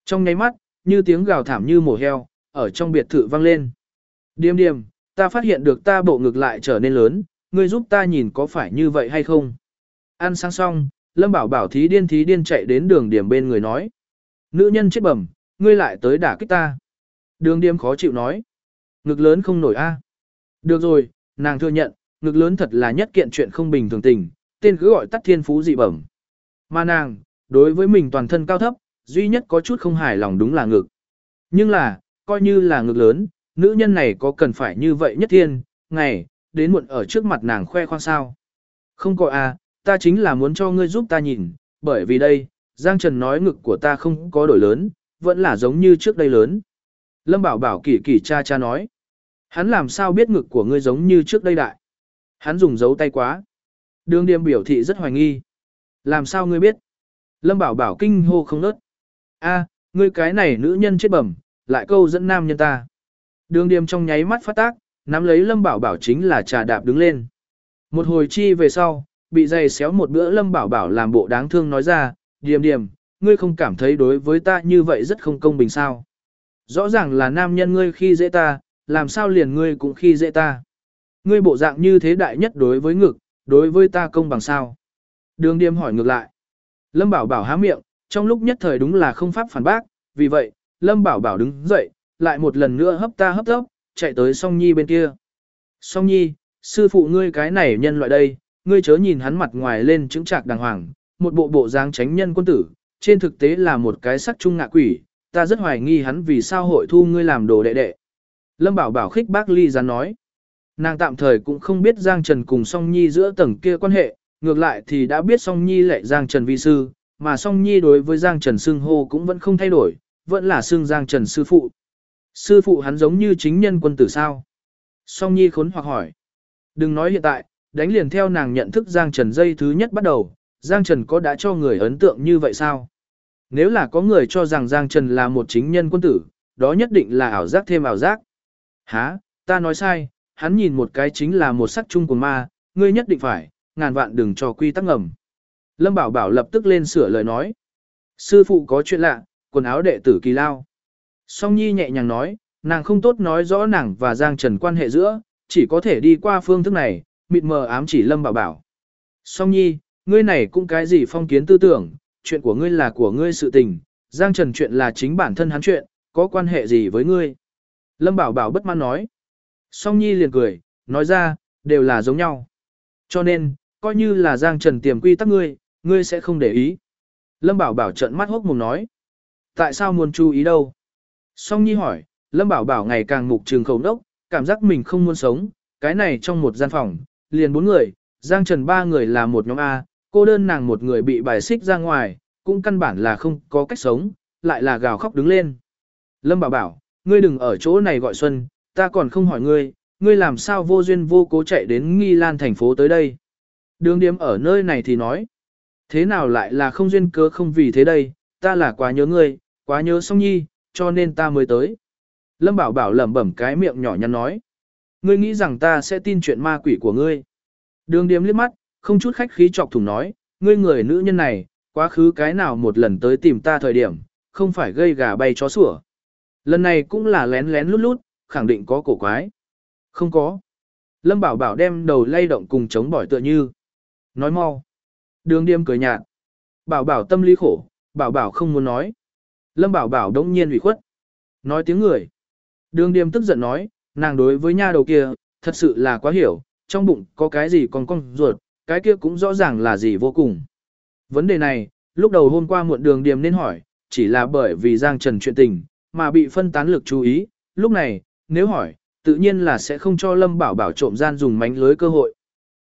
Trong nháy mắt, như tiếng gào thảm như mổ heo, ở trong biệt thự vang lên. Điềm điềm, ta phát hiện được ta bộ ngực lại trở nên lớn, ngươi giúp ta nhìn có phải như vậy hay không? Ăn sáng xong, Lâm Bảo Bảo thí điên chạy đến Đường Điềm bên người nói. Nữ nhân chết bẩm, ngươi lại tới đả kích ta. Đường Điềm khó chịu nói. Ngực lớn không nổi a. Được rồi, nàng thừa nhận, ngực lớn thật là nhất kiện chuyện không bình thường tình, tên cứ gọi tắt thiên phú dị bẩm. Mà nàng, đối với mình toàn thân cao thấp, duy nhất có chút không hài lòng đúng là ngực. Nhưng là, coi như là ngực lớn, nữ nhân này có cần phải như vậy nhất thiên, ngày, đến muộn ở trước mặt nàng khoe khoang sao. Không có à, ta chính là muốn cho ngươi giúp ta nhìn, bởi vì đây, Giang Trần nói ngực của ta không có đổi lớn, vẫn là giống như trước đây lớn. Lâm Bảo Bảo kỳ cha nói. Hắn làm sao biết ngực của ngươi giống như trước đây đại. Hắn dùng dấu tay quá. Đường Điềm biểu thị rất hoài nghi. Làm sao ngươi biết? Lâm Bảo Bảo kinh hô không nớt. A, ngươi cái này nữ nhân chết bẩm, lại câu dẫn nam nhân ta. Đường Điềm trong nháy mắt phát tác, nắm lấy Lâm Bảo Bảo chính là trà đạp đứng lên. Một hồi chi về sau, bị giày xéo một bữa Lâm Bảo Bảo làm bộ đáng thương nói ra, Điềm Điềm, ngươi không cảm thấy đối với ta như vậy rất không công bình sao? Rõ ràng là nam nhân ngươi khi dễ ta, làm sao liền ngươi cũng khi dễ ta? Ngươi bộ dạng như thế đại nhất đối với ngực, đối với ta công bằng sao? Đường Điềm hỏi ngược lại. Lâm Bảo Bảo há miệng, trong lúc nhất thời đúng là không pháp phản bác, vì vậy, Lâm Bảo Bảo đứng dậy, lại một lần nữa hấp tấp, chạy tới Song Nhi bên kia. Song Nhi, sư phụ ngươi cái này nhân loại đây, ngươi chớ nhìn hắn mặt ngoài lên chứng trạc đàng hoàng, một bộ dáng chánh nhân quân tử, trên thực tế là một cái sắc trung ngạ quỷ, ta rất hoài nghi hắn vì sao hội thu ngươi làm đồ đệ đệ. Lâm Bảo Bảo khích bác ly gián nói. Nàng tạm thời cũng không biết Giang Trần cùng Song Nhi giữa tầng kia quan hệ, ngược lại thì đã biết Song Nhi lệ Giang Trần vi sư, mà Song Nhi đối với Giang Trần xưng hô cũng vẫn không thay đổi, vẫn là xưng Giang Trần sư phụ. Sư phụ hắn giống như chính nhân quân tử sao? Song Nhi khốn hoặc hỏi. Đừng nói hiện tại, đánh liền theo nàng nhận thức Giang Trần dây thứ nhất bắt đầu, Giang Trần có đã cho người ấn tượng như vậy sao? Nếu là có người cho rằng Giang Trần là một chính nhân quân tử, đó nhất định là ảo giác thêm ảo giác. Hả, ta nói sai, hắn nhìn một cái chính là một sắc chung của ma, ngươi nhất định phải, ngàn vạn đừng cho quy tắc ngầm. Lâm Bảo Bảo lập tức lên sửa lời nói. Sư phụ có chuyện lạ, quần áo đệ tử Kỳ Lao. Song Nhi nhẹ nhàng nói, nàng không tốt nói rõ nàng và Giang Trần quan hệ giữa, chỉ có thể đi qua phương thức này, mịt mờ ám chỉ Lâm Bảo Bảo. Song Nhi, ngươi này cũng cái gì phong kiến tư tưởng, chuyện của ngươi là của ngươi sự tình, Giang Trần chuyện là chính bản thân hắn chuyện, có quan hệ gì với ngươi? Lâm Bảo Bảo bất mãn nói. Song Nhi liền cười, nói ra, đều là giống nhau. Cho nên, coi như là Giang Trần tiềm quy tắc ngươi, ngươi sẽ không để ý. Lâm Bảo Bảo trợn mắt hốc mồm nói. Tại sao muốn chú ý đâu? Song Nhi hỏi, Lâm Bảo Bảo ngày càng mục trường khẩu đốc, cảm giác mình không muốn sống, cái này trong một gian phòng, liền 4 người, Giang Trần 3 người là một nhóm A, cô đơn nàng một người bị bài xích ra ngoài, cũng căn bản là không có cách sống, lại là gào khóc đứng lên. Lâm Bảo Bảo, ngươi đừng ở chỗ này gọi Xuân, ta còn không hỏi ngươi, ngươi làm sao vô duyên vô cố chạy đến Nghi Lan thành phố tới đây. Đường Điếm ở nơi này thì nói, thế nào lại là không duyên cớ không vì thế đây, ta là quá nhớ ngươi, quá nhớ Song Nhi, cho nên ta mới tới. Lâm Bảo Bảo lẩm bẩm cái miệng nhỏ nhắn nói, ngươi nghĩ rằng ta sẽ tin chuyện ma quỷ của ngươi. Đường Điếm liếc mắt, không chút khách khí chọc thủng nói, ngươi người nữ nhân này, quá khứ cái nào một lần tới tìm ta thời điểm, không phải gây gà bay chó sủa. Lần này cũng là lén lén lút lút, khẳng định có cổ quái. Không có. Lâm Bảo Bảo đem đầu lay động cùng chống bỏi tựa như. Nói mau. Đường Điềm cười nhạt. Bảo Bảo tâm lý khổ, Bảo Bảo không muốn nói. Lâm Bảo Bảo đống nhiên ủy khuất. Nói tiếng người. Đường Điềm tức giận nói, nàng đối với nha đầu kia, thật sự là quá hiểu, trong bụng có cái gì còn con ruột, cái kia cũng rõ ràng là gì vô cùng. Vấn đề này, lúc đầu hôm qua muộn Đường Điềm nên hỏi, chỉ là bởi vì Giang Trần chuyện tình, mà bị phân tán lực chú ý, lúc này, nếu hỏi, tự nhiên là sẽ không cho Lâm Bảo Bảo trộm gian dùng mánh lưới cơ hội.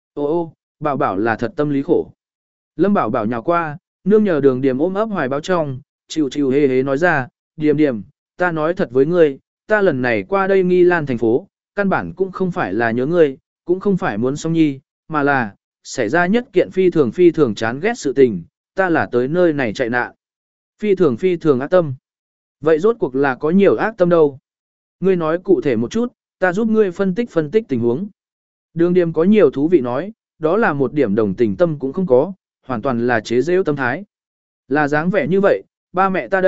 Ô, Bảo Bảo là thật tâm lý khổ. Lâm Bảo Bảo nhào qua, nương nhờ Đường Điềm ôm ấp hoài báo trong, chịu hê hê nói ra, Điềm, ta nói thật với ngươi, ta lần này qua đây Nghi Lan thành phố, căn bản cũng không phải là nhớ ngươi, cũng không phải muốn Song Nhi, mà là, xảy ra nhất kiện phi thường chán ghét sự tình, ta là tới nơi này chạy nạn. Phi thường ác tâm. Vậy rốt cuộc là có nhiều ác tâm đâu? Ngươi nói cụ thể một chút, ta giúp ngươi phân tích tình huống. Đường Điềm có nhiều thú vị nói, đó là một điểm đồng tình tâm cũng không có, hoàn toàn là chế giễu tâm thái. Là dáng vẻ như vậy, ba mẹ ta đây,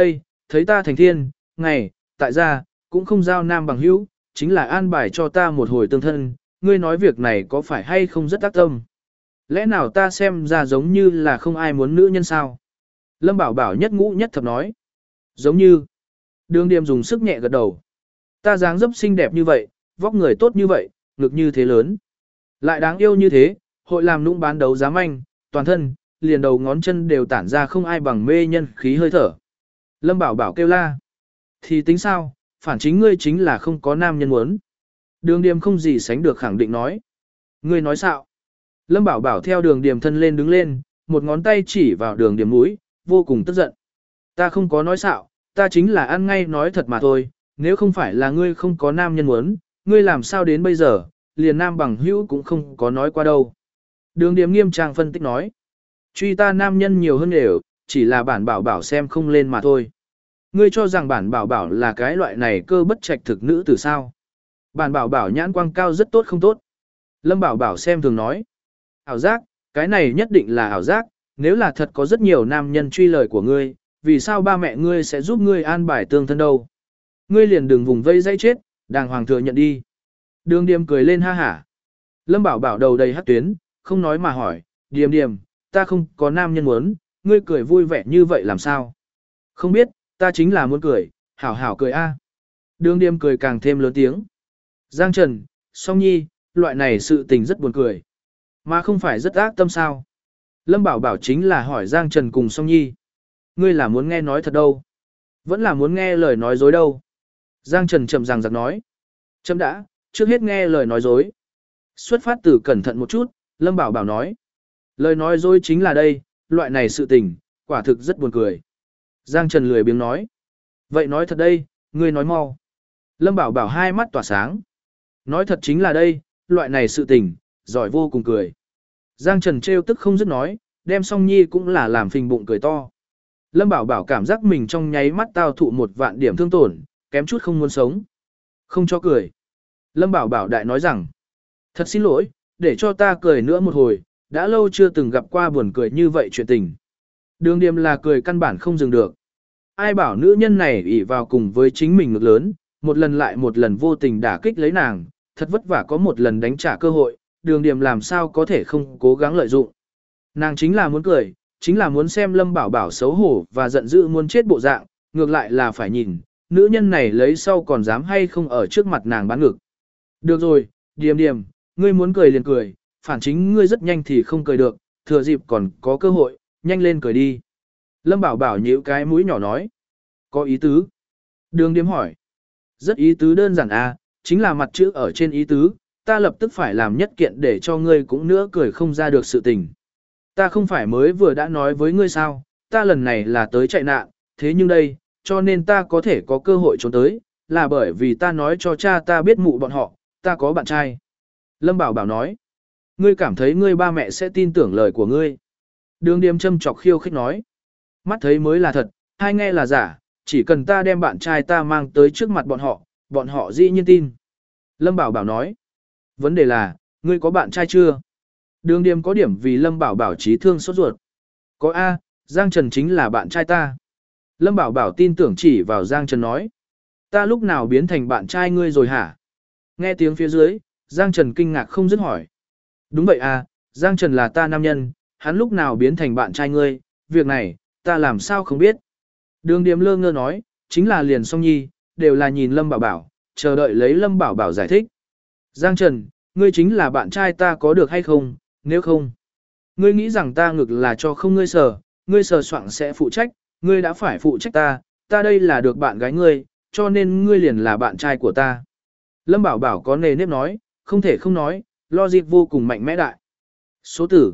thấy ta thành thiên, ngày, tại gia, cũng không giao nam bằng hữu, chính là an bài cho ta một hồi tương thân, ngươi nói việc này có phải hay không rất tác tâm. Lẽ nào ta xem ra giống như là không ai muốn nữ nhân sao? Lâm Bảo Bảo nhất ngũ nhất thập nói. Giống như. Đường Điềm dùng sức nhẹ gật đầu. Ta dáng dấp xinh đẹp như vậy, vóc người tốt như vậy, ngực như thế lớn. Lại đáng yêu như thế, hội làm nũng bán đấu giá manh, toàn thân, liền đầu ngón chân đều tản ra không ai bằng mê nhân khí hơi thở. Lâm Bảo Bảo kêu la. Thì tính sao, phản chính ngươi chính là không có nam nhân muốn. Đường Điềm không gì sánh được khẳng định nói. Ngươi nói sao? Lâm Bảo Bảo theo Đường Điềm thân lên đứng lên, một ngón tay chỉ vào Đường Điềm mũi, vô cùng tức giận. Ta không có nói xạo, ta chính là ăn ngay nói thật mà thôi, nếu không phải là ngươi không có nam nhân muốn, ngươi làm sao đến bây giờ, liền nam bằng hữu cũng không có nói qua đâu. Đường Điềm nghiêm trang phân tích nói. Truy ta nam nhân nhiều hơn đều, chỉ là bản Bảo Bảo xem không lên mà thôi. Ngươi cho rằng bản Bảo Bảo là cái loại này cơ bất trạch thực nữ từ sao? Bản Bảo Bảo nhãn quang cao rất tốt không tốt. Lâm Bảo Bảo xem thường nói. Ảo giác, cái này nhất định là ảo giác, nếu là thật có rất nhiều nam nhân truy lời của ngươi, vì sao ba mẹ ngươi sẽ giúp ngươi an bài tương thân đâu? Ngươi liền đừng vùng vây dây chết, đàng hoàng thừa nhận đi. Đường Điềm cười lên ha hả. Lâm Bảo Bảo đầu đầy hắc tuyến, không nói mà hỏi, Điềm Điềm, ta không có nam nhân muốn, ngươi cười vui vẻ như vậy làm sao? Không biết, ta chính là muốn cười, hảo hảo cười a. Đường Điềm cười càng thêm lớn tiếng. Giang Trần, Song Nhi, loại này sự tình rất buồn cười. Mà không phải rất ác tâm sao? Lâm Bảo Bảo chính là hỏi Giang Trần cùng Song Nhi. Ngươi là muốn nghe nói thật đâu? Vẫn là muốn nghe lời nói dối đâu? Giang Trần chậm ràng giặc nói. Chậm đã, trước hết nghe lời nói dối. Xuất phát từ cẩn thận một chút, Lâm Bảo Bảo nói. Lời nói dối chính là đây, loại này sự tình, quả thực rất buồn cười. Giang Trần lười biếng nói. Vậy nói thật đây, ngươi nói mau. Lâm Bảo Bảo hai mắt tỏa sáng. Nói thật chính là đây, loại này sự tình, giỏi vô cùng cười. Giang Trần trêu tức không dứt nói, đem Song Nhi cũng là làm phình bụng cười to. Lâm Bảo Bảo cảm giác mình trong nháy mắt tao thụ 1 vạn điểm thương tổn, kém chút không muốn sống. Không cho cười. Lâm Bảo Bảo đại nói rằng, thật xin lỗi, để cho ta cười nữa một hồi, đã lâu chưa từng gặp qua buồn cười như vậy chuyện tình. Đường Điềm là cười căn bản không dừng được. Ai bảo nữ nhân này ỷ vào cùng với chính mình ngực lớn, một lần lại một lần vô tình đả kích lấy nàng, thật vất vả có một lần đánh trả cơ hội, Đường Điềm làm sao có thể không cố gắng lợi dụng. Nàng chính là muốn cười, chính là muốn xem Lâm Bảo Bảo xấu hổ và giận dữ muốn chết bộ dạng, ngược lại là phải nhìn, nữ nhân này lấy sau còn dám hay không ở trước mặt nàng bán ngực. Được rồi, Điềm Điềm, ngươi muốn cười liền cười, phản chính ngươi rất nhanh thì không cười được, thừa dịp còn có cơ hội, nhanh lên cười đi. Lâm Bảo Bảo nhíu cái mũi nhỏ nói. Có ý tứ. Đường Điềm hỏi. Rất ý tứ đơn giản à, chính là mặt chữ ở trên ý tứ, ta lập tức phải làm nhất kiện để cho ngươi cũng nữa cười không ra được sự tình. Ta không phải mới vừa đã nói với ngươi sao, ta lần này là tới chạy nạn, thế nhưng đây, cho nên ta có thể có cơ hội trốn tới, là bởi vì ta nói cho cha ta biết mụ bọn họ, ta có bạn trai. Lâm Bảo Bảo nói. Ngươi cảm thấy ngươi ba mẹ sẽ tin tưởng lời của ngươi. Đường Điềm châm chọc khiêu khích nói. Mắt thấy mới là thật, hai nghe là giả, chỉ cần ta đem bạn trai ta mang tới trước mặt bọn họ dĩ nhiên tin. Lâm Bảo Bảo nói. Vấn đề là, ngươi có bạn trai chưa? Đường Điềm có điểm vì Lâm Bảo Bảo trí thương sốt ruột. Có A, Giang Trần chính là bạn trai ta. Lâm Bảo Bảo tin tưởng chỉ vào Giang Trần nói. Ta lúc nào biến thành bạn trai ngươi rồi hả? Nghe tiếng phía dưới, Giang Trần kinh ngạc không dứt hỏi. Đúng vậy à, Giang Trần là ta nam nhân, hắn lúc nào biến thành bạn trai ngươi, việc này, ta làm sao không biết. Đường Điềm lơ ngơ nói, chính là liền Song Nhi, đều là nhìn Lâm Bảo Bảo, chờ đợi lấy Lâm Bảo Bảo giải thích. Giang Trần, ngươi chính là bạn trai ta có được hay không, nếu không. Ngươi nghĩ rằng ta ngực là cho không ngươi sờ soạng sẽ phụ trách, ngươi đã phải phụ trách ta đây là được bạn gái ngươi, cho nên ngươi liền là bạn trai của ta. Lâm Bảo Bảo có nề nếp nói, không thể không nói, logic vô cùng mạnh mẽ đại. Số tử,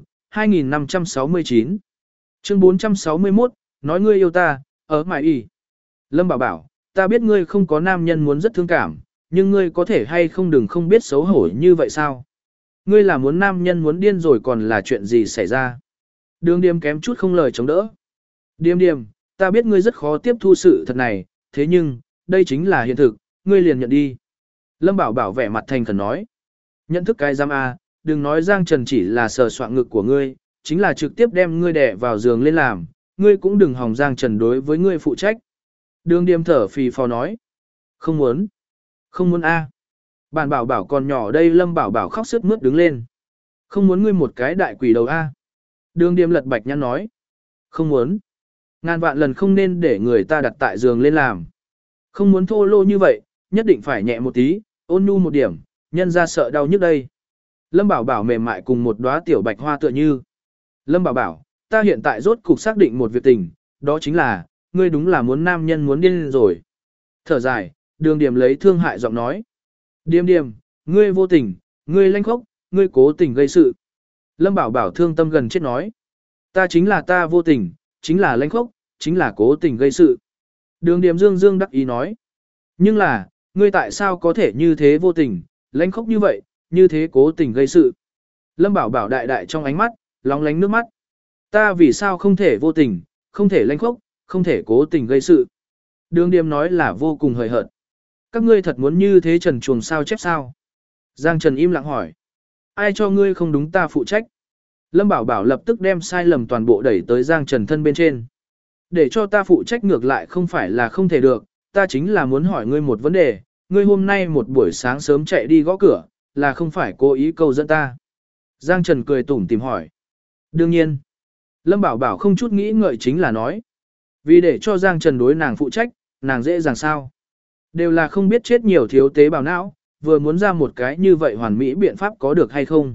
2569. Chương 461, nói ngươi yêu ta, ở mải y. Lâm Bảo Bảo, ta biết ngươi không có nam nhân muốn rất thương cảm, nhưng ngươi có thể hay không đừng không biết xấu hổ như vậy sao? Ngươi là muốn nam nhân muốn điên rồi còn là chuyện gì xảy ra? Đường Điềm kém chút không lời chống đỡ. Điềm Điềm, ta biết ngươi rất khó tiếp thu sự thật này, thế nhưng, đây chính là hiện thực, ngươi liền nhận đi. Lâm Bảo Bảo vẻ mặt thành khẩn nói. Nhận thức cái giam A, đừng nói Giang Trần chỉ là sờ soạn ngực của ngươi, chính là trực tiếp đem ngươi đè vào giường lên làm, ngươi cũng đừng hòng Giang Trần đối với ngươi phụ trách. Đường Điềm thở phì phò nói. Không muốn. Không muốn a. Bản bảo bảo còn nhỏ đây, Lâm Bảo Bảo khóc sướt mướt đứng lên. Không muốn ngươi một cái đại quỷ đầu a. Đường Điềm lật bạch nhăn nói. Không muốn. Ngàn vạn lần không nên để người ta đặt tại giường lên làm. Không muốn thô lô như vậy, nhất định phải nhẹ một tí, ôn nhu một điểm, nhân ra sợ đau nhức đây. Lâm Bảo Bảo mềm mại cùng một đóa tiểu bạch hoa tựa như. Lâm Bảo Bảo, ta hiện tại rốt cục xác định một việc tình, đó chính là, ngươi đúng là muốn nam nhân muốn điên rồi. Thở dài, Đường Điềm lấy thương hại giọng nói. Điềm Điềm, ngươi vô tình, ngươi lanh khốc, ngươi cố tình gây sự. Lâm Bảo Bảo thương tâm gần chết nói. Ta chính là ta vô tình, chính là lanh khốc, chính là cố tình gây sự. Đường Điềm dương dương đắc ý nói. Nhưng là, ngươi tại sao có thể như thế vô tình, lanh khốc như vậy, như thế cố tình gây sự. Lâm Bảo Bảo đại đại trong ánh mắt, lóng lánh nước mắt. Ta vì sao không thể vô tình, không thể lanh khốc, không thể cố tình gây sự. Đường Điềm nói là vô cùng hời hợt. Các ngươi thật muốn như thế trần chuồng sao chép sao? Giang Trần im lặng hỏi. Ai cho ngươi không đúng ta phụ trách? Lâm Bảo Bảo lập tức đem sai lầm toàn bộ đẩy tới Giang Trần thân bên trên. Để cho ta phụ trách ngược lại không phải là không thể được, ta chính là muốn hỏi ngươi một vấn đề, ngươi hôm nay một buổi sáng sớm chạy đi gõ cửa, là không phải cố ý câu dẫn ta. Giang Trần cười tủm tìm hỏi. Đương nhiên. Lâm Bảo Bảo không chút nghĩ ngợi chính là nói. Vì để cho Giang Trần đối nàng phụ trách, nàng dễ dàng sao. Đều là không biết chết nhiều thiếu tế bào não, vừa muốn ra một cái như vậy hoàn mỹ biện pháp có được hay không.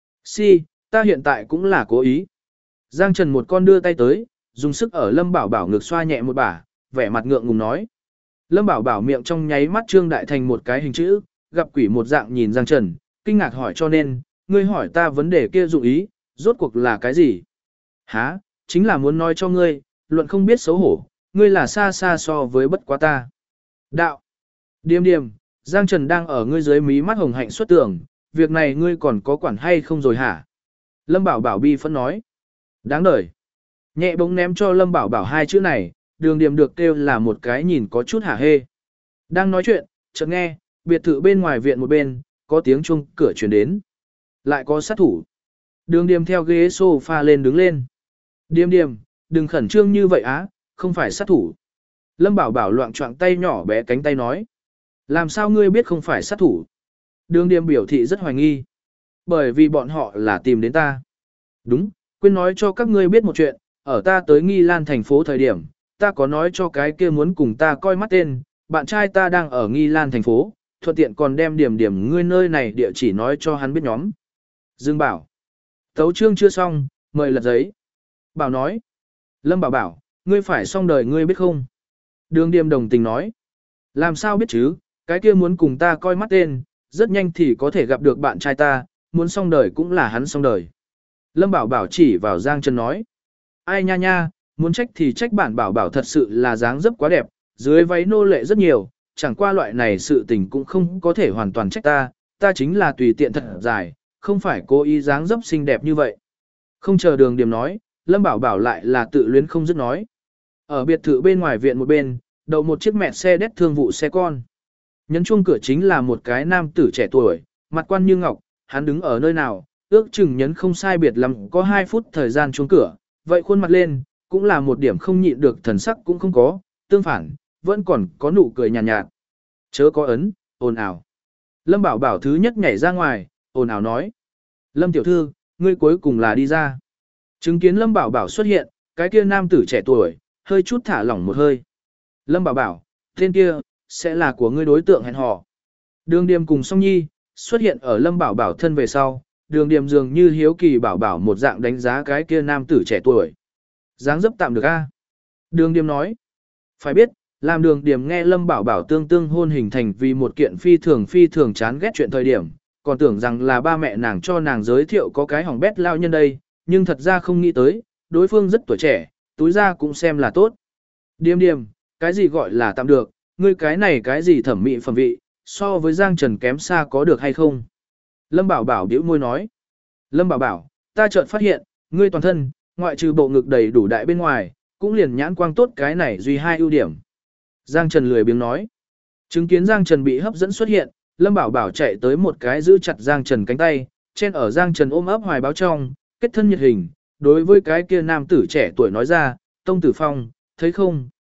Si, ta hiện tại cũng là cố ý. Giang Trần một con đưa tay tới, dùng sức ở Lâm Bảo Bảo ngực xoa nhẹ một bả, vẻ mặt ngượng ngùng nói. Lâm Bảo Bảo miệng trong nháy mắt trương đại thành một cái hình chữ, gặp quỷ một dạng nhìn Giang Trần, kinh ngạc hỏi cho nên, ngươi hỏi ta vấn đề kia dụng ý, rốt cuộc là cái gì? Hả, chính là muốn nói cho ngươi, luận không biết xấu hổ, ngươi là xa xa so với bất quá ta. Đạo, Điềm Điềm, Giang Trần đang ở ngươi dưới mí mắt hồng hạnh xuất tưởng, việc này ngươi còn có quản hay không rồi hả? Lâm Bảo Bảo bi phẫn nói. Đáng đời. Nhẹ bóng ném cho Lâm Bảo Bảo hai chữ này, Đường Điềm được kêu là một cái nhìn có chút hả hê. Đang nói chuyện, chợt nghe, biệt thự bên ngoài viện một bên, có tiếng chuông cửa truyền đến. Lại có sát thủ. Đường Điềm theo ghế sofa lên đứng lên. Điềm Điềm, đừng khẩn trương như vậy á, không phải sát thủ. Lâm Bảo Bảo loạng choạng tay nhỏ bé cánh tay nói. Làm sao ngươi biết không phải sát thủ? Đường Điềm biểu thị rất hoài nghi. Bởi vì bọn họ là tìm đến ta. Đúng, quên nói cho các ngươi biết một chuyện, ở ta tới Nghi Lan thành phố thời điểm, ta có nói cho cái kia muốn cùng ta coi mắt tên, bạn trai ta đang ở Nghi Lan thành phố, thuận tiện còn đem Điềm Điềm ngươi nơi này địa chỉ nói cho hắn biết nhóm. Dương Bảo. Tấu chương chưa xong, mời lật giấy. Bảo nói. Lâm Bảo Bảo, ngươi phải xong đời ngươi biết không? Đường Điềm đồng tình nói. Làm sao biết chứ, cái kia muốn cùng ta coi mắt tên, rất nhanh thì có thể gặp được bạn trai ta, muốn xong đời cũng là hắn xong đời. Lâm Bảo Bảo chỉ vào Giang Trần nói. Ai nha nha, muốn trách thì trách bản Bảo Bảo thật sự là dáng dấp quá đẹp, dưới váy nô lệ rất nhiều, chẳng qua loại này sự tình cũng không có thể hoàn toàn trách ta, ta chính là tùy tiện thật dài, không phải cố ý dáng dấp xinh đẹp như vậy. Không chờ Đường Điềm nói, Lâm Bảo Bảo lại là tự luyến không dứt nói. Ở biệt thự bên ngoài viện một bên, đậu một chiếc mẹ xe đét thương vụ xe con. Nhấn chuông cửa chính là một cái nam tử trẻ tuổi, mặt quan như ngọc, hắn đứng ở nơi nào, ước chừng nhấn không sai biệt lắm có 2 phút thời gian chuông cửa, vậy khuôn mặt lên, cũng là một điểm không nhịn được thần sắc cũng không có, tương phản, vẫn còn có nụ cười nhàn nhạt. Chớ có ấn, ồn ào. Lâm Bảo Bảo thứ nhất nhảy ra ngoài, ồn ào nói. Lâm tiểu thư, ngươi cuối cùng là đi ra. Chứng kiến Lâm Bảo Bảo xuất hiện, cái kia nam tử trẻ tuổi, hơi chút thả lỏng một hơi. Lâm Bảo Bảo, tên kia, sẽ là của ngươi đối tượng hẹn hò. Đường Điềm cùng Song Nhi, xuất hiện ở Lâm Bảo Bảo thân về sau, Đường Điềm dường như hiếu kỳ bảo bảo một dạng đánh giá cái kia nam tử trẻ tuổi. Dáng dấp tạm được a. Đường Điềm nói. Phải biết, làm Đường Điềm nghe Lâm Bảo Bảo tương tương hôn hình thành vì một kiện phi thường chán ghét chuyện thời điểm, còn tưởng rằng là ba mẹ nàng cho nàng giới thiệu có cái hỏng bét lao nhân đây, nhưng thật ra không nghĩ tới, đối phương rất tuổi trẻ, túi ra cũng xem là tốt. Điềm Điềm, cái gì gọi là tạm được, ngươi cái này cái gì thẩm mỹ phẩm vị, so với Giang Trần kém xa có được hay không? Lâm Bảo Bảo bĩu môi nói. Lâm Bảo Bảo, ta chợt phát hiện, ngươi toàn thân, ngoại trừ bộ ngực đầy đủ đại bên ngoài, cũng liền nhãn quang tốt cái này duy hai ưu điểm. Giang Trần lười biếng nói. Chứng kiến Giang Trần bị hấp dẫn xuất hiện, Lâm Bảo Bảo chạy tới một cái giữ chặt Giang Trần cánh tay, chen ở Giang Trần ôm ấp hoài báo trong, kết thân nhiệt hình, đối với cái kia nam tử trẻ tuổi nói ra, Tông Tử Phong, thấy không,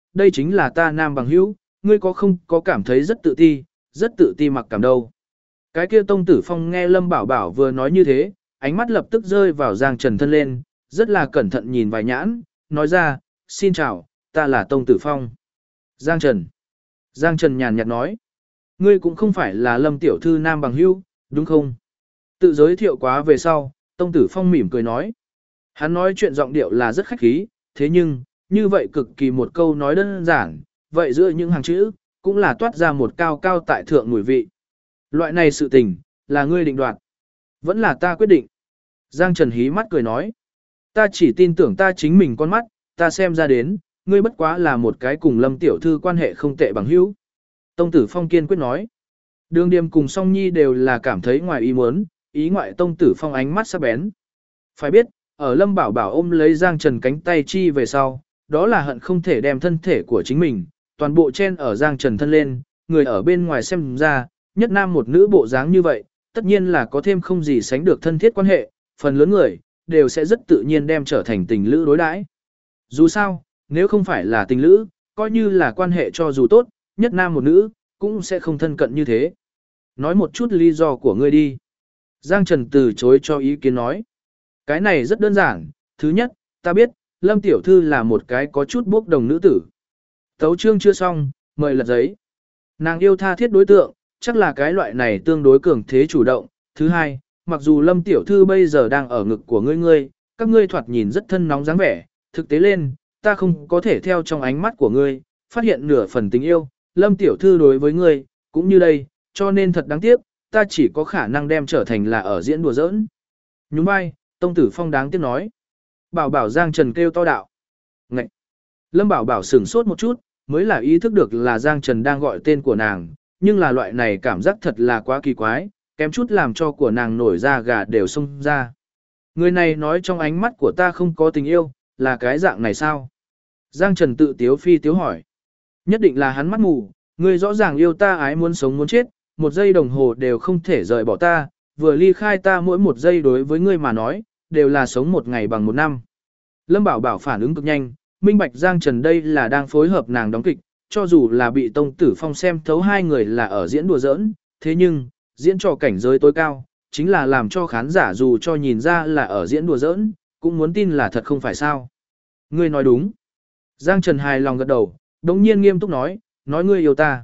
đây chính là ta nam bằng hữu, ngươi có không có cảm thấy rất tự ti mặc cảm đâu. Cái kia Tông Tử Phong nghe Lâm Bảo Bảo vừa nói như thế, ánh mắt lập tức rơi vào Giang Trần thân lên, rất là cẩn thận nhìn vài nhãn, nói ra, xin chào, ta là Tông Tử Phong. Giang Trần. Giang Trần nhàn nhạt nói, ngươi cũng không phải là Lâm tiểu thư nam bằng hữu, đúng không? Tự giới thiệu quá về sau, Tông Tử Phong mỉm cười nói. Hắn nói chuyện giọng điệu là rất khách khí, thế nhưng, như vậy cực kỳ một câu nói đơn giản, vậy giữa những hàng chữ, cũng là toát ra một cao cao tại thượng mùi vị. Loại này sự tình, là ngươi định đoạt. Vẫn là ta quyết định. Giang Trần hí mắt cười nói. Ta chỉ tin tưởng ta chính mình con mắt, ta xem ra đến, ngươi bất quá là một cái cùng Lâm tiểu thư quan hệ không tệ bằng hữu. Tông Tử Phong kiên quyết nói. Đường Điềm cùng Song Nhi đều là cảm thấy ngoài ý muốn, ý ngoại Tông Tử Phong ánh mắt sắc bén. Phải biết, ở Lâm Bảo Bảo ôm lấy Giang Trần cánh tay chi về sau, đó là hận không thể đem thân thể của chính mình, toàn bộ chen ở Giang Trần thân lên, người ở bên ngoài xem ra, nhất nam một nữ bộ dáng như vậy, tất nhiên là có thêm không gì sánh được thân thiết quan hệ, phần lớn người, đều sẽ rất tự nhiên đem trở thành tình lữ đối đãi. Dù sao, nếu không phải là tình lữ, coi như là quan hệ cho dù tốt, nhất nam một nữ, cũng sẽ không thân cận như thế. Nói một chút lý do của ngươi đi. Giang Trần từ chối cho ý kiến nói. Cái này rất đơn giản, thứ nhất, ta biết, Lâm tiểu thư là một cái có chút bốc đồng nữ tử. Tấu chương chưa xong, mời lật giấy. Nàng yêu tha thiết đối tượng, chắc là cái loại này tương đối cường thế chủ động. Thứ hai, mặc dù Lâm tiểu thư bây giờ đang ở ngực của ngươi, các ngươi thoạt nhìn rất thân nóng dáng vẻ, thực tế lên, ta không có thể theo trong ánh mắt của ngươi, phát hiện nửa phần tình yêu, Lâm tiểu thư đối với ngươi, cũng như đây, cho nên thật đáng tiếc, ta chỉ có khả năng đem trở thành là ở diễn đùa giỡn. Nhún vai, Tông Tử Phong đáng tiếc nói. Bảo Bảo Giang Trần kêu to đạo. Ngậy! Lâm Bảo Bảo sửng sốt một chút, mới là ý thức được là Giang Trần đang gọi tên của nàng, nhưng là loại này cảm giác thật là quá kỳ quái, kém chút làm cho của nàng nổi da gà đều xông ra. Người này nói trong ánh mắt của ta không có tình yêu, là cái dạng này sao? Giang Trần tự tiếu phi tiếu hỏi. Nhất định là hắn mắt mù, người rõ ràng yêu ta ái muốn sống muốn chết, một giây đồng hồ đều không thể rời bỏ ta, vừa ly khai ta mỗi một giây đối với ngươi mà nói, đều là sống một ngày bằng một năm. Lâm Bảo Bảo phản ứng cực nhanh, minh bạch Giang Trần đây là đang phối hợp nàng đóng kịch, cho dù là bị Tông Tử Phong xem thấu hai người là ở diễn đùa giỡn, thế nhưng, diễn trò cảnh giới tối cao, chính là làm cho khán giả dù cho nhìn ra là ở diễn đùa giỡn, cũng muốn tin là thật không phải sao. Ngươi nói đúng. Giang Trần hài lòng gật đầu, đống nhiên nghiêm túc nói ngươi yêu ta.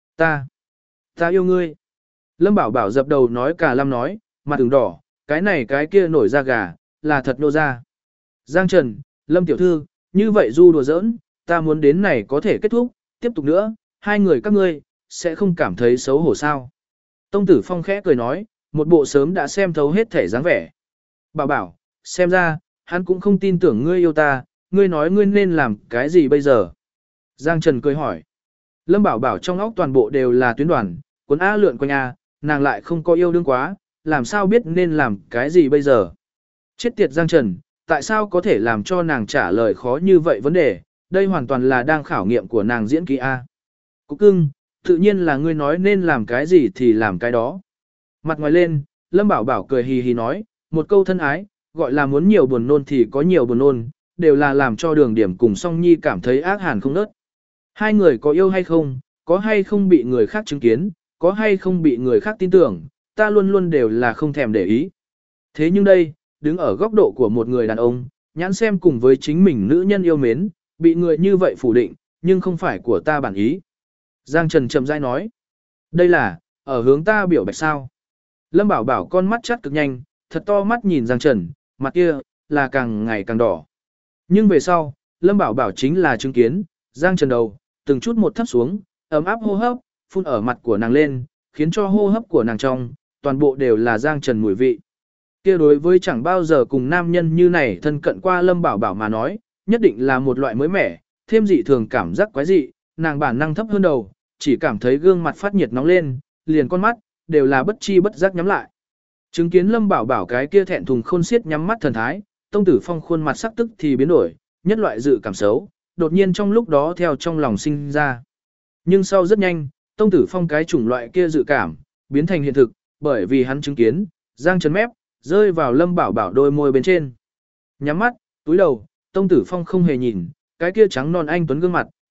Ta yêu ngươi. Lâm Bảo Bảo dập đầu nói cả lâm nói, mặt ửng đỏ, cái này cái kia nổi da gà, là thật nô ra. Giang Trần, Lâm tiểu thư, như vậy du đùa giỡn, ta muốn đến này có thể kết thúc, tiếp tục nữa, hai người các ngươi, sẽ không cảm thấy xấu hổ sao. Tông Tử Phong khẽ cười nói, một bộ sớm đã xem thấu hết thể dáng vẻ. Bảo Bảo, xem ra, hắn cũng không tin tưởng ngươi yêu ta, ngươi nói ngươi nên làm cái gì bây giờ. Giang Trần cười hỏi. Lâm Bảo Bảo trong óc toàn bộ đều là tuyến đoàn, cuốn A lượn quanh A, nàng lại không có yêu đương quá, làm sao biết nên làm cái gì bây giờ. Chết tiệt Giang Trần, tại sao có thể làm cho nàng trả lời khó như vậy vấn đề, đây hoàn toàn là đang khảo nghiệm của nàng diễn kỹ A. Cục cưng, tự nhiên là ngươi nói nên làm cái gì thì làm cái đó. Mặt ngoài lên, Lâm Bảo Bảo cười hì hì nói, một câu thân ái, gọi là muốn nhiều buồn nôn thì có nhiều buồn nôn, đều là làm cho Đường Điểm cùng Song Nhi cảm thấy ác hàn không nớt. Hai người có yêu hay không, có hay không bị người khác chứng kiến, có hay không bị người khác tin tưởng, ta luôn luôn đều là không thèm để ý. Thế nhưng đây, đứng ở góc độ của một người đàn ông, nhãn xem cùng với chính mình nữ nhân yêu mến, bị người như vậy phủ định, nhưng không phải của ta bản ý. Giang Trần chậm rãi nói, đây là, ở hướng ta biểu bạch sao. Lâm Bảo Bảo con mắt chắt cực nhanh, thật to mắt nhìn Giang Trần, mặt kia, là càng ngày càng đỏ. Nhưng về sau, Lâm Bảo Bảo chính là chứng kiến, Giang Trần đầu, từng chút một thấp xuống, ấm áp hô hấp, phun ở mặt của nàng lên, khiến cho hô hấp của nàng trong, toàn bộ đều là Giang Trần mùi vị. Kia đối với chẳng bao giờ cùng nam nhân như này thân cận qua Lâm Bảo Bảo mà nói, nhất định là một loại mới mẻ, thêm dị thường cảm giác quái dị, nàng bản năng thấp hơn đầu, chỉ cảm thấy gương mặt phát nhiệt nóng lên, liền con mắt, đều là bất chi bất giác nhắm lại. Chứng kiến Lâm Bảo Bảo cái kia thẹn thùng khôn xiết nhắm mắt thần thái, Tông Tử Phong khuôn mặt sắc tức thì biến đổi, nhất loại dự cảm xấu, đột nhiên trong lúc đó theo trong lòng sinh ra. Nhưng sau rất nhanh, Tông Tử Phong cái chủng loại kia dự cảm, biến thành hiện thực, bởi vì hắn chứng kiến, Giang Trần mép, rơi vào Lâm Bảo Bảo đôi môi bên trên. Nhắm mắt, túi đầu, Tông Tử Phong không hề nhìn, cái kia trắng non anh tuấn gương mặt,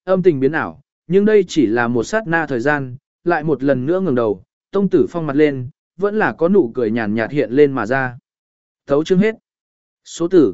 Âm tình biến ảo, nhưng đây chỉ là một sát na thời gian, lại một lần nữa ngẩng đầu, Tông Tử Phong mặt lên, vẫn là có nụ cười nhàn nhạt hiện lên mà ra. Thấu chương hết. Số tử,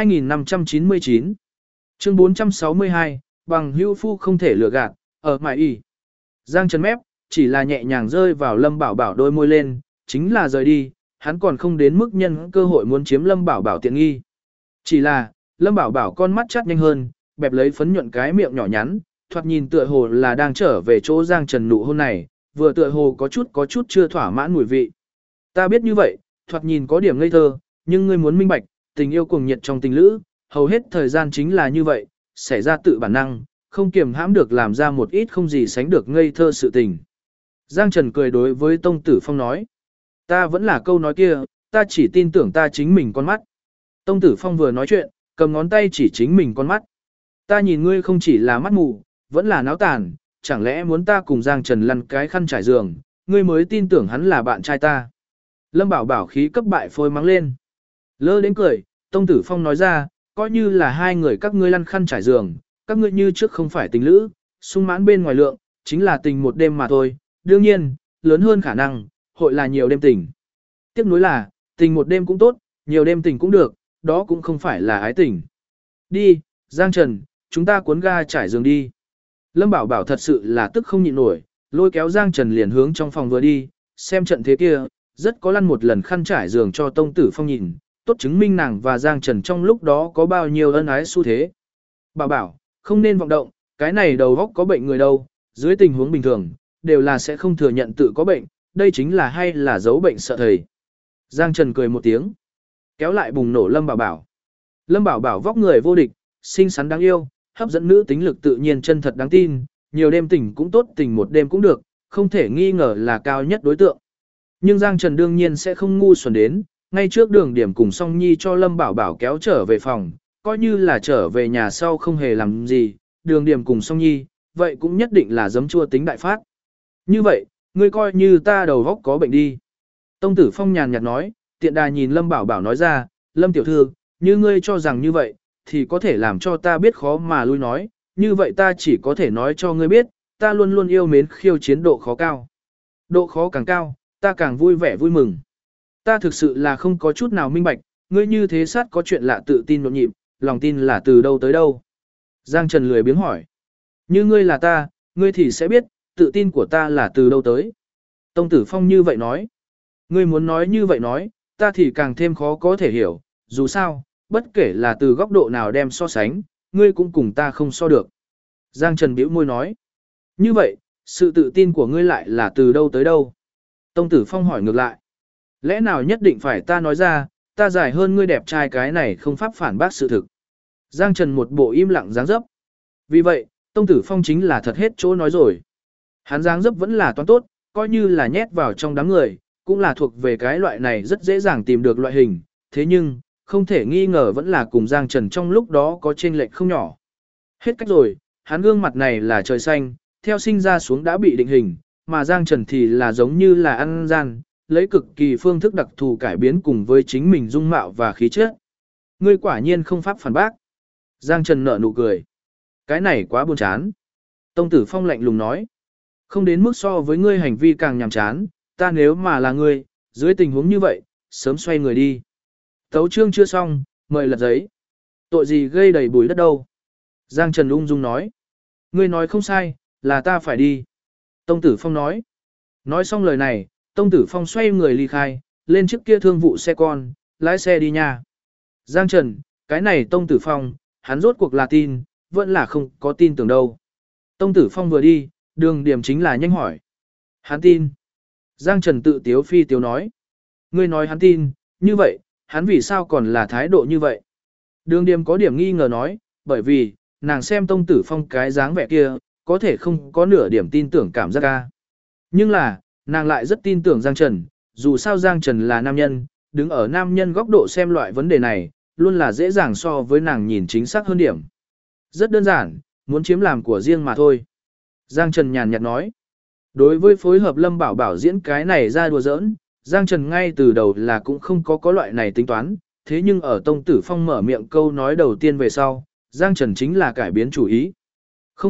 2599. Chương 462, bằng hữu phu không thể lừa gạt, ở mại y. Giang Trần mép, chỉ là nhẹ nhàng rơi vào Lâm Bảo Bảo đôi môi lên, chính là rời đi, hắn còn không đến mức nhân cơ hội muốn chiếm Lâm Bảo Bảo tiện nghi. Chỉ là, Lâm Bảo Bảo con mắt chắt nhanh hơn, bẹp lấy phấn nhuận cái miệng nhỏ nhắn, thoạt nhìn tựa hồ là đang trở về chỗ Giang Trần nụ hôn này, vừa tựa hồ có chút chưa thỏa mãn mùi vị. Ta biết như vậy, thoạt nhìn có điểm ngây thơ, nhưng ngươi muốn minh bạch, tình yêu cuồng nhiệt trong tình lữ, hầu hết thời gian chính là như vậy, xảy ra tự bản năng, không kiềm hãm được làm ra một ít không gì sánh được ngây thơ sự tình. Giang Trần cười đối với Tông Tử Phong nói, ta vẫn là câu nói kia, ta chỉ tin tưởng ta chính mình con mắt. Tông Tử Phong vừa nói chuyện, cầm ngón tay chỉ chính mình con mắt. Ta nhìn ngươi không chỉ là mắt mù, vẫn là náo tàn, chẳng lẽ muốn ta cùng Giang Trần lăn cái khăn trải giường, ngươi mới tin tưởng hắn là bạn trai ta. Lâm Bảo Bảo khí cấp bại phôi mắng lên. Lơ đến cười, Tông Tử Phong nói ra, coi như là hai người các ngươi lăn khăn trải giường, các ngươi như trước không phải tình lữ, sung mãn bên ngoài lượng, chính là tình một đêm mà thôi, đương nhiên, lớn hơn khả năng, hội là nhiều đêm tình. Tiếp nối là, tình một đêm cũng tốt, nhiều đêm tình cũng được, đó cũng không phải là ái tình. Đi, Giang Trần, chúng ta cuốn ga trải giường đi. Lâm Bảo Bảo thật sự là tức không nhịn nổi, lôi kéo Giang Trần liền hướng trong phòng vừa đi, xem trận thế kia, rất có lăn một lần khăn trải giường cho Tông Tử Phong nhìn, tốt chứng minh nàng và Giang Trần trong lúc đó có bao nhiêu ân ái xu thế. Bảo Bảo, không nên vọng động, cái này đầu óc có bệnh người đâu, dưới tình huống bình thường, đều là sẽ không thừa nhận tự có bệnh, đây chính là hay là giấu bệnh sợ thầy. Giang Trần cười một tiếng, kéo lại bùng nổ Lâm Bảo Bảo. Lâm Bảo Bảo vóc người vô địch, xinh xắn đáng yêu, hấp dẫn nữ tính lực tự nhiên chân thật đáng tin, nhiều đêm tình cũng tốt tình một đêm cũng được, không thể nghi ngờ là cao nhất đối tượng. Nhưng Giang Trần đương nhiên sẽ không ngu xuẩn đến, ngay trước Đường Điểm cùng Song Nhi cho Lâm Bảo Bảo kéo trở về phòng, coi như là trở về nhà sau không hề làm gì, Đường Điểm cùng Song Nhi, vậy cũng nhất định là giấm chua tính đại phát. Như vậy, ngươi coi như ta đầu góc có bệnh đi. Tông Tử Phong nhàn nhạt nói, tiện đà nhìn Lâm Bảo Bảo nói ra, Lâm tiểu thư, như ngươi cho rằng như vậy, thì có thể làm cho ta biết khó mà lui nói, như vậy ta chỉ có thể nói cho ngươi biết, ta luôn luôn yêu mến khiêu chiến độ khó cao. Độ khó càng cao, ta càng vui vẻ vui mừng. Ta thực sự là không có chút nào minh bạch, ngươi như thế sát có chuyện lạ tự tin nhộn nhịp, lòng tin là từ đâu tới đâu. Giang Trần lười biếng hỏi. Như ngươi là ta, ngươi thì sẽ biết, tự tin của ta là từ đâu tới. Tông Tử Phong như vậy nói. Ngươi muốn nói như vậy nói, ta thì càng thêm khó có thể hiểu, dù sao, bất kể là từ góc độ nào đem so sánh, ngươi cũng cùng ta không so được. Giang Trần bĩu môi nói. Như vậy, sự tự tin của ngươi lại là từ đâu tới đâu? Tông Tử Phong hỏi ngược lại. Lẽ nào nhất định phải ta nói ra, ta dài hơn ngươi đẹp trai cái này không pháp phản bác sự thực. Giang Trần một bộ im lặng dáng dấp. Vì vậy, Tông Tử Phong chính là thật hết chỗ nói rồi. Hắn dáng dấp vẫn là toán tốt, coi như là nhét vào trong đám người, cũng là thuộc về cái loại này rất dễ dàng tìm được loại hình. Thế nhưng, không thể nghi ngờ vẫn là cùng Giang Trần trong lúc đó có chênh lệch không nhỏ. Hết cách rồi, hắn gương mặt này là trời xanh, theo sinh ra xuống đã bị định hình, mà Giang Trần thì là giống như là ăn gian, lấy cực kỳ phương thức đặc thù cải biến cùng với chính mình dung mạo và khí chất. Ngươi quả nhiên không pháp phản bác. Giang Trần nở nụ cười. Cái này quá buồn chán. Tông Tử Phong lạnh lùng nói. Không đến mức so với ngươi hành vi càng nhàm chán, ta nếu mà là ngươi, dưới tình huống như vậy, sớm xoay người đi. Tấu chương chưa xong, mời lật giấy. Tội gì gây đầy bùi đất đâu. Giang Trần ung dung nói. Ngươi nói không sai, là ta phải đi. Tông Tử Phong nói. Nói xong lời này, Tông Tử Phong xoay người ly khai, lên chiếc kia thương vụ xe con, lái xe đi nha. Giang Trần, cái này Tông Tử Phong, hắn rốt cuộc là tin, vẫn là không có tin tưởng đâu. Tông Tử Phong vừa đi, Đường Điểm chính là nhanh hỏi. Hắn tin. Giang Trần tự tiếu phi tiếu nói. Ngươi nói hắn tin, như vậy, hắn vì sao còn là thái độ như vậy? Đường Điểm có điểm nghi ngờ nói, bởi vì, nàng xem Tông Tử Phong cái dáng vẻ kia, có thể không có nửa điểm tin tưởng cảm giác ca. Nhưng là, nàng lại rất tin tưởng Giang Trần, dù sao Giang Trần là nam nhân, đứng ở nam nhân góc độ xem loại vấn đề này, luôn là dễ dàng so với nàng nhìn chính xác hơn điểm. Rất đơn giản, muốn chiếm làm của riêng mà thôi. Giang Trần nhàn nhạt nói. Đối với phối hợp Lâm Bảo Bảo diễn cái này ra đùa giỡn, Giang Trần ngay từ đầu là cũng không có loại này tính toán, thế nhưng ở Tông Tử Phong mở miệng câu nói đầu tiên về sau, Giang Trần chính là cải biến chủ ý. Không khác,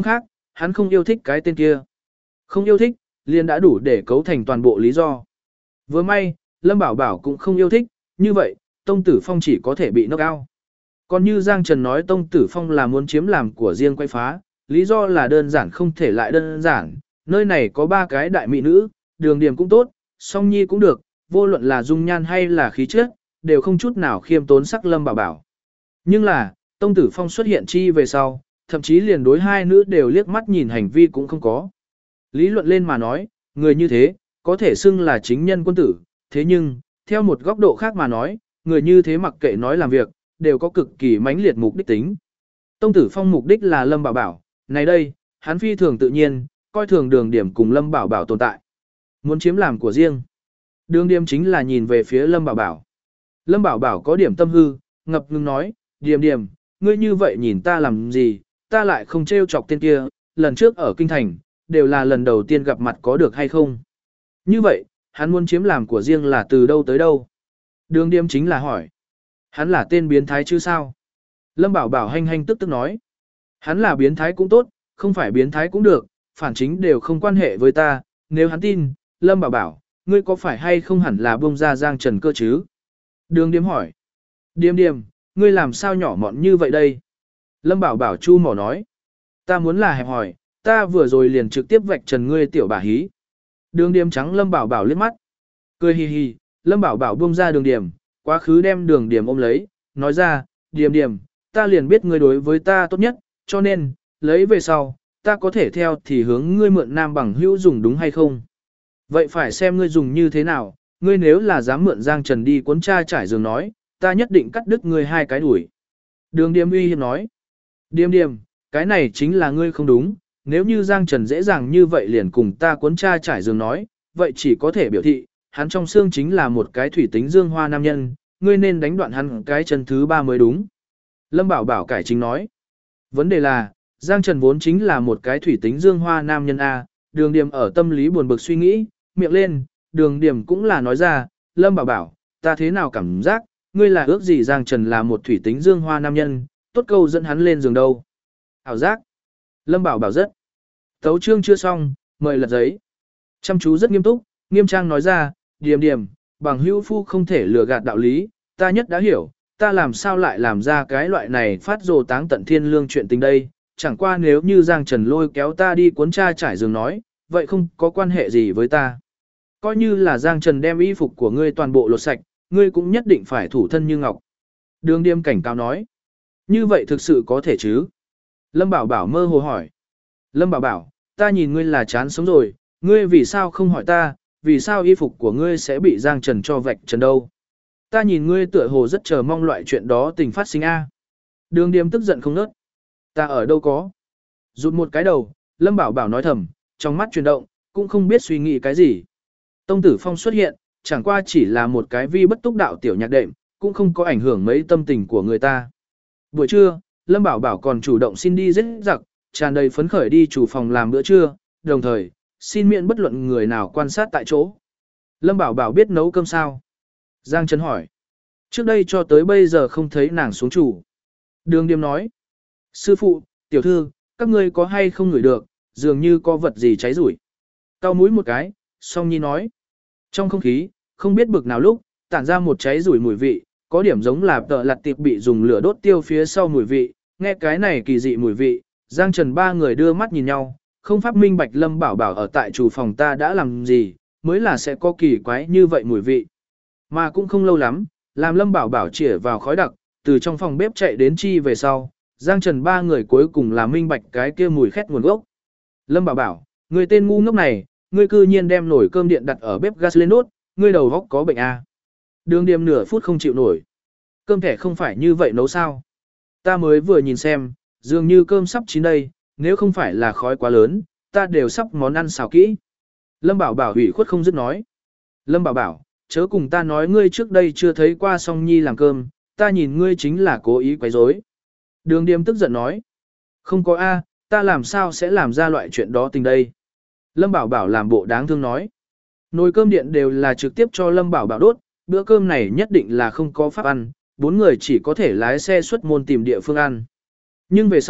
hắn không yêu thích cái tên kia. Không yêu thích, liền đã đủ để cấu thành toàn bộ lý do. Vừa may, Lâm Bảo Bảo cũng không yêu thích, như vậy, Tông Tử Phong chỉ có thể bị knock out. Còn như Giang Trần nói Tông Tử Phong là muốn chiếm làm của riêng quay phá, lý do là đơn giản không thể lại đơn giản, nơi này có 3 cái đại mỹ nữ, Đường Điềm cũng tốt, Song Nhi cũng được, vô luận là dung nhan hay là khí chất, đều không chút nào khiêm tốn sắc Lâm Bảo Bảo. Nhưng là, Tông Tử Phong xuất hiện chi về sau, thậm chí liền đối hai nữ đều liếc mắt nhìn hành vi cũng không có. Lý luận lên mà nói, người như thế, có thể xưng là chính nhân quân tử, thế nhưng, theo một góc độ khác mà nói, người như thế mặc kệ nói làm việc, đều có cực kỳ mãnh liệt mục đích tính. Tông Tử Phong mục đích là Lâm Bảo Bảo, này đây, hắn phi thường tự nhiên, coi thường Đường Điểm cùng Lâm Bảo Bảo tồn tại. Muốn chiếm làm của riêng. Đường Điểm chính là nhìn về phía Lâm Bảo Bảo. Lâm Bảo Bảo có điểm tâm hư, ngập ngừng nói, Điềm Điềm, ngươi như vậy nhìn ta làm gì, ta lại không trêu chọc tên kia, lần trước ở Kinh Thành, đều là lần đầu tiên gặp mặt có được hay không. Như vậy, hắn muốn chiếm làm của riêng là từ đâu tới đâu. Đường Điềm chính là hỏi. Hắn là tên biến thái chứ sao? Lâm Bảo Bảo hanh hanh tức tức nói. Hắn là biến thái cũng tốt, không phải biến thái cũng được, phản chính đều không quan hệ với ta, nếu hắn tin, Lâm Bảo Bảo, ngươi có phải hay không hẳn là bông ra Giang Trần cơ chứ? Đường Điềm hỏi. Điềm Điềm, ngươi làm sao nhỏ mọn như vậy đây? Lâm Bảo Bảo chu mỏ nói. Ta muốn là hẹp hỏi, ta vừa rồi liền trực tiếp vạch trần ngươi tiểu bà hí. Đường Điềm trắng Lâm Bảo Bảo liếc mắt. Cười hì hì, Lâm Bảo Bảo buông ra Đường Điềm, quá khứ đem Đường Điềm ôm lấy, nói ra, Điềm Điềm, ta liền biết ngươi đối với ta tốt nhất, cho nên, lấy về sau, ta có thể theo thì hướng ngươi mượn nam bằng hữu dùng đúng hay không. Vậy phải xem ngươi dùng như thế nào, ngươi nếu là dám mượn Giang Trần đi cuốn tra trải giường nói, ta nhất định cắt đứt ngươi 2 cái đuổi. Đường Điềm uy hiếp nói, Điềm Điềm, cái này chính là ngươi không đúng, nếu như Giang Trần dễ dàng như vậy liền cùng ta cuốn tra trải giường nói, vậy chỉ có thể biểu thị, hắn trong xương chính là một cái thủy tính dương hoa nam nhân, ngươi nên đánh đoạn hắn cái chân thứ 3 mới đúng. Lâm Bảo Bảo cải chính nói, vấn đề là, Giang Trần vốn chính là một cái thủy tính dương hoa nam nhân A, Đường Điềm ở tâm lý buồn bực suy nghĩ, miệng lên, Đường Điềm cũng là nói ra, Lâm Bảo Bảo, ta thế nào cảm giác, ngươi là ước gì Giang Trần là một thủy tính dương hoa nam nhân, tốt câu dẫn hắn lên giường đâu. Ảo giác. Lâm Bảo Bảo rất. Tấu chương chưa xong, mời lật giấy. Chăm chú rất nghiêm túc, nghiêm trang nói ra, Điềm Điềm, bằng hữu phu không thể lừa gạt đạo lý, ta nhất đã hiểu, ta làm sao lại làm ra cái loại này phát rồ táng tận thiên lương chuyện tình đây, chẳng qua nếu như Giang Trần lôi kéo ta đi cuốn tra trải giường nói, vậy không có quan hệ gì với ta. Coi như là Giang Trần đem y phục của ngươi toàn bộ lột sạch, ngươi cũng nhất định phải thủ thân như ngọc. Đường Điềm cảnh cáo nói, như vậy thực sự có thể chứ? Lâm Bảo Bảo mơ hồ hỏi. Lâm Bảo Bảo, ta nhìn ngươi là chán sống rồi, ngươi vì sao không hỏi ta, vì sao y phục của ngươi sẽ bị Giang Trần cho vạch trần đâu? Ta nhìn ngươi tựa hồ rất chờ mong loại chuyện đó tình phát sinh a. Đường Điềm tức giận không nớt. Ta ở đâu có? Rụt một cái đầu, Lâm Bảo Bảo nói thầm, trong mắt chuyển động, cũng không biết suy nghĩ cái gì. Tông Tử Phong xuất hiện, chẳng qua chỉ là một cái vi bất túc đạo tiểu nhạc đệm, cũng không có ảnh hưởng mấy tâm tình của người ta. Buổi trưa, Lâm Bảo Bảo còn chủ động xin đi giết giặc, tràn đầy phấn khởi đi chủ phòng làm bữa trưa, đồng thời, xin miễn bất luận người nào quan sát tại chỗ. Lâm Bảo Bảo biết nấu cơm sao? Giang Trần hỏi. Trước đây cho tới bây giờ không thấy nàng xuống chủ. Đường Điềm nói. Sư phụ, tiểu thư, các ngươi có hay không ngửi được, dường như có vật gì cháy rủi. Cau mũi một cái, Song Nhi nói. Trong không khí, không biết bực nào lúc, tản ra một cháy rủi mùi vị, có điểm giống là tợ lặt tiệp bị dùng lửa đốt tiêu phía sau mùi vị, nghe cái này kỳ dị mùi vị, Giang Trần 3 người đưa mắt nhìn nhau, không pháp minh bạch Lâm Bảo Bảo ở tại chủ phòng ta đã làm gì, mới là sẽ có kỳ quái như vậy mùi vị. Mà cũng không lâu lắm, làm Lâm Bảo Bảo chĩa vào khói đặc, từ trong phòng bếp chạy đến chi về sau, Giang Trần 3 người cuối cùng là minh bạch cái kia mùi khét nguồn gốc. Lâm Bảo Bảo, người tên ngu ngốc này, ngươi cư nhiên đem nồi cơm điện đặt ở bếp gas lên đốt, ngươi đầu góc có bệnh à. Đường Điềm nửa phút không chịu nổi. Cơm thẻ không phải như vậy nấu sao? Ta mới vừa nhìn xem, dường như cơm sắp chín đây, nếu không phải là khói quá lớn, ta đều sắp món ăn xào kỹ. Lâm Bảo Bảo ủy khuất không dứt nói. Lâm Bảo Bảo, chớ cùng ta nói ngươi trước đây chưa thấy qua Song Nhi làm cơm, ta nhìn ngươi chính là cố ý quấy rối. Đường Điềm tức giận nói. Không có a, ta làm sao sẽ làm ra loại chuyện đó tình đây. Lâm Bảo Bảo làm bộ đáng thương nói. Nồi cơm điện đều là trực tiếp cho Lâm Bảo Bảo đốt, bữa cơm này nhất định là không có pháp ăn, 4 người chỉ có thể lái xe xuất môn tìm địa phương ăn. Nhưng về sau,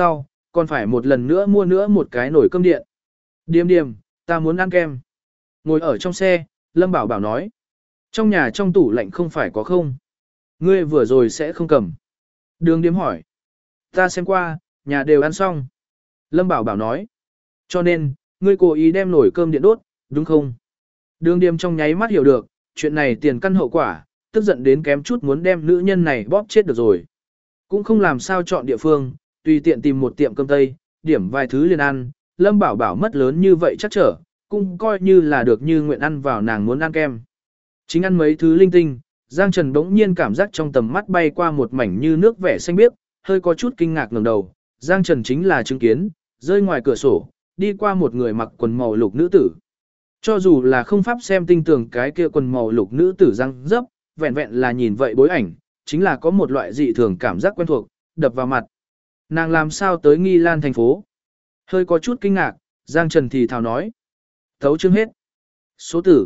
còn phải một lần nữa mua nữa một cái nồi cơm điện. Điềm điềm, ta muốn ăn kem. Ngồi ở trong xe, Lâm Bảo Bảo nói. Trong nhà trong tủ lạnh không phải có không? Ngươi vừa rồi sẽ không cầm. Đường Điềm hỏi. Ta xem qua, nhà đều ăn xong. Lâm Bảo Bảo nói. Cho nên, ngươi cố ý đem nồi cơm điện đốt, đúng không? Đường Điềm trong nháy mắt hiểu được, chuyện này tiền căn hậu quả, tức giận đến kém chút muốn đem nữ nhân này bóp chết được rồi. Cũng không làm sao chọn địa phương, tùy tiện tìm một tiệm cơm tây, điểm vài thứ liền ăn, Lâm Bảo Bảo mất lớn như vậy chắc trở, cũng coi như là được như nguyện ăn vào nàng muốn ăn kem. Chính ăn mấy thứ linh tinh, Giang Trần bỗng nhiên cảm giác trong tầm mắt bay qua một mảnh như nước vẻ xanh biếc, hơi có chút kinh ngạc ngẩng đầu, Giang Trần chính là chứng kiến, rơi ngoài cửa sổ, đi qua một người mặc quần màu lục nữ tử. Cho dù là không pháp xem tinh tường cái kia quần màu lục nữ tử răng dấp, vẹn vẹn là nhìn vậy bối ảnh, chính là có một loại dị thường cảm giác quen thuộc, đập vào mặt. Nàng làm sao tới Nghi Lan thành phố? Hơi có chút kinh ngạc, Giang Trần thì thào nói. Thấu chương hết. Số tử,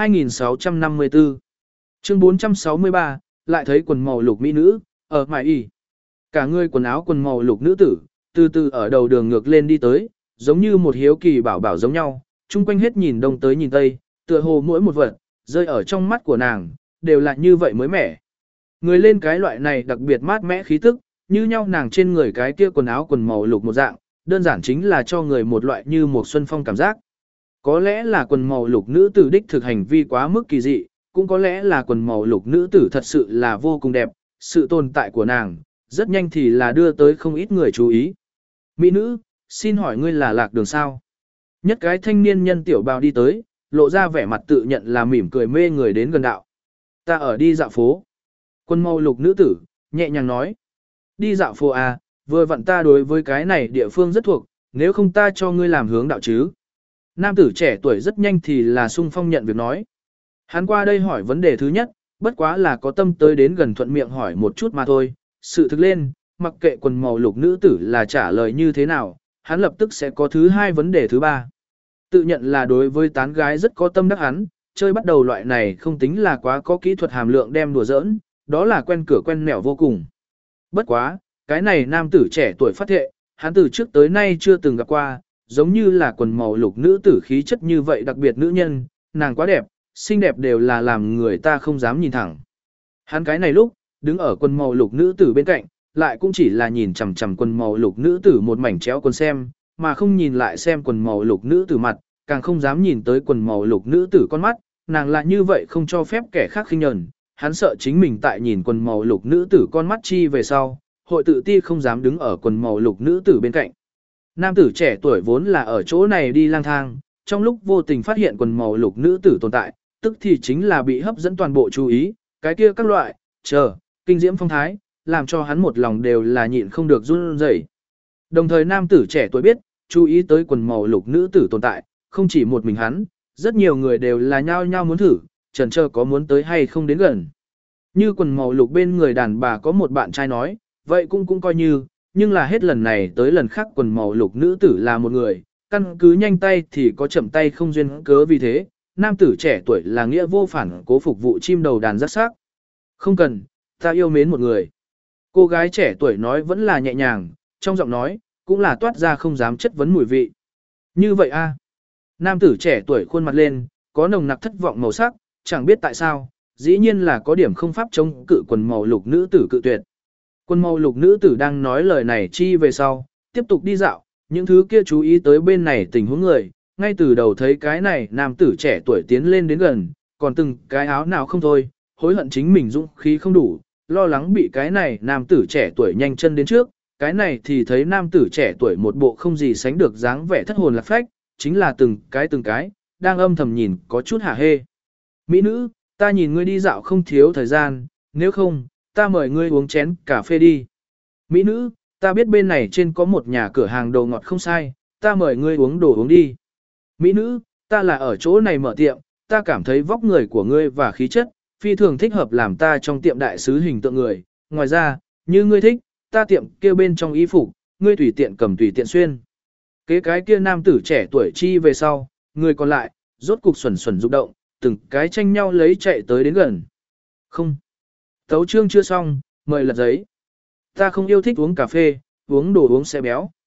2654. Chương 463, lại thấy quần màu lục mỹ nữ, ở mải y. Cả người quần áo quần màu lục nữ tử, từ từ ở đầu đường ngược lên đi tới, giống như một hiếu kỳ bảo bảo giống nhau, chung quanh hết nhìn đông tới nhìn tây, tựa hồ mỗi một vật, rơi ở trong mắt của nàng, đều là như vậy mới mẻ. Người lên cái loại này đặc biệt mát mẻ khí tức, như nhau nàng trên người cái kia quần áo quần màu lục một dạng, đơn giản chính là cho người một loại như một xuân phong cảm giác. Có lẽ là quần màu lục nữ tử đích thực hành vi quá mức kỳ dị, cũng có lẽ là quần màu lục nữ tử thật sự là vô cùng đẹp, sự tồn tại của nàng, rất nhanh thì là đưa tới không ít người chú ý. Mỹ nữ, xin hỏi ngươi là lạc đường sao? Nhất cái thanh niên nhân tiểu bào đi tới, lộ ra vẻ mặt tự nhận là mỉm cười mê người đến gần đạo. Ta ở đi dạo phố. Quần màu lục nữ tử, nhẹ nhàng nói. Đi dạo phố à, vừa vặn ta đối với cái này địa phương rất thuộc, nếu không ta cho ngươi làm hướng đạo chứ. Nam tử trẻ tuổi rất nhanh thì là sung phong nhận việc nói. Hắn qua đây hỏi vấn đề thứ nhất, bất quá là có tâm tới đến gần thuận miệng hỏi một chút mà thôi. Sự thực lên, mặc kệ quần màu lục nữ tử là trả lời như thế nào, hắn lập tức sẽ có thứ hai vấn đề thứ ba. Tự nhận là đối với tán gái rất có tâm đắc hắn, chơi bắt đầu loại này không tính là quá có kỹ thuật hàm lượng đem đùa giỡn, đó là quen cửa quen nẻo vô cùng. Bất quá, cái này nam tử trẻ tuổi phát thệ, hắn từ trước tới nay chưa từng gặp qua, giống như là quần màu lục nữ tử khí chất như vậy đặc biệt nữ nhân, nàng quá đẹp, xinh đẹp đều là làm người ta không dám nhìn thẳng. Hắn cái này lúc, đứng ở quần màu lục nữ tử bên cạnh, lại cũng chỉ là nhìn chằm chằm quần màu lục nữ tử một mảnh chéo quần xem, mà không nhìn lại xem quần màu lục nữ tử mặt, càng không dám nhìn tới quần màu lục nữ tử con mắt, nàng lại như vậy không cho phép kẻ khác khinh nhẫn, hắn sợ chính mình tại nhìn quần màu lục nữ tử con mắt chi về sau, hội tự ti không dám đứng ở quần màu lục nữ tử bên cạnh. Nam tử trẻ tuổi vốn là ở chỗ này đi lang thang, trong lúc vô tình phát hiện quần màu lục nữ tử tồn tại, tức thì chính là bị hấp dẫn toàn bộ chú ý, cái kia các loại, kinh diễm phong thái, làm cho hắn một lòng đều là nhịn không được run rẩy. Đồng thời nam tử trẻ tuổi biết, chú ý tới quần màu lục nữ tử tồn tại, không chỉ một mình hắn, rất nhiều người đều là nhao nhao muốn thử, chần chờ có muốn tới hay không đến gần. Như quần màu lục bên người đàn bà có một bạn trai nói, vậy cũng coi như, nhưng là hết lần này tới lần khác quần màu lục nữ tử là một người, căn cứ nhanh tay thì có chậm tay không duyên cớ, vì thế, nam tử trẻ tuổi là nghĩa vô phản cố phục vụ chim đầu đàn rất sắc. Không cần, ta yêu mến một người. Cô gái trẻ tuổi nói vẫn là nhẹ nhàng, trong giọng nói, cũng là toát ra không dám chất vấn mùi vị. Như vậy a? Nam tử trẻ tuổi khuôn mặt lên, có nồng nặc thất vọng màu sắc, chẳng biết tại sao, dĩ nhiên là có điểm không pháp chống cự quần màu lục nữ tử cự tuyệt. Quần màu lục nữ tử đang nói lời này chi về sau, tiếp tục đi dạo, những thứ kia chú ý tới bên này tình huống người, ngay từ đầu thấy cái này nam tử trẻ tuổi tiến lên đến gần, còn từng cái áo nào không thôi, hối hận chính mình dũng khí không đủ, lo lắng bị cái này nam tử trẻ tuổi nhanh chân đến trước, cái này thì thấy nam tử trẻ tuổi một bộ không gì sánh được dáng vẻ thất hồn lạc phách, chính là từng cái, đang âm thầm nhìn có chút hả hê. Mỹ nữ, ta nhìn ngươi đi dạo không thiếu thời gian, nếu không, ta mời ngươi uống chén cà phê đi. Mỹ nữ, ta biết bên này trên có một nhà cửa hàng đồ ngọt không sai, ta mời ngươi uống đồ uống đi. Mỹ nữ, ta là ở chỗ này mở tiệm, ta cảm thấy vóc người của ngươi và khí chất, phi thường thích hợp làm ta trong tiệm đại sứ hình tượng người. Ngoài ra, như ngươi thích, ta tiệm kia bên trong y phục, ngươi tùy tiện cầm tùy tiện xuyên. Kế cái kia nam tử trẻ tuổi chi về sau, người còn lại, rốt cục xuẩn xuẩn rụng động, từng cái tranh nhau lấy chạy tới đến gần. Không. Tấu chương chưa xong, mời lật giấy. Ta không yêu thích uống cà phê, uống đồ uống sẽ béo.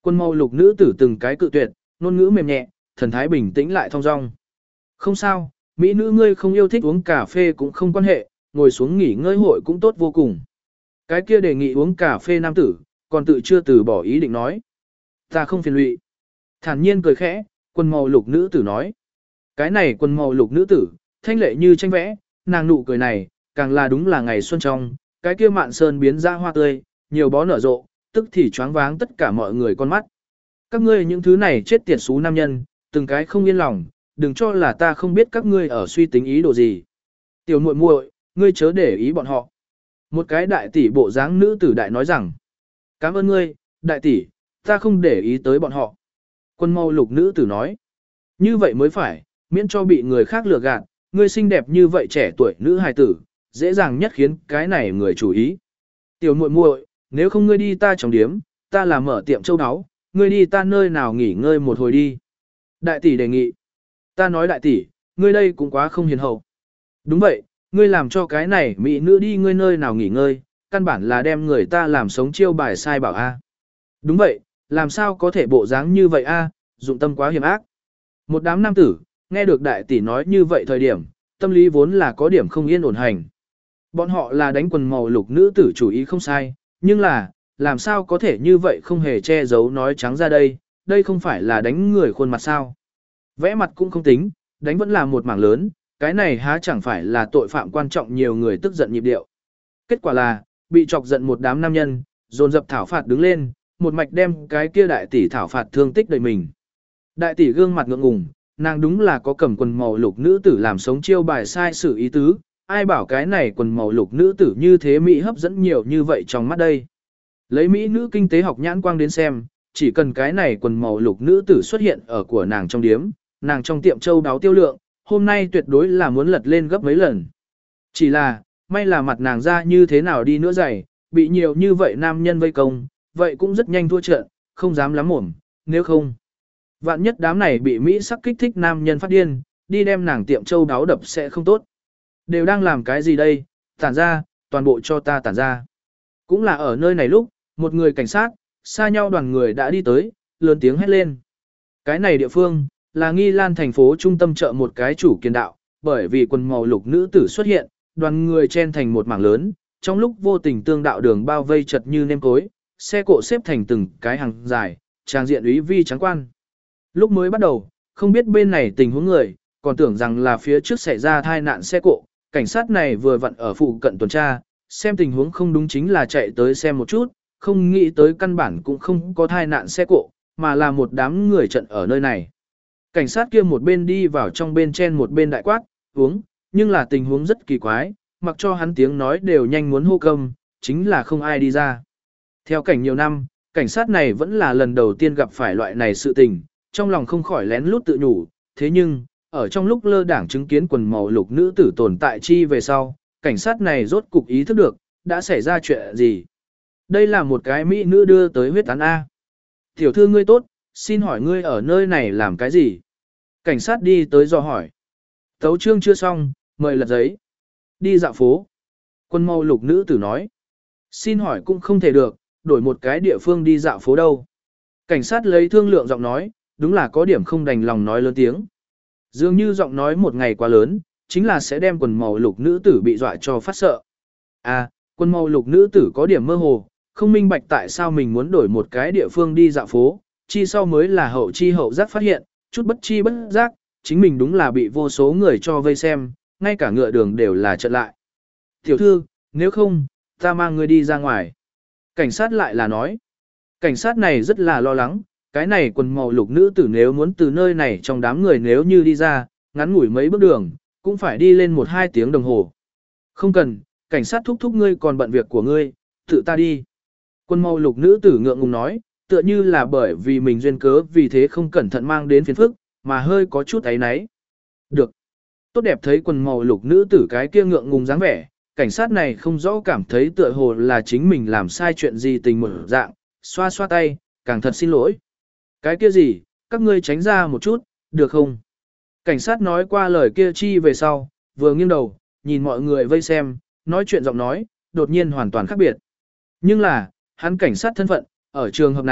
Quần màu lục nữ tử từng cái cự tuyệt, ngôn ngữ mềm nhẹ, thần thái bình tĩnh lại thong dong. Không sao, mỹ nữ ngươi không yêu thích uống cà phê cũng không quan hệ, ngồi xuống nghỉ ngơi hội cũng tốt vô cùng. Cái kia đề nghị uống cà phê nam tử, còn tự chưa từ bỏ ý định nói. Ta không phiền lụy. Thản nhiên cười khẽ, quần màu lục nữ tử nói. Cái này quần màu lục nữ tử, thanh lệ như tranh vẽ, nàng nụ cười này, càng là đúng là ngày xuân trong, cái kia mạn sơn biến ra hoa tươi, nhiều bó nở rộ, tức thì choáng váng tất cả mọi người con mắt. Các ngươi những thứ này chết tiệt xú nam nhân, từng cái không yên lòng, đừng cho là ta không biết các ngươi ở suy tính ý đồ gì. Tiểu muội muội, ngươi chớ để ý bọn họ. Một cái đại tỷ bộ dáng nữ tử đại nói rằng, cảm ơn ngươi, đại tỷ, ta không để ý tới bọn họ. Quân mâu lục nữ tử nói, như vậy mới phải, miễn cho bị người khác lừa gạt, ngươi xinh đẹp như vậy trẻ tuổi nữ hài tử, dễ dàng nhất khiến cái này người chú ý. Tiểu muội muội, nếu không ngươi đi ta trong điếm, ta làm mở tiệm châu áo, ngươi đi ta nơi nào nghỉ ngơi một hồi đi. Đại tỷ đề nghị. Ta nói đại tỷ, ngươi đây cũng quá không hiền hậu. Đúng vậy, ngươi làm cho cái này mỹ nữ đi ngươi nơi nào nghỉ ngơi, căn bản là đem người ta làm sống chiêu bài sai bảo a. Đúng vậy, làm sao có thể bộ dáng như vậy a, dụng tâm quá hiểm ác. Một đám nam tử, nghe được đại tỷ nói như vậy thời điểm, tâm lý vốn là có điểm không yên ổn hành. Bọn họ là đánh quần màu lục nữ tử chủ ý không sai, nhưng là, làm sao có thể như vậy không hề che giấu nói trắng ra đây không phải là đánh người khuôn mặt sao. Vẽ mặt cũng không tính, đánh vẫn là một mảng lớn, cái này há chẳng phải là tội phạm quan trọng nhiều người tức giận nhịp điệu. Kết quả là, bị chọc giận một đám nam nhân, dồn dập thảo phạt đứng lên, một mạch đem cái kia đại tỷ thảo phạt thương tích đầy mình. Đại tỷ gương mặt ngượng ngùng, nàng đúng là có cầm quần màu lục nữ tử làm sống chiêu bài sai sự ý tứ, ai bảo cái này quần màu lục nữ tử như thế Mỹ hấp dẫn nhiều như vậy trong mắt đây. Lấy Mỹ nữ kinh tế học nhãn quang đến xem, chỉ cần cái này quần màu lục nữ tử xuất hiện ở của nàng trong điếm, nàng trong tiệm châu đáo tiêu lượng, hôm nay tuyệt đối là muốn lật lên gấp mấy lần. Chỉ là, may là mặt nàng ra như thế nào đi nữa dày, bị nhiều như vậy nam nhân vây công, vậy cũng rất nhanh thua trận, không dám lắm mồm, nếu không. Vạn nhất đám này bị Mỹ sắc kích thích nam nhân phát điên, đi đem nàng tiệm châu đáo đập sẽ không tốt. Đều đang làm cái gì đây, tản ra, toàn bộ cho ta tản ra. Cũng là ở nơi này lúc, một người cảnh sát, xa nhau đoàn người đã đi tới, lớn tiếng hét lên. Cái này địa phương, là Nghi Lan thành phố trung tâm chợ một cái chủ kiên đạo, bởi vì quần màu lục nữ tử xuất hiện, đoàn người chen thành một mảng lớn, trong lúc vô tình tương đạo đường bao vây chật như nêm cối, xe cộ xếp thành từng cái hàng dài, trang diện úy vi trắng quan. Lúc mới bắt đầu, không biết bên này tình huống người, còn tưởng rằng là phía trước xảy ra tai nạn xe cộ, cảnh sát này vừa vặn ở phụ cận tuần tra, xem tình huống không đúng chính là chạy tới xem một chút, không nghĩ tới căn bản cũng không có tai nạn xe cộ, mà là một đám người trận ở nơi này. Cảnh sát kia một bên đi vào trong bên chen một bên đại quát, uống, nhưng là tình huống rất kỳ quái, mặc cho hắn tiếng nói đều nhanh muốn hô câm, chính là không ai đi ra. Theo cảnh nhiều năm, cảnh sát này vẫn là lần đầu tiên gặp phải loại này sự tình, trong lòng không khỏi lén lút tự nhủ, thế nhưng, ở trong lúc lơ đảng chứng kiến quần màu lục nữ tử tồn tại chi về sau, cảnh sát này rốt cục ý thức được, đã xảy ra chuyện gì. Đây là một cái mỹ nữ đưa tới huyết án A. Tiểu thư ngươi tốt, xin hỏi ngươi ở nơi này làm cái gì? Cảnh sát đi tới dò hỏi. Tấu chương chưa xong, mời lật giấy. Đi dạo phố. Quân mâu lục nữ tử nói. Xin hỏi cũng không thể được, đổi một cái địa phương đi dạo phố đâu. Cảnh sát lấy thương lượng giọng nói, đúng là có điểm không đành lòng nói lớn tiếng. Dường như giọng nói một ngày quá lớn, chính là sẽ đem quần màu lục nữ tử bị dọa cho phát sợ. À, quần màu lục nữ tử có điểm mơ hồ, không minh bạch tại sao mình muốn đổi một cái địa phương đi dạo phố, chi sau mới là hậu chi hậu giác phát hiện, chút bất chi bất giác, chính mình đúng là bị vô số người cho vây xem, ngay cả ngựa đường đều là trợn lại. Tiểu thư, nếu không, ta mang người đi ra ngoài. Cảnh sát lại là nói. Cảnh sát này rất là lo lắng, cái này quần màu lục nữ tử nếu muốn từ nơi này trong đám người nếu như đi ra, ngắn ngủi mấy bước đường, cũng phải đi lên 1-2 tiếng đồng hồ. Không cần, cảnh sát thúc thúc ngươi còn bận việc của ngươi, tự ta đi. Quần màu lục nữ tử ngượng ngùng nói, tựa như là bởi vì mình duyên cớ vì thế không cẩn thận mang đến phiền phức, mà hơi có chút áy náy. Được. Tốt đẹp thấy quần màu lục nữ tử cái kia ngượng ngùng dáng vẻ, cảnh sát này không rõ cảm thấy tựa hồ là chính mình làm sai chuyện gì tình một dạng, xoa xoa tay, càng thật xin lỗi. Cái kia gì, các ngươi tránh ra một chút, được không? Cảnh sát nói qua lời kia chi về sau, vừa nghiêng đầu, nhìn mọi người vây xem, nói chuyện giọng nói, đột nhiên hoàn toàn khác biệt. Nhưng là, hắn cảnh sát thân phận, ở trường hợp này,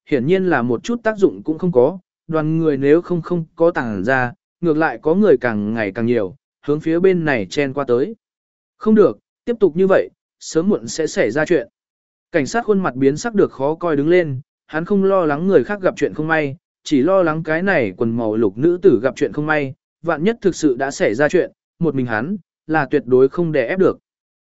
hiển nhiên là một chút tác dụng cũng không có, đoàn người nếu không có tàng ra, ngược lại có người càng ngày càng nhiều, hướng phía bên này chen qua tới. Không được, tiếp tục như vậy, sớm muộn sẽ xảy ra chuyện. Cảnh sát khuôn mặt biến sắc được khó coi đứng lên, hắn không lo lắng người khác gặp chuyện không may, chỉ lo lắng cái này quần màu lục nữ tử gặp chuyện không may, vạn nhất thực sự đã xảy ra chuyện, một mình hắn, là tuyệt đối không đè ép được.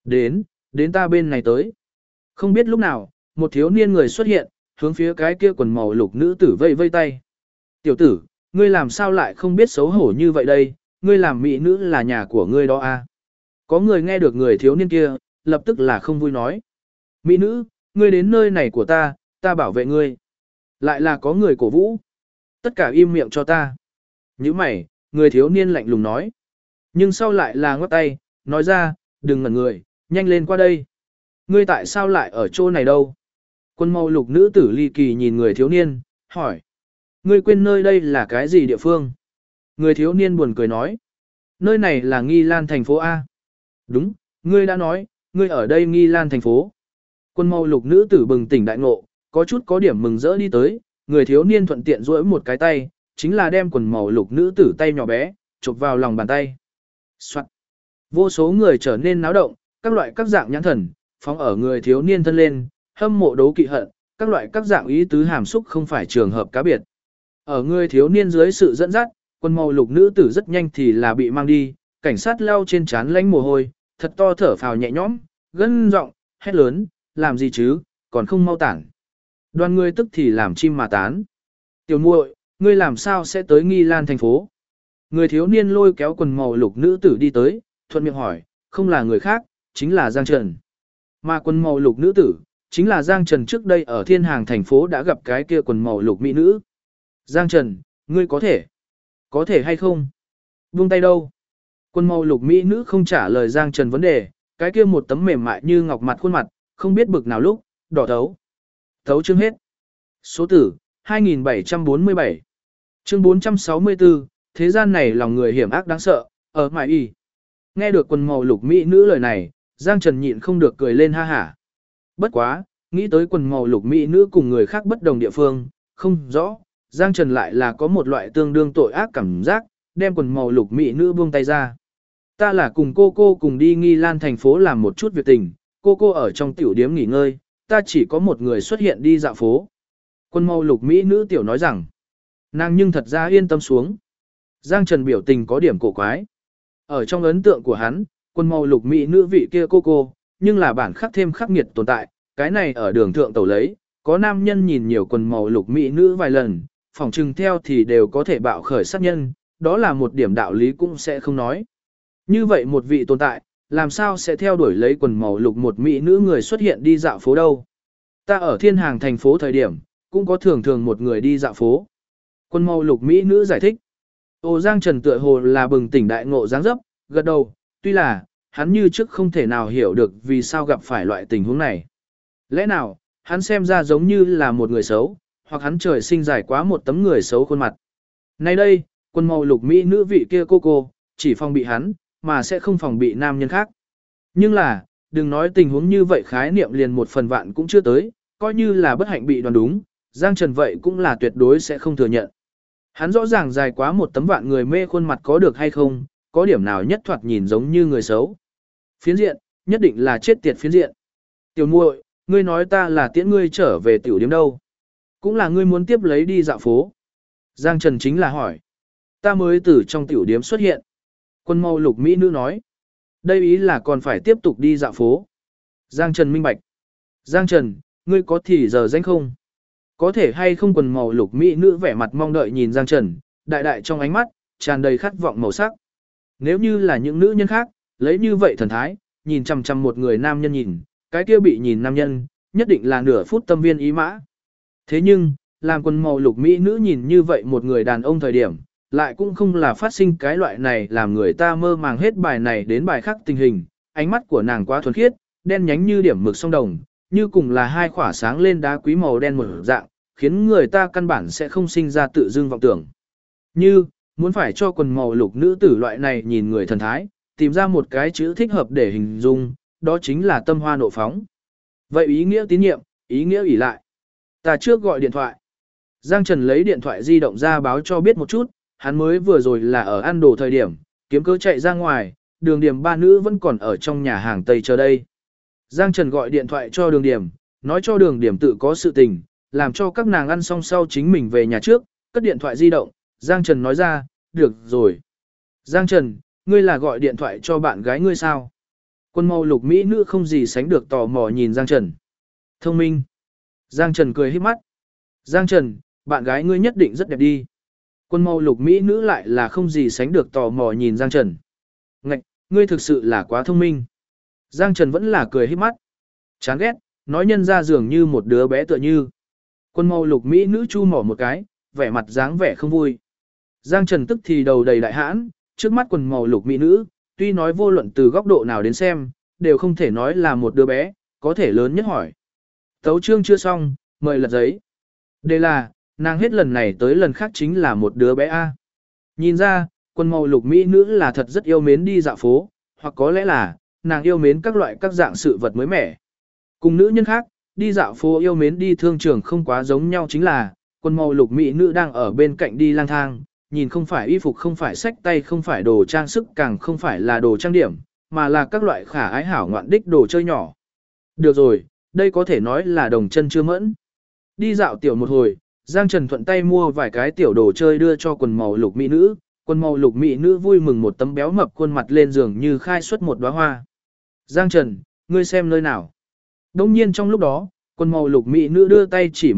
Đến ta bên này tới. Không biết lúc nào, một thiếu niên người xuất hiện, hướng phía cái kia quần màu lục nữ tử vây vây tay. Tiểu tử, ngươi làm sao lại không biết xấu hổ như vậy đây, ngươi làm mỹ nữ là nhà của ngươi đó à? Có người nghe được người thiếu niên kia, lập tức là không vui nói. Mỹ nữ, ngươi đến nơi này của ta bảo vệ ngươi. Lại là có người cổ vũ. Tất cả im miệng cho ta. Như mày, người thiếu niên lạnh lùng nói. Nhưng sau lại là ngoắc tay, nói ra, đừng ngẩn người, nhanh lên qua đây. Ngươi tại sao lại ở chỗ này đâu? Quân màu lục nữ tử ly kỳ nhìn người thiếu niên, hỏi. Ngươi quên nơi đây là cái gì địa phương? Người thiếu niên buồn cười nói. Nơi này là Nghi Lan thành phố A. Đúng, ngươi đã nói, ngươi ở đây Nghi Lan thành phố. Quân màu lục nữ tử bừng tỉnh đại ngộ, có chút có điểm mừng rỡ đi tới, người thiếu niên thuận tiện duỗi một cái tay, chính là đem quần màu lục nữ tử tay nhỏ bé, chụp vào lòng bàn tay. Soạn. Vô số người trở nên náo động, các loại các dạng nhãn thần, phóng ở người thiếu niên thân lên, hâm mộ đấu kỵ hận, các loại các dạng ý tứ hàm xúc không phải trường hợp cá biệt. Ở người thiếu niên dưới sự dẫn dắt, quần màu lục nữ tử rất nhanh thì là bị mang đi, cảnh sát lao trên trán lánh mồ hôi, thật to thở phào nhẹ nhõm, gân giọng, hét lớn, làm gì chứ, còn không mau tản. Đoàn người tức thì làm chim mà tán. Tiểu muội, ngươi làm sao sẽ tới Nghi Lan thành phố? Người thiếu niên lôi kéo quần màu lục nữ tử đi tới, thuận miệng hỏi, không là người khác, chính là Giang Trần. Mà quần màu lục nữ tử, chính là Giang Trần trước đây ở Thiên Hàng thành phố đã gặp cái kia quần màu lục mỹ nữ. Giang Trần, ngươi có thể hay không? Buông tay đâu? Quần màu lục mỹ nữ không trả lời Giang Trần vấn đề, cái kia một tấm mềm mại như ngọc mặt khuôn mặt, không biết bực nào lúc, đỏ thấu. Thấu chương hết. Số tử, 2747. Chương 464, thế gian này lòng người hiểm ác đáng sợ, ở mãi y. Nghe được quần màu lục mỹ nữ lời này, Giang Trần nhịn không được cười lên ha hả. Bất quá, nghĩ tới quần màu lục mỹ nữ cùng người khác bất đồng địa phương, không rõ, Giang Trần lại là có một loại tương đương tội ác cảm giác, đem quần màu lục mỹ nữ buông tay ra. Ta là cùng cô cùng đi Nghi Lan thành phố làm một chút việc tình, cô ở trong tiểu điếm nghỉ ngơi, ta chỉ có một người xuất hiện đi dạo phố. Quần màu lục mỹ nữ tiểu nói rằng, nàng nhưng thật ra yên tâm xuống. Giang Trần biểu tình có điểm cổ quái. Ở trong ấn tượng của hắn, quần màu lục mỹ nữ vị kia cô, nhưng là bản khắc thêm khắc nghiệt tồn tại, cái này ở đường thượng tẩu lấy, có nam nhân nhìn nhiều quần màu lục mỹ nữ vài lần, phỏng chừng theo thì đều có thể bạo khởi sát nhân, đó là một điểm đạo lý cũng sẽ không nói. Như vậy một vị tồn tại, làm sao sẽ theo đuổi lấy quần màu lục một mỹ nữ người xuất hiện đi dạo phố đâu? Ta ở Thiên Hàng thành phố thời điểm, cũng có thường một người đi dạo phố. Quần màu lục mỹ nữ giải thích. Ô Giang Trần tựa hồ là bừng tỉnh đại ngộ dáng dấp, gật đầu, tuy là, hắn như trước không thể nào hiểu được vì sao gặp phải loại tình huống này. Lẽ nào, hắn xem ra giống như là một người xấu, hoặc hắn trời sinh dài quá một tấm người xấu khuôn mặt. Nay đây, quần màu lục mỹ nữ vị kia cô, chỉ phòng bị hắn, mà sẽ không phòng bị nam nhân khác. Nhưng là, đừng nói tình huống như vậy khái niệm liền một phần vạn cũng chưa tới, coi như là bất hạnh bị đoán đúng, Giang Trần vậy cũng là tuyệt đối sẽ không thừa nhận. Hắn rõ ràng dài quá một tấm vạn người mê khuôn mặt có được hay không, có điểm nào nhất thoạt nhìn giống như người xấu. Phiến diện, nhất định là chết tiệt phiến diện. Tiểu muội, ngươi nói ta là tiễn ngươi trở về tiểu điếm đâu? Cũng là ngươi muốn tiếp lấy đi dạo phố. Giang Trần chính là hỏi. Ta mới từ trong tiểu điếm xuất hiện. Quân màu lục mỹ nữ nói. Đây ý là còn phải tiếp tục đi dạo phố. Giang Trần minh bạch. Giang Trần, ngươi có thì giờ danh không? Có thể hay không? Quần màu lục mỹ nữ vẻ mặt mong đợi nhìn Giang Trần, đại đại trong ánh mắt, tràn đầy khát vọng màu sắc. Nếu như là những nữ nhân khác, lấy như vậy thần thái, nhìn chằm chằm một người nam nhân nhìn, cái kia bị nhìn nam nhân, nhất định là nửa phút tâm viên ý mã. Thế nhưng, làm quần màu lục mỹ nữ nhìn như vậy một người đàn ông thời điểm, lại cũng không là phát sinh cái loại này làm người ta mơ màng hết bài này đến bài khác tình hình, ánh mắt của nàng quá thuần khiết, đen nhánh như điểm mực sông đồng, như cùng là hai khỏa sáng lên đá quý màu đen một dạng, khiến người ta căn bản sẽ không sinh ra tự dưng vọng tưởng. Như, muốn phải cho quần màu lục nữ tử loại này nhìn người thần thái, tìm ra một cái chữ thích hợp để hình dung, đó chính là tâm hoa nộ phóng. Vậy ý nghĩa tín nhiệm, ý nghĩa ỷ lại. Ta trước gọi điện thoại. Giang Trần lấy điện thoại di động ra báo cho biết một chút, hắn mới vừa rồi là ở ăn đồ thời điểm, kiếm cớ chạy ra ngoài, Đường Điểm ba nữ vẫn còn ở trong nhà hàng Tây chờ đây. Giang Trần gọi điện thoại cho Đường Điểm, nói cho Đường Điểm tự có sự tình, làm cho các nàng ăn xong sau chính mình về nhà trước, cất điện thoại di động, Giang Trần nói ra, được rồi. Giang Trần, ngươi là gọi điện thoại cho bạn gái ngươi sao? Quân màu lục mỹ nữ không gì sánh được tò mò nhìn Giang Trần. Thông minh. Giang Trần cười híp mắt. Giang Trần, bạn gái ngươi nhất định rất đẹp đi. Quân màu lục mỹ nữ lại là không gì sánh được tò mò nhìn Giang Trần. Ngạch, ngươi thực sự là quá thông minh. Giang Trần vẫn là cười híp mắt. Chán ghét, nói nhân ra dường như một đứa bé tựa như. Quân màu lục mỹ nữ chu mỏ một cái, vẻ mặt dáng vẻ không vui. Giang Trần tức thì đầu đầy đại hãn, trước mắt quần màu lục mỹ nữ, tuy nói vô luận từ góc độ nào đến xem, đều không thể nói là một đứa bé, có thể lớn nhất hỏi. Tấu chương chưa xong, mời lật giấy. Đây là, nàng hết lần này tới lần khác chính là một đứa bé A. Nhìn ra, quần màu lục mỹ nữ là thật rất yêu mến đi dạo phố, hoặc có lẽ là, nàng yêu mến các loại các dạng sự vật mới mẻ. Cùng nữ nhân khác, đi dạo phố yêu mến đi thương trường không quá giống nhau chính là, quần màu lục mỹ nữ đang ở bên cạnh đi lang thang, nhìn không phải y phục, không phải sách tay, không phải đồ trang sức, càng không phải là đồ trang điểm, mà là các loại khả ái hảo ngoạn đích đồ chơi nhỏ. Được rồi, đây có thể nói là đồng chân chưa mẫn. Đi dạo tiểu một hồi, Giang Trần thuận tay mua vài cái tiểu đồ chơi đưa cho quần màu lục mỹ nữ, quần màu lục mỹ nữ vui mừng một tấm béo mập khuôn mặt lên giường như khai xuất một đóa hoa. Giang Trần, ngươi xem nơi nào. Đông nhiên trong lúc đó, quần màu lục mỹ nữ đưa tay chỉ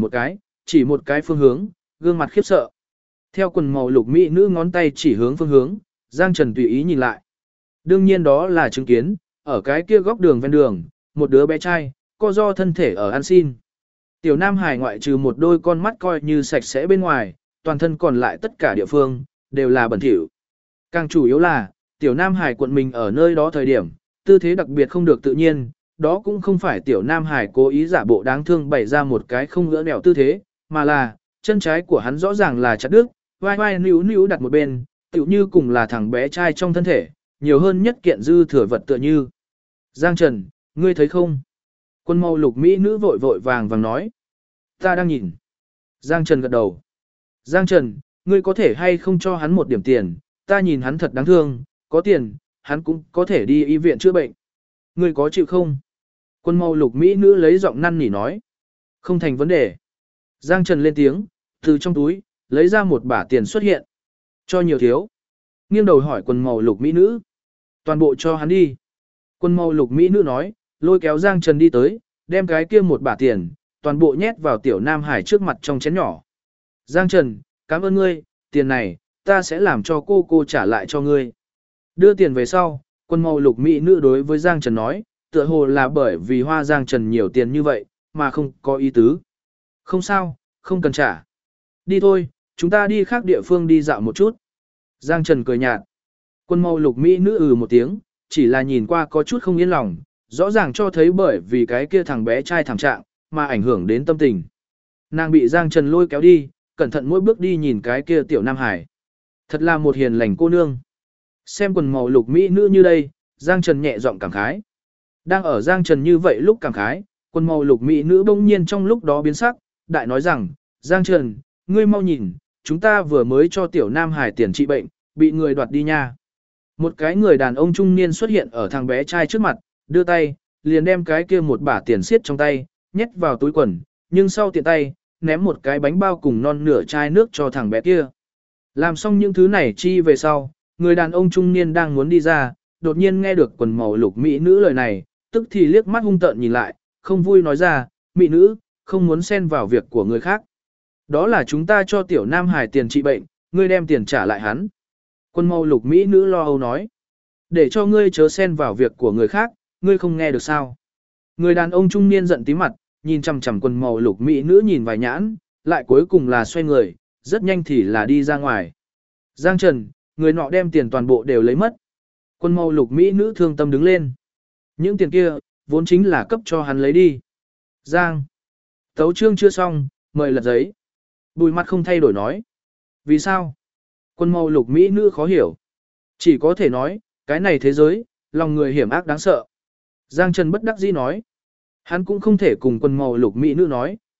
một cái phương hướng, gương mặt khiếp sợ. Theo quần màu lục mỹ nữ ngón tay chỉ hướng phương hướng, Giang Trần tùy ý nhìn lại. Đương nhiên đó là chứng kiến, ở cái kia góc đường ven đường, một đứa bé trai, co do thân thể ở ăn xin. Tiểu Nam Hải ngoại trừ một đôi con mắt coi như sạch sẽ bên ngoài, toàn thân còn lại tất cả địa phương, đều là bẩn thỉu. Càng chủ yếu là, Tiểu Nam Hải cuộn mình ở nơi đó thời điểm, tư thế đặc biệt không được tự nhiên, đó cũng không phải Tiểu Nam Hải cố ý giả bộ đáng thương bày ra một cái không ngỡ nẻo tư thế, mà là, chân trái của hắn rõ ràng là chặt đứt, vai vai níu níu đặt một bên, tựu như cùng là thằng bé trai trong thân thể, nhiều hơn nhất kiện dư thừa vật tựa như. Giang Trần, ngươi thấy không? Quân màu lục mỹ nữ vội vội vàng vàng nói. Ta đang nhìn. Giang Trần gật đầu. Giang Trần, ngươi có thể hay không cho hắn một điểm tiền, ta nhìn hắn thật đáng thương, có tiền, hắn cũng có thể đi y viện chữa bệnh. Ngươi có chịu không? Quân màu lục mỹ nữ lấy giọng năn nỉ nói. Không thành vấn đề. Giang Trần lên tiếng, từ trong túi, lấy ra một bả tiền xuất hiện. Cho nhiều thiếu. Nghiêng đầu hỏi quần màu lục mỹ nữ. Toàn bộ cho hắn đi. Quần màu lục mỹ nữ nói, lôi kéo Giang Trần đi tới, đem cái kia một bả tiền, toàn bộ nhét vào Tiểu Nam Hải trước mặt trong chén nhỏ. Giang Trần, cảm ơn ngươi, tiền này, ta sẽ làm cho cô trả lại cho ngươi. Đưa tiền về sau, quần màu lục mỹ nữ đối với Giang Trần nói, tựa hồ là bởi vì hoa Giang Trần nhiều tiền như vậy, mà không có ý tứ. Không sao, không cần trả. Đi thôi, chúng ta đi khác địa phương đi dạo một chút. Giang Trần cười nhạt. Quân màu lục mỹ nữ một tiếng, chỉ là nhìn qua có chút không yên lòng, rõ ràng cho thấy bởi vì cái kia thằng bé trai thảm trạng, mà ảnh hưởng đến tâm tình. Nàng bị Giang Trần lôi kéo đi, cẩn thận mỗi bước đi nhìn cái kia Tiểu Nam Hải. Thật là một hiền lành cô nương. Xem quần màu lục mỹ nữ như đây, Giang Trần nhẹ giọng cảm khái. Đang ở Giang Trần như vậy lúc cảm khái, quần màu lục mỹ nữ bỗng nhiên trong lúc đó biến sắc, đại nói rằng, Giang Trần, ngươi mau nhìn, chúng ta vừa mới cho Tiểu Nam Hải tiền trị bệnh, bị người đoạt đi nha. Một cái người đàn ông trung niên xuất hiện ở thằng bé trai trước mặt, đưa tay, liền đem cái kia một bả tiền xiết trong tay, nhét vào túi quần, nhưng sau tiện tay, ném một cái bánh bao cùng non nửa chai nước cho thằng bé kia. Làm xong những thứ này chi về sau, người đàn ông trung niên đang muốn đi ra, đột nhiên nghe được quần màu lục mỹ nữ lời này, tức thì liếc mắt hung tợn nhìn lại, không vui nói ra, mỹ nữ, không muốn xen vào việc của người khác. Đó là chúng ta cho Tiểu Nam Hải tiền trị bệnh, ngươi đem tiền trả lại hắn. Quân màu lục mỹ nữ lo âu nói. Để cho ngươi chớ xen vào việc của người khác, ngươi không nghe được sao. Người đàn ông trung niên giận tí mặt, nhìn chằm chằm quần màu lục mỹ nữ nhìn vài nhãn, lại cuối cùng là xoay người, rất nhanh thì là đi ra ngoài. Giang Trần, người nọ đem tiền toàn bộ đều lấy mất. Quân màu lục mỹ nữ thương tâm đứng lên. Những tiền kia, vốn chính là cấp cho hắn lấy đi. Giang. Tấu chương chưa xong, mời lật giấy. Bùi mặt không thay đổi nói. Vì sao? Quân màu lục mỹ nữ khó hiểu. Chỉ có thể nói, cái này thế giới, lòng người hiểm ác đáng sợ. Giang Trần bất đắc dĩ nói. Hắn cũng không thể cùng quân màu lục mỹ nữ nói,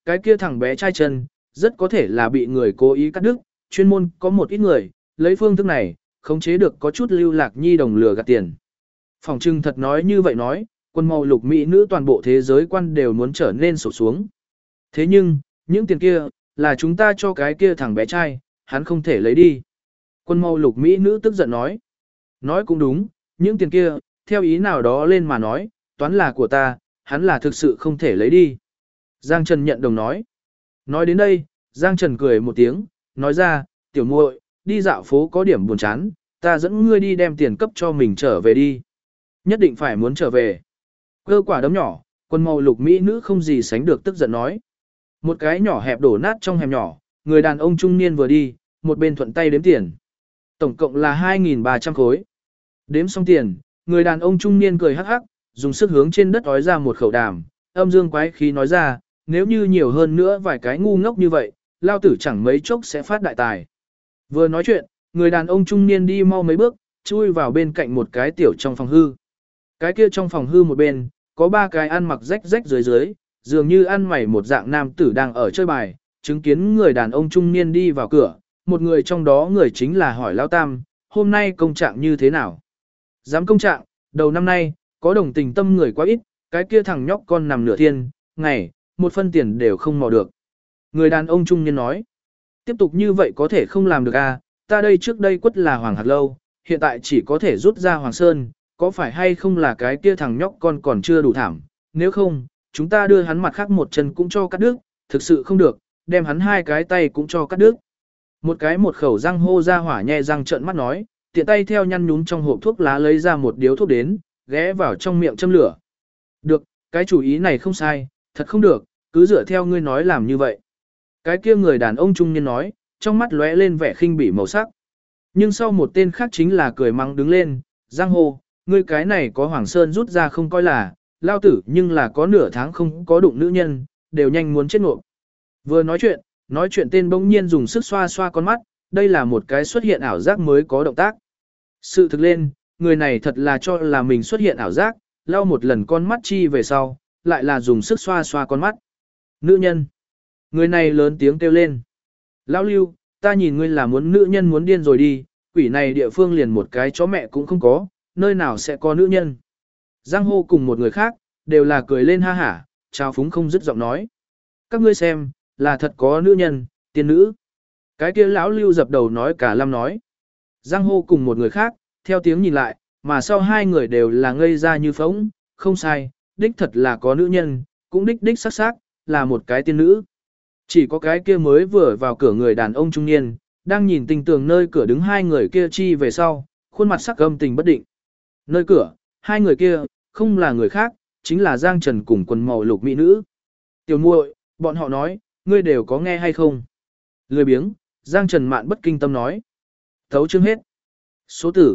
cái kia thằng bé trai chân, rất có thể là bị người cố ý cắt đứt, chuyên môn có một ít người, lấy phương thức này, khống chế được có chút lưu lạc nhi đồng lừa gạt tiền. Phòng trưng thật nói như vậy nói, quân màu lục mỹ nữ toàn bộ thế giới quan đều muốn trở nên sụp xuống. Thế nhưng, những tiền kia, là chúng ta cho cái kia thằng bé trai, hắn không thể lấy đi. Quân màu lục mỹ nữ tức giận nói. Nói cũng đúng, những tiền kia, theo ý nào đó lên mà nói, toán là của ta, hắn là thực sự không thể lấy đi. Giang Trần nhận đồng nói. Nói đến đây, Giang Trần cười một tiếng, nói ra, tiểu muội, đi dạo phố có điểm buồn chán, ta dẫn ngươi đi đem tiền cấp cho mình trở về đi. Nhất định phải muốn trở về. Cơ quả đấm nhỏ, quân màu lục mỹ nữ không gì sánh được tức giận nói. Một cái nhỏ hẹp đổ nát trong hẻm nhỏ, người đàn ông trung niên vừa đi, một bên thuận tay đếm tiền. Tổng cộng là 2.300 khối. Đếm xong tiền, người đàn ông trung niên cười hắc hắc, dùng sức hướng trên đất ói ra một khẩu đàm, âm dương quái khí nói ra, nếu như nhiều hơn nữa vài cái ngu ngốc như vậy, lao tử chẳng mấy chốc sẽ phát đại tài. Vừa nói chuyện, người đàn ông trung niên đi mau mấy bước, chui vào bên cạnh một cái tiểu trong phòng hư. Cái kia trong phòng hư một bên, có 3 cái ăn mặc rách rách dưới dưới, dường như ăn mày một dạng nam tử đang ở chơi bài, chứng kiến người đàn ông trung niên đi vào cửa, một người trong đó người chính là hỏi Lão Tam, hôm nay công trạng như thế nào? Dám công trạng, đầu năm nay, có đồng tình tâm người quá ít, cái kia thằng nhóc con nằm nửa thiên, ngày, một phân tiền đều không mò được. Người đàn ông trung niên nói, tiếp tục như vậy có thể không làm được à, ta đây trước đây quất là Hoàng Hạt Lâu, hiện tại chỉ có thể rút ra Hoàng Sơn, có phải hay không là cái kia thằng nhóc con còn chưa đủ thảm, nếu không, chúng ta đưa hắn mặt khác một chân cũng cho cắt đứt, thực sự không được, đem hắn 2 cái tay cũng cho cắt đứt. Một cái một khẩu răng hô ra hỏa nhe răng trợn mắt nói, tiện tay theo nhăn nhúm trong hộp thuốc lá lấy ra một điếu thuốc đến, ghé vào trong miệng châm lửa. Được, cái chủ ý này không sai, thật không được, cứ dựa theo ngươi nói làm như vậy. Cái kia người đàn ông trung niên nói, trong mắt lóe lên vẻ khinh bỉ màu sắc. Nhưng sau một tên khác chính là cười mắng đứng lên, giang hồ, ngươi cái này có Hoàng Sơn rút ra không coi là, lao tử nhưng là có nửa tháng không có đụng nữ nhân, đều nhanh muốn chết ngộp. Vừa nói chuyện tên bỗng nhiên dùng sức xoa xoa con mắt, đây là một cái xuất hiện ảo giác mới có động tác. Sự thực lên, người này thật là cho là mình xuất hiện ảo giác, lau một lần con mắt chi về sau, lại là dùng sức xoa xoa con mắt. Nữ nhân. Người này lớn tiếng kêu lên. Lão Lưu, ta nhìn ngươi là muốn nữ nhân muốn điên rồi đi, quỷ này địa phương liền một cái chó mẹ cũng không có, nơi nào sẽ có nữ nhân. Giang hô cùng một người khác, đều là cười lên ha hả, trao phúng không dứt giọng nói. Các ngươi xem, là thật có nữ nhân, tiên nữ. Cái kia lão Lưu dập đầu nói cả lâm nói. Giang hô cùng một người khác, theo tiếng nhìn lại, mà sau 2 người đều là ngây ra như phóng, không sai, đích thật là có nữ nhân, cũng đích sắc sắc, là một cái tiên nữ. Chỉ có cái kia mới vừa vào cửa người đàn ông trung niên, đang nhìn tình tường nơi cửa đứng 2 người kia chi về sau, khuôn mặt sắc âm tình bất định. Nơi cửa, 2 người kia, không là người khác, chính là Giang Trần cùng quần màu lục mỹ nữ. Tiểu muội, bọn họ nói, ngươi đều có nghe hay không? Lười biếng, Giang Trần mạn bất kinh tâm nói. Thấu chương hết. Số tử,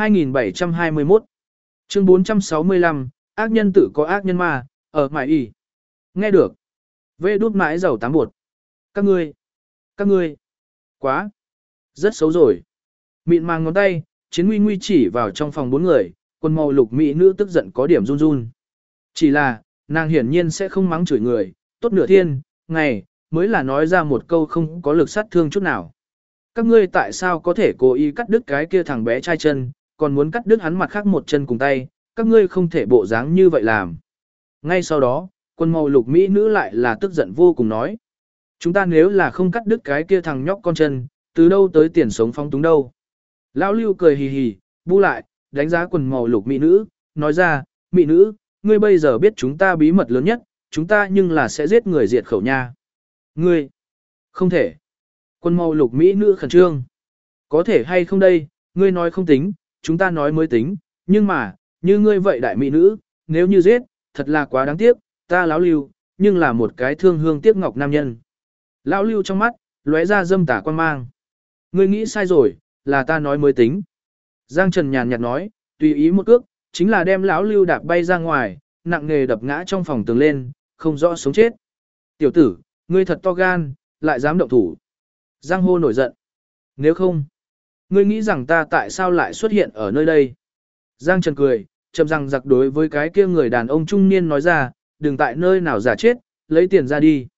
2721. Chương 465, ác nhân tử có ác nhân ma, ở mãi y. Nghe được. Vê đút mãi giàu 81. Các ngươi, quá, rất xấu rồi. Mịn màng ngón tay, Chiến Nguy chỉ vào trong phòng 4 người, quần màu lục mỹ nữ tức giận có điểm run run. Chỉ là, nàng hiển nhiên sẽ không mắng chửi người, tốt nửa thiên, ngày, mới là nói ra một câu không có lực sát thương chút nào. Các ngươi tại sao có thể cố ý cắt đứt cái kia thằng bé trai chân, còn muốn cắt đứt hắn mặt khác một chân cùng tay, các ngươi không thể bộ dáng như vậy làm. Ngay sau đó, quần màu lục mỹ nữ lại là tức giận vô cùng nói. Chúng ta nếu là không cắt đứt cái kia thằng nhóc con chân, từ đâu tới tiền sống phong túng đâu. Lão Lưu cười hì hì, bu lại, đánh giá quần màu lục mỹ nữ, nói ra, mỹ nữ, ngươi bây giờ biết chúng ta bí mật lớn nhất, chúng ta nhưng là sẽ giết người diệt khẩu nha. Ngươi, không thể. Quần màu lục mỹ nữ khẩn trương. Có thể hay không đây, ngươi nói không tính, chúng ta nói mới tính, nhưng mà, như ngươi vậy đại mỹ nữ, nếu như giết, thật là quá đáng tiếc, ta Lão Lưu, nhưng là một cái thương hương tiếc ngọc nam nhân. Lão Lưu trong mắt, lóe ra dâm tả quan mang. Ngươi nghĩ sai rồi, là ta nói mới tính. Giang Trần nhàn nhạt nói, tùy ý một cước, chính là đem Lão Lưu đạp bay ra ngoài, nặng nề đập ngã trong phòng tường lên, không rõ sống chết. Tiểu tử, ngươi thật to gan, lại dám động thủ. Giang hô nổi giận. Nếu không, ngươi nghĩ rằng ta tại sao lại xuất hiện ở nơi đây? Giang Trần cười, chậm răng giặc đối với cái kia người đàn ông trung niên nói ra, đừng tại nơi nào giả chết, lấy tiền ra đi.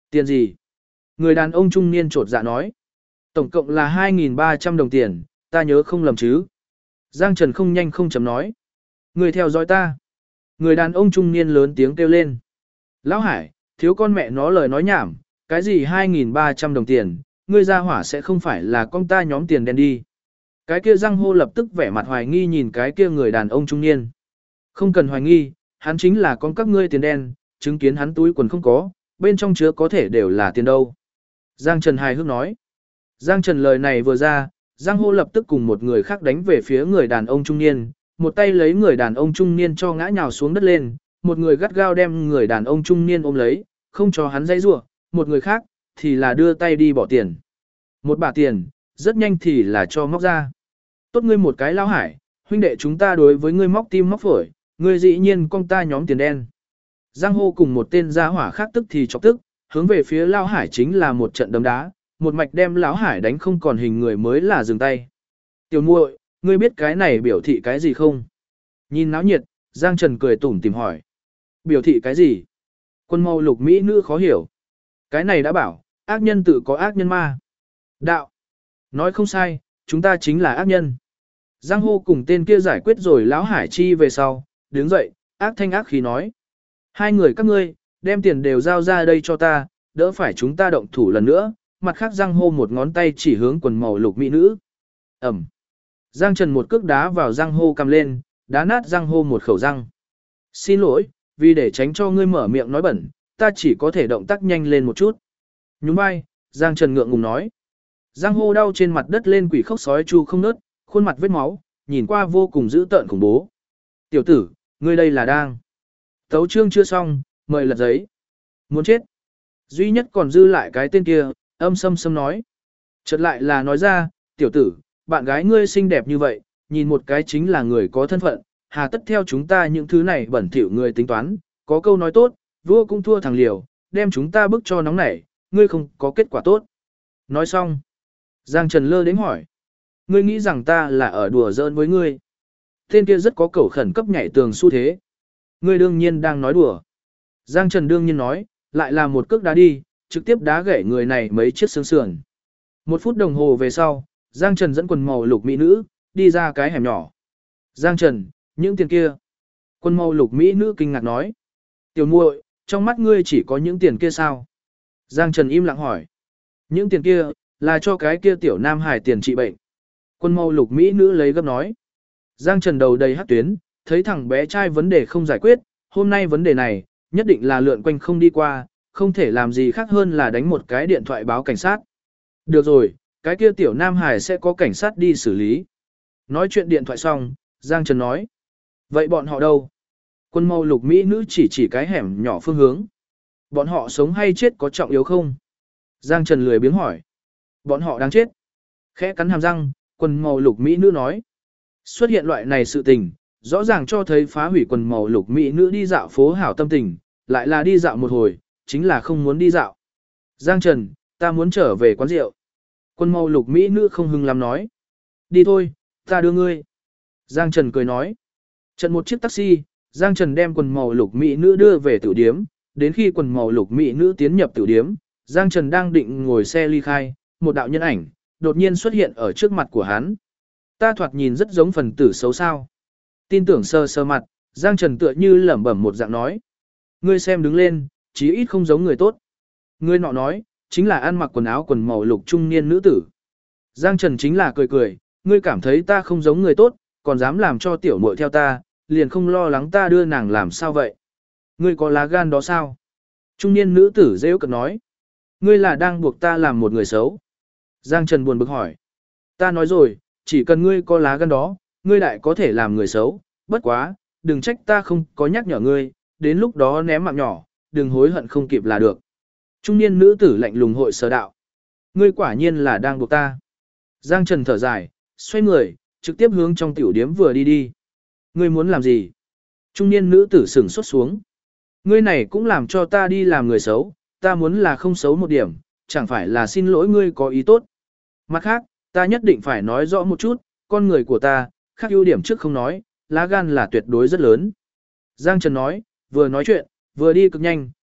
Tiền gì? Người đàn ông trung niên trột dạ nói. Tổng cộng là 2.300 đồng tiền, ta nhớ không lầm chứ. Giang Trần không nhanh không chậm nói. Người theo dõi ta. Người đàn ông trung niên lớn tiếng kêu lên. Lão Hải, thiếu con mẹ nó lời nói nhảm, cái gì 2.300 đồng tiền, ngươi ra hỏa sẽ không phải là con ta nhóm tiền đen đi. Cái kia Giang Hô lập tức vẻ mặt hoài nghi nhìn cái kia người đàn ông trung niên. Không cần hoài nghi, hắn chính là con các ngươi tiền đen, chứng kiến hắn túi quần không có, bên trong chứa có thể đều là tiền đâu. Giang Trần hài hước nói. Giang Trần lời này vừa ra, Giang Hô lập tức cùng một người khác đánh về phía người đàn ông trung niên, một tay lấy người đàn ông trung niên cho ngã nhào xuống đất lên, một người gắt gao đem người đàn ông trung niên ôm lấy, không cho hắn dây rủa, một người khác thì là đưa tay đi bỏ tiền. Một bả tiền, rất nhanh thì là cho móc ra. Tốt ngươi một cái Lão Hải, huynh đệ chúng ta đối với ngươi móc tim móc phổi, ngươi dĩ nhiên con ta nhóm tiền đen. Giang Hô cùng một tên gia hỏa khác tức thì chọc tức, hướng về phía Lão Hải chính là một trận đấm đá, một mạch đem Lão Hải đánh không còn hình người mới là dừng tay. Tiểu muội, ngươi biết cái này biểu thị cái gì không? Nhìn náo nhiệt, Giang Trần cười tủm tìm hỏi. Biểu thị cái gì? Quân mâu lục mỹ nữ khó hiểu. Cái này đã bảo, ác nhân tự có ác nhân ma. Đạo. Nói không sai, chúng ta chính là ác nhân. Giang Hô cùng tên kia giải quyết rồi Lão Hải chi về sau, đứng dậy, ác thanh ác khí nói. Hai người các ngươi, đem tiền đều giao ra đây cho ta, đỡ phải chúng ta động thủ lần nữa. Mặt khác Giang Hô một ngón tay chỉ hướng quần màu lục mỹ nữ. Ẩm. Giang Trần một cước đá vào Giang Hô cầm lên, đá nát Giang Hô một khẩu răng. Xin lỗi, vì để tránh cho ngươi mở miệng nói bẩn, ta chỉ có thể động tác nhanh lên một chút. Nhún vai, Giang Trần ngượng ngùng nói. Giang Hô đau trên mặt đất lên quỷ khóc sói chu không nớt, khuôn mặt vết máu, nhìn qua vô cùng dữ tợn khủng bố. Tiểu tử, ngươi đây là đang. Tấu chương chưa xong, mời lật giấy. Muốn chết. Duy nhất còn dư lại cái tên kia, âm sâm nói. Chợt lại là nói ra, tiểu tử, bạn gái ngươi xinh đẹp như vậy, nhìn một cái chính là người có thân phận, hà tất theo chúng ta những thứ này bẩn thỉu người tính toán, có câu nói tốt, vua cũng thua thằng liều, đem chúng ta bức cho nóng nảy, ngươi không có kết quả tốt. Nói xong, Giang Trần lơ đến hỏi, ngươi nghĩ rằng ta là ở đùa giỡn với ngươi. Tên kia rất có cẩu khẩn cấp nhảy tường xu thế. Ngươi đương nhiên đang nói đùa. Giang Trần đương nhiên nói, lại là một cước đá đi, trực tiếp đá gãy người này mấy chiếc xương sườn. Một phút đồng hồ về sau, Giang Trần dẫn quần màu lục mỹ nữ, đi ra cái hẻm nhỏ. Giang Trần, những tiền kia. Quần màu lục mỹ nữ kinh ngạc nói. Tiểu muội, trong mắt ngươi chỉ có những tiền kia sao? Giang Trần im lặng hỏi. Những tiền kia, là cho cái kia tiểu nam hải tiền trị bệnh. Quần màu lục mỹ nữ lấy gấp nói. Giang Trần đầu đầy hắc tuyến, thấy thằng bé trai vấn đề không giải quyết, hôm nay vấn đề này, nhất định là lượn quanh không đi qua, không thể làm gì khác hơn là đánh một cái điện thoại báo cảnh sát. Được rồi, cái kia tiểu Nam Hải sẽ có cảnh sát đi xử lý. Nói chuyện điện thoại xong, Giang Trần nói. Vậy bọn họ đâu? Quân mâu lục mỹ nữ chỉ cái hẻm nhỏ phương hướng. Bọn họ sống hay chết có trọng yếu không? Giang Trần lười biếng hỏi. Bọn họ đang chết. Khẽ cắn hàm răng, quần màu lục mỹ nữ nói. Xuất hiện loại này sự tình, rõ ràng cho thấy phá hủy quần màu lục mỹ nữ đi dạo phố hảo tâm tình, lại là đi dạo một hồi, chính là không muốn đi dạo. Giang Trần, ta muốn trở về quán rượu. Quần màu lục mỹ nữ không hưng lắm nói. Đi thôi, ta đưa ngươi. Giang Trần cười nói. Trận một chiếc taxi, Giang Trần đem quần màu lục mỹ nữ đưa về tiểu điếm, đến khi quần màu lục mỹ nữ tiến nhập tiểu điếm, Giang Trần đang định ngồi xe ly khai, một đạo nhân ảnh, đột nhiên xuất hiện ở trước mặt của hắn. Ta thoạt nhìn rất giống phần tử xấu sao. Tin tưởng sơ sơ mặt, Giang Trần tựa như lẩm bẩm một dạng nói. Ngươi xem đứng lên, chí ít không giống người tốt. Ngươi nọ nói, chính là ăn mặc quần áo quần màu lục trung niên nữ tử. Giang Trần chính là cười cười, ngươi cảm thấy ta không giống người tốt, còn dám làm cho tiểu muội theo ta, liền không lo lắng ta đưa nàng làm sao vậy. Ngươi có lá gan đó sao? Trung niên nữ tử rêu cợt nói. Ngươi là đang buộc ta làm một người xấu. Giang Trần buồn bực hỏi. Ta nói rồi, chỉ cần ngươi có lá gan đó, ngươi lại có thể làm người xấu, bất quá, đừng trách ta không có nhắc nhở ngươi, đến lúc đó ném mạng nhỏ, đừng hối hận không kịp là được. Trung niên nữ tử lạnh lùng hội sở đạo. Ngươi quả nhiên là đang buộc ta. Giang Trần thở dài, xoay người, trực tiếp hướng trong tiểu điếm vừa đi. Ngươi muốn làm gì? Trung niên nữ tử sửng sốt xuống. Ngươi này cũng làm cho ta đi làm người xấu, ta muốn là không xấu một điểm, chẳng phải là xin lỗi ngươi có ý tốt. Mặt khác, ta nhất định phải nói rõ một chút, con người của ta, khác ưu điểm trước không nói, lá gan là tuyệt đối rất lớn. Giang Trần nói, vừa nói chuyện, vừa đi cực nhanh,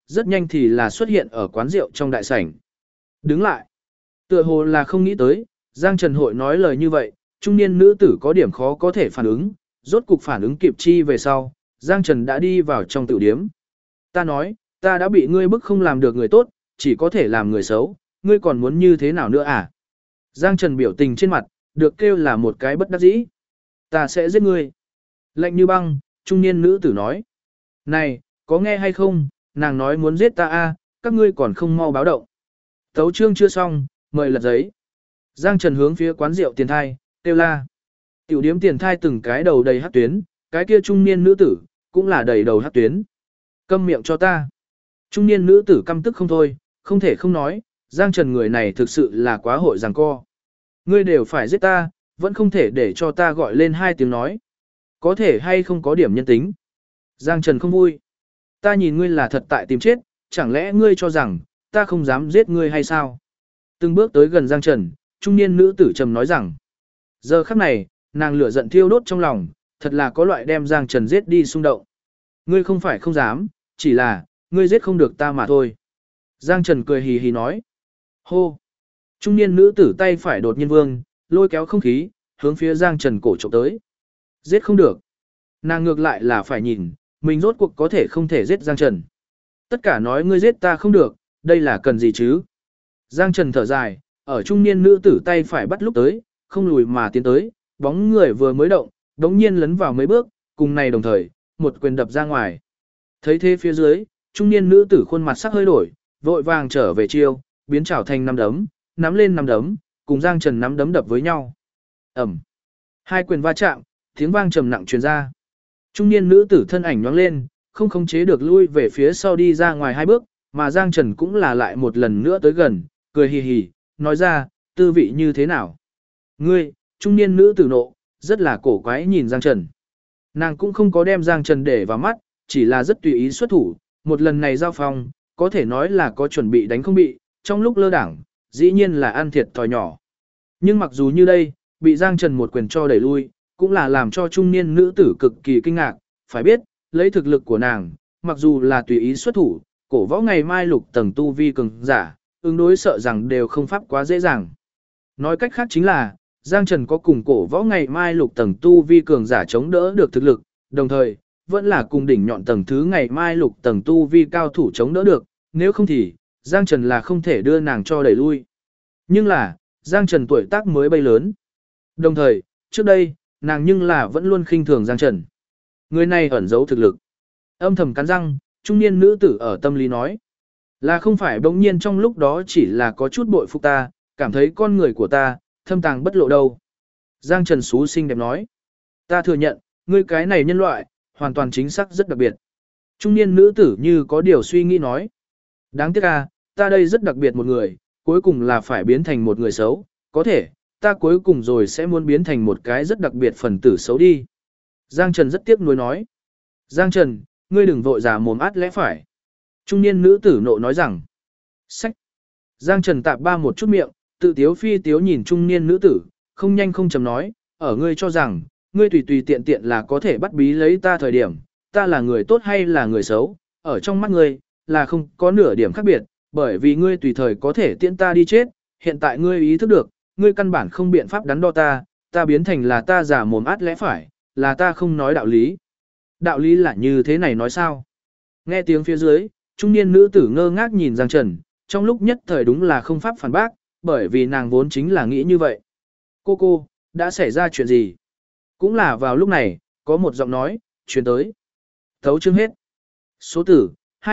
rất nhanh thì là xuất hiện ở quán rượu trong đại sảnh. Đứng lại. Tựa hồ là không nghĩ tới, Giang Trần hội nói lời như vậy, trung niên nữ tử có điểm khó có thể phản ứng, rốt cục phản ứng kịp chi về sau, Giang Trần đã đi vào trong tiểu điếm. Ta nói, ta đã bị ngươi bức không làm được người tốt, chỉ có thể làm người xấu, ngươi còn muốn như thế nào nữa à? Giang Trần biểu tình trên mặt, được kêu là một cái bất đắc dĩ. Ta sẽ giết ngươi. Lạnh như băng, trung niên nữ tử nói. Này, có nghe hay không, nàng nói muốn giết ta a, các ngươi còn không mau báo động. Tấu chương chưa xong, mời lật giấy. Giang Trần hướng phía quán rượu Tiền Thai, kêu la. Tiểu điếm Tiền Thai từng cái đầu đầy hắc tuyến, cái kia trung niên nữ tử, cũng là đầy đầu hắc tuyến. Câm miệng cho ta. Trung niên nữ tử căm tức không thôi, không thể không nói, Giang Trần người này thực sự là quá hội giằng co. Ngươi đều phải giết ta, vẫn không thể để cho ta gọi lên 2 tiếng nói. Có thể hay không có điểm nhân tính. Giang Trần không vui. Ta nhìn ngươi là thật tại tìm chết, chẳng lẽ ngươi cho rằng, ta không dám giết ngươi hay sao? Từng bước tới gần Giang Trần, trung niên nữ tử trầm nói rằng. Giờ khắc này, nàng lửa giận thiêu đốt trong lòng, thật là có loại đem Giang Trần giết đi xung động. Ngươi không phải không dám, chỉ là, ngươi giết không được ta mà thôi. Giang Trần cười hì hì nói. Hô! Trung niên nữ tử tay phải đột nhiên vương, lôi kéo không khí, hướng phía Giang Trần cổ trộm tới. Giết không được. Nàng ngược lại là phải nhìn, mình rốt cuộc có thể không thể giết Giang Trần. Tất cả nói ngươi giết ta không được, đây là cần gì chứ? Giang Trần thở dài, ở trung niên nữ tử tay phải bắt lúc tới, không lùi mà tiến tới, bóng người vừa mới động, đống nhiên lấn vào mấy bước, cùng này đồng thời, một quyền đập ra ngoài. Thấy thế phía dưới, trung niên nữ tử khuôn mặt sắc hơi đổi, vội vàng trở về chiêu, biến trảo thành nắm đấm, nắm lên nắm đấm, cùng Giang Trần nắm đấm đập với nhau. Ầm. Hai quyền va chạm, tiếng vang trầm nặng truyền ra. Trung niên nữ tử thân ảnh nhoáng lên, không khống chế được lui về phía sau đi ra ngoài 2 bước, mà Giang Trần cũng là lại một lần nữa tới gần, cười hì hì, nói ra, tư vị như thế nào? Ngươi, trung niên nữ tử nộ, rất là cổ quái nhìn Giang Trần. Nàng cũng không có đem Giang Trần để vào mắt, chỉ là rất tùy ý xuất thủ, một lần này giao phong, có thể nói là có chuẩn bị đánh không bị, trong lúc lơ đảng, dĩ nhiên là ăn thiệt thòi nhỏ. Nhưng mặc dù như đây, bị Giang Trần một quyền cho đẩy lui, cũng là làm cho trung niên nữ tử cực kỳ kinh ngạc, phải biết, lấy thực lực của nàng, mặc dù là tùy ý xuất thủ, cổ võ ngày mai lục tầng tu vi cường giả, ứng đối sợ rằng đều không pháp quá dễ dàng. Nói cách khác chính là, Giang Trần có cùng cổ võ ngày mai lục tầng tu vi cường giả chống đỡ được thực lực, đồng thời, vẫn là cùng đỉnh nhọn tầng thứ ngày mai lục tầng tu vi cao thủ chống đỡ được, nếu không thì, Giang Trần là không thể đưa nàng cho đẩy lui. Nhưng là, Giang Trần tuổi tác mới bay lớn. Đồng thời, trước đây, nàng nhưng là vẫn luôn khinh thường Giang Trần. Người này ẩn giấu thực lực. Âm thầm cắn răng, trung niên nữ tử ở tâm lý nói. Là không phải bỗng nhiên trong lúc đó chỉ là có chút bội phục ta, cảm thấy con người của ta, thâm tàng bất lộ đâu. Giang Trần xú xinh đẹp nói. Ta thừa nhận, ngươi cái này nhân loại, hoàn toàn chính xác rất đặc biệt. Trung niên nữ tử như có điều suy nghĩ nói. Đáng tiếc à, ta đây rất đặc biệt một người, cuối cùng là phải biến thành một người xấu, có thể, ta cuối cùng rồi sẽ muốn biến thành một cái rất đặc biệt phần tử xấu đi. Giang Trần rất tiếc nuối nói. Giang Trần, ngươi đừng vội giả mồm át lẽ phải. Trung niên nữ tử nộ nói rằng. Sách. Giang Trần tạp ba một chút miệng, tự tiếu phi tiếu nhìn trung niên nữ tử, không nhanh không chậm nói, ở ngươi cho rằng, ngươi tùy tùy tiện tiện là có thể bắt bí lấy ta thời điểm, ta là người tốt hay là người xấu, ở trong mắt ngươi, là không có nửa điểm khác biệt, bởi vì ngươi tùy thời có thể tiễn ta đi chết, hiện tại ngươi ý thức được, ngươi căn bản không biện pháp đắn đo ta, ta biến thành là ta giả mồm át lẽ phải, là ta không nói đạo lý. Đạo lý là như thế này nói sao? Nghe tiếng phía dưới, trung niên nữ tử ngơ ngác nhìn Giang Trần, trong lúc nhất thời đúng là không pháp phản bác, bởi vì nàng vốn chính là nghĩ như vậy. Cô, đã xảy ra chuyện gì? Cũng là vào lúc này, có một giọng nói, truyền tới. Thấu chương hết. Số tử,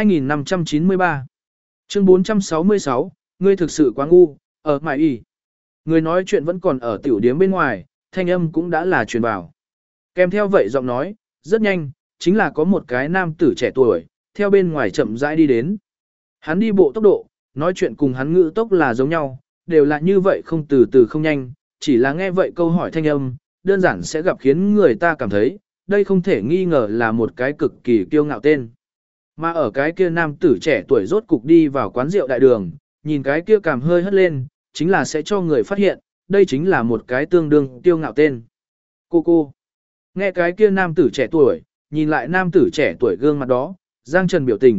2593. Chương 466, ngươi thực sự quá ngu, ở mại y. Người nói chuyện vẫn còn ở tiểu điếm bên ngoài, thanh âm cũng đã là truyền vào. Kèm theo vậy giọng nói, rất nhanh, chính là có một cái nam tử trẻ tuổi, theo bên ngoài chậm rãi đi đến. Hắn đi bộ tốc độ, nói chuyện cùng hắn ngữ tốc là giống nhau, đều là như vậy không từ từ không nhanh, chỉ là nghe vậy câu hỏi thanh âm, đơn giản sẽ gặp khiến người ta cảm thấy, đây không thể nghi ngờ là một cái cực kỳ kiêu ngạo tên. Mà ở cái kia nam tử trẻ tuổi rốt cục đi vào quán rượu đại đường, nhìn cái kia cảm hơi hất lên, chính là sẽ cho người phát hiện, đây chính là một cái tương đương kiêu ngạo tên. Cô. Nghe cái kia nam tử trẻ tuổi, nhìn lại nam tử trẻ tuổi gương mặt đó, Giang Trần biểu tình,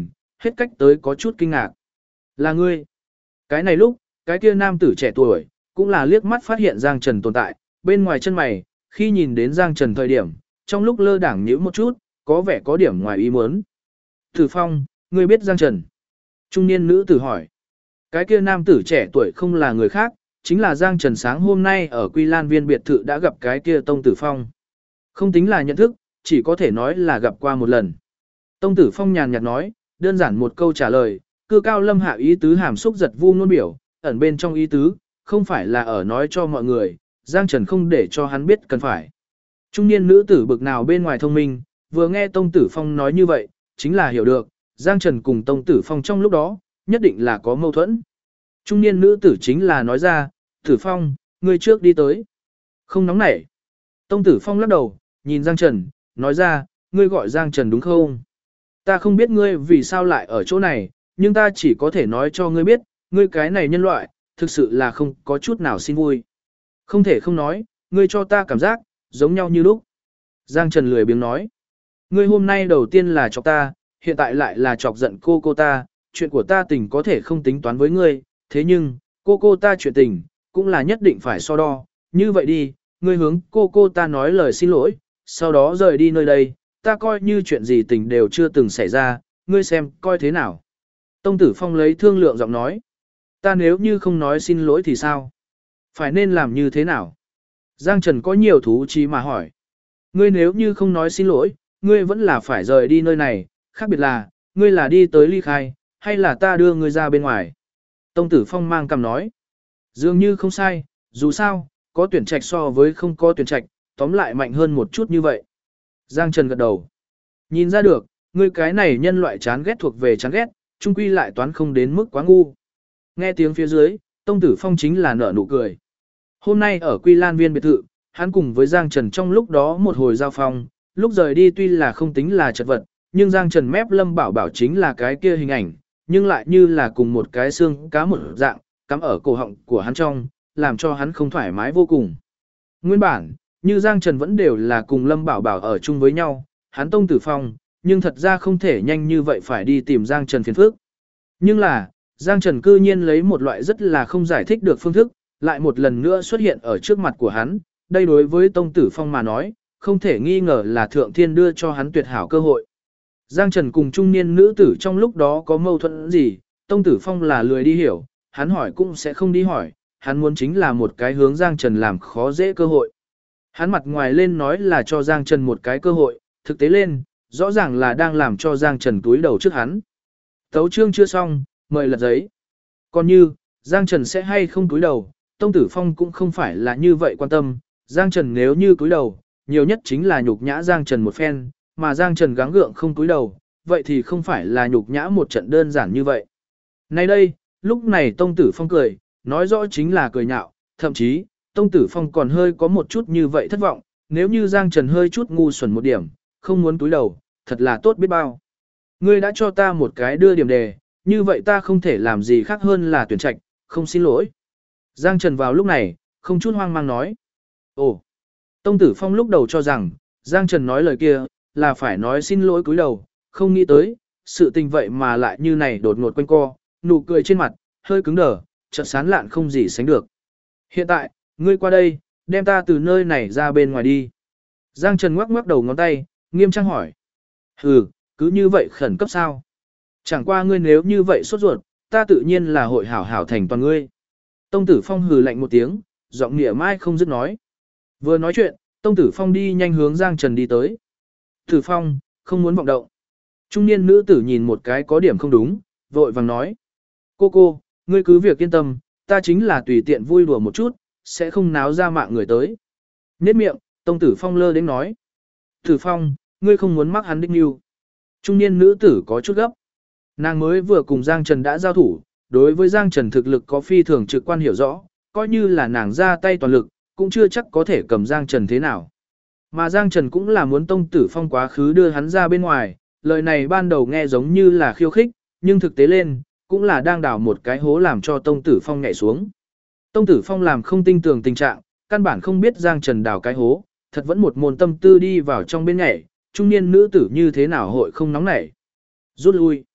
hết cách tới có chút kinh ngạc. Là ngươi. Cái này lúc, cái kia nam tử trẻ tuổi, cũng là liếc mắt phát hiện Giang Trần tồn tại, bên ngoài chân mày, khi nhìn đến Giang Trần thời điểm, trong lúc lơ đảng nhíu một chút, có vẻ có điểm ngoài ý muốn. Tử Phong, ngươi biết Giang Trần? Trung niên nữ tử hỏi. Cái kia nam tử trẻ tuổi không là người khác, chính là Giang Trần sáng hôm nay ở Quy Lan Viên biệt thự đã gặp cái kia Tông Tử Phong. Không tính là nhận thức, chỉ có thể nói là gặp qua một lần. Tông Tử Phong nhàn nhạt nói, đơn giản một câu trả lời, cư cao lâm hạ ý tứ hàm xúc giật vu ngôn biểu, ẩn bên trong ý tứ, không phải là ở nói cho mọi người, Giang Trần không để cho hắn biết cần phải. Trung niên nữ tử bực nào bên ngoài thông minh, vừa nghe Tông Tử Phong nói như vậy, chính là hiểu được, Giang Trần cùng Tông Tử Phong trong lúc đó, nhất định là có mâu thuẫn. Trung niên nữ tử chính là nói ra, Tử Phong, ngươi trước đi tới. Không nóng nảy. Tông Tử Phong lắc đầu, nhìn Giang Trần, nói ra, ngươi gọi Giang Trần đúng không? Ta không biết ngươi vì sao lại ở chỗ này, nhưng ta chỉ có thể nói cho ngươi biết, ngươi cái này nhân loại, thực sự là không có chút nào xin vui. Không thể không nói, ngươi cho ta cảm giác, giống nhau như lúc. Giang Trần lười biếng nói, ngươi hôm nay đầu tiên là chọc ta, hiện tại lại là chọc giận cô ta, chuyện của ta tình có thể không tính toán với ngươi, thế nhưng, cô ta chuyện tình, cũng là nhất định phải so đo, như vậy đi, ngươi hướng cô ta nói lời xin lỗi, sau đó rời đi nơi đây, ta coi như chuyện gì tình đều chưa từng xảy ra, ngươi xem, coi thế nào. Tông Tử Phong lấy thương lượng giọng nói, ta nếu như không nói xin lỗi thì sao? Phải nên làm như thế nào? Giang Trần có nhiều thú chí mà hỏi, ngươi nếu như không nói xin lỗi, ngươi vẫn là phải rời đi nơi này, khác biệt là, ngươi là đi tới ly khai, hay là ta đưa ngươi ra bên ngoài? Tông Tử Phong mang cằm nói, dường như không sai, dù sao, có tuyển trạch so với không có tuyển trạch, tóm lại mạnh hơn một chút như vậy. Giang Trần gật đầu. Nhìn ra được, ngươi cái này nhân loại chán ghét thuộc về chán ghét, chung quy lại toán không đến mức quá ngu. Nghe tiếng phía dưới, Tông Tử Phong chính là nở nụ cười. Hôm nay ở Quy Lan Viên biệt thự, hắn cùng với Giang Trần trong lúc đó một hồi giao phong, lúc rời đi tuy là không tính là chật vật, nhưng Giang Trần mép Lâm Bảo Bảo chính là cái kia hình ảnh, nhưng lại như là cùng một cái xương cá một dạng, cắm ở cổ họng của hắn trong, làm cho hắn không thoải mái vô cùng. Nguyên bản, như Giang Trần vẫn đều là cùng Lâm Bảo Bảo ở chung với nhau, hắn Tông Tử Phong, nhưng thật ra không thể nhanh như vậy phải đi tìm Giang Trần phiền phức. Nhưng là, Giang Trần cư nhiên lấy một loại rất là không giải thích được phương thức, lại một lần nữa xuất hiện ở trước mặt của hắn, đây đối với Tông Tử Phong mà nói, không thể nghi ngờ là Thượng Thiên đưa cho hắn tuyệt hảo cơ hội. Giang Trần cùng trung niên nữ tử trong lúc đó có mâu thuẫn gì, Tông Tử Phong là lười đi hiểu, hắn hỏi cũng sẽ không đi hỏi, hắn muốn chính là một cái hướng Giang Trần làm khó dễ cơ hội. Hắn mặt ngoài lên nói là cho Giang Trần một cái cơ hội, thực tế lên, rõ ràng là đang làm cho Giang Trần túi đầu trước hắn. Tấu chương chưa xong, mời lật giấy. Còn như, Giang Trần sẽ hay không túi đầu, Tông Tử Phong cũng không phải là như vậy quan tâm, Giang Trần nếu như túi đầu, nhiều nhất chính là nhục nhã Giang Trần một phen, mà Giang Trần gắng gượng không túi đầu, vậy thì không phải là nhục nhã một trận đơn giản như vậy. Nay đây, lúc này Tông Tử Phong cười, nói rõ chính là cười nhạo, thậm chí, Tông Tử Phong còn hơi có một chút như vậy thất vọng, nếu như Giang Trần hơi chút ngu xuẩn một điểm, không muốn túi đầu, thật là tốt biết bao. Ngươi đã cho ta một cái đưa điểm đề, như vậy ta không thể làm gì khác hơn là tuyển trạch, không xin lỗi. Giang Trần vào lúc này, không chút hoang mang nói. Ồ, Tông Tử Phong lúc đầu cho rằng, Giang Trần nói lời kia, là phải nói xin lỗi cúi đầu, không nghĩ tới, sự tình vậy mà lại như này đột ngột quanh co, nụ cười trên mặt, hơi cứng đờ, chợt sán lạn không gì sánh được. Hiện tại, ngươi qua đây, đem ta từ nơi này ra bên ngoài đi. Giang Trần ngoắc ngoắc đầu ngón tay, nghiêm trang hỏi. Hừ, cứ như vậy khẩn cấp sao? Chẳng qua ngươi nếu như vậy sốt ruột, ta tự nhiên là hội hảo hảo thành toàn ngươi. Tông Tử Phong hừ lạnh một tiếng, giọng nịa mai không dứt nói. Vừa nói chuyện, Tông Tử Phong đi nhanh hướng Giang Trần đi tới. Tử Phong, không muốn vọng động. Trung niên nữ tử nhìn một cái có điểm không đúng, vội vàng nói. Cô, ngươi cứ việc yên tâm, ta chính là tùy tiện vui đùa một chút, sẽ không náo ra mạng người tới. Nhết miệng, Tông Tử Phong lơ đến nói. Tử Phong, ngươi không muốn mắc hắn đích yêu. Trung niên nữ tử có chút gấp. Nàng mới vừa cùng Giang Trần đã giao thủ, đối với Giang Trần thực lực có phi thường trực quan hiểu rõ, coi như là nàng ra tay toàn lực, cũng chưa chắc có thể cầm Giang Trần thế nào. Mà Giang Trần cũng là muốn Tông Tử Phong quá khứ đưa hắn ra bên ngoài, lời này ban đầu nghe giống như là khiêu khích, nhưng thực tế lên, cũng là đang đào một cái hố làm cho Tông Tử Phong nhảy xuống. Tông Tử Phong làm không tin tưởng tình trạng, căn bản không biết Giang Trần đào cái hố, thật vẫn một môn tâm tư đi vào trong bên nhảy, trung niên nữ tử như thế nào hội không nóng nảy. Rút lui.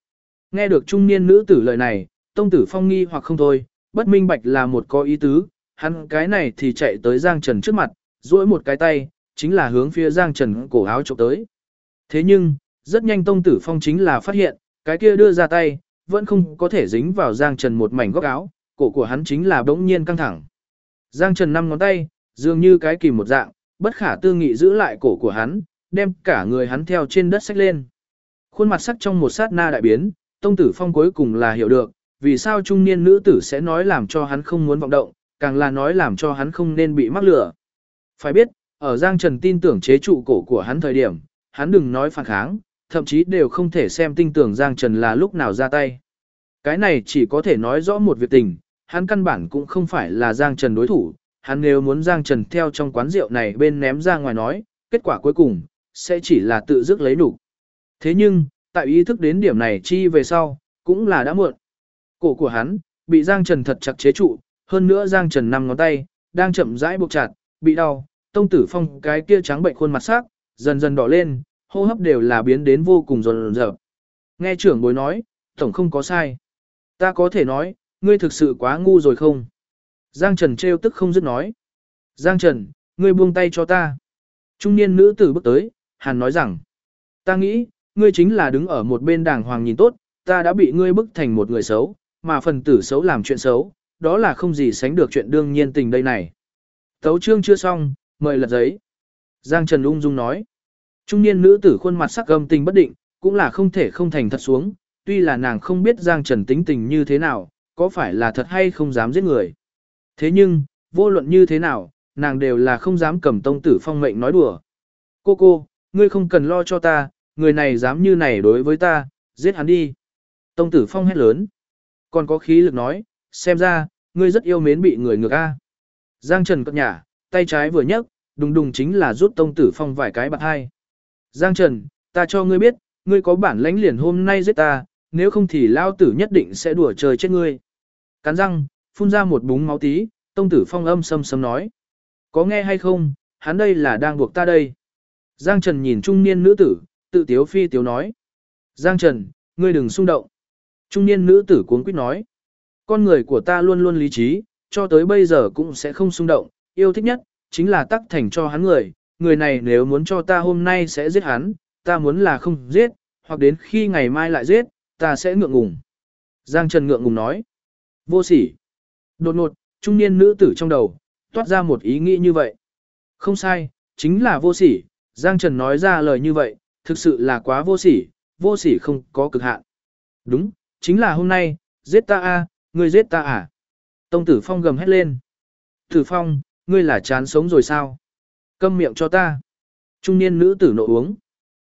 Nghe được trung niên nữ tử lời này, Tông Tử Phong nghi hoặc không thôi, bất minh bạch là một có ý tứ, hắn cái này thì chạy tới Giang Trần trước mặt, duỗi một cái tay, chính là hướng phía Giang Trần cổ áo chụp tới. Thế nhưng, rất nhanh Tông Tử Phong chính là phát hiện, cái kia đưa ra tay, vẫn không có thể dính vào Giang Trần một mảnh góc áo, cổ của hắn chính là bỗng nhiên căng thẳng. Giang Trần 5 ngón tay, dường như cái kìm một dạng, bất khả tư nghị giữ lại cổ của hắn, đem cả người hắn theo trên đất xách lên. Khuôn mặt sắc trong một sát na đại biến, Tông Tử Phong cuối cùng là hiểu được, vì sao trung niên nữ tử sẽ nói làm cho hắn không muốn vọng động, càng là nói làm cho hắn không nên bị mắc lừa. Phải biết, ở Giang Trần tin tưởng chế trụ cổ của hắn thời điểm, hắn đừng nói phản kháng, thậm chí đều không thể xem tin tưởng Giang Trần là lúc nào ra tay. Cái này chỉ có thể nói rõ một việc tình, hắn căn bản cũng không phải là Giang Trần đối thủ, hắn nếu muốn Giang Trần theo trong quán rượu này bên ném ra ngoài nói, kết quả cuối cùng, sẽ chỉ là tự dứt lấy đủ. Thế nhưng, tại ý thức đến điểm này chi về sau, cũng là đã muộn. Cổ của hắn, bị Giang Trần thật chặt chế trụ, hơn nữa Giang Trần 5 ngón tay, đang chậm rãi buộc chặt, bị đau, Tông Tử Phong cái kia trắng bệnh khuôn mặt sắc, dần dần đỏ lên, hô hấp đều là biến đến vô cùng rồn rợp. Nghe trưởng bối nói, tổng không có sai. Ta có thể nói, ngươi thực sự quá ngu rồi không? Giang Trần trêu tức không dứt nói. Giang Trần, ngươi buông tay cho ta. Trung niên nữ tử bước tới, Hàn nói rằng, ta nghĩ, ngươi chính là đứng ở một bên đàng hoàng nhìn tốt, ta đã bị ngươi bức thành một người xấu, mà phần tử xấu làm chuyện xấu, đó là không gì sánh được chuyện đương nhiên tình đây này. Tấu chương chưa xong, mời lật giấy. Giang Trần ung dung nói. Trung niên nữ tử khuôn mặt sắc gầm tình bất định, cũng là không thể không thành thật xuống, tuy là nàng không biết Giang Trần tính tình như thế nào, có phải là thật hay không dám giết người. Thế nhưng, vô luận như thế nào, nàng đều là không dám cầm Tông Tử Phong mệnh nói đùa. Cô, ngươi không cần lo cho ta, người này dám như này đối với ta, giết hắn đi. Tông Tử Phong hét lớn. Còn có khí lực nói, xem ra, ngươi rất yêu mến bị người ngược a. Giang Trần cất nhả, tay trái vừa nhấc, đùng đùng chính là rút Tông Tử Phong vài cái bạt hai. Giang Trần, ta cho ngươi biết, ngươi có bản lãnh liền hôm nay giết ta, nếu không thì lao tử nhất định sẽ đùa trời chết ngươi. Cắn răng, phun ra một búng máu tí, Tông Tử Phong âm sâm sâm nói. Có nghe hay không, hắn đây là đang buộc ta đây. Giang Trần nhìn trung niên nữ tử, tự tiếu phi tiếu nói. Giang Trần, ngươi đừng xung động. Trung niên nữ tử cuống quýt nói. Con người của ta luôn luôn lý trí, cho tới bây giờ cũng sẽ không xung động, yêu thích nhất, chính là tắc thành cho hắn người. Người này nếu muốn cho ta hôm nay sẽ giết hắn, ta muốn là không giết, hoặc đến khi ngày mai lại giết, ta sẽ ngượng ngùng. Giang Trần ngượng ngùng nói. Vô sỉ. Đột ngột, trung niên nữ tử trong đầu, toát ra một ý nghĩ như vậy. Không sai, chính là vô sỉ. Giang Trần nói ra lời như vậy, thực sự là quá vô sỉ không có cực hạn. Đúng, chính là hôm nay, giết ta a, ngươi giết ta à? Tông Tử Phong gầm hét lên. Tử Phong, ngươi là chán sống rồi sao? Câm miệng cho ta. Trung niên nữ tử nộ uống.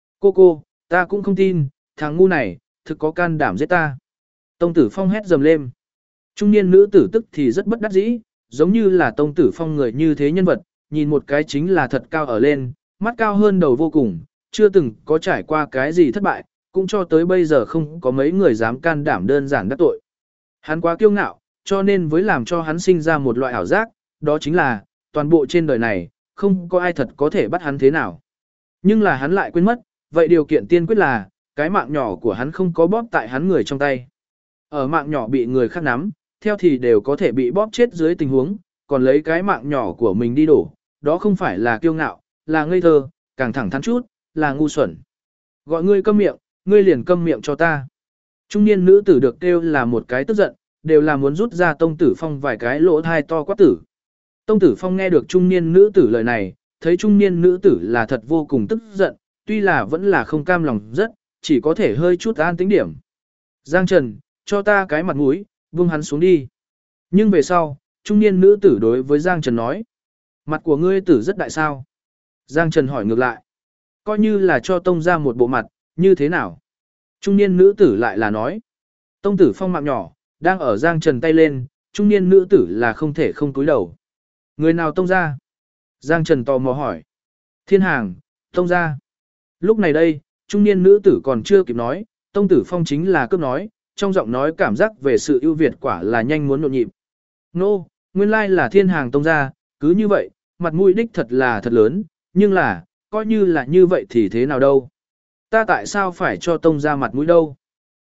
Cô, ta cũng không tin, thằng ngu này, thực có can đảm giết ta. Tông Tử Phong hét dầm lên. Trung niên nữ tử tức thì rất bất đắc dĩ, giống như là Tông Tử Phong người như thế nhân vật, nhìn một cái chính là thật cao ở lên, mắt cao hơn đầu vô cùng, chưa từng có trải qua cái gì thất bại, cũng cho tới bây giờ không có mấy người dám can đảm đơn giản đắc tội. Hắn quá kiêu ngạo, cho nên với làm cho hắn sinh ra một loại ảo giác, đó chính là, toàn bộ trên đời này, không có ai thật có thể bắt hắn thế nào. Nhưng là hắn lại quên mất, vậy điều kiện tiên quyết là, cái mạng nhỏ của hắn không có bóp tại hắn người trong tay. Ở mạng nhỏ bị người khác nắm, theo thì đều có thể bị bóp chết dưới tình huống, còn lấy cái mạng nhỏ của mình đi đổ, đó không phải là kiêu ngạo, là ngây thơ, càng thẳng thắn chút, là ngu xuẩn. Gọi ngươi câm miệng, ngươi liền câm miệng cho ta. Trung niên nữ tử được kêu là một cái tức giận, đều là muốn rút ra Tông Tử Phong vài cái lỗ thai to quát tử. Tông Tử Phong nghe được trung niên nữ tử lời này, thấy trung niên nữ tử là thật vô cùng tức giận, tuy là vẫn là không cam lòng rất, chỉ có thể hơi chút an tĩnh điểm. Giang Trần, cho ta cái mặt mũi, buông hắn xuống đi. Nhưng về sau, trung niên nữ tử đối với Giang Trần nói. Mặt của ngươi tử rất đại sao? Giang Trần hỏi ngược lại. Coi như là cho Tông ra một bộ mặt, như thế nào? Trung niên nữ tử lại là nói. Tông Tử Phong mạng nhỏ, đang ở Giang Trần tay lên, trung niên nữ tử là không thể không cúi đầu. Người nào Tông ra? Giang Trần tò mò hỏi. Thiên Hàng, Tông ra. Lúc này đây, trung niên nữ tử còn chưa kịp nói, Tông Tử Phong chính là cướp nói, trong giọng nói cảm giác về sự ưu việt quả là nhanh muốn nhộn nhịp. Nô, nguyên lai là Thiên Hàng Tông ra, cứ như vậy, mặt mũi đích thật là thật lớn, nhưng là, coi như là như vậy thì thế nào đâu. Ta tại sao phải cho Tông ra mặt mũi đâu?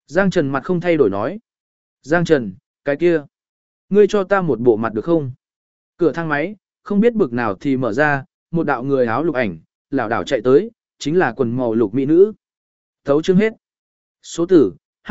Giang Trần mặt không thay đổi nói. Giang Trần, cái kia. Ngươi cho ta một bộ mặt được không? Cửa thang máy, không biết bực nào thì mở ra, một đạo người áo lục ảnh, lảo đảo chạy tới, chính là quần màu lục mỹ nữ. Thấu chương hết. Số tử,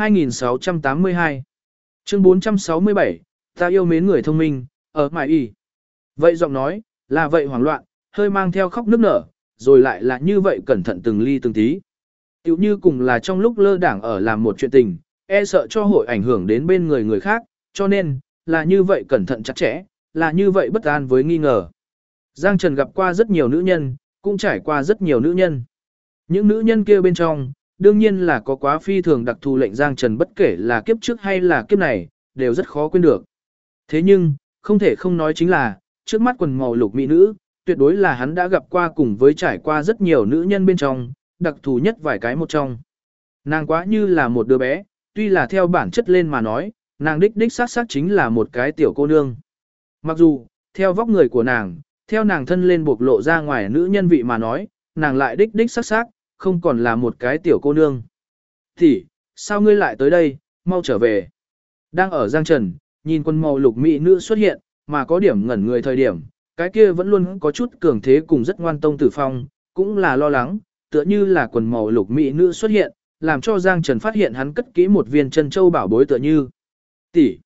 2682. Chương 467, ta yêu mến người thông minh, ở mải y. Vậy giọng nói, là vậy hoảng loạn, hơi mang theo khóc nức nở, rồi lại là như vậy cẩn thận từng ly từng tí. Tiểu như cùng là trong lúc lơ đảng ở làm một chuyện tình, e sợ cho hội ảnh hưởng đến bên người người khác, cho nên, là như vậy cẩn thận chặt chẽ, là như vậy bất an với nghi ngờ. Giang Trần gặp qua rất nhiều nữ nhân, cũng trải qua rất nhiều nữ nhân. Những nữ nhân kia bên trong, đương nhiên là có quá phi thường đặc thù lệnh Giang Trần bất kể là kiếp trước hay là kiếp này, đều rất khó quên được. Thế nhưng, không thể không nói chính là, trước mắt quần màu lục mỹ nữ, tuyệt đối là hắn đã gặp qua cùng với trải qua rất nhiều nữ nhân bên trong, đặc thù nhất vài cái một trong. Nàng quá như là một đứa bé, tuy là theo bản chất lên mà nói, nàng đích đích xác xác chính là một cái tiểu cô nương. Mặc dù, theo vóc người của nàng, theo nàng thân lên bộc lộ ra ngoài nữ nhân vị mà nói, nàng lại đích đích xác xác, không còn là một cái tiểu cô nương. Thì, sao ngươi lại tới đây, mau trở về. Đang ở Giang Trần, nhìn quần màu lục mỹ nữ xuất hiện, mà có điểm ngẩn người thời điểm, cái kia vẫn luôn có chút cường thế cùng rất ngoan Tông Tử Phong, cũng là lo lắng, tựa như là quần màu lục mỹ nữ xuất hiện, làm cho Giang Trần phát hiện hắn cất kỹ một viên chân châu bảo bối tựa như. Tỷ.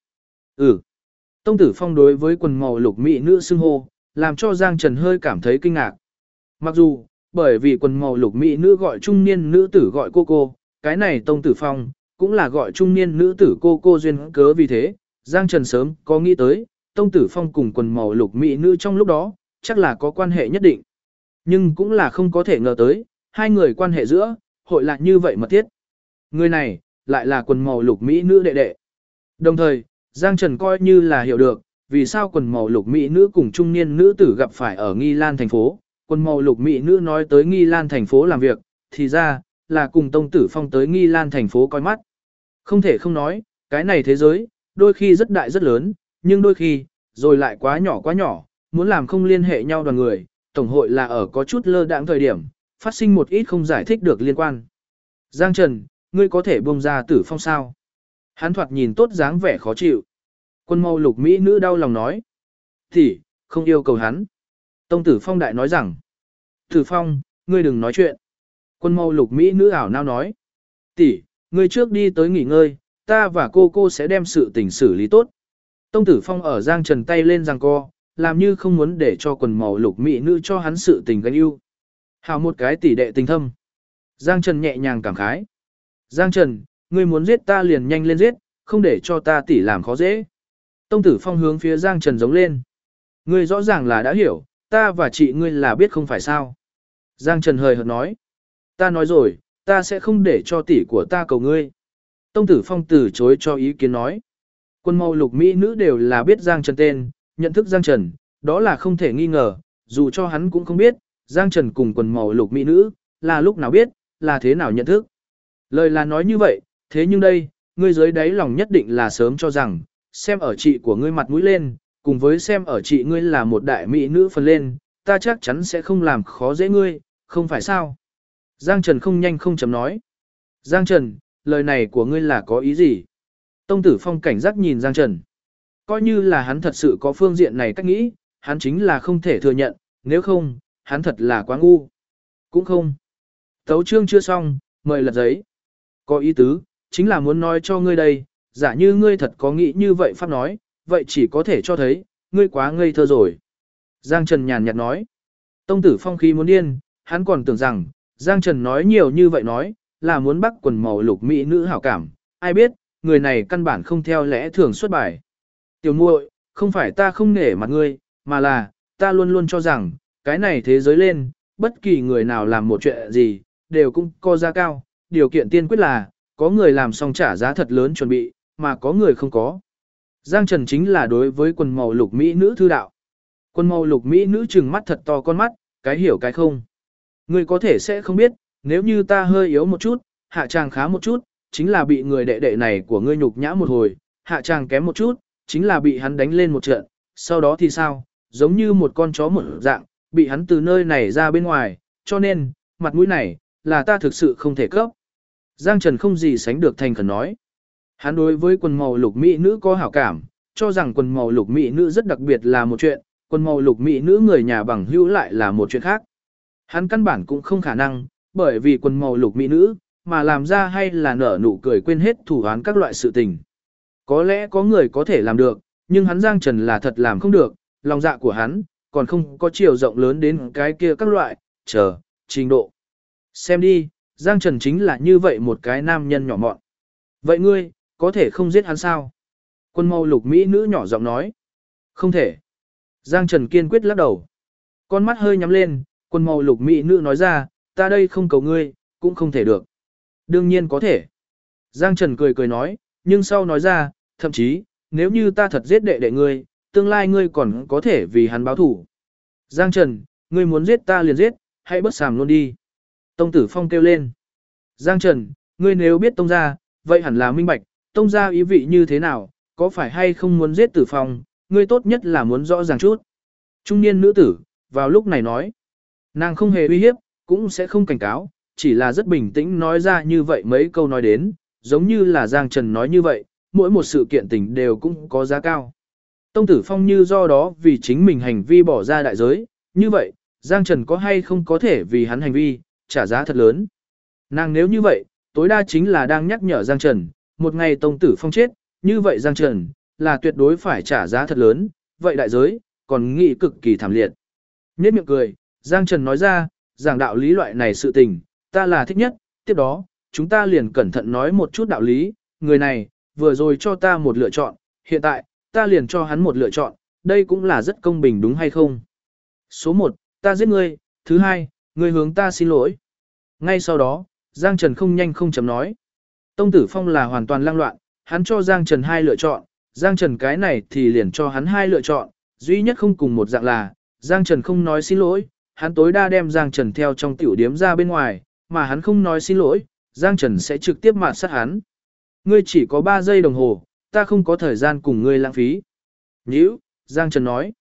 Tông Tử Phong đối với quần màu lục mỹ nữ xưng hô, làm cho Giang Trần hơi cảm thấy kinh ngạc. Mặc dù, bởi vì quần màu lục mỹ nữ gọi trung niên nữ tử gọi cô, cái này Tông Tử Phong, cũng là gọi trung niên nữ tử cô duyên cớ vì thế, Giang Trần sớm có nghĩ tới, Tông Tử Phong cùng quần màu lục mỹ nữ trong lúc đó, chắc là có quan hệ nhất định. Nhưng cũng là không có thể ngờ tới, hai người quan hệ giữa, hội lại như vậy mật thiết. Người này, lại là quần màu lục mỹ nữ đệ đệ. Đồng thời, Giang Trần coi như là hiểu được, vì sao quần màu lục mỹ nữ cùng trung niên nữ tử gặp phải ở Nghi Lan thành phố. Quần màu lục mỹ nữ nói tới Nghi Lan thành phố làm việc, thì ra, là cùng Tông Tử Phong tới Nghi Lan thành phố coi mắt. Không thể không nói, cái này thế giới, đôi khi rất đại rất lớn, nhưng đôi khi, rồi lại quá nhỏ, muốn làm không liên hệ nhau đoàn người, tổng hội là ở có chút lơ đãng thời điểm, phát sinh một ít không giải thích được liên quan. Giang Trần, ngươi có thể buông ra Tử Phong sao? Hắn thoạt nhìn tốt dáng vẻ khó chịu. Quân mâu lục mỹ nữ đau lòng nói. Thì, không yêu cầu hắn. Tông Tử Phong đại nói rằng. Tử Phong, ngươi đừng nói chuyện. Quân mâu lục mỹ nữ ảo nao nói. Tỷ, ngươi trước đi tới nghỉ ngơi, ta và cô sẽ đem sự tình xử lý tốt. Tông Tử Phong ở Giang Trần tay lên giằng co, làm như không muốn để cho quần màu lục mỹ nữ cho hắn sự tình gánh ưu. Hào một cái tỷ đệ tình thâm. Giang Trần nhẹ nhàng cảm khái. Giang Trần, ngươi muốn giết ta liền nhanh lên giết, không để cho ta tỷ làm khó dễ. Tông Tử Phong hướng phía Giang Trần giống lên. Ngươi rõ ràng là đã hiểu, ta và chị ngươi là biết không phải sao. Giang Trần hời hợt nói. Ta nói rồi, ta sẽ không để cho tỷ của ta cầu ngươi. Tông Tử Phong từ chối cho ý kiến nói. Quân màu lục mỹ nữ đều là biết Giang Trần tên, nhận thức Giang Trần, đó là không thể nghi ngờ, dù cho hắn cũng không biết, Giang Trần cùng quần màu lục mỹ nữ, là lúc nào biết, là thế nào nhận thức. Lời là nói như vậy, thế nhưng đây, ngươi dưới đáy lòng nhất định là sớm cho rằng, xem ở chị của ngươi mặt mũi lên, cùng với xem ở chị ngươi là một đại mỹ nữ phần lên, ta chắc chắn sẽ không làm khó dễ ngươi, không phải sao. Giang Trần không nhanh không chấm nói. Giang Trần, lời này của ngươi là có ý gì? Tông Tử Phong cảnh giác nhìn Giang Trần. Coi như là hắn thật sự có phương diện này cách nghĩ, hắn chính là không thể thừa nhận, nếu không, hắn thật là quá ngu. Cũng không. Tấu chương chưa xong, mời lật giấy. Có ý tứ, chính là muốn nói cho ngươi đây, giả như ngươi thật có nghĩ như vậy pháp nói, vậy chỉ có thể cho thấy, ngươi quá ngây thơ rồi. Giang Trần nhàn nhạt nói. Tông Tử Phong khí muốn điên, hắn còn tưởng rằng, Giang Trần nói nhiều như vậy nói, là muốn bắt quần màu lục mỹ nữ hảo cảm, ai biết, người này căn bản không theo lẽ thường xuất bài. Tiểu muội, không phải ta không nể mặt ngươi, mà là, ta luôn luôn cho rằng, cái này thế giới lên, bất kỳ người nào làm một chuyện gì, đều cũng có giá cao, điều kiện tiên quyết là, có người làm xong trả giá thật lớn chuẩn bị, mà có người không có. Giang Trần chính là đối với quần màu lục mỹ nữ thư đạo. Quần màu lục mỹ nữ trừng mắt thật to con mắt, cái hiểu cái không. Ngươi có thể sẽ không biết, nếu như ta hơi yếu một chút, hạ tràng khá một chút, chính là bị người đệ đệ này của ngươi nhục nhã một hồi, hạ tràng kém một chút, chính là bị hắn đánh lên một trận, sau đó thì sao, giống như một con chó một dạng, bị hắn từ nơi này ra bên ngoài, cho nên, mặt mũi này, là ta thực sự không thể cấp. Giang Trần không gì sánh được thành khẩn nói. Hắn đối với quần màu lục mỹ nữ có hảo cảm, cho rằng quần màu lục mỹ nữ rất đặc biệt là một chuyện, quần màu lục mỹ nữ người nhà bằng hữu lại là một chuyện khác. Hắn căn bản cũng không khả năng, bởi vì quần màu lục mỹ nữ, mà làm ra hay là nở nụ cười quên hết thủ án các loại sự tình. Có lẽ có người có thể làm được, nhưng hắn Giang Trần là thật làm không được, lòng dạ của hắn, còn không có chiều rộng lớn đến cái kia các loại, trình độ. Xem đi, Giang Trần chính là như vậy một cái nam nhân nhỏ mọn. Vậy ngươi, có thể không giết hắn sao? Quân màu lục mỹ nữ nhỏ giọng nói. Không thể. Giang Trần kiên quyết lắc đầu. Con mắt hơi nhắm lên, quân màu lục mỹ nữ nói ra, ta đây không cầu ngươi, cũng không thể được. Đương nhiên có thể. Giang Trần cười cười nói, nhưng sau nói ra, thậm chí, nếu như ta thật giết đệ đệ ngươi, tương lai ngươi còn có thể vì hắn báo thủ. Giang Trần, ngươi muốn giết ta liền giết, hãy bớt sàm luôn đi. Tông Tử Phong kêu lên. Giang Trần, ngươi nếu biết Tông gia, vậy hẳn là minh bạch, Tông gia ý vị như thế nào, có phải hay không muốn giết Tử Phong, ngươi tốt nhất là muốn rõ ràng chút. Trung niên nữ tử, vào lúc này nói. Nàng không hề uy hiếp, cũng sẽ không cảnh cáo, chỉ là rất bình tĩnh nói ra như vậy mấy câu nói đến, giống như là Giang Trần nói như vậy, mỗi một sự kiện tình đều cũng có giá cao. Tông Tử Phong như do đó vì chính mình hành vi bỏ ra đại giới, như vậy, Giang Trần có hay không có thể vì hắn hành vi, trả giá thật lớn. Nàng nếu như vậy, tối đa chính là đang nhắc nhở Giang Trần, một ngày Tông Tử Phong chết, như vậy Giang Trần, là tuyệt đối phải trả giá thật lớn, vậy đại giới, còn nghĩ cực kỳ thảm liệt. Nhết miệng cười, Giang Trần nói ra, giảng đạo lý loại này sự tình, ta là thích nhất, tiếp đó, chúng ta liền cẩn thận nói một chút đạo lý, người này, vừa rồi cho ta một lựa chọn, hiện tại, ta liền cho hắn một lựa chọn, đây cũng là rất công bình đúng hay không? Số 1, ta giết ngươi, thứ 2, ngươi hướng ta xin lỗi. Ngay sau đó, Giang Trần không nhanh không chậm nói. Tông Tử Phong là hoàn toàn lang loạn, hắn cho Giang Trần 2 lựa chọn, Giang Trần cái này thì liền cho hắn 2 lựa chọn, duy nhất không cùng một dạng là, Giang Trần không nói xin lỗi, hắn tối đa đem Giang Trần theo trong tiểu điếm ra bên ngoài, mà hắn không nói xin lỗi, Giang Trần sẽ trực tiếp mạt sát hắn. Ngươi chỉ có 3 giây đồng hồ, ta không có thời gian cùng ngươi lãng phí. Nhữ, Giang Trần nói.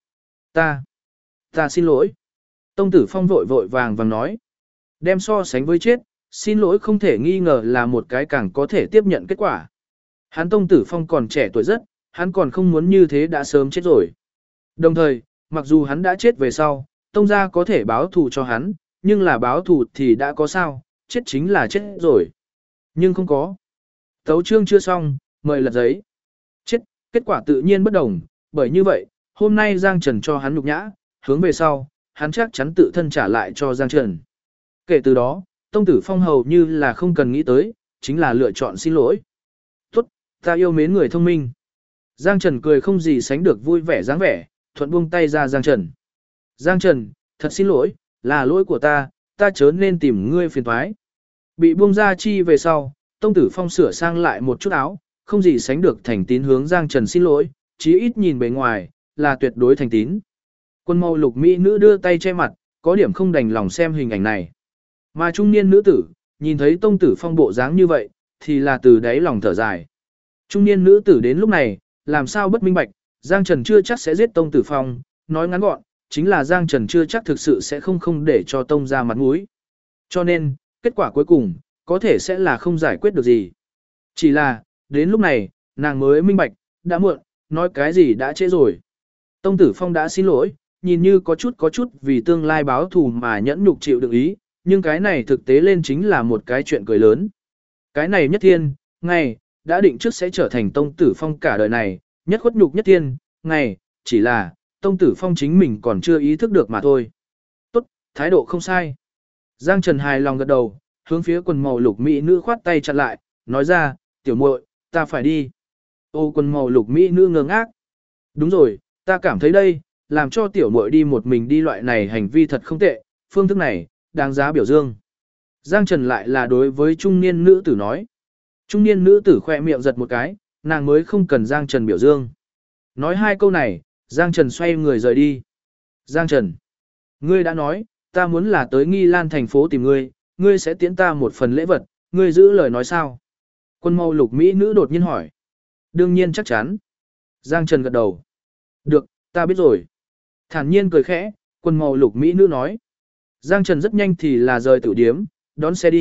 Ta xin lỗi. Tông Tử Phong vội vội vàng vàng nói. Đem so sánh với chết, xin lỗi không thể nghi ngờ là một cái càng có thể tiếp nhận kết quả. Hắn Tông Tử Phong còn trẻ tuổi rất, hắn còn không muốn như thế đã sớm chết rồi. Đồng thời, mặc dù hắn đã chết về sau, Tông gia có thể báo thù cho hắn, nhưng là báo thù thì đã có sao, chết chính là chết rồi. Nhưng không có. Tấu chương chưa xong, mời lật giấy. Chết, kết quả tự nhiên bất đồng, bởi như vậy, hôm nay Giang Trần cho hắn nhục nhã, hướng về sau, hắn chắc chắn tự thân trả lại cho Giang Trần. Kể từ đó, Tông Tử Phong hầu như là không cần nghĩ tới, chính là lựa chọn xin lỗi. Tốt, ta yêu mến người thông minh. Giang Trần cười không gì sánh được vui vẻ dáng vẻ, thuận buông tay ra Giang Trần. Giang Trần, thật xin lỗi, là lỗi của ta chớ nên tìm ngươi phiền toái. Bị buông ra chi về sau, Tông Tử Phong sửa sang lại một chút áo, không gì sánh được thành tín hướng Giang Trần xin lỗi, chí ít nhìn bề ngoài, là tuyệt đối thành tín. Quân màu lục mỹ nữ đưa tay che mặt, có điểm không đành lòng xem hình ảnh này. Mà trung niên nữ tử, nhìn thấy Tông Tử Phong bộ dáng như vậy, thì là từ đáy lòng thở dài. Trung niên nữ tử đến lúc này, làm sao bất minh bạch, Giang Trần chưa chắc sẽ giết Tông Tử Phong, nói ngắn gọn, chính là Giang Trần chưa chắc thực sự sẽ không để cho Tông ra mặt mũi. Cho nên, kết quả cuối cùng, có thể sẽ là không giải quyết được gì. Chỉ là, đến lúc này, nàng mới minh bạch, đã muộn, nói cái gì đã trễ rồi. Tông Tử Phong đã xin lỗi, nhìn như có chút vì tương lai báo thù mà nhẫn nhục chịu đựng ý, nhưng cái này thực tế lên chính là một cái chuyện cười lớn. Cái này nhất thiên, ngày, đã định trước sẽ trở thành Tông Tử Phong cả đời này, nhất khuất nhục nhất thiên, ngày, chỉ là, Tông Tử Phong chính mình còn chưa ý thức được mà thôi. Tốt, thái độ không sai. Giang Trần hài lòng gật đầu, hướng phía quần màu lục mỹ nữ khoát tay chặn lại, nói ra, tiểu muội, ta phải đi. Ô quần màu lục mỹ nữ ngơ ngác. Đúng rồi, ta cảm thấy đây, làm cho tiểu muội đi một mình đi loại này hành vi thật không tệ, phương thức này, đáng giá biểu dương. Giang Trần lại là đối với trung niên nữ tử nói. Trung niên nữ tử khoe miệng giật một cái, nàng mới không cần Giang Trần biểu dương. Nói 2 câu này, Giang Trần xoay người rời đi. Giang Trần, ngươi đã nói, ta muốn là tới Nghi Lan thành phố tìm ngươi, ngươi sẽ tiễn ta một phần lễ vật, ngươi giữ lời nói sao? Quân màu lục mỹ nữ đột nhiên hỏi. Đương nhiên chắc chắn. Giang Trần gật đầu. Được, ta biết rồi. Thản nhiên cười khẽ, quân màu lục mỹ nữ nói. Giang Trần rất nhanh thì là rời tử điếm, đón xe đi,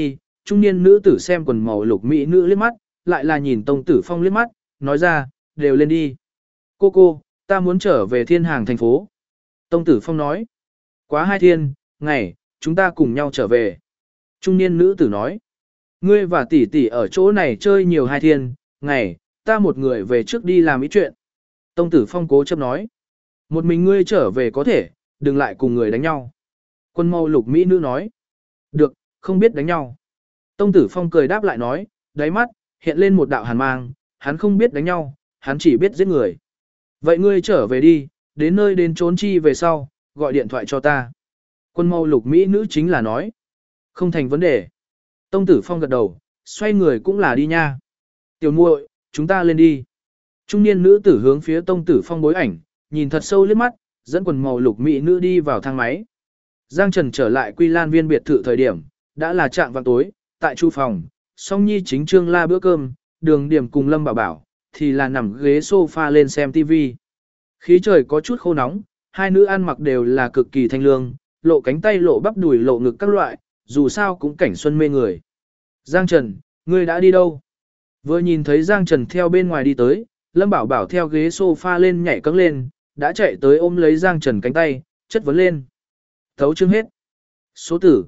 trung niên nữ tử xem quần màu lục mỹ nữ liếc mắt, lại là nhìn Tông Tử Phong liếc mắt, nói ra, đều lên đi. Cô, ta muốn trở về thiên hàng thành phố. Tông Tử Phong nói, quá 2 thiên, ngày, chúng ta cùng nhau trở về. Trung niên nữ tử nói, ngươi và tỷ tỷ ở chỗ này chơi nhiều 2 thiên, ngày, ta một người về trước đi làm ý chuyện. Tông Tử Phong cố chấp nói, một mình ngươi trở về có thể, đừng lại cùng người đánh nhau. Quân mâu lục mỹ nữ nói, được, không biết đánh nhau. Tông Tử Phong cười đáp lại nói, đáy mắt, hiện lên một đạo hàn mang, hắn không biết đánh nhau, hắn chỉ biết giết người. Vậy ngươi trở về đi, đến nơi đến trốn chi về sau, gọi điện thoại cho ta. Quân mâu lục mỹ nữ chính là nói, không thành vấn đề. Tông Tử Phong gật đầu, xoay người cũng là đi nha. Tiểu muội, chúng ta lên đi. Trung niên nữ tử hướng phía Tông Tử Phong bối ảnh, nhìn thật sâu liếc mắt, dẫn quần màu lục mỹ nữ đi vào thang máy. Giang Trần trở lại Quy Lan Viên biệt thự thời điểm, đã là trạng vạng tối, tại chu phòng, Song Nhi chính trương la bữa cơm, Đường Điểm cùng Lâm Bảo Bảo, thì là nằm ghế sofa lên xem TV. Khí trời có chút khô nóng, hai nữ ăn mặc đều là cực kỳ thanh lương, lộ cánh tay lộ bắp đùi lộ ngực các loại, dù sao cũng cảnh xuân mê người. Giang Trần, ngươi đã đi đâu? Vừa nhìn thấy Giang Trần theo bên ngoài đi tới, Lâm Bảo Bảo theo ghế sofa lên nhảy cẫng lên, đã chạy tới ôm lấy Giang Trần cánh tay, chất vấn lên. Thấu chương hết. Số tử,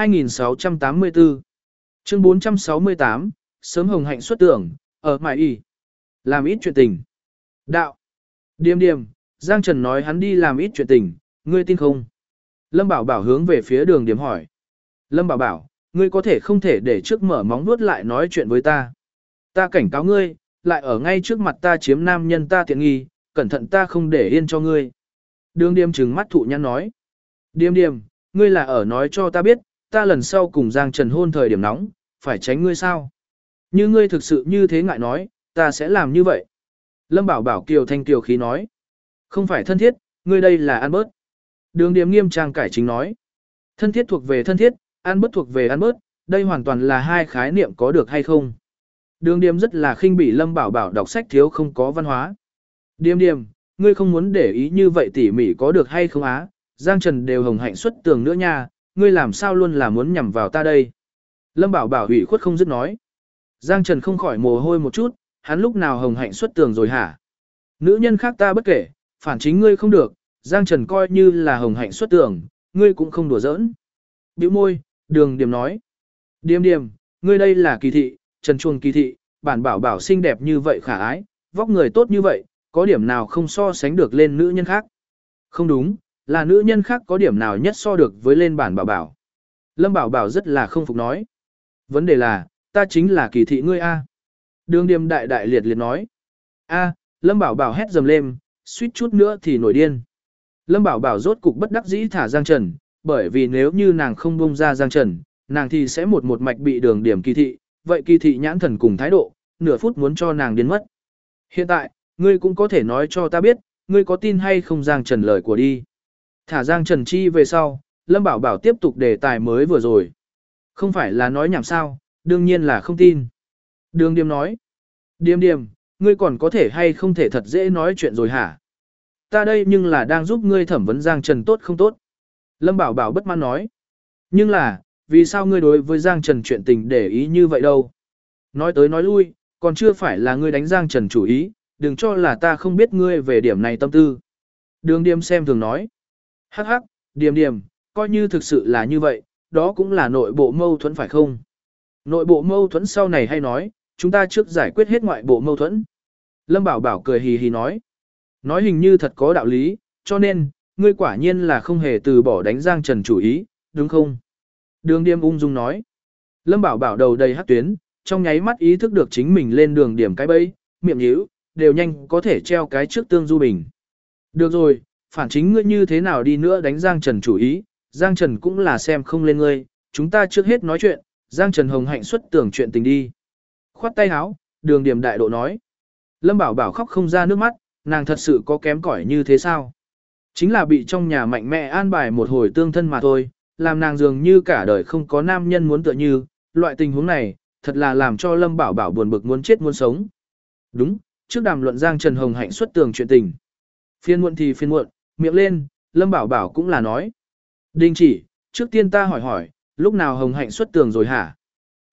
2684. Chương 468, sớm hồng hạnh xuất tưởng, ở mải y. Làm ít chuyện tình. Đạo. Điềm, Giang Trần nói hắn đi làm ít chuyện tình, ngươi tin không? Lâm Bảo Bảo hướng về phía Đường Điềm hỏi. Lâm Bảo Bảo, ngươi có thể không thể để trước mở móng nuốt lại nói chuyện với ta. Ta cảnh cáo ngươi, lại ở ngay trước mặt ta chiếm nam nhân ta tiện nghi, cẩn thận ta không để yên cho ngươi. Đường Điềm trừng mắt thụ nhăn nói. Điềm, ngươi là ở nói cho ta biết, ta lần sau cùng Giang Trần hôn thời điểm nóng, phải tránh ngươi sao? Như ngươi thực sự như thế ngại nói, ta sẽ làm như vậy. Lâm Bảo Bảo kiều thanh kiều khí nói. Không phải thân thiết, ngươi đây là ăn bớt. Đường Điềm nghiêm trang cải chính nói. Thân thiết thuộc về thân thiết, ăn bớt thuộc về ăn bớt, đây hoàn toàn là hai khái niệm có được hay không. Đường Điềm rất là khinh bỉ Lâm Bảo Bảo đọc sách thiếu không có văn hóa. Điềm, ngươi không muốn để ý như vậy tỉ mỉ có được hay không á, Giang Trần đều hồng hạnh xuất tường nữa nha, ngươi làm sao luôn là muốn nhằm vào ta đây. Lâm Bảo Bảo ủy khuất không dứt nói. Giang Trần không khỏi mồ hôi một chút, hắn lúc nào hồng hạnh xuất tường rồi hả? Nữ nhân khác ta bất kể, phản chính ngươi không được, Giang Trần coi như là hồng hạnh xuất tường, ngươi cũng không đùa giỡn. Bĩu môi, Đường Điềm nói. Điềm, ngươi đây là kỳ thị, Trần Chuồng kỳ thị, bản Bảo Bảo xinh đẹp như vậy khả ái, vóc người tốt như vậy, có điểm nào không so sánh được lên nữ nhân khác. Không đúng, là nữ nhân khác có điểm nào nhất so được với lên bản Bảo Bảo. Lâm Bảo Bảo rất là không phục nói. Vấn đề là, ta chính là kỳ thị ngươi a. Đường Điềm đại đại liệt liệt nói. A, Lâm Bảo Bảo hét dầm lên, suýt chút nữa thì nổi điên. Lâm Bảo Bảo rốt cục bất đắc dĩ thả Giang Trần, bởi vì nếu như nàng không buông ra Giang Trần, nàng thì sẽ một mạch bị Đường Điềm kỳ thị, vậy kỳ thị nhãn thần cùng thái độ, nửa phút muốn cho nàng điên mất. Hiện tại, ngươi cũng có thể nói cho ta biết, ngươi có tin hay không Giang Trần lời của đi. Thả Giang Trần chi về sau, Lâm Bảo Bảo tiếp tục đề tài mới vừa rồi. Không phải là nói nhảm sao, đương nhiên là không tin. Đường Điềm nói. Điềm, ngươi còn có thể hay không thể thật dễ nói chuyện rồi hả? Ta đây nhưng là đang giúp ngươi thẩm vấn Giang Trần tốt không tốt? Lâm Bảo Bảo bất mãn nói. Nhưng là, vì sao ngươi đối với Giang Trần chuyện tình để ý như vậy đâu? Nói tới nói lui, còn chưa phải là ngươi đánh Giang Trần chủ ý, đừng cho là ta không biết ngươi về điểm này tâm tư. Đường Điềm xem thường nói. Hắc, Điềm, coi như thực sự là như vậy, đó cũng là nội bộ mâu thuẫn phải không? Nội bộ mâu thuẫn sau này hay nói, chúng ta trước giải quyết hết ngoại bộ mâu thuẫn. Lâm Bảo Bảo cười hì hì nói. Nói hình như thật có đạo lý, cho nên, ngươi quả nhiên là không hề từ bỏ đánh Giang Trần chủ ý, đúng không? Đường Điềm ung dung nói. Lâm Bảo Bảo đầu đầy hắc tuyến, trong nháy mắt ý thức được chính mình lên đường điểm cái bẫy, miệng nhíu, đều nhanh có thể treo cái trước tương du bình. Được rồi, phản chính ngươi như thế nào đi nữa đánh Giang Trần chủ ý, Giang Trần cũng là xem không lên ngươi, chúng ta trước hết nói chuyện, Giang Trần hồng hạnh xuất tưởng chuyện tình đi. Khoát tay áo, Đường Điềm đại độ nói. Lâm Bảo Bảo khóc không ra nước mắt, nàng thật sự có kém cỏi như thế sao? Chính là bị trong nhà mạnh mẽ an bài một hồi tương thân mà thôi, làm nàng dường như cả đời không có nam nhân muốn tựa như, loại tình huống này, thật là làm cho Lâm Bảo Bảo buồn bực muốn chết muốn sống. Đúng, trước đàm luận Giang Trần hồng hạnh xuất tường chuyện tình. Phiên muộn thì phiên muộn, miệng lên, Lâm Bảo Bảo cũng là nói. Đình chỉ, trước tiên ta hỏi, lúc nào hồng hạnh xuất tường rồi hả?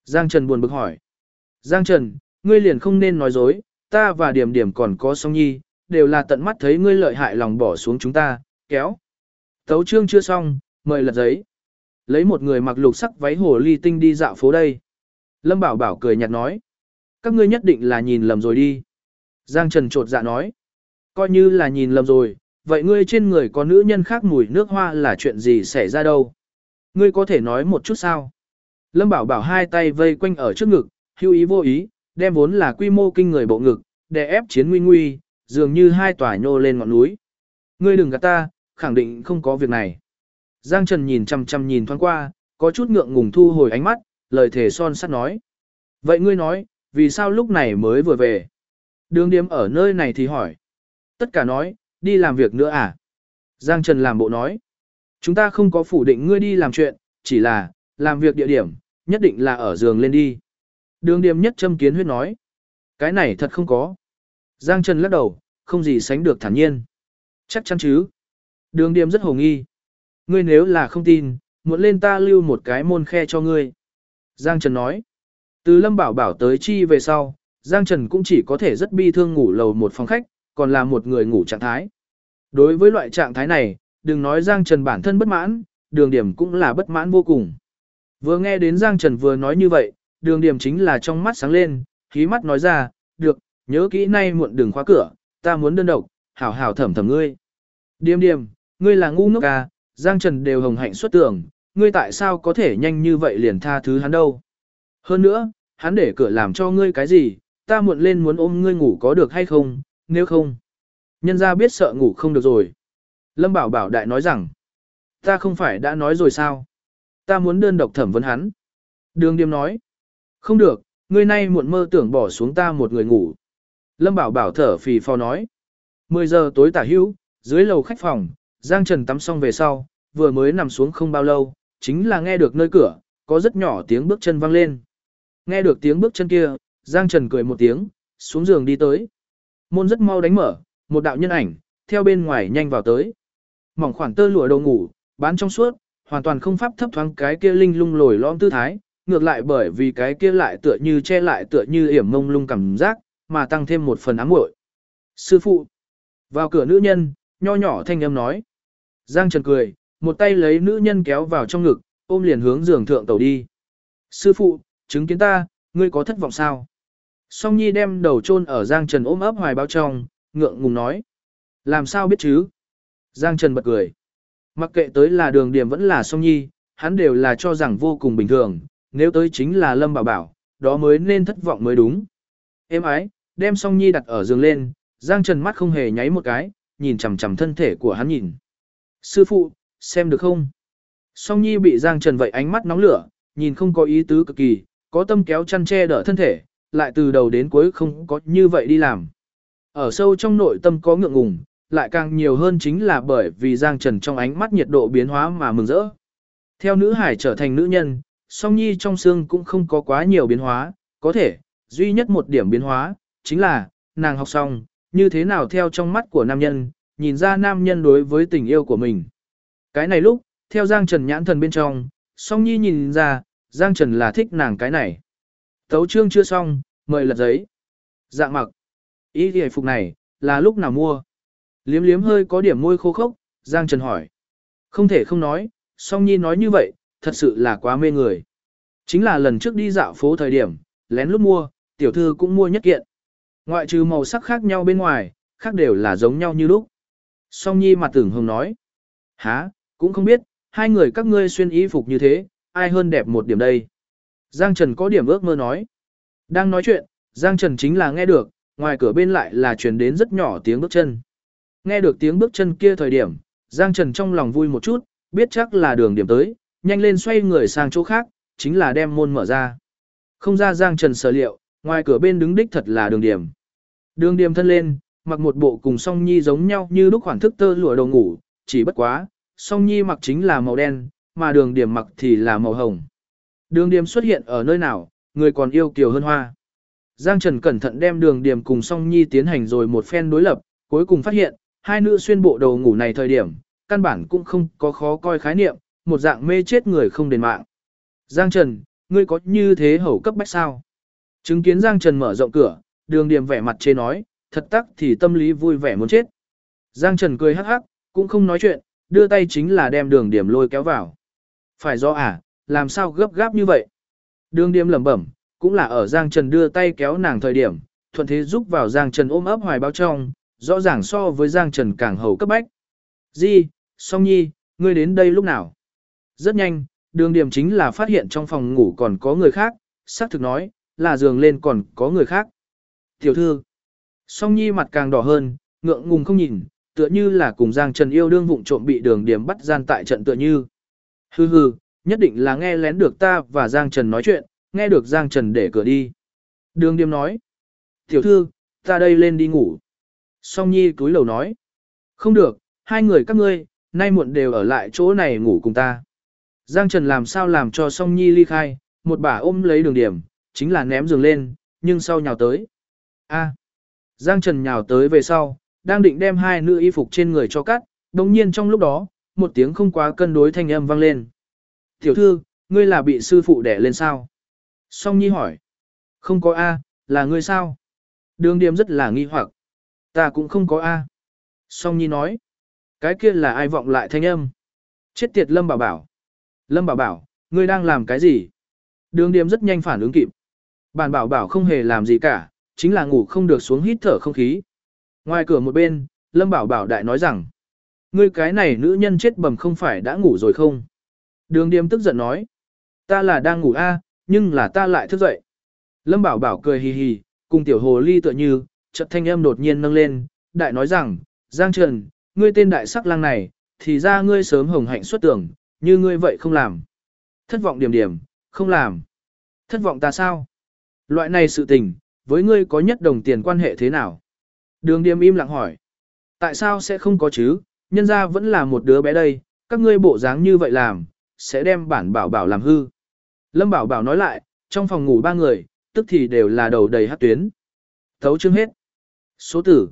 Giang Trần buồn bực hỏi. Giang Trần, ngươi liền không nên nói dối, ta và Điểm Điểm còn có Song Nhi, đều là tận mắt thấy ngươi lợi hại lòng bỏ xuống chúng ta, kéo. Tấu chương chưa xong, mời lật giấy. Lấy một người mặc lục sắc váy hồ ly tinh đi dạo phố đây. Lâm Bảo Bảo cười nhạt nói. Các ngươi nhất định là nhìn lầm rồi đi. Giang Trần trột dạ nói. Coi như là nhìn lầm rồi, vậy ngươi trên người có nữ nhân khác mùi nước hoa là chuyện gì xảy ra đâu? Ngươi có thể nói một chút sao? Lâm Bảo Bảo hai tay vây quanh ở trước ngực, hữu ý vô ý, đem vốn là quy mô kinh người bộ ngực, đè ép chiến nguy nguy, dường như hai tòa nhô lên ngọn núi. Ngươi đừng gạt ta, khẳng định không có việc này. Giang Trần nhìn chằm chằm nhìn thoáng qua, có chút ngượng ngùng thu hồi ánh mắt, lời thề son sắt nói. Vậy ngươi nói, vì sao lúc này mới vừa về? Đường Điếm ở nơi này thì hỏi. Tất cả nói, đi làm việc nữa à? Giang Trần làm bộ nói. Chúng ta không có phủ định ngươi đi làm chuyện, chỉ là, làm việc địa điểm, nhất định là ở giường lên đi. Đường Điếm nhất châm kiến huyết nói. Cái này thật không có. Giang Trần lắc đầu, không gì sánh được thản nhiên. Chắc chắn chứ. Đường Điếm rất hồ nghi. Ngươi nếu là không tin, muốn lên ta lưu một cái môn khe cho ngươi. Giang Trần nói. Từ Lâm Bảo Bảo tới chi về sau, Giang Trần cũng chỉ có thể rất bi thương ngủ lầu một phòng khách, còn là một người ngủ trạng thái. Đối với loại trạng thái này, đừng nói Giang Trần bản thân bất mãn, Đường Điểm cũng là bất mãn vô cùng. Vừa nghe đến Giang Trần vừa nói như vậy, Đường Điểm chính là trong mắt sáng lên, khí mắt nói ra, được, nhớ kỹ nay muộn đừng khóa cửa, ta muốn đơn độc, hảo hảo thẩm thẩm ngươi. Điềm điềm, ngươi là ngu ngốc à, Giang Trần đều hồng hạnh xuất tưởng, ngươi tại sao có thể nhanh như vậy liền tha thứ hắn đâu. Hơn nữa, hắn để cửa làm cho ngươi cái gì, ta muộn lên muốn ôm ngươi ngủ có được hay không, nếu không. Nhân ra biết sợ ngủ không được rồi. Lâm Bảo Bảo đại nói rằng, ta không phải đã nói rồi sao? Ta muốn đơn độc thẩm vấn hắn. Đường Điềm nói, không được, ngươi nay muộn mơ tưởng bỏ xuống ta một người ngủ. Lâm Bảo Bảo thở phì phò nói, 10 giờ tối tả hữu, dưới lầu khách phòng, Giang Trần tắm xong về sau, vừa mới nằm xuống không bao lâu, chính là nghe được nơi cửa, có rất nhỏ tiếng bước chân vang lên. Nghe được tiếng bước chân kia, Giang Trần cười một tiếng, xuống giường đi tới. Môn rất mau đánh mở, một đạo nhân ảnh, theo bên ngoài nhanh vào tới. Mỏng khoản tơ lụa đầu ngủ, bán trong suốt, hoàn toàn không pháp thấp thoáng cái kia linh lung lồi lõm tư thái, ngược lại bởi vì cái kia lại tựa như che lại tựa như yểm mông lung cảm giác, mà tăng thêm một phần ám muội. Sư phụ, vào cửa nữ nhân, nho nhỏ thanh âm nói. Giang Trần cười, một tay lấy nữ nhân kéo vào trong ngực, ôm liền hướng giường thượng tàu đi. Sư phụ, chứng kiến ta, ngươi có thất vọng sao? Song Nhi đem đầu chôn ở Giang Trần ôm ấp hoài bao trong, ngượng ngùng nói. Làm sao biết chứ? Giang Trần bật cười. Mặc kệ tới là Đường Điểm vẫn là Song Nhi, hắn đều là cho rằng vô cùng bình thường, nếu tới chính là Lâm Bảo Bảo, đó mới nên thất vọng mới đúng. Êm ái, đem Song Nhi đặt ở giường lên, Giang Trần mắt không hề nháy một cái, nhìn chằm chằm thân thể của hắn nhìn. Sư phụ, xem được không? Song Nhi bị Giang Trần vậy ánh mắt nóng lửa, nhìn không có ý tứ cực kỳ, có tâm kéo chăn che đỡ thân thể, lại từ đầu đến cuối không có như vậy đi làm. Ở sâu trong nội tâm có ngượng ngùng, lại càng nhiều hơn chính là bởi vì Giang Trần trong ánh mắt nhiệt độ biến hóa mà mừng rỡ. Theo nữ hải trở thành nữ nhân, Song Nhi trong xương cũng không có quá nhiều biến hóa, có thể, duy nhất một điểm biến hóa, chính là, nàng học xong, như thế nào theo trong mắt của nam nhân, nhìn ra nam nhân đối với tình yêu của mình. Cái này lúc, theo Giang Trần nhãn thần bên trong, Song Nhi nhìn ra, Giang Trần là thích nàng cái này. Tấu chương chưa xong, mời lật giấy. Dạng mặc. Ý thì phục này, là lúc nào mua? Liếm liếm hơi có điểm môi khô khốc, Giang Trần hỏi. Không thể không nói, Song Nhi nói như vậy, thật sự là quá mê người. Chính là lần trước đi dạo phố thời điểm, lén lút mua, tiểu thư cũng mua nhất kiện. Ngoại trừ màu sắc khác nhau bên ngoài, khác đều là giống nhau như lúc. Song Nhi mặt tưởng hồng nói. Hả, cũng không biết, hai người các ngươi xuyên y phục như thế, ai hơn đẹp một điểm đây. Giang Trần có điểm ước mơ nói. Đang nói chuyện, Giang Trần chính là nghe được, ngoài cửa bên lại là truyền đến rất nhỏ tiếng bước chân. Nghe được tiếng bước chân kia thời điểm, Giang Trần trong lòng vui một chút, biết chắc là Đường Điểm tới, nhanh lên xoay người sang chỗ khác, chính là đem môn mở ra. Không ra Giang Trần sở liệu, ngoài cửa bên đứng đích thật là Đường Điểm. Đường Điểm thân lên, mặc một bộ cùng Song Nhi giống nhau như lúc khoản thức tơ lụa đầu ngủ, chỉ bất quá, Song Nhi mặc chính là màu đen, mà Đường Điểm mặc thì là màu hồng. Đường Điểm xuất hiện ở nơi nào, người còn yêu kiều hơn hoa. Giang Trần cẩn thận đem Đường Điểm cùng Song Nhi tiến hành rồi một phen đối lập, cuối cùng phát hiện, hai nữ xuyên bộ đầu ngủ này thời điểm, căn bản cũng không có khó coi khái niệm, một dạng mê chết người không đền mạng. Giang Trần, ngươi có như thế hầu cấp bách sao? Chứng kiến Giang Trần mở rộng cửa, Đường Điềm vẻ mặt chê nói, thật tắc thì tâm lý vui vẻ muốn chết. Giang Trần cười hắc hắc, cũng không nói chuyện, đưa tay chính là đem Đường Điềm lôi kéo vào. Phải do làm sao gấp gáp như vậy? Đường Điềm lẩm bẩm, cũng là ở Giang Trần đưa tay kéo nàng thời điểm, thuận thế giúp vào Giang Trần ôm ấp hoài bao trong, rõ ràng so với Giang Trần càng hầu cấp bách. Di, Song Nhi, ngươi đến đây lúc nào? Rất nhanh, Đường Điềm chính là phát hiện trong phòng ngủ còn có người khác, xác thực nói, là giường lên còn có người khác. Tiểu thư, Song Nhi mặt càng đỏ hơn, ngượng ngùng không nhìn, tựa như là cùng Giang Trần yêu đương vụng trộm bị Đường Điềm bắt gian tại trận tựa như. Hừ hừ, nhất định là nghe lén được ta và Giang Trần nói chuyện, nghe được Giang Trần để cửa đi. Đường Điềm nói, tiểu thư, ta đây lên đi ngủ. Song Nhi cúi đầu nói, không được, hai người các ngươi, nay muộn đều ở lại chỗ này ngủ cùng ta. Giang Trần làm sao làm cho Song Nhi ly khai, một bà ôm lấy Đường Điềm, chính là ném giường lên, nhưng sau nhào tới. Giang Trần nhào tới về sau, đang định đem hai nữ y phục trên người cho cắt, đồng nhiên trong lúc đó, một tiếng không quá cân đối thanh âm vang lên. Tiểu thư, ngươi là bị sư phụ đẻ lên sao? Song Nhi hỏi. Không có là ngươi sao? Đường Điềm rất là nghi hoặc. Ta cũng không có Song Nhi nói. Cái kia là ai vọng lại thanh âm? Chết tiệt Lâm Bảo Bảo. Lâm Bảo Bảo, ngươi đang làm cái gì? Đường Điềm rất nhanh phản ứng kịp. Bản Bảo Bảo không hề làm gì cả, chính là ngủ không được xuống hít thở không khí. Ngoài cửa một bên, Lâm Bảo Bảo đại nói rằng, ngươi cái này nữ nhân chết bầm không phải đã ngủ rồi không? Đường Điềm tức giận nói, ta là đang ngủ nhưng là ta lại thức dậy. Lâm Bảo Bảo cười hì hì, cùng tiểu hồ ly tựa như, chợt thanh âm đột nhiên nâng lên, đại nói rằng, Giang Trần, ngươi tên đại sắc lang này, thì ra ngươi sớm hồng hạnh xuất tưởng, như ngươi vậy không làm. Thất vọng Điềm Điềm, không làm. Thất vọng ta sao? Loại này sự tình, với ngươi có nhất đồng tiền quan hệ thế nào? Đường Điềm im lặng hỏi. Tại sao sẽ không có chứ? Nhân ra vẫn là một đứa bé đây, các ngươi bộ dáng như vậy làm, sẽ đem bản Bảo Bảo làm hư. Lâm Bảo Bảo nói lại, trong phòng ngủ ba người, tức thì đều là đầu đầy hát tuyến. Thấu chương hết. Số tử,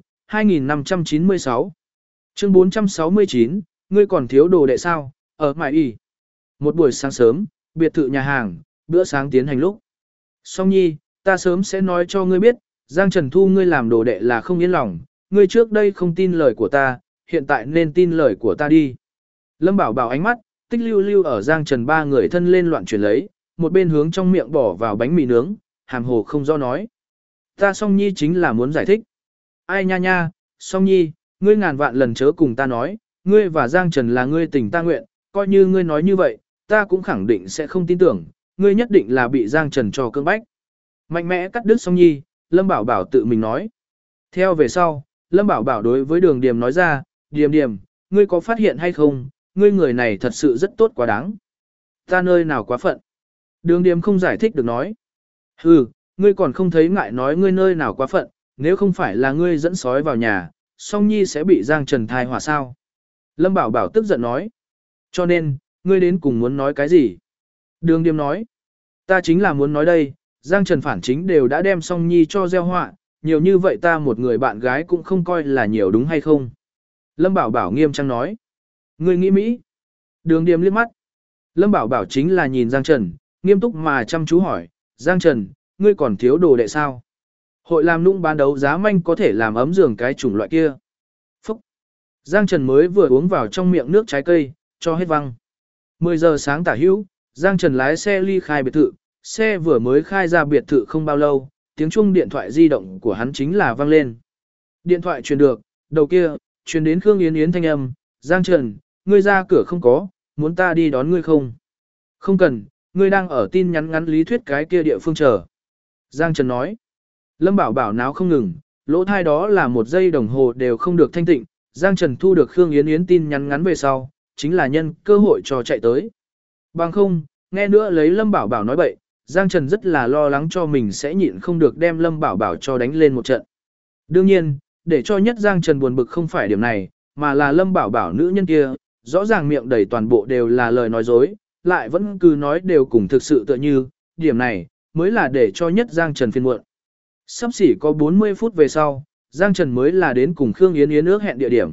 2596. Chương 469, ngươi còn thiếu đồ đệ sao, ở mại y. Một buổi sáng sớm, biệt thự nhà hàng, bữa sáng tiến hành lúc. Song Nhi, ta sớm sẽ nói cho ngươi biết, Giang Trần thu ngươi làm đồ đệ là không yên lòng, ngươi trước đây không tin lời của ta, hiện tại nên tin lời của ta đi. Lâm Bảo Bảo ánh mắt, tích lưu lưu ở Giang Trần ba người thân lên loạn chuyển lấy, một bên hướng trong miệng bỏ vào bánh mì nướng, hàm hồ không do nói. Ta Song Nhi chính là muốn giải thích. Ai nha nha, Song Nhi, ngươi ngàn vạn lần chớ cùng ta nói, ngươi và Giang Trần là ngươi tình ta nguyện, coi như ngươi nói như vậy, ta cũng khẳng định sẽ không tin tưởng, ngươi nhất định là bị Giang Trần cho cưỡng bách. Mạnh mẽ cắt đứt Song Nhi, Lâm Bảo Bảo tự mình nói. Theo về sau, Lâm Bảo Bảo đối với Đường Điềm nói ra, Điềm Điềm, ngươi có phát hiện hay không, ngươi người này thật sự rất tốt quá đáng. Ta nơi nào quá phận. Đường Điềm không giải thích được nói. Hừ, ngươi còn không thấy ngại nói ngươi nơi nào quá phận, nếu không phải là ngươi dẫn sói vào nhà, Song Nhi sẽ bị Giang Trần thai hỏa sao. Lâm Bảo Bảo tức giận nói. Cho nên, ngươi đến cùng muốn nói cái gì? Đường Điềm nói. Ta chính là muốn nói đây, Giang Trần phản chính đều đã đem Song Nhi cho gieo họa, nhiều như vậy ta một người bạn gái cũng không coi là nhiều đúng hay không? Lâm Bảo Bảo nghiêm trang nói. Ngươi nghĩ Mỹ. Đường Điềm liếc mắt. Lâm Bảo Bảo chính là nhìn Giang Trần, nghiêm túc mà chăm chú hỏi, Giang Trần, ngươi còn thiếu đồ đệ sao? Hội làm nũng bán đấu giá manh có thể làm ấm giường cái chủng loại kia. Phúc! Giang Trần mới vừa uống vào trong miệng nước trái cây, cho hết văng. 10 giờ sáng tả hữu, Giang Trần lái xe ly khai biệt thự, xe vừa mới khai ra biệt thự không bao lâu, tiếng chuông điện thoại di động của hắn chính là vang lên. Điện thoại truyền được, đầu kia, truyền đến Khương Yến Yến thanh âm, Giang Trần, ngươi ra cửa không có, muốn ta đi đón ngươi không? Không cần, ngươi đang ở tin nhắn ngắn lý thuyết cái kia địa phương chờ. Giang Trần nói. Lâm Bảo Bảo náo không ngừng, lỗ thai đó là một giây đồng hồ đều không được thanh tịnh. Giang Trần thu được Khương Yến Yến tin nhắn ngắn về sau, chính là nhân cơ hội cho chạy tới. Bằng không, nghe nữa lấy Lâm Bảo Bảo nói bậy, Giang Trần rất là lo lắng cho mình sẽ nhịn không được đem Lâm Bảo Bảo cho đánh lên một trận. Đương nhiên, để cho nhất Giang Trần buồn bực không phải điểm này, mà là Lâm Bảo Bảo nữ nhân kia, rõ ràng miệng đầy toàn bộ đều là lời nói dối, lại vẫn cứ nói đều cùng thực sự tựa như, điểm này, mới là để cho nhất Giang Trần phiền muộn. Sắp xỉ có 40 phút về sau, Giang Trần mới là đến cùng Khương Yến Yến ước hẹn địa điểm.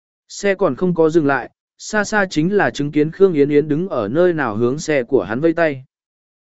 Xe còn không có dừng lại, xa xa chính là chứng kiến Khương Yến Yến đứng ở nơi nào hướng xe của hắn vây tay.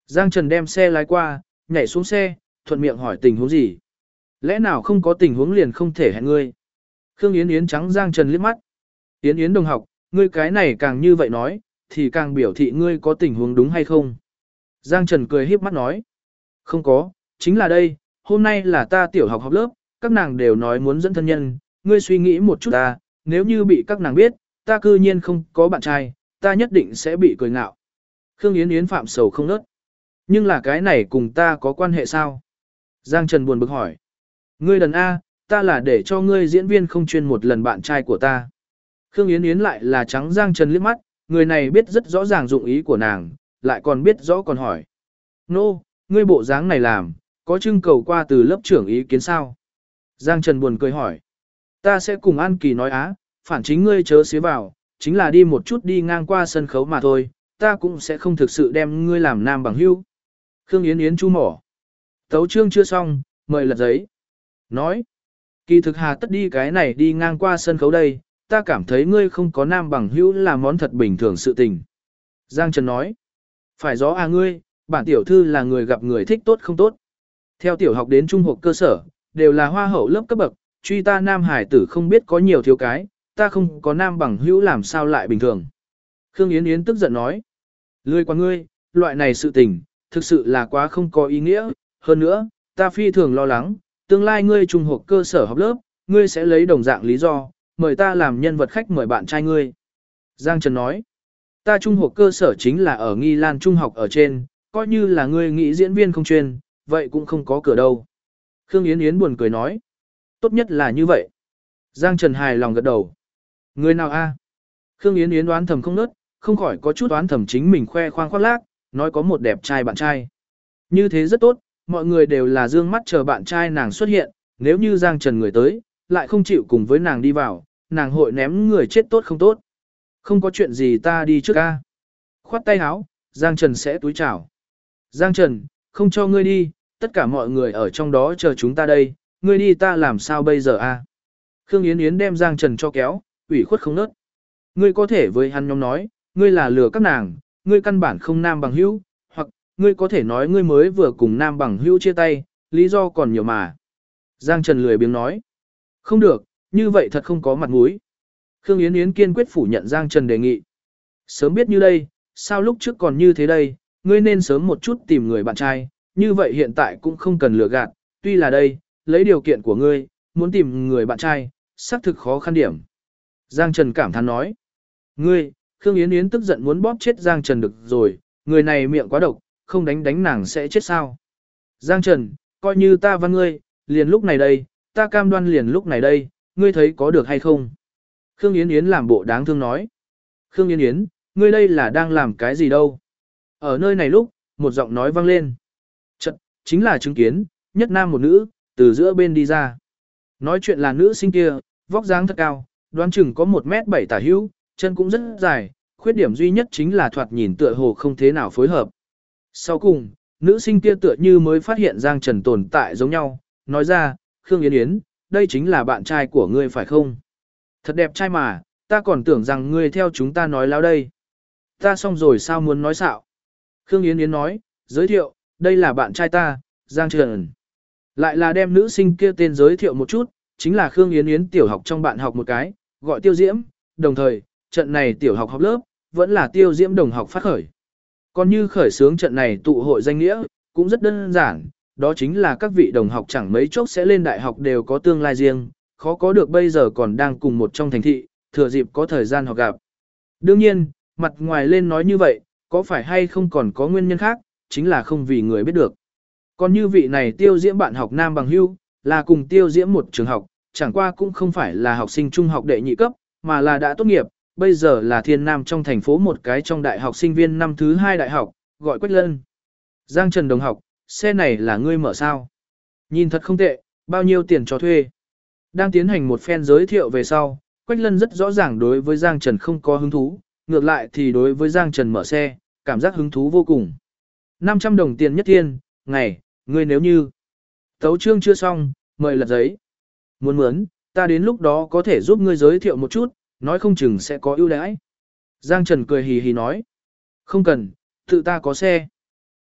Giang Trần đem xe lái qua, nhảy xuống xe, thuận miệng hỏi tình huống gì. Lẽ nào không có tình huống liền không thể hẹn ngươi. Khương Yến Yến trắng Giang Trần liếc mắt. Yến Yến đồng học, ngươi cái này càng như vậy nói, thì càng biểu thị ngươi có tình huống đúng hay không. Giang Trần cười híp mắt nói. Không có, chính là đây, hôm nay là ta tiểu học học lớp, các nàng đều nói muốn dẫn thân nhân, ngươi suy nghĩ một chút ta, nếu như bị các nàng biết, ta cư nhiên không có bạn trai, ta nhất định sẽ bị cười ngạo. Khương Yến Yến phạm sầu không nớt. Nhưng là cái này cùng ta có quan hệ sao? Giang Trần buồn bực hỏi. Ngươi đần A, ta là để cho ngươi diễn viên không chuyên một lần bạn trai của ta. Khương Yến Yến lại là trắng Giang Trần liếc mắt, người này biết rất rõ ràng dụng ý của nàng, lại còn biết rõ còn hỏi. Nô, ngươi bộ dáng này làm, có trưng cầu qua từ lớp trưởng ý kiến sao? Giang Trần buồn cười hỏi. Ta sẽ cùng An Kỳ nói á, phản chính ngươi chớ xía vào, chính là đi một chút đi ngang qua sân khấu mà thôi, ta cũng sẽ không thực sự đem ngươi làm nam bằng hữu. Khương Yến Yến chu mỏ. Tấu chương chưa xong, mời lật giấy. Nói. Kỳ thực hà tất đi cái này đi ngang qua sân khấu đây, ta cảm thấy ngươi không có nam bằng hữu là món thật bình thường sự tình. Giang Trần nói. Phải rõ à ngươi, bản tiểu thư là người gặp người thích tốt không tốt. Theo tiểu học đến trung học cơ sở, đều là hoa hậu lớp cấp bậc, truy ta nam hải tử không biết có nhiều thiếu cái, ta không có nam bằng hữu làm sao lại bình thường. Khương Yến Yến tức giận nói. Lười qua ngươi, loại này sự tình, thực sự là quá không có ý nghĩa, hơn nữa, ta phi thường lo lắng, tương lai ngươi trung học cơ sở học lớp, ngươi sẽ lấy đồng dạng lý do, mời ta làm nhân vật khách mời bạn trai ngươi. Giang Trần nói, ta trung học cơ sở chính là ở Nghi Lan Trung học ở trên, coi như là ngươi nghĩ diễn viên không chuyên, vậy cũng không có cửa đâu. Khương Yến Yến buồn cười nói, tốt nhất là như vậy. Giang Trần hài lòng gật đầu. Người nào a? Khương Yến Yến đoán thầm không nớt, không khỏi có chút đoán thầm chính mình khoe khoang khoác lác, nói có một đẹp trai bạn trai. Như thế rất tốt, mọi người đều là dương mắt chờ bạn trai nàng xuất hiện, nếu như Giang Trần người tới, lại không chịu cùng với nàng đi vào, nàng hội ném người chết tốt không tốt. Không có chuyện gì ta đi trước a. Khoát tay áo, Giang Trần sẽ túi chào. Giang Trần, không cho ngươi đi, tất cả mọi người ở trong đó chờ chúng ta đây, ngươi đi ta làm sao bây giờ a? Khương Yến Yến đem Giang Trần cho kéo, ủy khuất không nớt. Ngươi có thể với hắn nhóm nói, ngươi là lừa các nàng, ngươi căn bản không nam bằng hữu, hoặc ngươi có thể nói ngươi mới vừa cùng nam bằng hữu chia tay, lý do còn nhiều mà. Giang Trần lười biếng nói. Không được, như vậy thật không có mặt mũi. Khương Yến Yến kiên quyết phủ nhận Giang Trần đề nghị. Sớm biết như đây, sao lúc trước còn như thế đây, ngươi nên sớm một chút tìm người bạn trai, như vậy hiện tại cũng không cần lừa gạt, tuy là đây, lấy điều kiện của ngươi, muốn tìm người bạn trai, xác thực khó khăn điểm. Giang Trần cảm thán nói. Ngươi, Khương Yến Yến tức giận muốn bóp chết Giang Trần được rồi, người này miệng quá độc, không đánh nàng sẽ chết sao. Giang Trần, coi như ta văn ngươi, liền lúc này đây, ta cam đoan liền lúc này đây, ngươi thấy có được hay không? Khương Yến Yến làm bộ đáng thương nói. Khương Yến Yến, ngươi đây là đang làm cái gì đâu? Ở nơi này lúc, một giọng nói vang lên. Chật, chính là chứng kiến, nhất nam một nữ, từ giữa bên đi ra. Nói chuyện là nữ sinh kia, vóc dáng thật cao, đoán chừng có 1m7 tả hữu, chân cũng rất dài, khuyết điểm duy nhất chính là thoạt nhìn tựa hồ không thế nào phối hợp. Sau cùng, nữ sinh kia tựa như mới phát hiện Giang Trần tồn tại giống nhau, nói ra, Khương Yến Yến, đây chính là bạn trai của ngươi phải không? Thật đẹp trai mà, ta còn tưởng rằng ngươi theo chúng ta nói láo đây. Ta xong rồi sao muốn nói xạo? Khương Yến Yến nói, giới thiệu, đây là bạn trai ta, Giang Trần. Lại là đem nữ sinh kia tên giới thiệu một chút, chính là Khương Yến Yến tiểu học trong bạn học một cái, gọi Tiêu Diễm, đồng thời, trận này tiểu học học lớp, vẫn là Tiêu Diễm đồng học phát khởi. Còn như khởi xướng trận này tụ hội danh nghĩa, cũng rất đơn giản, đó chính là các vị đồng học chẳng mấy chốc sẽ lên đại học đều có tương lai riêng, khó có được bây giờ còn đang cùng một trong thành thị, thừa dịp có thời gian họ gặp. Đương nhiên, mặt ngoài lên nói như vậy, có phải hay không còn có nguyên nhân khác, chính là không vì người biết được. Còn như vị này Tiêu Diễm bạn học nam bằng hưu, là cùng Tiêu Diễm một trường học, chẳng qua cũng không phải là học sinh trung học đệ nhị cấp, mà là đã tốt nghiệp, bây giờ là thiên nam trong thành phố một cái trong đại học sinh viên năm thứ 2 đại học, gọi Quách Lân. Giang Trần đồng học, xe này là ngươi mở sao? Nhìn thật không tệ, bao nhiêu tiền cho thuê? Đang tiến hành một phen giới thiệu về sau, Quách Lân rất rõ ràng đối với Giang Trần không có hứng thú, ngược lại thì đối với Giang Trần mở xe, cảm giác hứng thú vô cùng. 500 đồng tiền nhất thiên, ngày, ngươi nếu như. Tấu chương chưa xong, mời lật giấy. Muốn mướn, ta đến lúc đó có thể giúp ngươi giới thiệu một chút, nói không chừng sẽ có ưu đãi. Giang Trần cười hì hì nói. Không cần, tự ta có xe.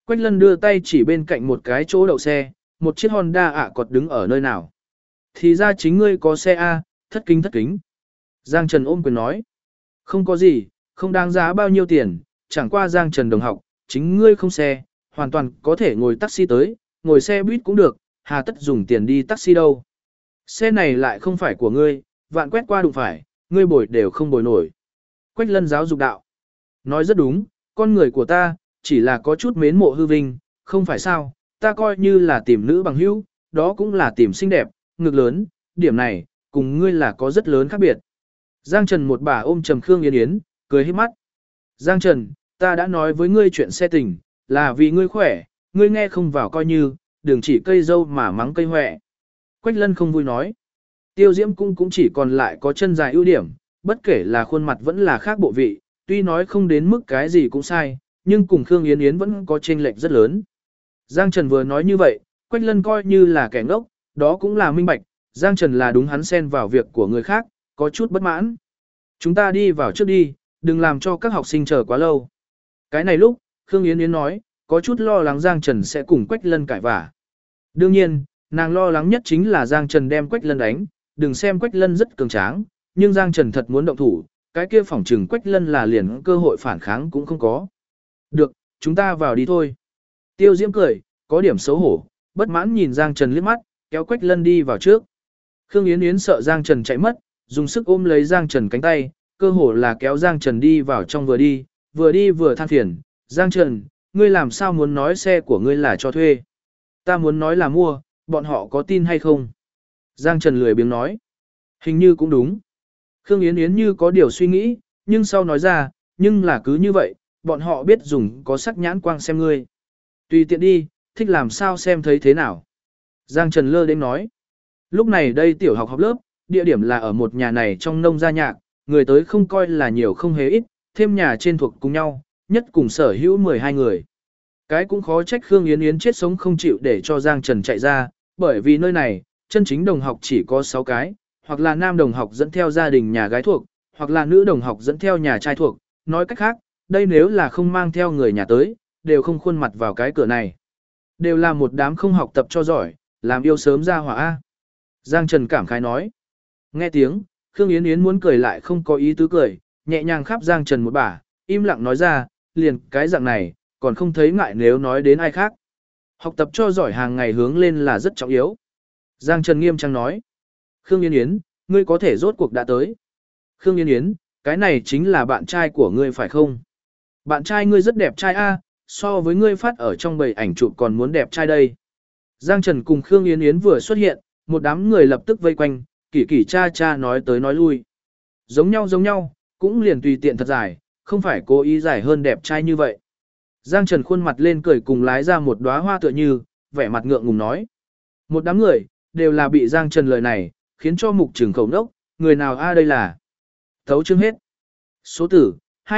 Quách Lân đưa tay chỉ bên cạnh một cái chỗ đậu xe, một chiếc Honda ạ cọt đứng ở nơi nào. Thì ra chính ngươi có xe A, thất kính. Giang Trần ôm quyền nói. Không có gì, không đáng giá bao nhiêu tiền, chẳng qua Giang Trần đồng học, chính ngươi không xe, hoàn toàn có thể ngồi taxi tới, ngồi xe buýt cũng được, hà tất dùng tiền đi taxi đâu. Xe này lại không phải của ngươi, vạn quét qua đụng phải, ngươi bồi đều không bồi nổi. Quách Lân giáo dục đạo. Nói rất đúng, con người của ta, chỉ là có chút mến mộ hư vinh, không phải sao, ta coi như là tìm nữ bằng hữu, đó cũng là tìm xinh đẹp, ngực lớn, điểm này, cùng ngươi là có rất lớn khác biệt. Giang Trần một bà ôm trầm Khương Yến Yến, cười híp mắt. Giang Trần, ta đã nói với ngươi chuyện xe tình, là vì ngươi khỏe, ngươi nghe không vào coi như, đừng chỉ cây dâu mà mắng cây hoẹ. Quách Lân không vui nói. Tiêu Diễm cũng chỉ còn lại có chân dài ưu điểm, bất kể là khuôn mặt vẫn là khác bộ vị, tuy nói không đến mức cái gì cũng sai, nhưng cùng Khương Yến Yến vẫn có chênh lệch rất lớn. Giang Trần vừa nói như vậy, Quách Lân coi như là kẻ ngốc, đó cũng là minh bạch, Giang Trần là đúng hắn xen vào việc của người khác, có chút bất mãn. Chúng ta đi vào trước đi, đừng làm cho các học sinh chờ quá lâu. Cái này lúc, Khương Yến Yến nói, có chút lo lắng Giang Trần sẽ cùng Quách Lân cãi vả. Đương nhiên, nàng lo lắng nhất chính là Giang Trần đem Quách Lân đánh, đừng xem Quách Lân rất cường tráng, nhưng Giang Trần thật muốn động thủ, cái kia phỏng trừng Quách Lân là liền cơ hội phản kháng cũng không có. Được, chúng ta vào đi thôi. Tiêu Diễm cười, có điểm xấu hổ, bất mãn nhìn Giang Trần liếc mắt, kéo Quách Lân đi vào trước. Khương Yến Yến sợ Giang Trần chạy mất, dùng sức ôm lấy Giang Trần cánh tay, cơ hồ là kéo Giang Trần đi vào trong vừa đi vừa than phiền. Giang Trần, ngươi làm sao muốn nói xe của ngươi là cho thuê? Ta muốn nói là mua, bọn họ có tin hay không? Giang Trần lười biếng nói. Hình như cũng đúng. Khương Yến Yến như có điều suy nghĩ, nhưng sau nói ra, nhưng là cứ như vậy, bọn họ biết dùng có sắc nhãn quang xem ngươi. Tùy tiện đi, thích làm sao xem thấy thế nào. Giang Trần lơ đến nói. Lúc này đây tiểu học lớp, địa điểm là ở một nhà này trong nông gia nhạc, người tới không coi là nhiều không hề ít, thêm nhà trên thuộc cùng nhau, nhất cùng sở hữu 12 người. Cái cũng khó trách Khương Yến Yến chết sống không chịu để cho Giang Trần chạy ra, bởi vì nơi này, chân chính đồng học chỉ có 6 cái, hoặc là nam đồng học dẫn theo gia đình nhà gái thuộc, hoặc là nữ đồng học dẫn theo nhà trai thuộc, nói cách khác, đây nếu là không mang theo người nhà tới, đều không khuôn mặt vào cái cửa này. Đều là một đám không học tập cho giỏi, làm yêu sớm ra hỏa A. Giang Trần cảm khái nói. Nghe tiếng, Khương Yến Yến muốn cười lại không có ý tứ cười, nhẹ nhàng khắp Giang Trần một bả, im lặng nói ra, liền cái dạng này, còn không thấy ngại nếu nói đến ai khác. Học tập cho giỏi hàng ngày hướng lên là rất trọng yếu. Giang Trần nghiêm trang nói. Khương Yến Yến, ngươi có thể rốt cuộc đã tới. Khương Yến Yến, cái này chính là bạn trai của ngươi phải không? Bạn trai ngươi rất đẹp trai a, so với ngươi phát ở trong bầy ảnh chụp còn muốn đẹp trai đây. Giang Trần cùng Khương Yến Yến vừa xuất hiện, một đám người lập tức vây quanh, kỳ kỳ cha cha nói tới nói lui. Giống nhau, cũng liền tùy tiện thật dài, không phải cố ý dài hơn đẹp trai như vậy. Giang Trần khuôn mặt lên cười cùng lái ra một đóa hoa tựa như, vẻ mặt ngượng ngùng nói. Một đám người, đều là bị Giang Trần lời này, khiến cho mục trừng khẩu đốc, người nào a đây là. Thấu chương hết. Số tử,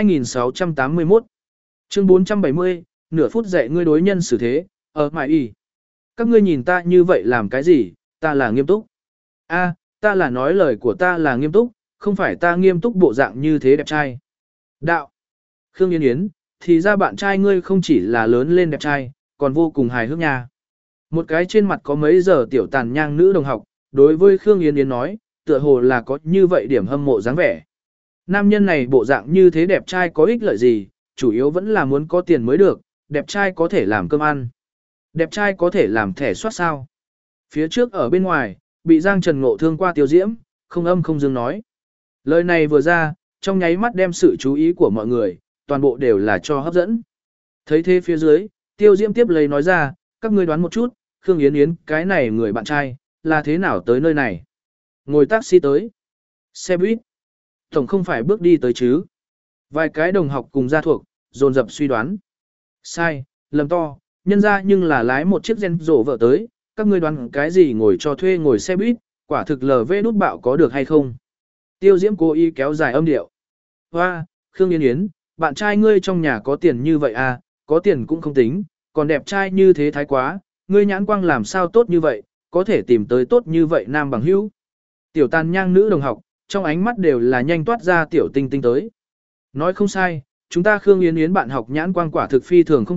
2681. Chương 470, nửa phút dạy ngươi đối nhân xử thế, ở mại y. Các ngươi nhìn ta như vậy làm cái gì, ta là nghiêm túc. A, ta là nói lời của ta là nghiêm túc, không phải ta nghiêm túc bộ dạng như thế đẹp trai. Đạo. Khương Yến Yến, thì ra bạn trai ngươi không chỉ là lớn lên đẹp trai, còn vô cùng hài hước nha. Một cái trên mặt có mấy giờ tiểu tàn nhang nữ đồng học, đối với Khương Yến Yến nói, tựa hồ là có như vậy điểm hâm mộ dáng vẻ. Nam nhân này bộ dạng như thế đẹp trai có ích lợi gì, chủ yếu vẫn là muốn có tiền mới được, đẹp trai có thể làm cơm ăn. Đẹp trai có thể làm thẻ soát sao. Phía trước ở bên ngoài, bị Giang Trần ngộ thương qua Tiêu Diễm, không âm không dương nói. Lời này vừa ra, trong nháy mắt đem sự chú ý của mọi người, toàn bộ đều là cho hấp dẫn. Thấy thế phía dưới, Tiêu Diễm tiếp lấy nói ra, các ngươi đoán một chút, Khương Yến Yến, cái này người bạn trai, là thế nào tới nơi này? Ngồi taxi tới. Xe buýt. Tổng không phải bước đi tới chứ. Vài cái đồng học cùng gia thuộc, dồn dập suy đoán. Sai, lầm to, nhân ra nhưng là lái một chiếc gen rổ vợ tới, các ngươi đoán cái gì ngồi cho thuê ngồi xe buýt, quả thực LV đút bạo có được hay không? Tiêu Diễm cố ý kéo dài âm điệu. Hoa, Khương Yến Yến, bạn trai ngươi trong nhà có tiền như vậy à, có tiền cũng không tính, còn đẹp trai như thế thái quá, ngươi nhãn quang làm sao tốt như vậy, có thể tìm tới tốt như vậy nam bằng hữu. Tiểu tàn nhang nữ đồng học, trong ánh mắt đều là nhanh toát ra tiểu tinh tinh tới. Nói không sai, chúng ta Khương Yến Yến bạn học nhãn quang quả thực phi thường không tệ,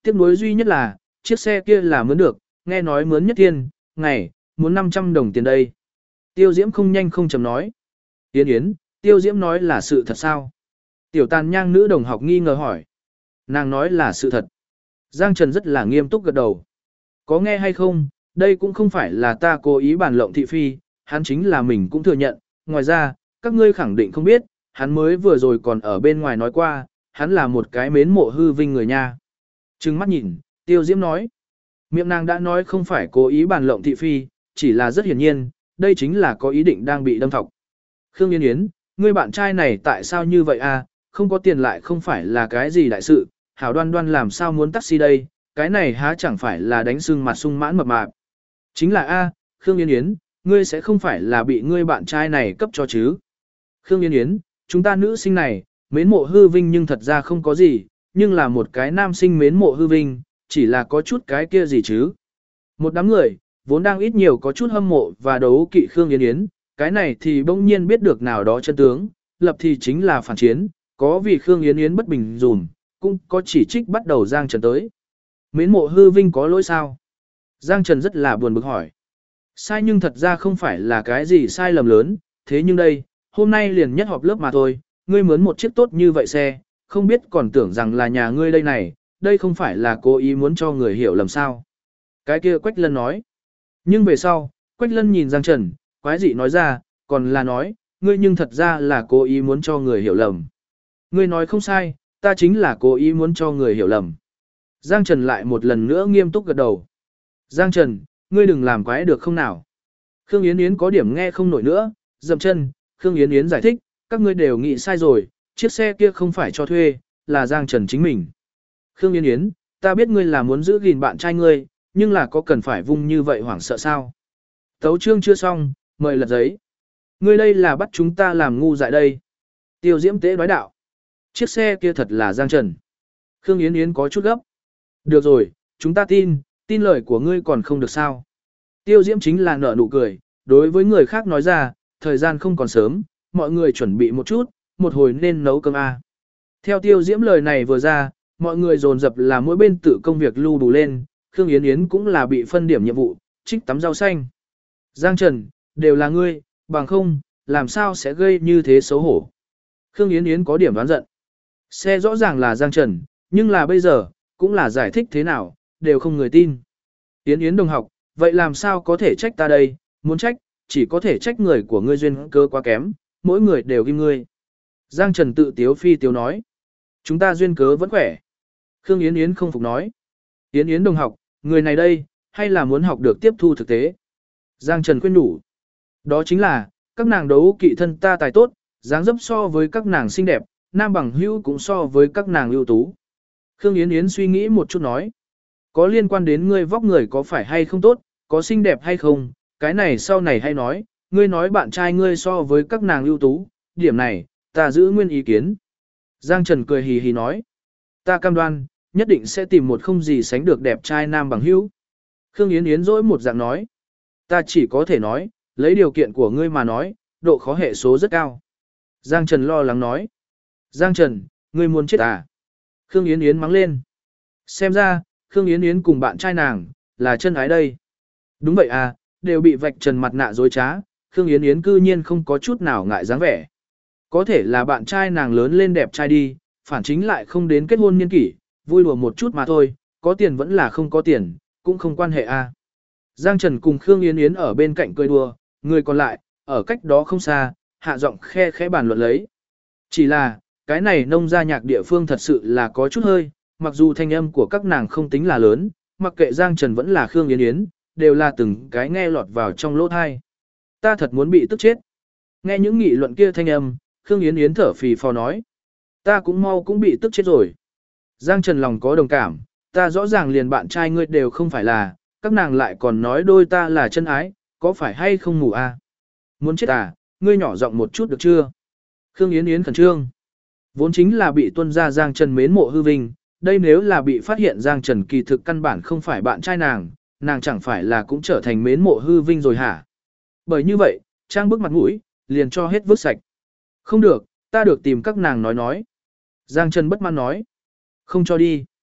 tiếc nuối duy nhất là, chiếc xe kia là mướn được, nghe nói mướn nhất thiên, ngày, muốn 500 đồng tiền đây. Tiêu Diễm không nhanh không chậm nói. Yến Yến, Tiêu Diễm nói là sự thật sao? Tiểu Tàn Nhang nữ đồng học nghi ngờ hỏi. Nàng nói là sự thật. Giang Trần rất là nghiêm túc gật đầu. Có nghe hay không, đây cũng không phải là ta cố ý bàn lộng thị phi, hắn chính là mình cũng thừa nhận. Ngoài ra, các ngươi khẳng định không biết, hắn mới vừa rồi còn ở bên ngoài nói qua, hắn là một cái mến mộ hư vinh người nha. Trừng mắt nhìn, Tiêu Diễm nói. Miệng nàng đã nói không phải cố ý bàn lộng thị phi, chỉ là rất hiển nhiên, đây chính là có ý định đang bị đâm thọc. Khương Yến Yến, ngươi bạn trai này tại sao như vậy à, không có tiền lại không phải là cái gì đại sự, hảo đoan đoan làm sao muốn taxi đây, cái này há chẳng phải là đánh sưng mặt sung mãn mập mạp. Chính là a, Khương Yến Yến, ngươi sẽ không phải là bị ngươi bạn trai này cấp cho chứ. Khương Yến Yến, chúng ta nữ sinh này, mến mộ hư vinh nhưng thật ra không có gì, nhưng là một cái nam sinh mến mộ hư vinh, chỉ là có chút cái kia gì chứ. Một đám người, vốn đang ít nhiều có chút hâm mộ và đấu kỵ Khương Yến Yến, cái này thì bỗng nhiên biết được nào đó chân tướng, lập thì chính là phản chiến, có vì Khương Yến Yến bất bình dùm, cũng có chỉ trích bắt đầu Giang Trần tới. Mến mộ hư vinh có lỗi sao? Giang Trần rất là buồn bực hỏi. Sai nhưng thật ra không phải là cái gì sai lầm lớn, thế nhưng đây, hôm nay liền nhất họp lớp mà thôi, ngươi mướn một chiếc tốt như vậy xe, không biết còn tưởng rằng là nhà ngươi đây này, đây không phải là cố ý muốn cho người hiểu lầm sao. Cái kia Quách Lân nói. Nhưng về sau, Quách Lân nhìn Giang Trần, quái dị nói ra, còn là nói, ngươi nhưng thật ra là cố ý muốn cho người hiểu lầm. Ngươi nói không sai, ta chính là cố ý muốn cho người hiểu lầm. Giang Trần lại một lần nữa nghiêm túc gật đầu. Giang Trần, ngươi đừng làm quái được không nào. Khương Yến Yến có điểm nghe không nổi nữa, dậm chân, Khương Yến Yến giải thích, các ngươi đều nghĩ sai rồi, chiếc xe kia không phải cho thuê, là Giang Trần chính mình. Khương Yến Yến, ta biết ngươi là muốn giữ gìn bạn trai ngươi, nhưng là có cần phải vung như vậy hoảng sợ sao? Tấu chương chưa xong, mời lật giấy. Ngươi đây là bắt chúng ta làm ngu dại đây. Tiêu Diễm tế nói đạo. Chiếc xe kia thật là Giang Trần. Khương Yến Yến có chút gấp. Được rồi, chúng ta tin lời của ngươi còn không được sao. Tiêu Diễm chính là nở nụ cười, đối với người khác nói ra, thời gian không còn sớm, mọi người chuẩn bị một chút, một hồi nên nấu cơm a. Theo Tiêu Diễm lời này vừa ra, mọi người dồn dập là mỗi bên tự công việc lưu đủ lên, Khương Yến Yến cũng là bị phân điểm nhiệm vụ, trích tắm rau xanh. Giang Trần, đều là ngươi, bằng không, làm sao sẽ gây như thế xấu hổ. Khương Yến Yến có điểm đoán giận. Xe rõ ràng là Giang Trần, nhưng là bây giờ, cũng là giải thích thế nào, đều không người tin. Yến Yến đồng học, vậy làm sao có thể trách ta đây, muốn trách, chỉ có thể trách người của ngươi duyên cơ quá kém, mỗi người đều ghim ngươi. Giang Trần tự tiếu phi tiếu nói. Chúng ta duyên cớ vẫn khỏe. Khương Yến Yến không phục nói. Yến Yến đồng học, người này đây, hay là muốn học được tiếp thu thực tế. Giang Trần khuyên đủ. Đó chính là, các nàng đấu kỵ thân ta tài tốt, dáng dấp so với các nàng xinh đẹp, nam bằng hữu cũng so với các nàng ưu tú. Khương Yến Yến suy nghĩ một chút nói. Có liên quan đến ngươi vóc người có phải hay không tốt, có xinh đẹp hay không, cái này sau này hay nói, ngươi nói bạn trai ngươi so với các nàng ưu tú, điểm này, ta giữ nguyên ý kiến. Giang Trần cười hì hì nói. Ta cam đoan, nhất định sẽ tìm một không gì sánh được đẹp trai nam bằng hữu. Khương Yến Yến dỗi một dạng nói. Ta chỉ có thể nói, lấy điều kiện của ngươi mà nói, độ khó hệ số rất cao. Giang Trần lo lắng nói. Giang Trần, ngươi muốn chết à? Khương Yến Yến mắng lên. Xem ra, Khương Yến Yến cùng bạn trai nàng, là chân ái đây. Đúng vậy à, đều bị vạch trần mặt nạ dối trá, Khương Yến Yến cư nhiên không có chút nào ngại dáng vẻ. Có thể là bạn trai nàng lớn lên đẹp trai đi, phản chính lại không đến kết hôn niên kỷ, vui đùa một chút mà thôi, có tiền vẫn là không có tiền, cũng không quan hệ à. Giang Trần cùng Khương Yến Yến ở bên cạnh cười đùa, người còn lại, ở cách đó không xa, hạ giọng khe khẽ bàn luận lấy. Chỉ là, cái này nông gia nhạc địa phương thật sự là có chút hơi, mặc dù thanh âm của các nàng không tính là lớn, mặc kệ Giang Trần vẫn là Khương Yến Yến, đều là từng cái nghe lọt vào trong lỗ thai. Ta thật muốn bị tức chết. Nghe những nghị luận kia thanh âm, Khương Yến Yến thở phì phò nói. Ta cũng mau cũng bị tức chết rồi. Giang Trần lòng có đồng cảm, ta rõ ràng liền bạn trai ngươi đều không phải là, các nàng lại còn nói đôi ta là chân ái, có phải hay không ngủ à? Muốn chết à, ngươi nhỏ giọng một chút được chưa? Khương Yến Yến khẩn trương. Vốn chính là bị tuân ra Giang Trần mến mộ hư vinh, đây nếu là bị phát hiện Giang Trần kỳ thực căn bản không phải bạn trai nàng chẳng phải là cũng trở thành mến mộ hư vinh rồi hả? Bởi như vậy, trang bức mặt mũi, liền cho hết vứt sạch. Không được, ta được tìm các nàng nói. Giang Trần bất mãn nói. Không cho đi.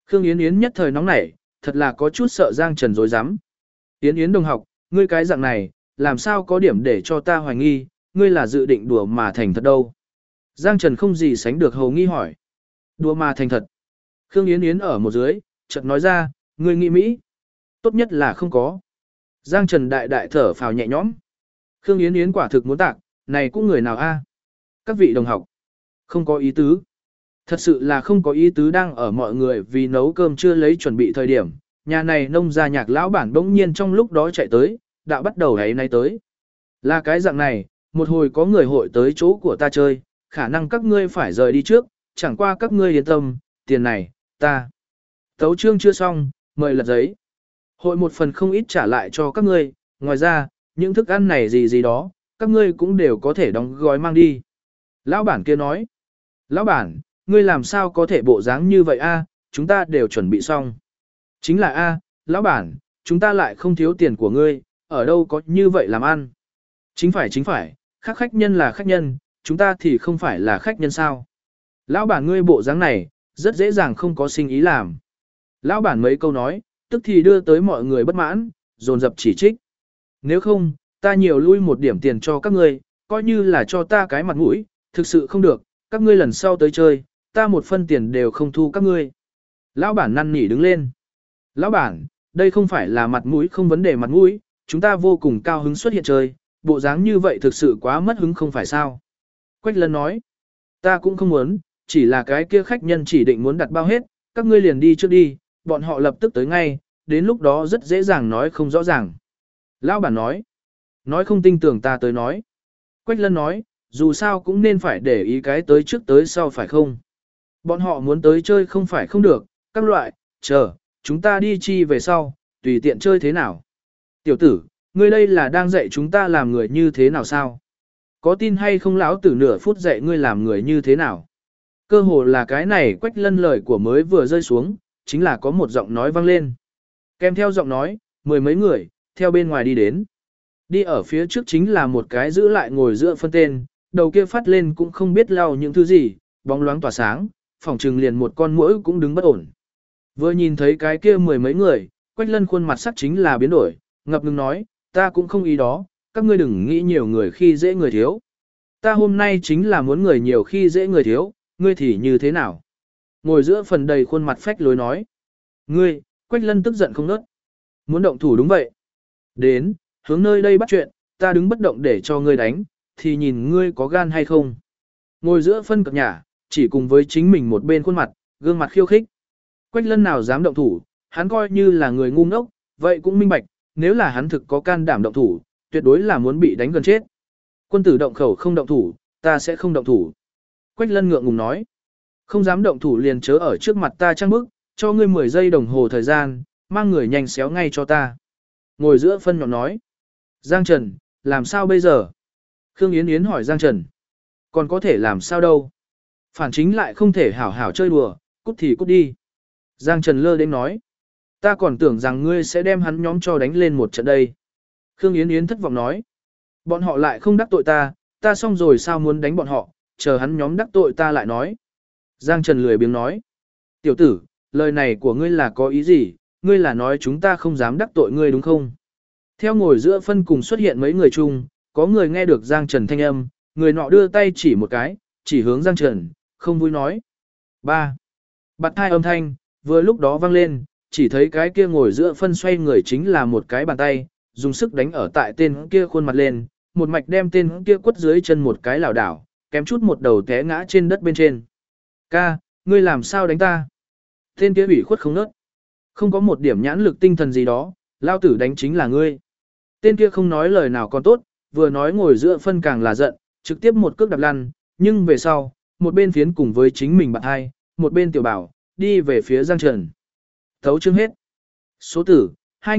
Khương Yến Yến nhất thời nóng nảy, thật là có chút sợ Giang Trần dối rắm. Yến Yến đồng học, ngươi cái dạng này, làm sao có điểm để cho ta hoài nghi, ngươi là dự định đùa mà thành thật đâu. Giang Trần không gì sánh được hầu nghi hỏi. Đùa mà thành thật. Khương Yến Yến ở một dưới, chợt nói ra, ngươi nghĩ Mỹ. Tốt nhất là không có. Giang Trần đại đại thở phào nhẹ nhõm. Khương Yến Yến quả thực muốn tạc, này cũng người nào a? Các vị đồng học. Không có ý tứ. Thật sự là không có ý tứ đang ở mọi người vì nấu cơm chưa lấy chuẩn bị thời điểm. Nhà này nông gia nhạc lão bản bỗng nhiên trong lúc đó chạy tới, đã bắt đầu ấy nay tới. Là cái dạng này, một hồi có người hội tới chỗ của ta chơi, khả năng các ngươi phải rời đi trước, chẳng qua các ngươi yên tâm, tiền này, ta. Tấu chương chưa xong, mời lật giấy. Hội một phần không ít trả lại cho các ngươi, ngoài ra, những thức ăn này gì gì đó, các ngươi cũng đều có thể đóng gói mang đi. Lão bản kia nói, lão bản, ngươi làm sao có thể bộ dáng như vậy a? Chúng ta đều chuẩn bị xong. Chính là a, lão bản, chúng ta lại không thiếu tiền của ngươi, ở đâu có như vậy làm ăn. Chính phải, khác khách nhân là khách nhân, chúng ta thì không phải là khách nhân sao. Lão bản ngươi bộ dáng này, rất dễ dàng không có sinh ý làm. Lão bản mấy câu nói, tức thì đưa tới mọi người bất mãn, dồn dập chỉ trích. Nếu không, ta nhiều lui một điểm tiền cho các ngươi, coi như là cho ta cái mặt mũi, thực sự không được, các ngươi lần sau tới chơi, ta một phân tiền đều không thu các ngươi. Lão bản năn nỉ đứng lên. Lão bản, đây không phải là mặt mũi không vấn đề mặt mũi, chúng ta vô cùng cao hứng xuất hiện chơi, bộ dáng như vậy thực sự quá mất hứng không phải sao. Quách Lân nói, ta cũng không muốn, chỉ là cái kia khách nhân chỉ định muốn đặt bao hết, các ngươi liền đi trước đi, bọn họ lập tức tới ngay, đến lúc đó rất dễ dàng nói không rõ ràng. Lão bản nói không tin tưởng ta tới nói. Quách Lân nói, dù sao cũng nên phải để ý cái tới trước tới sau phải không. Bọn họ muốn tới chơi không phải không được, các loại, chờ, chúng ta đi chi về sau, tùy tiện chơi thế nào. Tiểu tử, ngươi đây là đang dạy chúng ta làm người như thế nào sao? Có tin hay không lão tử nửa phút dạy ngươi làm người như thế nào? Cơ hồ là cái này Quách Lân lời của mới vừa rơi xuống, chính là có một giọng nói vang lên. Kèm theo giọng nói, mười mấy người, theo bên ngoài đi đến. Đi ở phía trước chính là một cái giữ lại ngồi giữa phân tên, đầu kia phát lên cũng không biết lau những thứ gì, bóng loáng tỏa sáng, phòng trừng liền một con muỗi cũng đứng bất ổn. Vừa nhìn thấy cái kia mười mấy người, Quách Lân khuôn mặt sắc chính là biến đổi, ngập ngừng nói, ta cũng không ý đó, các ngươi đừng nghĩ nhiều người khi dễ người thiếu. Ta hôm nay chính là muốn người nhiều khi dễ người thiếu, ngươi thì như thế nào? Ngồi giữa phần đầy khuôn mặt phách lối nói. Ngươi, Quách Lân tức giận không nớt. Muốn động thủ đúng vậy. Đến, hướng nơi đây bắt chuyện, ta đứng bất động để cho ngươi đánh, thì nhìn ngươi có gan hay không. Ngồi giữa phân cập nhà, chỉ cùng với chính mình một bên khuôn mặt, gương mặt khiêu khích. Quách Lân nào dám động thủ, hắn coi như là người ngu ngốc, vậy cũng minh bạch, nếu là hắn thực có can đảm động thủ, tuyệt đối là muốn bị đánh gần chết. Quân tử động khẩu không động thủ, ta sẽ không động thủ. Quách Lân ngượng ngùng nói. Không dám động thủ liền chớ ở trước mặt ta trang bức, cho ngươi 10 giây đồng hồ thời gian, mang người nhanh xéo ngay cho ta. Ngồi giữa phân nhọn nói. Giang Trần, làm sao bây giờ? Khương Yến Yến hỏi Giang Trần. Còn có thể làm sao đâu? Phản chính lại không thể hảo hảo chơi đùa, cút thì cút đi. Giang Trần lơ đến nói. Ta còn tưởng rằng ngươi sẽ đem hắn nhóm cho đánh lên một trận đây. Khương Yến Yến thất vọng nói. Bọn họ lại không đắc tội ta xong rồi sao muốn đánh bọn họ, chờ hắn nhóm đắc tội ta lại nói. Giang Trần lười biếng nói. Tiểu tử, lời này của ngươi là có ý gì, ngươi là nói chúng ta không dám đắc tội ngươi đúng không? Theo ngồi giữa phân cùng xuất hiện mấy người chung, có người nghe được Giang Trần thanh âm, người nọ đưa tay chỉ một cái, chỉ hướng Giang Trần, không vui nói. 3. Bạt hai âm thanh, vừa lúc đó vang lên, chỉ thấy cái kia ngồi giữa phân xoay người chính là một cái bàn tay, dùng sức đánh ở tại tên kia khuôn mặt lên, một mạch đem tên kia quất dưới chân một cái lảo đảo, kém chút một đầu té ngã trên đất bên trên. Ca, ngươi làm sao đánh ta? Tên kia ủy khuất không nớt. Không có một điểm nhãn lực tinh thần gì đó, lao tử đánh chính là ngươi. Tên kia không nói lời nào còn tốt, vừa nói ngồi giữa phân càng là giận, trực tiếp một cước đạp lăn, nhưng về sau, một bên phiến cùng với chính mình bạn hai, một bên tiểu bảo, đi về phía Giang Trần. Thấu chương hết. Số tử,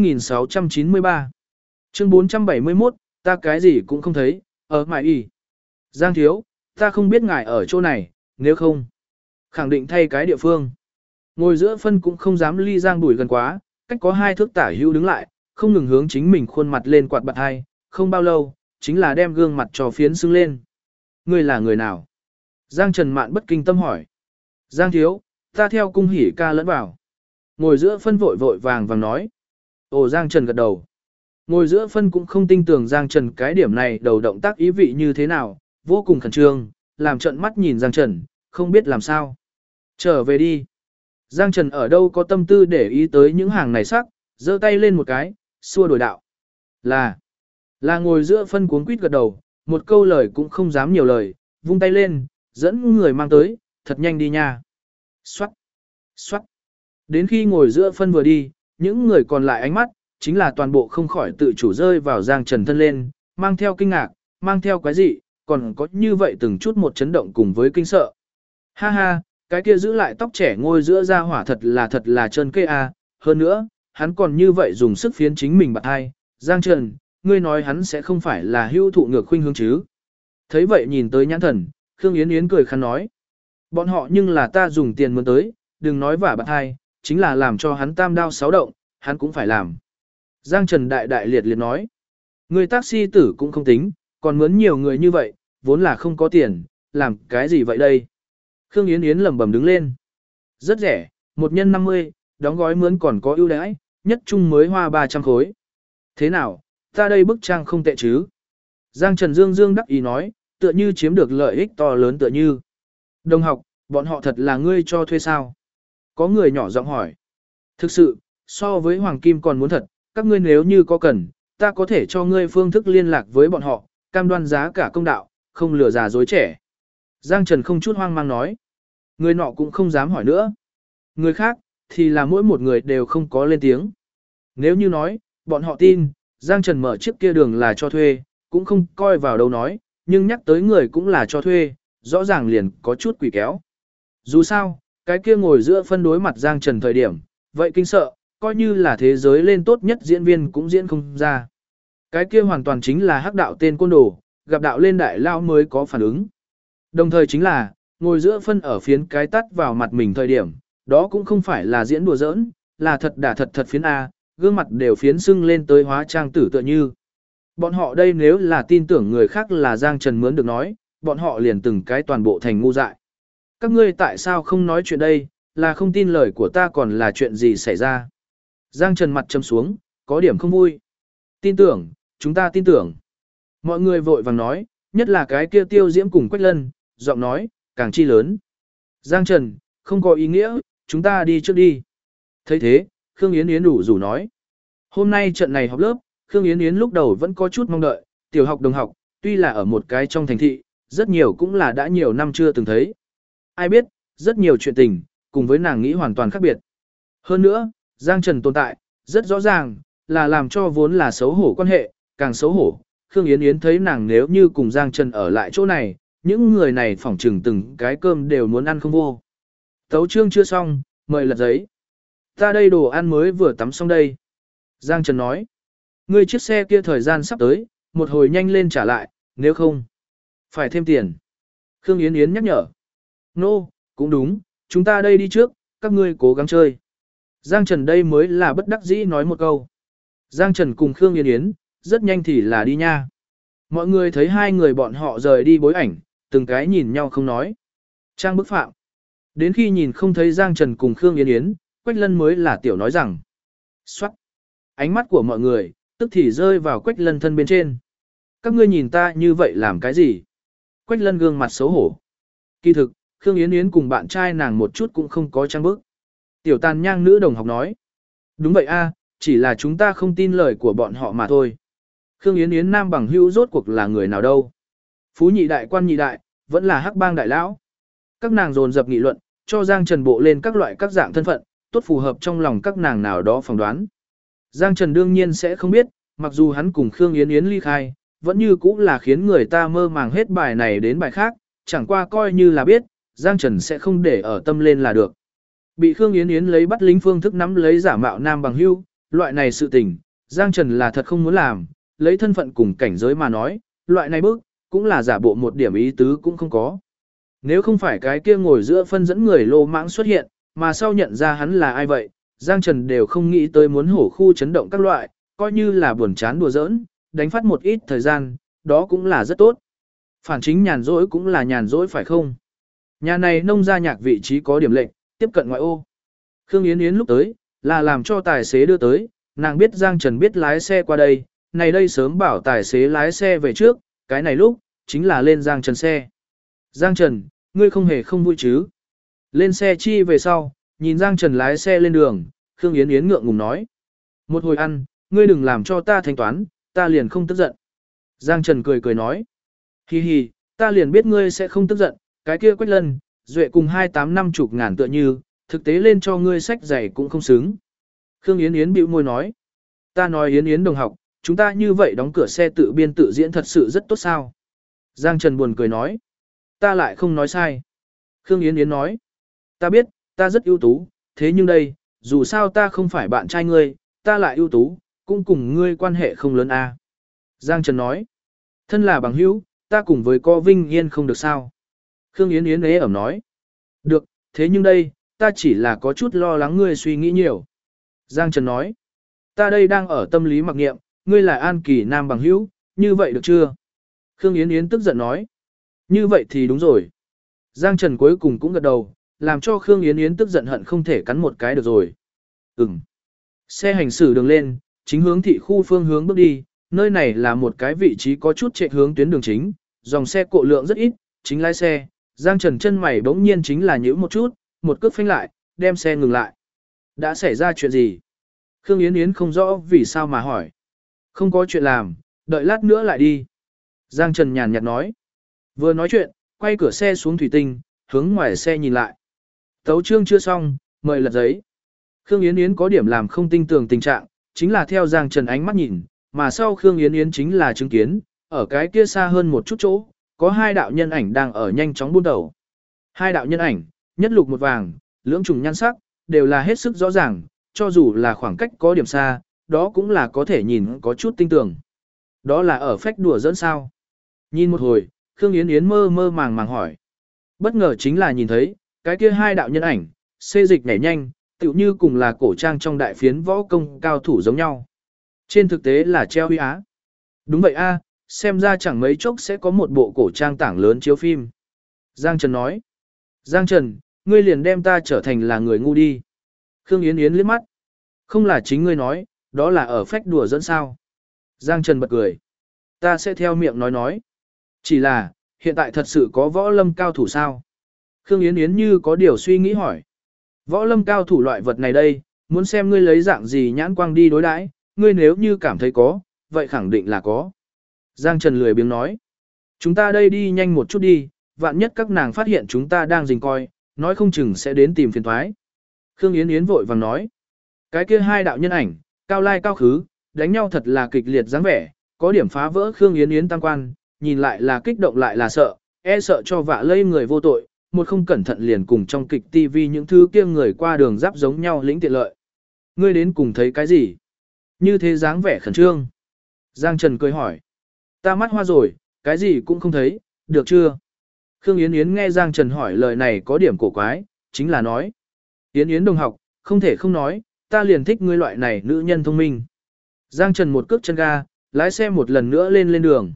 2693. Chương 471, ta cái gì cũng không thấy, ở mãi y. Giang thiếu, ta không biết ngài ở chỗ này, nếu không, khẳng định thay cái địa phương. Ngồi giữa phân cũng không dám ly Giang Bùi gần quá, cách có 2 thước tả hữu đứng lại, không ngừng hướng chính mình khuôn mặt lên quạt bạt hai, không bao lâu, chính là đem gương mặt trò phiến sưng lên. Ngươi là người nào? Giang Trần Mạn bất kinh tâm hỏi. Giang thiếu, ta theo cung hỉ ca lẫn vào. Ngồi giữa phân vội vội vàng vàng nói. Ồ, Giang Trần gật đầu. Ngồi giữa phân cũng không tin tưởng Giang Trần cái điểm này đầu động tác ý vị như thế nào, vô cùng khẩn trương, làm trận mắt nhìn Giang Trần, không biết làm sao. Trở về đi. Giang Trần ở đâu có tâm tư để ý tới những hàng này sắc, giơ tay lên một cái, xua đổi đạo. Là ngồi giữa phân cuống quýt gật đầu, một câu lời cũng không dám nhiều lời, vung tay lên, dẫn người mang tới, thật nhanh đi nha. Xoát, xoát. Đến khi ngồi giữa phân vừa đi, những người còn lại ánh mắt, chính là toàn bộ không khỏi tự chủ rơi vào Giang Trần thân lên, mang theo kinh ngạc, mang theo quái dị, còn có như vậy từng chút một chấn động cùng với kinh sợ. Ha ha, cái kia giữ lại tóc trẻ ngôi giữa ra hỏa thật là trơn kê a, hơn nữa, hắn còn như vậy dùng sức phiến chính mình bạc hai, Giang Trần, ngươi nói hắn sẽ không phải là hưu thụ ngược khuynh hướng chứ. Thấy vậy nhìn tới nhãn thần, Khương Yến Yến cười khăn nói. Bọn họ nhưng là ta dùng tiền mướn tới, đừng nói vả bạc hai, chính là làm cho hắn tam đao sáu động, hắn cũng phải làm. Giang Trần đại đại liệt liệt nói. Người taxi tử cũng không tính, còn mướn nhiều người như vậy, vốn là không có tiền, làm cái gì vậy đây? Khương Yến Yến lẩm bẩm đứng lên. Rất rẻ, 1 nhân 50, đóng gói mướn còn có ưu đãi, nhất trung mới hoa 300 khối. Thế nào, ta đây bức trang không tệ chứ? Giang Trần Dương Dương đắc ý nói, tựa như chiếm được lợi ích to lớn tựa như. Đồng học, bọn họ thật là ngươi cho thuê sao? Có người nhỏ giọng hỏi. Thực sự, so với Hoàng Kim còn muốn thật, các ngươi nếu như có cần, ta có thể cho ngươi phương thức liên lạc với bọn họ, cam đoan giá cả công đạo, không lừa già dối trẻ. Giang Trần không chút hoang mang nói. Người nọ cũng không dám hỏi nữa. Người khác, thì là mỗi một người đều không có lên tiếng. Nếu như nói, bọn họ tin, Giang Trần mở chiếc kia đường là cho thuê, cũng không coi vào đâu nói, nhưng nhắc tới người cũng là cho thuê, rõ ràng liền có chút quỷ kéo. Dù sao, cái kia ngồi giữa phân đối mặt Giang Trần thời điểm, vậy kinh sợ, coi như là thế giới lên tốt nhất diễn viên cũng diễn không ra. Cái kia hoàn toàn chính là hắc đạo tên côn đồ, gặp đạo lên đại lao mới có phản ứng. Đồng thời chính là, ngồi giữa phân ở phiến cái tắt vào mặt mình thời điểm, đó cũng không phải là diễn đùa giỡn, là thật đả thật phiến A, gương mặt đều phiến sưng lên tới hóa trang tử tựa như. Bọn họ đây nếu là tin tưởng người khác là Giang Trần mướn được nói, bọn họ liền từng cái toàn bộ thành ngu dại. Các ngươi tại sao không nói chuyện đây, là không tin lời của ta còn là chuyện gì xảy ra. Giang Trần mặt châm xuống, có điểm không vui. Tin tưởng, chúng ta tin tưởng. Mọi người vội vàng nói, nhất là cái kia Tiêu Diễm cùng Quách Lân, giọng nói, càng chi lớn. Giang Trần, không có ý nghĩa, chúng ta đi trước đi. Thấy thế, Khương Yến Yến đủ rủ nói. Hôm nay trận này học lớp, Khương Yến Yến lúc đầu vẫn có chút mong đợi, tiểu học đồng học, tuy là ở một cái trong thành thị, rất nhiều cũng là đã nhiều năm chưa từng thấy. Ai biết, rất nhiều chuyện tình, cùng với nàng nghĩ hoàn toàn khác biệt. Hơn nữa, Giang Trần tồn tại, rất rõ ràng, là làm cho vốn là xấu hổ quan hệ, càng xấu hổ. Khương Yến Yến thấy nàng nếu như cùng Giang Trần ở lại chỗ này, những người này phỏng trừng từng cái cơm đều muốn ăn không vô. Tấu chương chưa xong, mời lật giấy. Ta đây đồ ăn mới vừa tắm xong đây. Giang Trần nói, ngươi chiếc xe kia thời gian sắp tới, một hồi nhanh lên trả lại, nếu không, phải thêm tiền. Khương Yến Yến nhắc nhở. Nô, cũng đúng, chúng ta đây đi trước, các ngươi cố gắng chơi. Giang Trần đây mới là bất đắc dĩ nói một câu. Giang Trần cùng Khương Yến Yến, rất nhanh thì là đi nha. Mọi người thấy hai người bọn họ rời đi bối ảnh, từng cái nhìn nhau không nói. Trang bức phạm. Đến khi nhìn không thấy Giang Trần cùng Khương Yến Yến, Quách Lân mới là tiểu nói rằng. Xoát. Ánh mắt của mọi người, tức thì rơi vào Quách Lân thân bên trên. Các ngươi nhìn ta như vậy làm cái gì? Quách Lân gương mặt xấu hổ. Kỳ thực, Khương Yến Yến cùng bạn trai nàng một chút cũng không có trang bức. Tiểu tàn nhang nữ đồng học nói. Đúng vậy a, chỉ là chúng ta không tin lời của bọn họ mà thôi. Khương Yến Yến nam bằng hữu rốt cuộc là người nào đâu? Phú nhị đại quan nhị đại, vẫn là hắc bang đại lão. Các nàng dồn dập nghị luận, cho Giang Trần bộ lên các loại các dạng thân phận, tốt phù hợp trong lòng các nàng nào đó phỏng đoán. Giang Trần đương nhiên sẽ không biết, mặc dù hắn cùng Khương Yến Yến ly khai, vẫn như cũng là khiến người ta mơ màng hết bài này đến bài khác, chẳng qua coi như là biết, Giang Trần sẽ không để ở tâm lên là được. Bị Khương Yến Yến lấy bắt lính phương thức nắm lấy giả mạo nam bằng hữu, loại này sự tình, Giang Trần là thật không muốn làm, lấy thân phận cùng cảnh giới mà nói, loại này bước, cũng là giả bộ một điểm ý tứ cũng không có. Nếu không phải cái kia ngồi giữa phân dẫn người lô mãng xuất hiện, mà sau nhận ra hắn là ai vậy, Giang Trần đều không nghĩ tới muốn hổ khu chấn động các loại, coi như là buồn chán đùa giỡn, đánh phát một ít thời gian, đó cũng là rất tốt. Phản chính nhàn rỗi cũng là nhàn rỗi phải không? Nhà này nông gia nhạc vị trí có điểm lệnh, tiếp cận ngoại ô. Khương Yến Yến lúc tới, là làm cho tài xế đưa tới, nàng biết Giang Trần biết lái xe qua đây, này đây sớm bảo tài xế lái xe về trước, cái này lúc, chính là lên Giang Trần xe. Giang Trần, ngươi không hề không vui chứ? Lên xe chi về sau, nhìn Giang Trần lái xe lên đường, Khương Yến Yến ngượng ngùng nói. Một hồi ăn, ngươi đừng làm cho ta thanh toán, ta liền không tức giận. Giang Trần cười cười nói. Hi hi, ta liền biết ngươi sẽ không tức giận, cái kia Quách Lân, Duệ cùng 28-50 ngàn tựa như, thực tế lên cho ngươi sách giày cũng không xứng. Khương Yến Yến bĩu môi nói. Ta nói Yến Yến đồng học, chúng ta như vậy đóng cửa xe tự biên tự diễn thật sự rất tốt sao. Giang Trần buồn cười nói. Ta lại không nói sai. Khương Yến Yến nói. Ta biết, ta rất ưu tú, thế nhưng đây, dù sao ta không phải bạn trai ngươi, ta lại ưu tú, cũng cùng ngươi quan hệ không lớn a. Giang Trần nói. Thân là bằng hữu, ta cùng với co Vinh Yên không được sao. Khương Yến Yến ế ẩm nói. Được, thế nhưng đây, ta chỉ là có chút lo lắng ngươi suy nghĩ nhiều. Giang Trần nói. Ta đây đang ở tâm lý mặc niệm, ngươi là An Kỳ Nam bằng hữu, như vậy được chưa? Khương Yến Yến tức giận nói. Như vậy thì đúng rồi. Giang Trần cuối cùng cũng gật đầu, làm cho Khương Yến Yến tức giận hận không thể cắn một cái được rồi. Ừm. Xe hành xử đường lên, chính hướng thị khu phương hướng bước đi, nơi này là một cái vị trí có chút chạy hướng tuyến đường chính, dòng xe cộ lượng rất ít, chính lái xe, Giang Trần chân mày bỗng nhiên chính là nhíu một chút, một cước phanh lại, đem xe ngừng lại. Đã xảy ra chuyện gì? Khương Yến Yến không rõ vì sao mà hỏi. Không có chuyện làm, đợi lát nữa lại đi. Giang Trần nhàn nhạt nói. Vừa nói chuyện, quay cửa xe xuống thủy tinh, hướng ngoài xe nhìn lại. Tấu chương chưa xong, mời lật giấy. Khương Yến Yến có điểm làm không tin tưởng tình trạng, chính là theo Giang Trần ánh mắt nhìn, mà sau Khương Yến Yến chính là chứng kiến, ở cái kia xa hơn một chút chỗ, có hai đạo nhân ảnh đang ở nhanh chóng buôn đầu. Hai đạo nhân ảnh, nhất lục một vàng, lưỡng trùng nhan sắc, đều là hết sức rõ ràng, cho dù là khoảng cách có điểm xa, đó cũng là có thể nhìn có chút tinh tường. Đó là ở phách đùa dẫn sao. Nhìn một hồi, Khương Yến Yến mơ mơ màng màng hỏi. Bất ngờ chính là nhìn thấy, cái kia hai đạo nhân ảnh, xê dịch nhảy nhanh, tựu như cùng là cổ trang trong đại phiến võ công cao thủ giống nhau. Trên thực tế là treo huy á. Đúng vậy a, xem ra chẳng mấy chốc sẽ có một bộ cổ trang tảng lớn chiếu phim. Giang Trần nói. Giang Trần, ngươi liền đem ta trở thành là người ngu đi. Khương Yến Yến liếc mắt. Không là chính ngươi nói, đó là ở phách đùa dẫn sao. Giang Trần bật cười. Ta sẽ theo miệng nói. Chỉ là, hiện tại thật sự có võ lâm cao thủ sao? Khương Yến Yến như có điều suy nghĩ hỏi. Võ lâm cao thủ loại vật này đây, muốn xem ngươi lấy dạng gì nhãn quang đi đối đãi, ngươi nếu như cảm thấy có, vậy khẳng định là có. Giang Trần lười biếng nói. Chúng ta đây đi nhanh một chút đi, vạn nhất các nàng phát hiện chúng ta đang rình coi, nói không chừng sẽ đến tìm phiền thoái. Khương Yến Yến vội vàng nói. Cái kia hai đạo nhân ảnh, cao lai cao khứ, đánh nhau thật là kịch liệt dáng vẻ, có điểm phá vỡ Khương Yến Yến tam quan, nhìn lại là kích động lại là sợ, e sợ cho vạ lây người vô tội, một không cẩn thận liền cùng trong kịch TV những thứ kia người qua đường giáp giống nhau lĩnh tiện lợi. Ngươi đến cùng thấy cái gì? Như thế dáng vẻ khẩn trương. Giang Trần cười hỏi. Ta mắt hoa rồi, cái gì cũng không thấy, được chưa? Khương Yến Yến nghe Giang Trần hỏi lời này có điểm cổ quái, chính là nói. Yến Yến đồng học, không thể không nói, ta liền thích ngươi loại này nữ nhân thông minh. Giang Trần một cước chân ga, lái xe một lần nữa lên đường.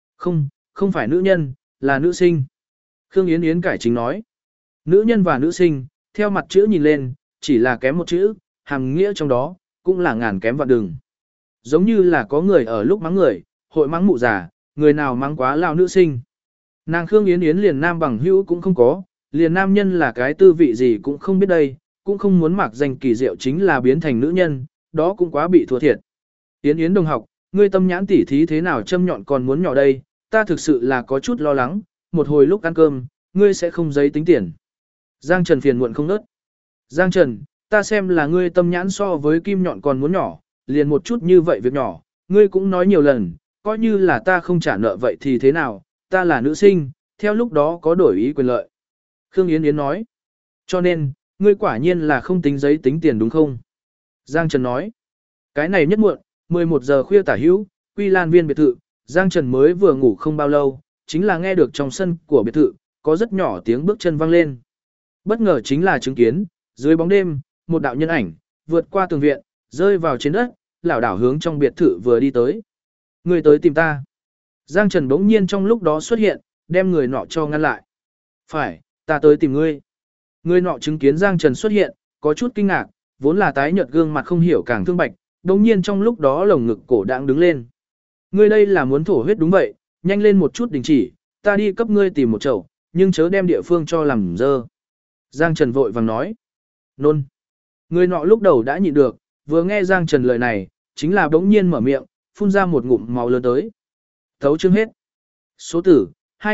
Không phải nữ nhân, là nữ sinh. Khương Yến Yến cải chính nói. Nữ nhân và nữ sinh, theo mặt chữ nhìn lên, chỉ là kém một chữ, hàm nghĩa trong đó, cũng là ngàn kém vạn đường. Giống như là có người ở lúc mắng người, hội mắng mụ già, người nào mắng quá lao nữ sinh. Nàng Khương Yến Yến liền nam bằng hữu cũng không có, liền nam nhân là cái tư vị gì cũng không biết đây, cũng không muốn mặc danh kỳ diệu chính là biến thành nữ nhân, đó cũng quá bị thua thiệt. Yến Yến đồng học, ngươi tâm nhãn tỉ thí thế nào châm nhọn còn muốn nhỏ đây, ta thực sự là có chút lo lắng, một hồi lúc ăn cơm, ngươi sẽ không giấy tính tiền. Giang Trần phiền muộn không nớt. Giang Trần, ta xem là ngươi tâm nhãn so với kim nhọn còn muốn nhỏ, liền một chút như vậy việc nhỏ, ngươi cũng nói nhiều lần, coi như là ta không trả nợ vậy thì thế nào, ta là nữ sinh, theo lúc đó có đổi ý quyền lợi. Khương Yến Yến nói, cho nên, ngươi quả nhiên là không tính giấy tính tiền đúng không? Giang Trần nói, cái này nhất muộn, 11 giờ khuya tả hữu, Quy Lan Viên biệt thự, Giang Trần mới vừa ngủ không bao lâu, chính là nghe được trong sân của biệt thự, có rất nhỏ tiếng bước chân vang lên. Bất ngờ chính là chứng kiến, dưới bóng đêm, một đạo nhân ảnh, vượt qua tường viện, rơi vào trên đất, lảo đảo hướng trong biệt thự vừa đi tới. Người tới tìm ta. Giang Trần bỗng nhiên trong lúc đó xuất hiện, đem người nọ cho ngăn lại. Phải, ta tới tìm ngươi. Người nọ chứng kiến Giang Trần xuất hiện, có chút kinh ngạc, vốn là tái nhợt gương mặt không hiểu càng thương bạch, đồng nhiên trong lúc đó lồng ngực cổ đang đứng lên. Ngươi đây là muốn thổ huyết đúng vậy, nhanh lên một chút đình chỉ, ta đi cấp ngươi tìm một chậu, nhưng chớ đem địa phương cho làm dơ. Giang Trần vội vàng nói. Nôn. Người nọ lúc đầu đã nhịn được, vừa nghe Giang Trần lời này, chính là bỗng nhiên mở miệng, phun ra một ngụm máu lớn tới. Thấu chương hết. Số tử,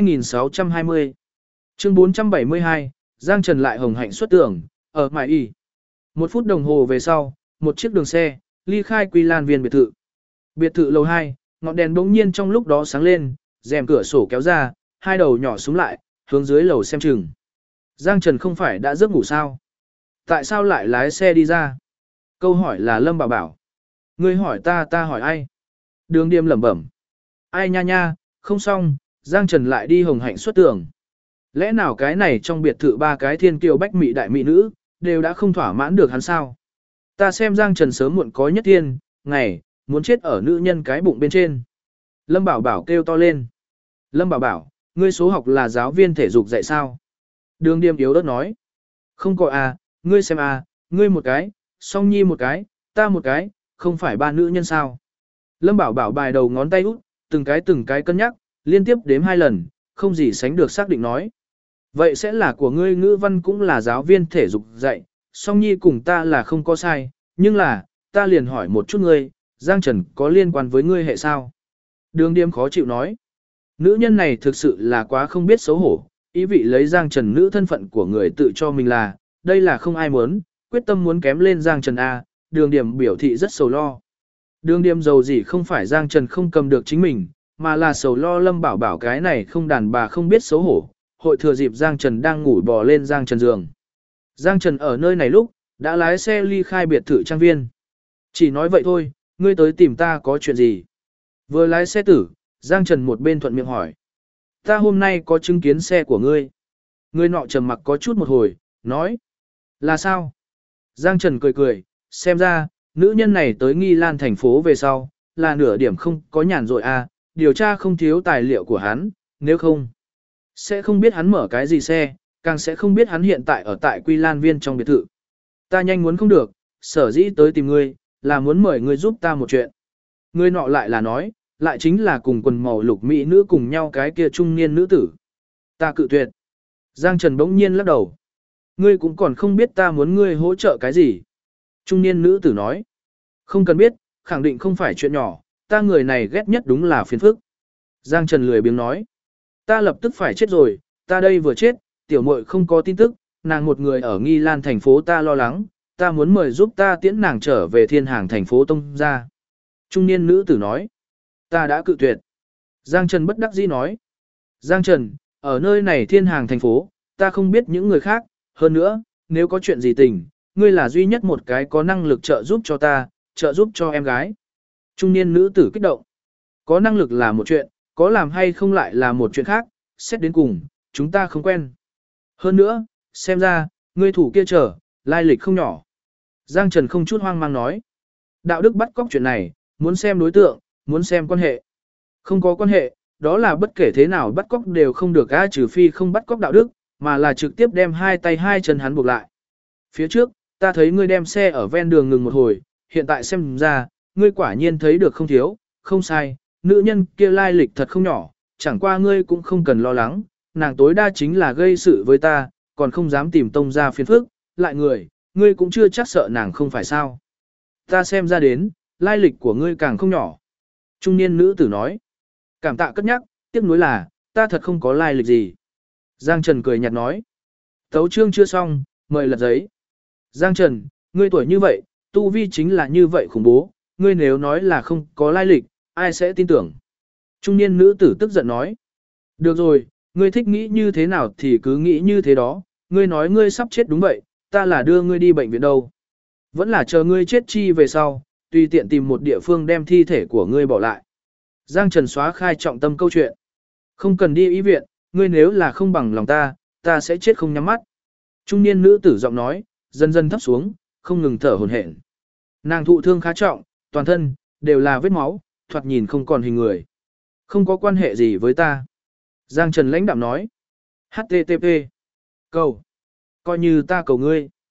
2620. Chương 472, Giang Trần lại hồng hạnh xuất tưởng, ở Mại Y. 1 phút đồng hồ về sau, một chiếc đường xe, ly khai Quy Lan Viên biệt thự. Biệt thự lầu 2, ngọn đèn bỗng nhiên trong lúc đó sáng lên, rèm cửa sổ kéo ra, hai đầu nhỏ xuống lại, hướng dưới lầu xem chừng. Giang Trần không phải đã giấc ngủ sao? Tại sao lại lái xe đi ra? Câu hỏi là Lâm Bảo Bảo. Ngươi hỏi ta, ta hỏi ai? Đường Điềm lẩm bẩm. Ai nha nha, không xong, Giang Trần lại đi hồng hạnh xuất tưởng. Lẽ nào cái này trong biệt thự 3 cái thiên kiều bách mỹ đại mỹ nữ, đều đã không thỏa mãn được hắn sao? Ta xem Giang Trần sớm muộn có nhất thiên, ngày, muốn chết ở nữ nhân cái bụng bên trên. Lâm Bảo Bảo kêu to lên. Lâm Bảo Bảo, ngươi số học là giáo viên thể dục dạy sao? Đường Điềm yếu ớt nói. Không có à, ngươi xem à, ngươi một cái, Song Nhi một cái, ta một cái, không phải 3 nữ nhân sao? Lâm Bảo Bảo bài đầu ngón tay út, từng cái cân nhắc, liên tiếp đếm 2 lần, không gì sánh được xác định nói. Vậy sẽ là của ngươi ngữ văn cũng là giáo viên thể dục dạy, Song Nhi cùng ta là không có sai, nhưng là, ta liền hỏi một chút ngươi, Giang Trần có liên quan với ngươi hệ sao? Đường Điềm khó chịu nói. Nữ nhân này thực sự là quá không biết xấu hổ, ý vị lấy Giang Trần nữ thân phận của người tự cho mình là, đây là không ai muốn, quyết tâm muốn kém lên Giang Trần A, Đường Điềm biểu thị rất sầu lo. Đường Điềm giàu gì không phải Giang Trần không cầm được chính mình, mà là sầu lo Lâm Bảo Bảo cái này không đàn bà không biết xấu hổ, hội thừa dịp Giang Trần đang ngủ bò lên Giang Trần giường. Giang Trần ở nơi này lúc, đã lái xe ly khai biệt thự trang viên. Chỉ nói vậy thôi, ngươi tới tìm ta có chuyện gì? Vừa lái xe tử, Giang Trần một bên thuận miệng hỏi. Ta hôm nay có chứng kiến xe của ngươi. Ngươi nọ trầm mặc có chút một hồi, nói. Là sao? Giang Trần cười cười, xem ra, nữ nhân này tới Nghi Lan thành phố về sau, là nửa điểm không có nhàn rỗi à, điều tra không thiếu tài liệu của hắn, nếu không, sẽ không biết hắn mở cái gì xe, càng sẽ không biết hắn hiện tại ở tại Quy Lan Viên trong biệt thự. Ta nhanh muốn không được, sở dĩ tới tìm ngươi, là muốn mời ngươi giúp ta một chuyện. Ngươi nọ lại là nói, lại chính là cùng quần màu lục mỹ nữ cùng nhau cái kia trung niên nữ tử. Ta cự tuyệt. Giang Trần bỗng nhiên lắc đầu. Ngươi cũng còn không biết ta muốn ngươi hỗ trợ cái gì. Trung niên nữ tử nói. Không cần biết, khẳng định không phải chuyện nhỏ, ta người này ghét nhất đúng là phiền phức. Giang Trần lười biếng nói. Ta lập tức phải chết rồi, ta đây vừa chết, tiểu muội không có tin tức, nàng một người ở Nghi Lan thành phố ta lo lắng, ta muốn mời giúp ta tiễn nàng trở về Thiên Hàng thành phố Tông ra. Trung niên nữ tử nói. Ta đã cự tuyệt. Giang Trần bất đắc dĩ nói. Giang Trần, ở nơi này Thiên Hàng thành phố, ta không biết những người khác, hơn nữa, nếu có chuyện gì tình, ngươi là duy nhất một cái có năng lực trợ giúp cho ta, trợ giúp cho em gái. Trung niên nữ tử kích động. Có năng lực là một chuyện, có làm hay không lại là một chuyện khác, xét đến cùng, chúng ta không quen. Hơn nữa, xem ra, ngươi thủ kia trở, lai lịch không nhỏ. Giang Trần không chút hoang mang nói. Đạo đức bắt cóc chuyện này, muốn xem đối tượng, muốn xem quan hệ. Không có quan hệ, đó là bất kể thế nào bắt cóc đều không được á, trừ phi không bắt cóc đạo đức, mà là trực tiếp đem 2 tay 2 chân hắn buộc lại. Phía trước, ta thấy ngươi đem xe ở ven đường ngừng một hồi, hiện tại xem ra, ngươi quả nhiên thấy được không thiếu, không sai, nữ nhân kia lai lịch thật không nhỏ, chẳng qua ngươi cũng không cần lo lắng, nàng tối đa chính là gây sự với ta, còn không dám tìm tông ra phiền phức, lại người, ngươi cũng chưa chắc sợ nàng không phải sao. Ta xem ra đến, lai lịch của ngươi càng không nhỏ. Trung niên nữ tử nói, cảm tạ cất nhắc, tiếc nuối là, ta thật không có lai lịch gì. Giang Trần cười nhạt nói, tấu chương chưa xong, mời lật giấy. Giang Trần, ngươi tuổi như vậy, tu vi chính là như vậy khủng bố, ngươi nếu nói là không có lai lịch, ai sẽ tin tưởng. Trung niên nữ tử tức giận nói, được rồi, ngươi thích nghĩ như thế nào thì cứ nghĩ như thế đó, ngươi nói ngươi sắp chết đúng vậy, ta là đưa ngươi đi bệnh viện đâu. Vẫn là chờ ngươi chết chi về sau, tùy tiện tìm một địa phương đem thi thể của ngươi bỏ lại. Giang Trần xóa khai trọng tâm câu chuyện. Không cần đi y viện, ngươi nếu là không bằng lòng ta sẽ chết không nhắm mắt. Trung niên nữ tử giọng nói, dần dần thấp xuống, không ngừng thở hổn hển. Nàng thụ thương khá trọng, toàn thân, đều là vết máu, thoạt nhìn không còn hình người. Không có quan hệ gì với ta. Giang Trần lãnh đạm nói. HTTP. Cầu. Coi như ta cầu ngươi.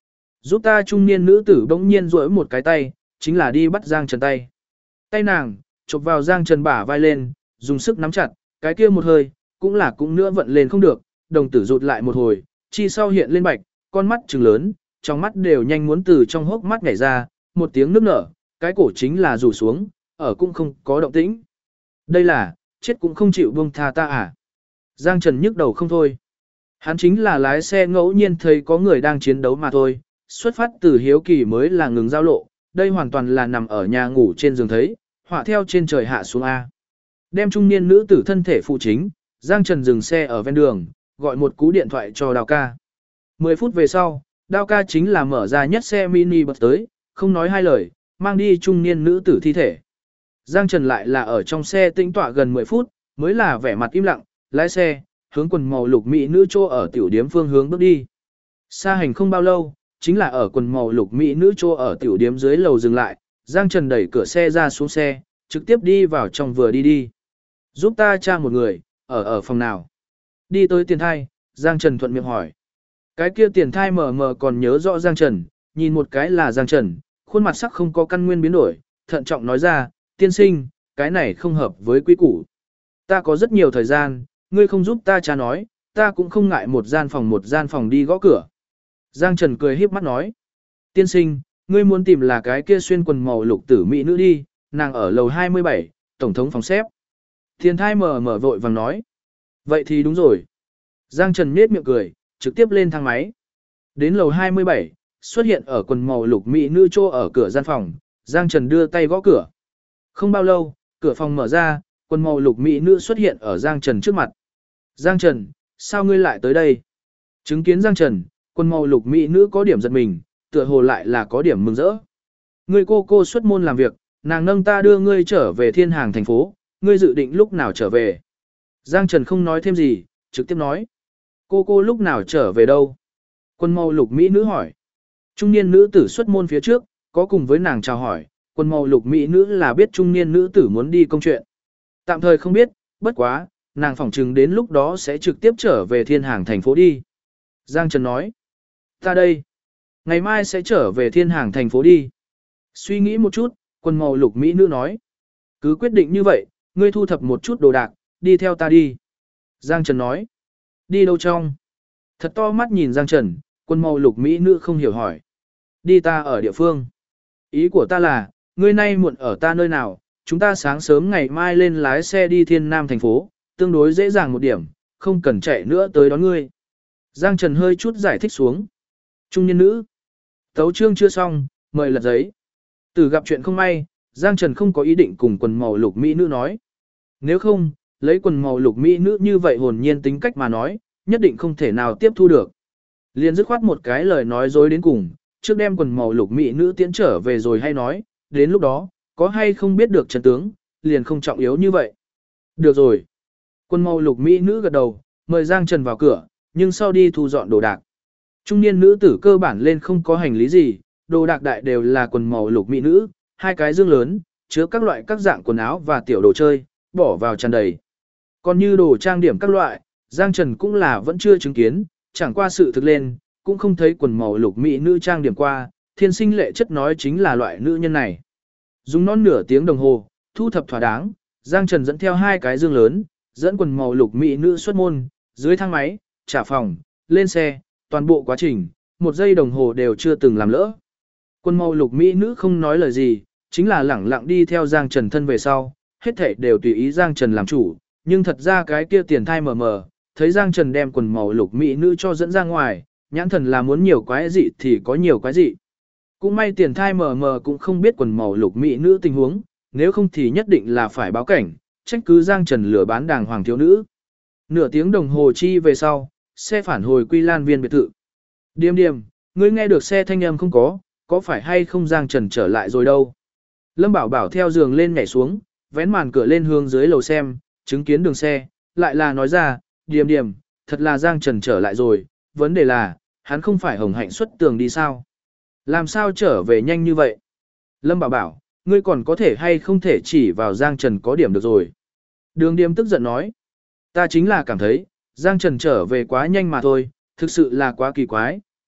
Giúp ta trung niên nữ tử bỗng nhiên duỗi một cái tay, chính là đi bắt Giang Trần tay. Tay nàng, chụp vào Giang Trần bả vai lên, dùng sức nắm chặt, cái kia một hơi, cũng nữa vận lên không được, đồng tử rụt lại một hồi, chi sau hiện lên bạch, con mắt trừng lớn, trong mắt đều nhanh muốn từ trong hốc mắt nhảy ra, một tiếng nước nở, cái cổ chính là rủ xuống, ở cũng không có động tĩnh. Đây là, chết cũng không chịu buông tha ta à. Giang Trần nhức đầu không thôi. Hắn chính là lái xe ngẫu nhiên thấy có người đang chiến đấu mà thôi, xuất phát từ hiếu kỳ mới là ngừng giao lộ, đây hoàn toàn là nằm ở nhà ngủ trên giường thấy, họa theo trên trời hạ xuống A. Đem trung niên nữ tử thân thể phụ chính, Giang Trần dừng xe ở ven đường, gọi một cú điện thoại cho Đào ca. 10 phút về sau, Đào ca chính là mở ra nhất xe mini bật tới, không nói hai lời, mang đi trung niên nữ tử thi thể. Giang Trần lại là ở trong xe tĩnh tọa gần 10 phút, mới là vẻ mặt im lặng, lái xe, hướng quần màu lục mỹ nữ chỗ ở tiểu điếm phương hướng bước đi. Xa hành không bao lâu, chính là ở quần màu lục mỹ nữ chỗ ở tiểu điếm dưới lầu dừng lại, Giang Trần đẩy cửa xe ra xuống xe, trực tiếp đi vào trong vừa đi. Giúp ta tra một người, ở phòng nào? Đi tới tiền thai, Giang Trần thuận miệng hỏi. Cái kia tiền thai mờ mờ còn nhớ rõ Giang Trần, nhìn một cái là Giang Trần, khuôn mặt sắc không có căn nguyên biến đổi, thận trọng nói ra, tiên sinh, cái này không hợp với quy củ. Ta có rất nhiều thời gian, ngươi không giúp ta tra nói, ta cũng không ngại một gian phòng đi gõ cửa. Giang Trần cười híp mắt nói, tiên sinh, ngươi muốn tìm là cái kia xuyên quần màu lục tử mỹ nữ đi, nàng ở lầu 27, tổng thống phòng xếp. Tiền thai mở vội vàng nói, vậy thì đúng rồi. Giang Trần nhếch miệng cười, trực tiếp lên thang máy. Đến lầu 27, xuất hiện ở quần màu lục mỹ nữ chỗ ở cửa gian phòng, Giang Trần đưa tay gõ cửa. Không bao lâu, cửa phòng mở ra, quần màu lục mỹ nữ xuất hiện ở Giang Trần trước mặt. Giang Trần, sao ngươi lại tới đây? Chứng kiến Giang Trần, quần màu lục mỹ nữ có điểm giật mình, tựa hồ lại là có điểm mừng rỡ. Ngươi cô xuất môn làm việc, nàng nâng ta đưa ngươi trở về thiên hàng thành phố, ngươi dự định lúc nào trở về? Giang Trần không nói thêm gì, trực tiếp nói. Cô lúc nào trở về đâu? Quần màu lục mỹ nữ hỏi. Trung niên nữ tử xuất môn phía trước, có cùng với nàng chào hỏi, quần màu lục mỹ nữ là biết trung niên nữ tử muốn đi công chuyện. Tạm thời không biết, bất quá, nàng phỏng chừng đến lúc đó sẽ trực tiếp trở về thiên hàng thành phố đi. Giang Trần nói. Ta đây. Ngày mai sẽ trở về thiên hàng thành phố đi. Suy nghĩ một chút, quần màu lục mỹ nữ nói. Cứ quyết định như vậy, ngươi thu thập một chút đồ đạc, đi theo ta đi. Giang Trần nói. Đi đâu trong? Thật to mắt nhìn Giang Trần, quần màu lục mỹ nữ không hiểu hỏi. Đi ta ở địa phương. Ý của ta là, ngươi nay muộn ở ta nơi nào, chúng ta sáng sớm ngày mai lên lái xe đi thiên nam thành phố, tương đối dễ dàng một điểm, không cần chạy nữa tới đón ngươi. Giang Trần hơi chút giải thích xuống. Trung niên nữ. Tấu chương chưa xong, mời lật giấy. Từ gặp chuyện không may, Giang Trần không có ý định cùng quần màu lục mỹ nữ nói. Nếu không, lấy quần màu lục mỹ nữ như vậy hồn nhiên tính cách mà nói, nhất định không thể nào tiếp thu được. Liền dứt khoát một cái lời nói dối đến cùng, trước đem quần màu lục mỹ nữ tiến trở về rồi hay nói, đến lúc đó, có hay không biết được chân tướng, liền không trọng yếu như vậy. Được rồi. Quần màu lục mỹ nữ gật đầu, mời Giang Trần vào cửa, nhưng sau đi thu dọn đồ đạc. Trung niên nữ tử cơ bản lên không có hành lý gì, đồ đạc đại đều là quần màu lục mỹ nữ, hai cái dương lớn, chứa các loại các dạng quần áo và tiểu đồ chơi, bỏ vào tràn đầy. Còn như đồ trang điểm các loại, Giang Trần cũng là vẫn chưa chứng kiến, chẳng qua sự thực lên, cũng không thấy quần màu lục mỹ nữ trang điểm qua, thiên sinh lệ chất nói chính là loại nữ nhân này. Dùng non nửa tiếng đồng hồ, thu thập thỏa đáng, Giang Trần dẫn theo hai cái dương lớn, dẫn quần màu lục mỹ nữ xuất môn, dưới thang máy, trả phòng, lên xe, toàn bộ quá trình, 1 giây đồng hồ đều chưa từng làm lỡ. Quần màu lục mỹ nữ không nói lời gì, chính là lẳng lặng đi theo Giang Trần thân về sau, hết thảy đều tùy ý Giang Trần làm chủ, nhưng thật ra cái kia tiền thai mờ mờ, thấy Giang Trần đem quần màu lục mỹ nữ cho dẫn ra ngoài, nhãn thần là muốn nhiều quái dị thì có nhiều quái dị. Cũng may tiền thai mờ mờ cũng không biết quần màu lục mỹ nữ tình huống, nếu không thì nhất định là phải báo cảnh, trách cứ Giang Trần lừa bán đàng hoàng thiếu nữ. Nửa tiếng đồng hồ chi về sau, xe phản hồi Quy Lan Viên biệt thự. Điềm điềm, ngươi nghe được xe thanh âm không có phải hay không Giang Trần trở lại rồi đâu. Lâm Bảo Bảo theo giường lên nhảy xuống, vén màn cửa lên hướng dưới lầu xem, chứng kiến đường xe, lại là nói ra, điềm điềm, thật là Giang Trần trở lại rồi, vấn đề là, hắn không phải hồng hạnh xuất tường đi sao? Làm sao trở về nhanh như vậy? Lâm Bảo Bảo, ngươi còn có thể hay không thể chỉ vào Giang Trần có điểm được rồi. Đường điềm tức giận nói, ta chính là cảm thấy, Giang Trần trở về quá nhanh mà thôi, thực sự là quá kỳ quái,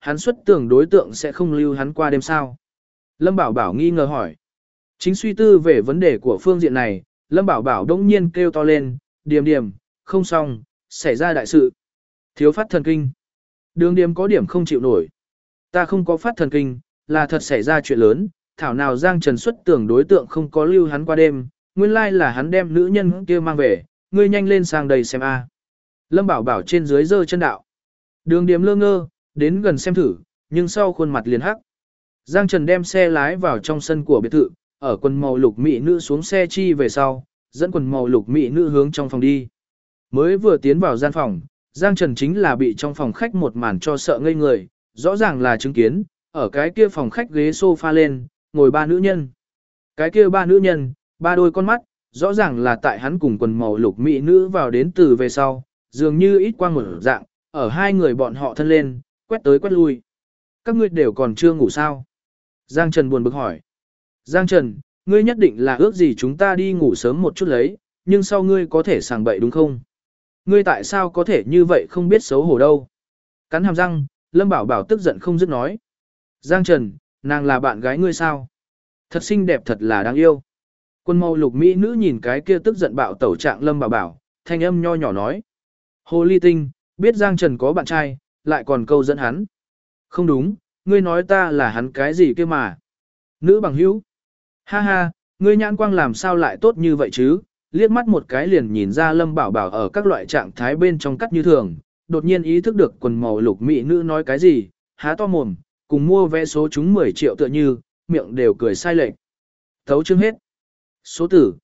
Hắn xuất tưởng đối tượng sẽ không lưu hắn qua đêm sao? Lâm Bảo Bảo nghi ngờ hỏi. Chính suy tư về vấn đề của phương diện này, Lâm Bảo Bảo đông nhiên kêu to lên, Điềm Điềm, không xong, xảy ra đại sự. Thiếu phát thần kinh. Đường Điềm có điểm không chịu nổi. Ta không có phát thần kinh, là thật xảy ra chuyện lớn, thảo nào Giang Trần xuất tưởng đối tượng không có lưu hắn qua đêm, nguyên lai là hắn đem nữ nhân kia mang về, ngươi nhanh lên sang đây xem a. Lâm Bảo Bảo trên dưới giơ chân đạo. Đường Điềm lơ ngơ, đến gần xem thử, nhưng sau khuôn mặt liền hắc. Giang Trần đem xe lái vào trong sân của biệt thự, ở quần màu lục mỹ nữ xuống xe chi về sau, dẫn quần màu lục mỹ nữ hướng trong phòng đi. Mới vừa tiến vào gian phòng, Giang Trần chính là bị trong phòng khách một màn cho sợ ngây người, rõ ràng là chứng kiến, ở cái kia phòng khách ghế sofa lên, ngồi ba nữ nhân. Cái kia ba nữ nhân, ba đôi con mắt, rõ ràng là tại hắn cùng quần màu lục mỹ nữ vào đến từ về sau, dường như ít quang một dạng, ở hai người bọn họ thân lên, quét tới quét lui. Các ngươi đều còn chưa ngủ sao? Giang Trần buồn bực hỏi. Giang Trần, ngươi nhất định là ước gì chúng ta đi ngủ sớm một chút lấy, nhưng sau ngươi có thể sảng bậy đúng không? Ngươi tại sao có thể như vậy không biết xấu hổ đâu? Cắn hàm răng, Lâm Bảo Bảo tức giận không dứt nói. Giang Trần, nàng là bạn gái ngươi sao? Thật xinh đẹp thật là đáng yêu. Quân màu lục mỹ nữ nhìn cái kia tức giận bạo tẩu trạng Lâm Bảo Bảo, thanh âm nho nhỏ nói. Hồ ly tinh, biết Giang Trần có bạn trai, lại còn câu dẫn hắn. Không đúng, ngươi nói ta là hắn cái gì kia mà. Nữ bằng hữu. Ha ha, ngươi nhãn quang làm sao lại tốt như vậy chứ, liếc mắt một cái liền nhìn ra Lâm Bảo Bảo ở các loại trạng thái bên trong cắt như thường, đột nhiên ý thức được quần màu lục mỹ nữ nói cái gì, há to mồm, cùng mua vé số trúng 10 triệu tựa như, miệng đều cười sai lệch. Thấu chương hết. Số tử,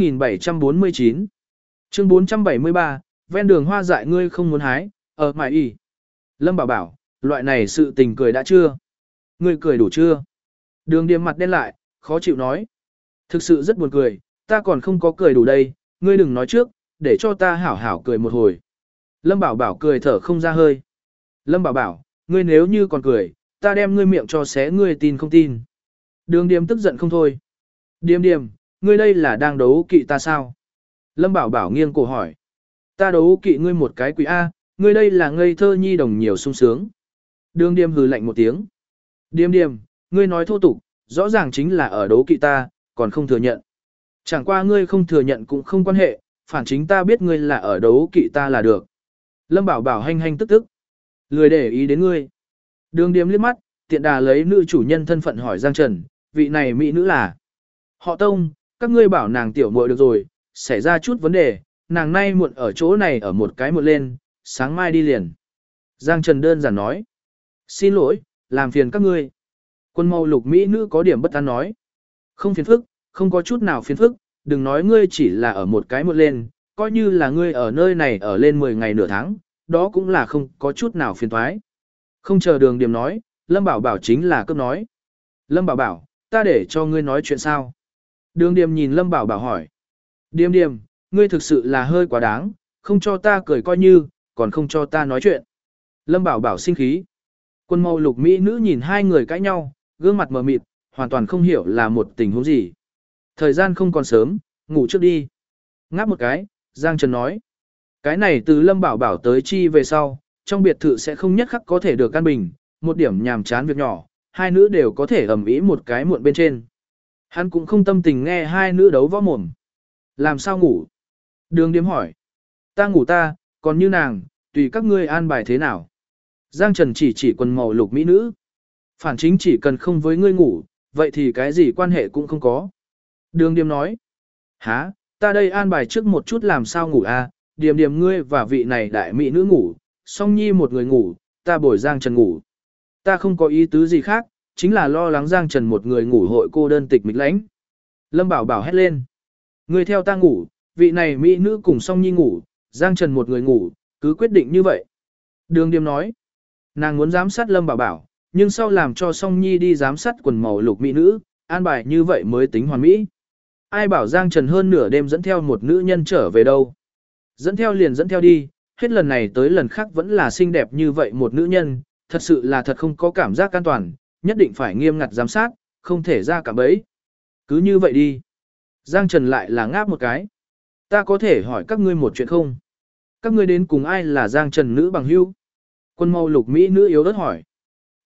2749. Chương 473, ven đường hoa dại ngươi không muốn hái, ở mải y. Lâm Bảo Bảo, loại này sự tình cười đã chưa? Ngươi cười đủ chưa? Đường Điềm mặt đen lại, khó chịu nói. Thực sự rất buồn cười, ta còn không có cười đủ đây, ngươi đừng nói trước, để cho ta hảo hảo cười một hồi. Lâm Bảo Bảo cười thở không ra hơi. Lâm Bảo Bảo, ngươi nếu như còn cười, ta đem ngươi miệng cho xé ngươi tin không tin. Đường Điềm tức giận không thôi. Điềm Điềm, ngươi đây là đang đấu kỵ ta sao? Lâm Bảo Bảo nghiêng cổ hỏi. Ta đấu kỵ ngươi một cái quỷ A, ngươi đây là ngây thơ nhi đồng nhiều sung sướng. Đường Điềm hừ lạnh một tiếng. Điềm Điềm, ngươi nói thô tục, rõ ràng chính là ở đấu kỵ ta, còn không thừa nhận. Chẳng qua ngươi không thừa nhận cũng không quan hệ, phản chính ta biết ngươi là ở đấu kỵ ta là được. Lâm Bảo Bảo hanh hanh tức tức. Lười để ý đến ngươi. Đường Điềm liếc mắt, tiện đà lấy nữ chủ nhân thân phận hỏi Giang Trần, vị này mỹ nữ là. Họ Tông, các ngươi bảo nàng tiểu muội được rồi, xảy ra chút vấn đề, nàng nay muộn ở chỗ này ở một cái muộn lên, sáng mai đi liền. Giang Trần đơn giản nói. Xin lỗi, làm phiền các ngươi. Quân màu lục mỹ nữ có điểm bất an nói. Không phiền phức, không có chút nào phiền phức, đừng nói ngươi chỉ là ở một cái muộn lên, coi như là ngươi ở nơi này ở lên 10 ngày nửa tháng, đó cũng là không có chút nào phiền thoái. Không chờ Đường Điềm nói, Lâm Bảo Bảo chính là cấp nói. Lâm Bảo Bảo, ta để cho ngươi nói chuyện sao? Đường Điềm nhìn Lâm Bảo Bảo hỏi. Điềm Điềm, ngươi thực sự là hơi quá đáng, không cho ta cười coi như, còn không cho ta nói chuyện. Lâm Bảo Bảo sinh khí. Quân màu lục mỹ nữ nhìn hai người cãi nhau, gương mặt mờ mịt, hoàn toàn không hiểu là một tình huống gì. Thời gian không còn sớm, ngủ trước đi. Ngáp một cái, Giang Trần nói. Cái này từ Lâm Bảo Bảo tới chi về sau, trong biệt thự sẽ không nhất khắc có thể được căn bình, một điểm nhàm chán việc nhỏ, hai nữ đều có thể ầm ĩ một cái muộn bên trên. Hắn cũng không tâm tình nghe hai nữ đấu võ mồm. Làm sao ngủ? Đường Điếm hỏi. Ta ngủ ta, còn như nàng, tùy các ngươi an bài thế nào. Giang Trần chỉ quần màu lục mỹ nữ. Phản chính chỉ cần không với ngươi ngủ, vậy thì cái gì quan hệ cũng không có. Đường Điềm nói. Hả, ta đây an bài trước một chút làm sao ngủ à, Điềm Điềm ngươi và vị này đại mỹ nữ ngủ, song nhi một người ngủ, ta bồi Giang Trần ngủ. Ta không có ý tứ gì khác, chính là lo lắng Giang Trần một người ngủ hội cô đơn tịch mịch lãnh. Lâm Bảo Bảo hét lên. Ngươi theo ta ngủ, vị này mỹ nữ cùng song nhi ngủ, Giang Trần một người ngủ, cứ quyết định như vậy. Đường Điềm nói. Nàng muốn giám sát Lâm Bảo Bảo, nhưng sau làm cho song nhi đi giám sát quần màu lục mỹ nữ, an bài như vậy mới tính hoàn mỹ. Ai bảo Giang Trần hơn nửa đêm dẫn theo một nữ nhân trở về đâu. Dẫn theo liền dẫn theo đi, hết lần này tới lần khác vẫn là xinh đẹp như vậy một nữ nhân, thật sự là thật không có cảm giác an toàn, nhất định phải nghiêm ngặt giám sát, không thể ra cả bẫy. Cứ như vậy đi. Giang Trần lại là ngáp một cái. Ta có thể hỏi các ngươi một chuyện không? Các ngươi đến cùng ai là Giang Trần nữ bằng hữu? Quân mâu lục mỹ nữ yếu ớt hỏi.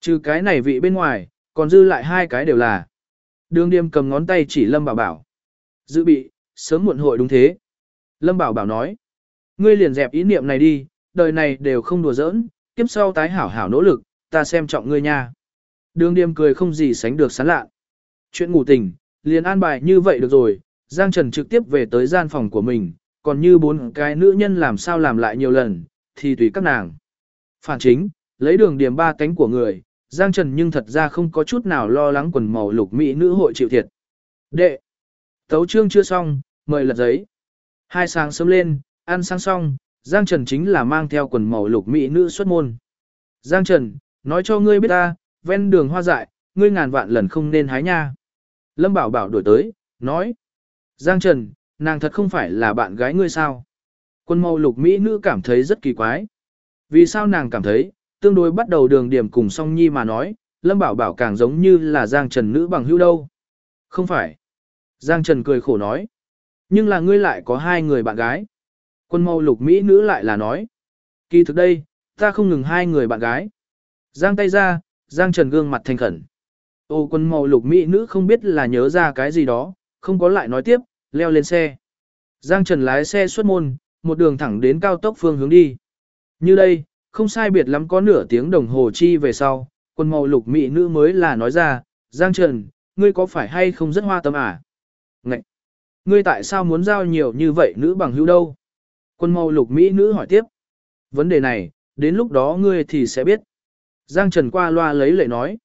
Trừ cái này vị bên ngoài, còn dư lại hai cái đều là. Đường Điềm cầm ngón tay chỉ Lâm Bảo Bảo. Dự bị, sớm muộn hội đúng thế. Lâm Bảo Bảo nói. Ngươi liền dẹp ý niệm này đi, đời này đều không đùa giỡn, kiếp sau tái hảo hảo nỗ lực, ta xem trọng ngươi nha. Đường Điềm cười không gì sánh được sán lạ. Chuyện ngủ tình, liền an bài như vậy được rồi, Giang Trần trực tiếp về tới gian phòng của mình, còn như bốn cái nữ nhân làm sao làm lại nhiều lần, thì tùy các nàng. Phản chính, lấy Đường Điềm ba cánh của người, Giang Trần nhưng thật ra không có chút nào lo lắng quần màu lục mỹ nữ hội chịu thiệt. Đệ, tấu chương chưa xong, mời lật giấy. 2 sáng sớm lên, ăn sáng xong, Giang Trần chính là mang theo quần màu lục mỹ nữ xuất môn. Giang Trần, nói cho ngươi biết ta, ven đường hoa dại, ngươi ngàn vạn lần không nên hái nha. Lâm Bảo Bảo đổi tới, nói. Giang Trần, nàng thật không phải là bạn gái ngươi sao? Quần màu lục mỹ nữ cảm thấy rất kỳ quái. Vì sao nàng cảm thấy, tương đối bắt đầu Đường Điểm cùng Song Nhi mà nói, Lâm Bảo Bảo càng giống như là Giang Trần nữ bằng hữu đâu. Không phải. Giang Trần cười khổ nói. Nhưng là ngươi lại có 2 người bạn gái. Quân mâu lục mỹ nữ lại là nói. Kỳ thực đây, ta không ngừng 2 người bạn gái. Giang tay ra, Giang Trần gương mặt thành khẩn. Ô quân mâu lục mỹ nữ không biết là nhớ ra cái gì đó, không có lại nói tiếp, leo lên xe. Giang Trần lái xe xuất môn, một đường thẳng đến cao tốc phương hướng đi. Như đây, không sai biệt lắm có nửa tiếng đồng hồ chi về sau, quân màu lục mỹ nữ mới là nói ra, Giang Trần, ngươi có phải hay không rất hoa tâm à? Ngậy! Ngươi tại sao muốn giao nhiều như vậy nữ bằng hữu đâu? Quân màu lục mỹ nữ hỏi tiếp. Vấn đề này, đến lúc đó ngươi thì sẽ biết. Giang Trần qua loa lấy lệ nói.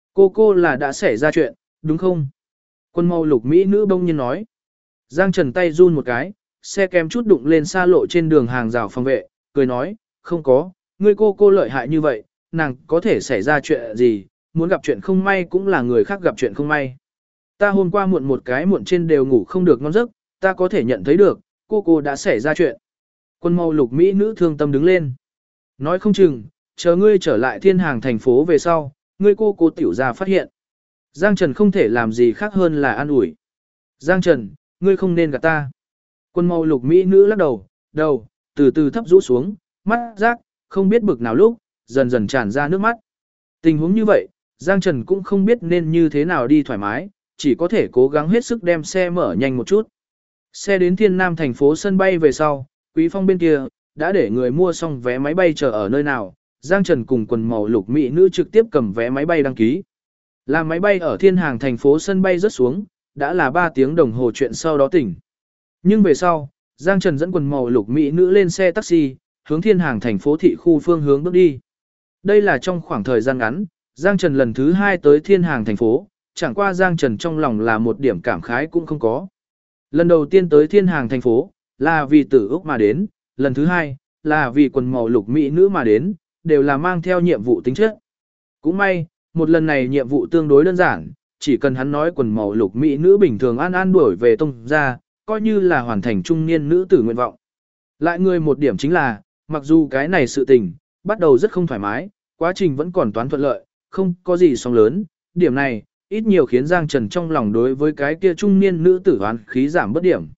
Cô là đã xảy ra chuyện, đúng không? Quân màu lục mỹ nữ bỗng nhiên nói. Giang Trần tay run một cái, xe kém chút đụng lên xa lộ trên đường hàng rào phòng vệ, cười nói, không có, ngươi cô lợi hại như vậy, nàng có thể xảy ra chuyện gì, muốn gặp chuyện không may cũng là người khác gặp chuyện không may. Ta hôm qua muộn một cái muộn trên đều ngủ không được ngon giấc, ta có thể nhận thấy được, cô đã xảy ra chuyện. Quân màu lục mỹ nữ thương tâm đứng lên. Nói không chừng, chờ ngươi trở lại thiên hàng thành phố về sau, ngươi cô tiểu ra phát hiện. Giang Trần không thể làm gì khác hơn là an ủi. Giang Trần, ngươi không nên gạt ta. Quân màu lục mỹ nữ lắc đầu, từ từ thấp rũ xuống, mắt rác, không biết bực nào lúc, dần dần tràn ra nước mắt. Tình huống như vậy, Giang Trần cũng không biết nên như thế nào đi thoải mái, chỉ có thể cố gắng hết sức đem xe mở nhanh một chút. Xe đến Thiên Nam thành phố sân bay về sau, Quý Phong bên kia, đã để người mua xong vé máy bay chờ ở nơi nào, Giang Trần cùng quần màu lục mỹ nữ trực tiếp cầm vé máy bay đăng ký. Làm máy bay ở Thiên Hàng thành phố sân bay rớt xuống, đã là 3 tiếng đồng hồ chuyện sau đó tỉnh. Nhưng về sau, Giang Trần dẫn quần màu lục mỹ nữ lên xe taxi, hướng Thiên Hàng thành phố thị khu phương hướng bước đi. Đây là trong khoảng thời gian ngắn, Giang Trần lần thứ 2 tới Thiên Hàng thành phố, chẳng qua Giang Trần trong lòng là một điểm cảm khái cũng không có. Lần đầu tiên tới Thiên Hàng thành phố, là vì Tử Úc mà đến, lần thứ 2, là vì quần màu lục mỹ nữ mà đến, đều là mang theo nhiệm vụ tính chất. Cũng may, một lần này nhiệm vụ tương đối đơn giản, chỉ cần hắn nói quần màu lục mỹ nữ bình thường an đuổi về tông ra, coi như là hoàn thành trung niên nữ tử nguyện vọng. Lại người một điểm chính là, mặc dù cái này sự tình, bắt đầu rất không thoải mái, quá trình vẫn còn toán thuận lợi, không có gì sóng lớn, điểm này, ít nhiều khiến Giang Trần trong lòng đối với cái kia trung niên nữ tử hoán khí giảm bất điểm.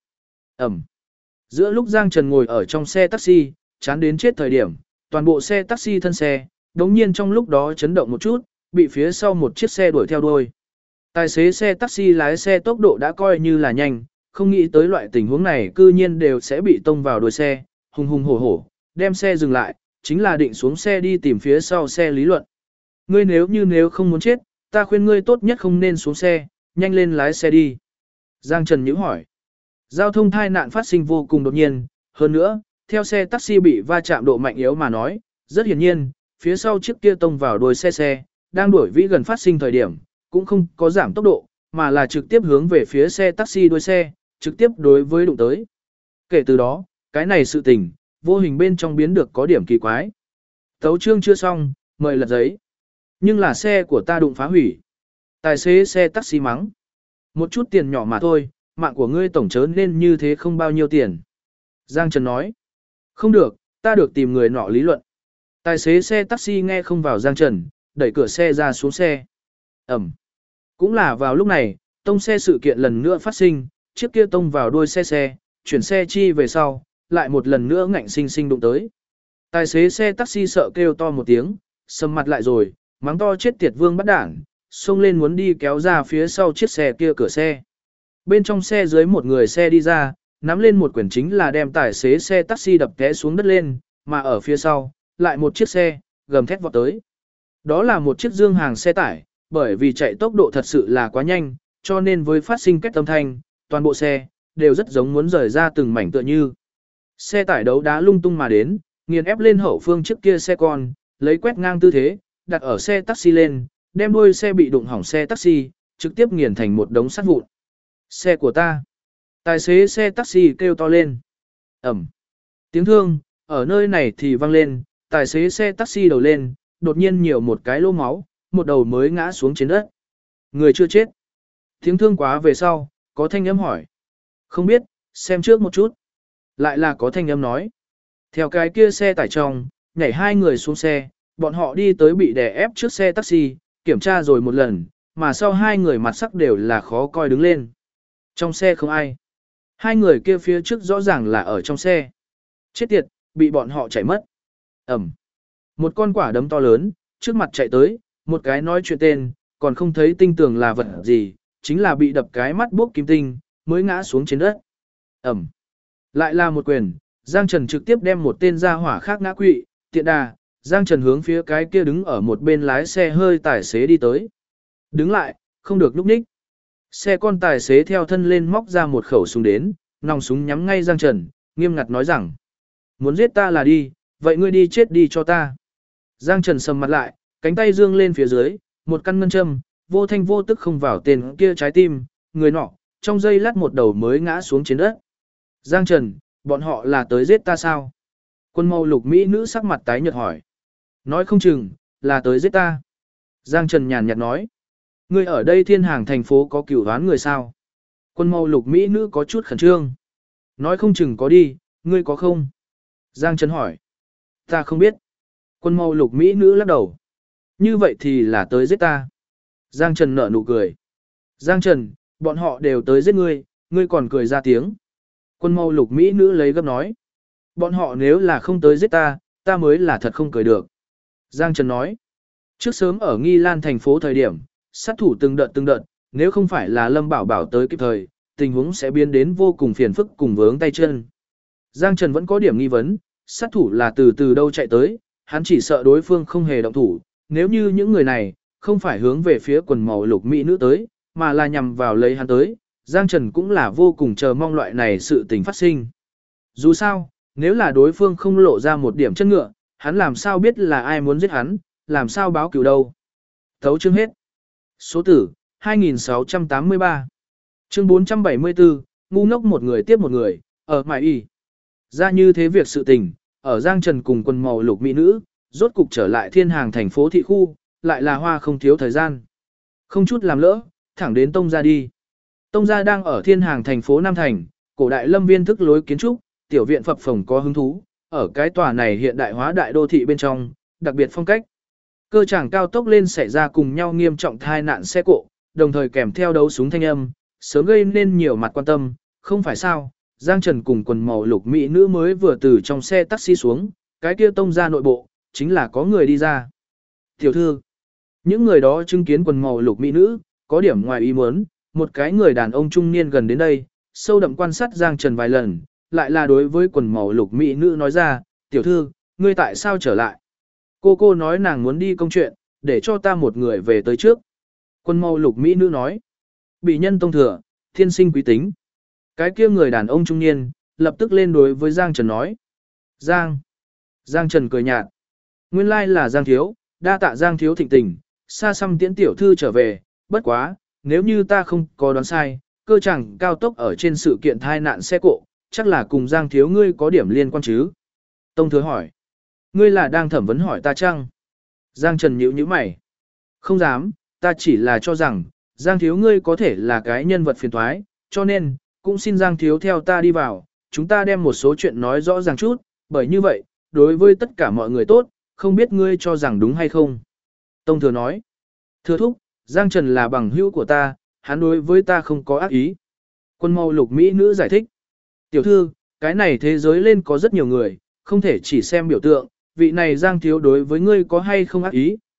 Giữa lúc Giang Trần ngồi ở trong xe taxi, chán đến chết thời điểm, toàn bộ xe taxi thân xe, đống nhiên trong lúc đó chấn động một chút, bị phía sau một chiếc xe đuổi theo đuôi. Tài xế xe taxi lái xe tốc độ đã coi như là nhanh, không nghĩ tới loại tình huống này cư nhiên đều sẽ bị tông vào đuôi xe, hùng hùng hổ hổ, đem xe dừng lại, chính là định xuống xe đi tìm phía sau xe lý luận. Ngươi nếu không muốn chết, ta khuyên ngươi tốt nhất không nên xuống xe, nhanh lên lái xe đi. Giang Trần nhíu hỏi. Giao thông tai nạn phát sinh vô cùng đột nhiên, hơn nữa, theo xe taxi bị va chạm độ mạnh yếu mà nói, rất hiển nhiên, phía sau chiếc kia tông vào đuôi xe, đang đuổi vĩ gần phát sinh thời điểm, cũng không có giảm tốc độ, mà là trực tiếp hướng về phía xe taxi đuôi xe, trực tiếp đối với đụng tới. Kể từ đó, cái này sự tình, vô hình bên trong biến được có điểm kỳ quái. Tấu chương chưa xong, mời lật giấy. Nhưng là xe của ta đụng phá hủy. Tài xế xe taxi mắng. Một chút tiền nhỏ mà thôi, mạng của ngươi tổng chớ nên như thế không bao nhiêu tiền. Giang Trần nói. Không được, ta được tìm người nọ lý luận. Tài xế xe taxi nghe không vào Giang Trần, đẩy cửa xe ra xuống xe. Cũng là vào lúc này, tông xe sự kiện lần nữa phát sinh, chiếc kia tông vào đuôi xe, chuyển xe chi về sau, lại một lần nữa ngạnh sinh sinh đụng tới. Tài xế xe taxi sợ kêu to một tiếng, sầm mặt lại rồi, mắng to chết tiệt vương bắt đảng, xông lên muốn đi kéo ra phía sau chiếc xe kia cửa xe. Bên trong xe dưới một người xe đi ra, nắm lên một quyển chính là đem tài xế xe taxi đập té xuống đất lên, mà ở phía sau, lại một chiếc xe, gầm thét vọt tới. Đó là một chiếc dương hàng xe tải, bởi vì chạy tốc độ thật sự là quá nhanh, cho nên với phát sinh cách âm thanh, toàn bộ xe, đều rất giống muốn rời ra từng mảnh tựa như. Xe tải đấu đá lung tung mà đến, nghiền ép lên hậu phương trước kia xe con, lấy quét ngang tư thế, đặt ở xe taxi lên, đem đuôi xe bị đụng hỏng xe taxi, trực tiếp nghiền thành một đống sắt vụn. Xe của ta. Tài xế xe taxi kêu to lên. Ẩm. Tiếng thương, ở nơi này thì vang lên, tài xế xe taxi đầu lên, đột nhiên nhiều một cái lỗ máu, một đầu mới ngã xuống trên đất. Người chưa chết. Tiếng thương quá về sau, có thanh âm hỏi. Không biết, xem trước một chút. Lại là có thanh âm nói. Theo cái kia xe tải trong, nhảy hai người xuống xe, bọn họ đi tới bị đè ép trước xe taxi, kiểm tra rồi một lần, mà sau hai người mặt sắc đều là khó coi đứng lên. Trong xe không ai. Hai người kia phía trước rõ ràng là ở trong xe. Chết tiệt, bị bọn họ chạy mất. Ẩm. Một con quả đấm to lớn, trước mặt chạy tới, một cái nói chuyện tên, còn không thấy tinh tường là vật gì, chính là bị đập cái mắt bốc kim tinh, mới ngã xuống trên đất. Ẩm. Lại là một quyền, Giang Trần trực tiếp đem một tên gia hỏa khác ngã quỵ, tiện đà, Giang Trần hướng phía cái kia đứng ở một bên lái xe hơi tài xế đi tới. Đứng lại, không được núp ních. Xe con tài xế theo thân lên móc ra một khẩu súng đến, nòng súng nhắm ngay Giang Trần, nghiêm ngặt nói rằng. Muốn giết ta là đi, vậy ngươi đi chết đi cho ta. Giang Trần sầm mặt lại, cánh tay dương lên phía dưới, một căn ngân châm, vô thanh vô tức không vào tên kia trái tim, người nọ, trong giây lát một đầu mới ngã xuống trên đất. Giang Trần, bọn họ là tới giết ta sao? Quân màu lục mỹ nữ sắc mặt tái nhợt hỏi. Nói không chừng, là tới giết ta. Giang Trần nhàn nhạt nói. Ngươi ở đây thiên hàng thành phố có cửu đoán người sao? Quân màu lục mỹ nữ có chút khẩn trương. Nói không chừng có đi, ngươi có không? Giang Trần hỏi. Ta không biết. Quân màu lục mỹ nữ lắc đầu. Như vậy thì là tới giết ta. Giang Trần nở nụ cười. Giang Trần, bọn họ đều tới giết ngươi, ngươi còn cười ra tiếng. Quân màu lục mỹ nữ lấy gấp nói. Bọn họ nếu là không tới giết ta, ta mới là thật không cười được. Giang Trần nói. Trước sớm ở Nghi Lan thành phố thời điểm, sát thủ từng đợt, nếu không phải là Lâm Bảo Bảo tới kịp thời, tình huống sẽ biến đến vô cùng phiền phức cùng vướng tay chân. Giang Trần vẫn có điểm nghi vấn, sát thủ là từ đâu chạy tới, hắn chỉ sợ đối phương không hề động thủ, nếu như những người này không phải hướng về phía quần màu lục mỹ nữ tới, mà là nhằm vào lấy hắn tới, Giang Trần cũng là vô cùng chờ mong loại này sự tình phát sinh. Dù sao, nếu là đối phương không lộ ra một điểm chân ngựa, hắn làm sao biết là ai muốn giết hắn, làm sao báo cửu đâu. Thấu chương hết. Số tử, 2683. Chương 474, ngu ngốc một người tiếp một người, ở mải y. Ra như thế việc sự tình, ở Giang Trần cùng quần màu lục mỹ nữ, rốt cục trở lại thiên hàng thành phố thị khu, lại là hoa không thiếu thời gian. Không chút làm lỡ, thẳng đến Tông gia đi. Tông gia đang ở thiên hàng thành phố Nam Thành, cổ đại lâm viên thức lối kiến trúc, tiểu viện phập phồng có hứng thú, ở cái tòa này hiện đại hóa đại đô thị bên trong, đặc biệt phong cách. Cơ tràng cao tốc lên xảy ra cùng nhau nghiêm trọng tai nạn xe cộ, đồng thời kèm theo đấu súng thanh âm, sớm gây nên nhiều mặt quan tâm, không phải sao? Giang Trần cùng quần màu lục mỹ nữ mới vừa từ trong xe taxi xuống, cái kia Tông gia nội bộ, chính là có người đi ra. Tiểu thư, những người đó chứng kiến quần màu lục mỹ nữ, có điểm ngoài ý muốn, một cái người đàn ông trung niên gần đến đây, sâu đậm quan sát Giang Trần vài lần, lại là đối với quần màu lục mỹ nữ nói ra, tiểu thư, ngươi tại sao trở lại? Cô nói nàng muốn đi công chuyện, để cho ta một người về tới trước. Quần màu lục mỹ nữ nói, bị nhân tông thừa, thiên sinh quý tính. Cái kia người đàn ông trung niên, lập tức lên đối với Giang Trần nói. Giang Trần cười nhạt. Nguyên lai là Giang Thiếu, đa tạ Giang Thiếu thịnh tình, xa xăm tiễn tiểu thư trở về, bất quá, nếu như ta không có đoán sai, cơ chẳng cao tốc ở trên sự kiện thai nạn xe cộ, chắc là cùng Giang Thiếu ngươi có điểm liên quan chứ. Tông Thừa hỏi. Ngươi là đang thẩm vấn hỏi ta chăng? Giang Trần nhíu mày. Không dám, ta chỉ là cho rằng, Giang Thiếu ngươi có thể là cái nhân vật phiền toái, cho nên, cũng xin Giang Thiếu theo ta đi vào, chúng ta đem một số chuyện nói rõ ràng chút, bởi như vậy, đối với tất cả mọi người tốt, không biết ngươi cho rằng đúng hay không. Tông Thừa nói. Thừa thúc, Giang Trần là bằng hữu của ta, hắn đối với ta không có ác ý. Quân màu lục mỹ nữ giải thích. Tiểu thư, cái này thế giới lên có rất nhiều người, không thể chỉ xem biểu tượng, vị này Giang Thiếu đối với ngươi có hay không ác ý,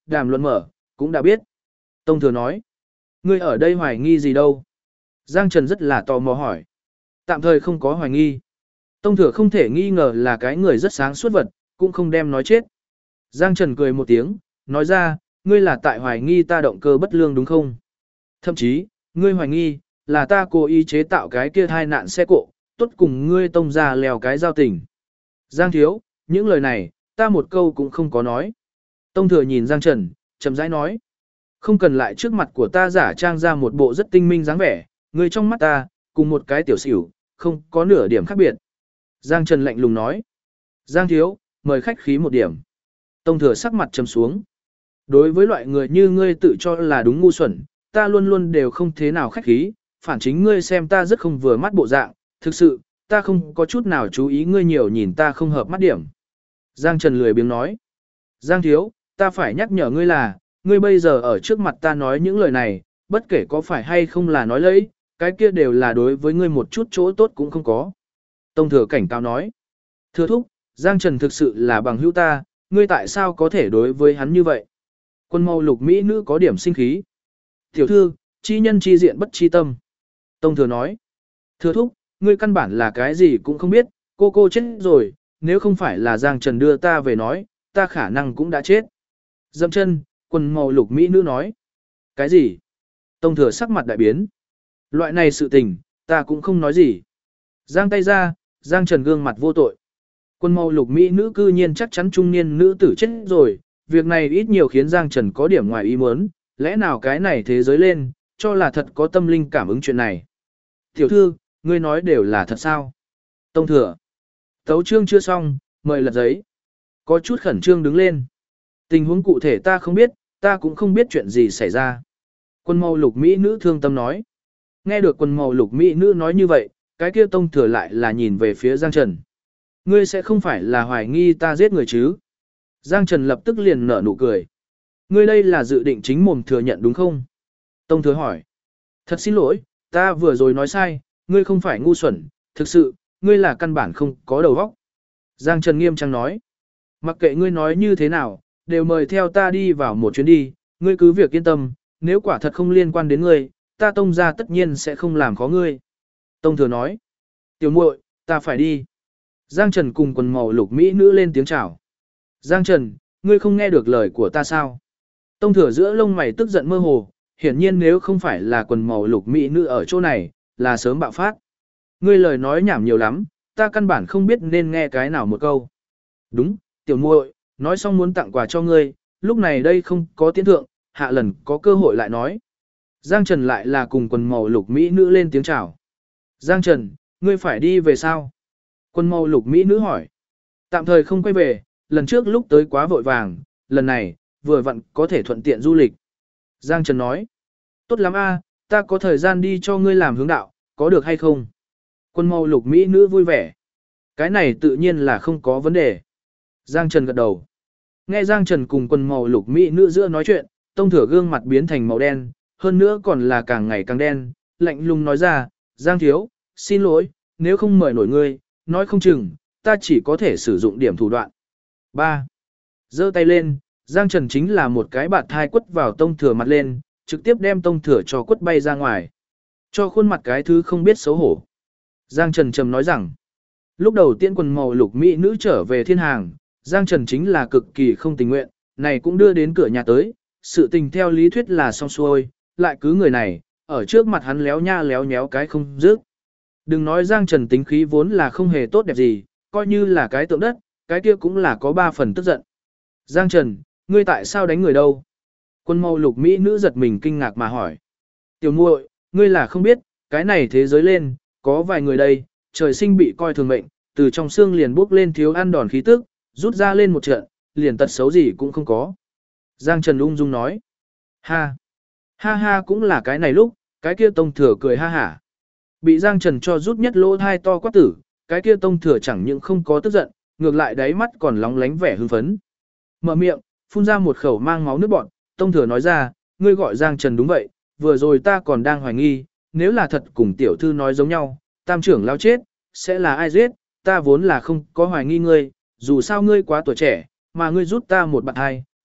đàm luận mở, cũng đã biết. Tông Thừa nói, ngươi ở đây hoài nghi gì đâu? Giang Trần rất là tò mò hỏi. Tạm thời không có hoài nghi. Tông Thừa không thể nghi ngờ là cái người rất sáng suốt vật, cũng không đem nói chết. Giang Trần cười một tiếng, nói ra, ngươi là tại hoài nghi ta động cơ bất lương đúng không? Thậm chí, ngươi hoài nghi, là ta cố ý chế tạo cái kia thai nạn xe cộ, tốt cùng ngươi tông ra lèo cái giao tình. Giang Thiếu, những lời này, ta một câu cũng không có nói. Tông Thừa nhìn Giang Trần, chậm rãi nói. Không cần lại trước mặt của ta giả trang ra một bộ rất tinh minh dáng vẻ, ngươi trong mắt ta, cùng một cái tiểu xỉu, không có nửa điểm khác biệt. Giang Trần lạnh lùng nói. Giang Thiếu, mời khách khí một điểm. Tông Thừa sắc mặt trầm xuống. Đối với loại người như ngươi tự cho là đúng ngu xuẩn, ta luôn luôn đều không thế nào khách khí, phản chính ngươi xem ta rất không vừa mắt bộ dạng, thực sự, ta không có chút nào chú ý ngươi nhiều nhìn ta không hợp mắt điểm. Giang Trần lười biếng nói. Giang Thiếu, ta phải nhắc nhở ngươi là, ngươi bây giờ ở trước mặt ta nói những lời này, bất kể có phải hay không là nói lấy, cái kia đều là đối với ngươi một chút chỗ tốt cũng không có. Tông Thừa cảnh cáo nói. Thưa thúc, Giang Trần thực sự là bằng hữu ta, ngươi tại sao có thể đối với hắn như vậy? Quân màu lục mỹ nữ có điểm sinh khí. Tiểu thư, chi nhân chi diện bất chi tâm. Tông Thừa nói. Thưa thúc, ngươi căn bản là cái gì cũng không biết, cô chết rồi, nếu không phải là Giang Trần đưa ta về nói, ta khả năng cũng đã chết. Dậm chân, quân màu lục mỹ nữ nói. Cái gì? Tông Thừa sắc mặt đại biến. Loại này sự tình, ta cũng không nói gì. Giang tay ra, Giang Trần gương mặt vô tội. Quân màu lục mỹ nữ cư nhiên chắc chắn trung niên nữ tử chết rồi, việc này ít nhiều khiến Giang Trần có điểm ngoài ý muốn, lẽ nào cái này thế giới lên, cho là thật có tâm linh cảm ứng chuyện này. Tiểu thư, ngươi nói đều là thật sao? Tông Thừa. Tấu chương chưa xong, mời lật giấy. Có chút khẩn trương đứng lên. Tình huống cụ thể ta không biết, ta cũng không biết chuyện gì xảy ra. Quân màu lục mỹ nữ thương tâm nói. Nghe được quân màu lục mỹ nữ nói như vậy, cái kia Tông Thừa lại là nhìn về phía Giang Trần. Ngươi sẽ không phải là hoài nghi ta giết người chứ? Giang Trần lập tức liền nở nụ cười. Ngươi đây là dự định chính mồm thừa nhận đúng không? Tông Thừa hỏi. Thật xin lỗi, ta vừa rồi nói sai, ngươi không phải ngu xuẩn, thực sự, ngươi là căn bản không có đầu óc. Giang Trần nghiêm trang nói. Mặc kệ ngươi nói như thế nào, đều mời theo ta đi vào một chuyến đi, ngươi cứ việc yên tâm, nếu quả thật không liên quan đến ngươi, ta Tông ra tất nhiên sẽ không làm khó ngươi. Tông Thừa nói. Tiểu muội, ta phải đi. Giang Trần cùng quần màu lục mỹ nữ lên tiếng chào. Giang Trần, ngươi không nghe được lời của ta sao? Tông Thừa giữa lông mày tức giận mơ hồ, hiển nhiên nếu không phải là quần màu lục mỹ nữ ở chỗ này, là sớm bạo phát. Ngươi lời nói nhảm nhiều lắm, ta căn bản không biết nên nghe cái nào một câu. Đúng, tiểu muội, nói xong muốn tặng quà cho ngươi, lúc này đây không có tiến thượng, hạ lần có cơ hội lại nói. Giang Trần lại là cùng quần màu lục mỹ nữ lên tiếng chào. Giang Trần, ngươi phải đi về sao? Quần màu lục mỹ nữ hỏi. Tạm thời không quay về, lần trước lúc tới quá vội vàng, lần này, vừa vặn có thể thuận tiện du lịch. Giang Trần nói. Tốt lắm a, ta có thời gian đi cho ngươi làm hướng đạo, có được hay không? Quân màu lục mỹ nữ vui vẻ. Cái này tự nhiên là không có vấn đề. Giang Trần gật đầu. Nghe Giang Trần cùng quân màu lục mỹ nữ giữa nói chuyện, Tông Thừa gương mặt biến thành màu đen, hơn nữa còn là càng ngày càng đen, lạnh lùng nói ra, Giang Thiếu, xin lỗi, nếu không mời nổi ngươi, nói không chừng, ta chỉ có thể sử dụng điểm thủ đoạn. 3. Giơ tay lên, Giang Trần chính là một cái bạt thai quất vào Tông Thừa mặt lên, trực tiếp đem Tông Thừa cho quất bay ra ngoài. Cho khuôn mặt cái thứ không biết xấu hổ. Giang Trần trầm nói rằng, lúc đầu tiên quần màu lục mỹ nữ trở về thiên hàng, Giang Trần chính là cực kỳ không tình nguyện, này cũng đưa đến cửa nhà tới, sự tình theo lý thuyết là xong xuôi, lại cứ người này, ở trước mặt hắn léo nha léo nhéo cái không dứt. Đừng nói Giang Trần tính khí vốn là không hề tốt đẹp gì, coi như là cái tượng đất, cái kia cũng là có 3 phần tức giận. Giang Trần, ngươi tại sao đánh người đâu? Quân màu lục mỹ nữ giật mình kinh ngạc mà hỏi. Tiểu muội, ngươi là không biết, cái này thế giới lên, có vài người đây, trời sinh bị coi thường mệnh, từ trong xương liền bốc lên thiếu ăn đòn khí tức, rút ra lên một trận, liền tật xấu gì cũng không có. Giang Trần ung dung nói. Ha! Ha ha cũng là cái này lúc, cái kia Tông Thừa cười ha hả. Bị Giang Trần cho rút nhất lỗ thai to quát tử, cái kia Tông Thừa chẳng những không có tức giận, ngược lại đáy mắt còn lóng lánh vẻ hưng phấn. Mở miệng, phun ra một khẩu mang máu nước bọt, Tông Thừa nói ra, ngươi gọi Giang Trần đúng vậy, vừa rồi ta còn đang hoài nghi, nếu là thật cùng tiểu thư nói giống nhau, tam trưởng lao chết, sẽ là ai giết, ta vốn là không có hoài nghi ngươi, dù sao ngươi quá tuổi trẻ, mà ngươi rút ta một bạn hai,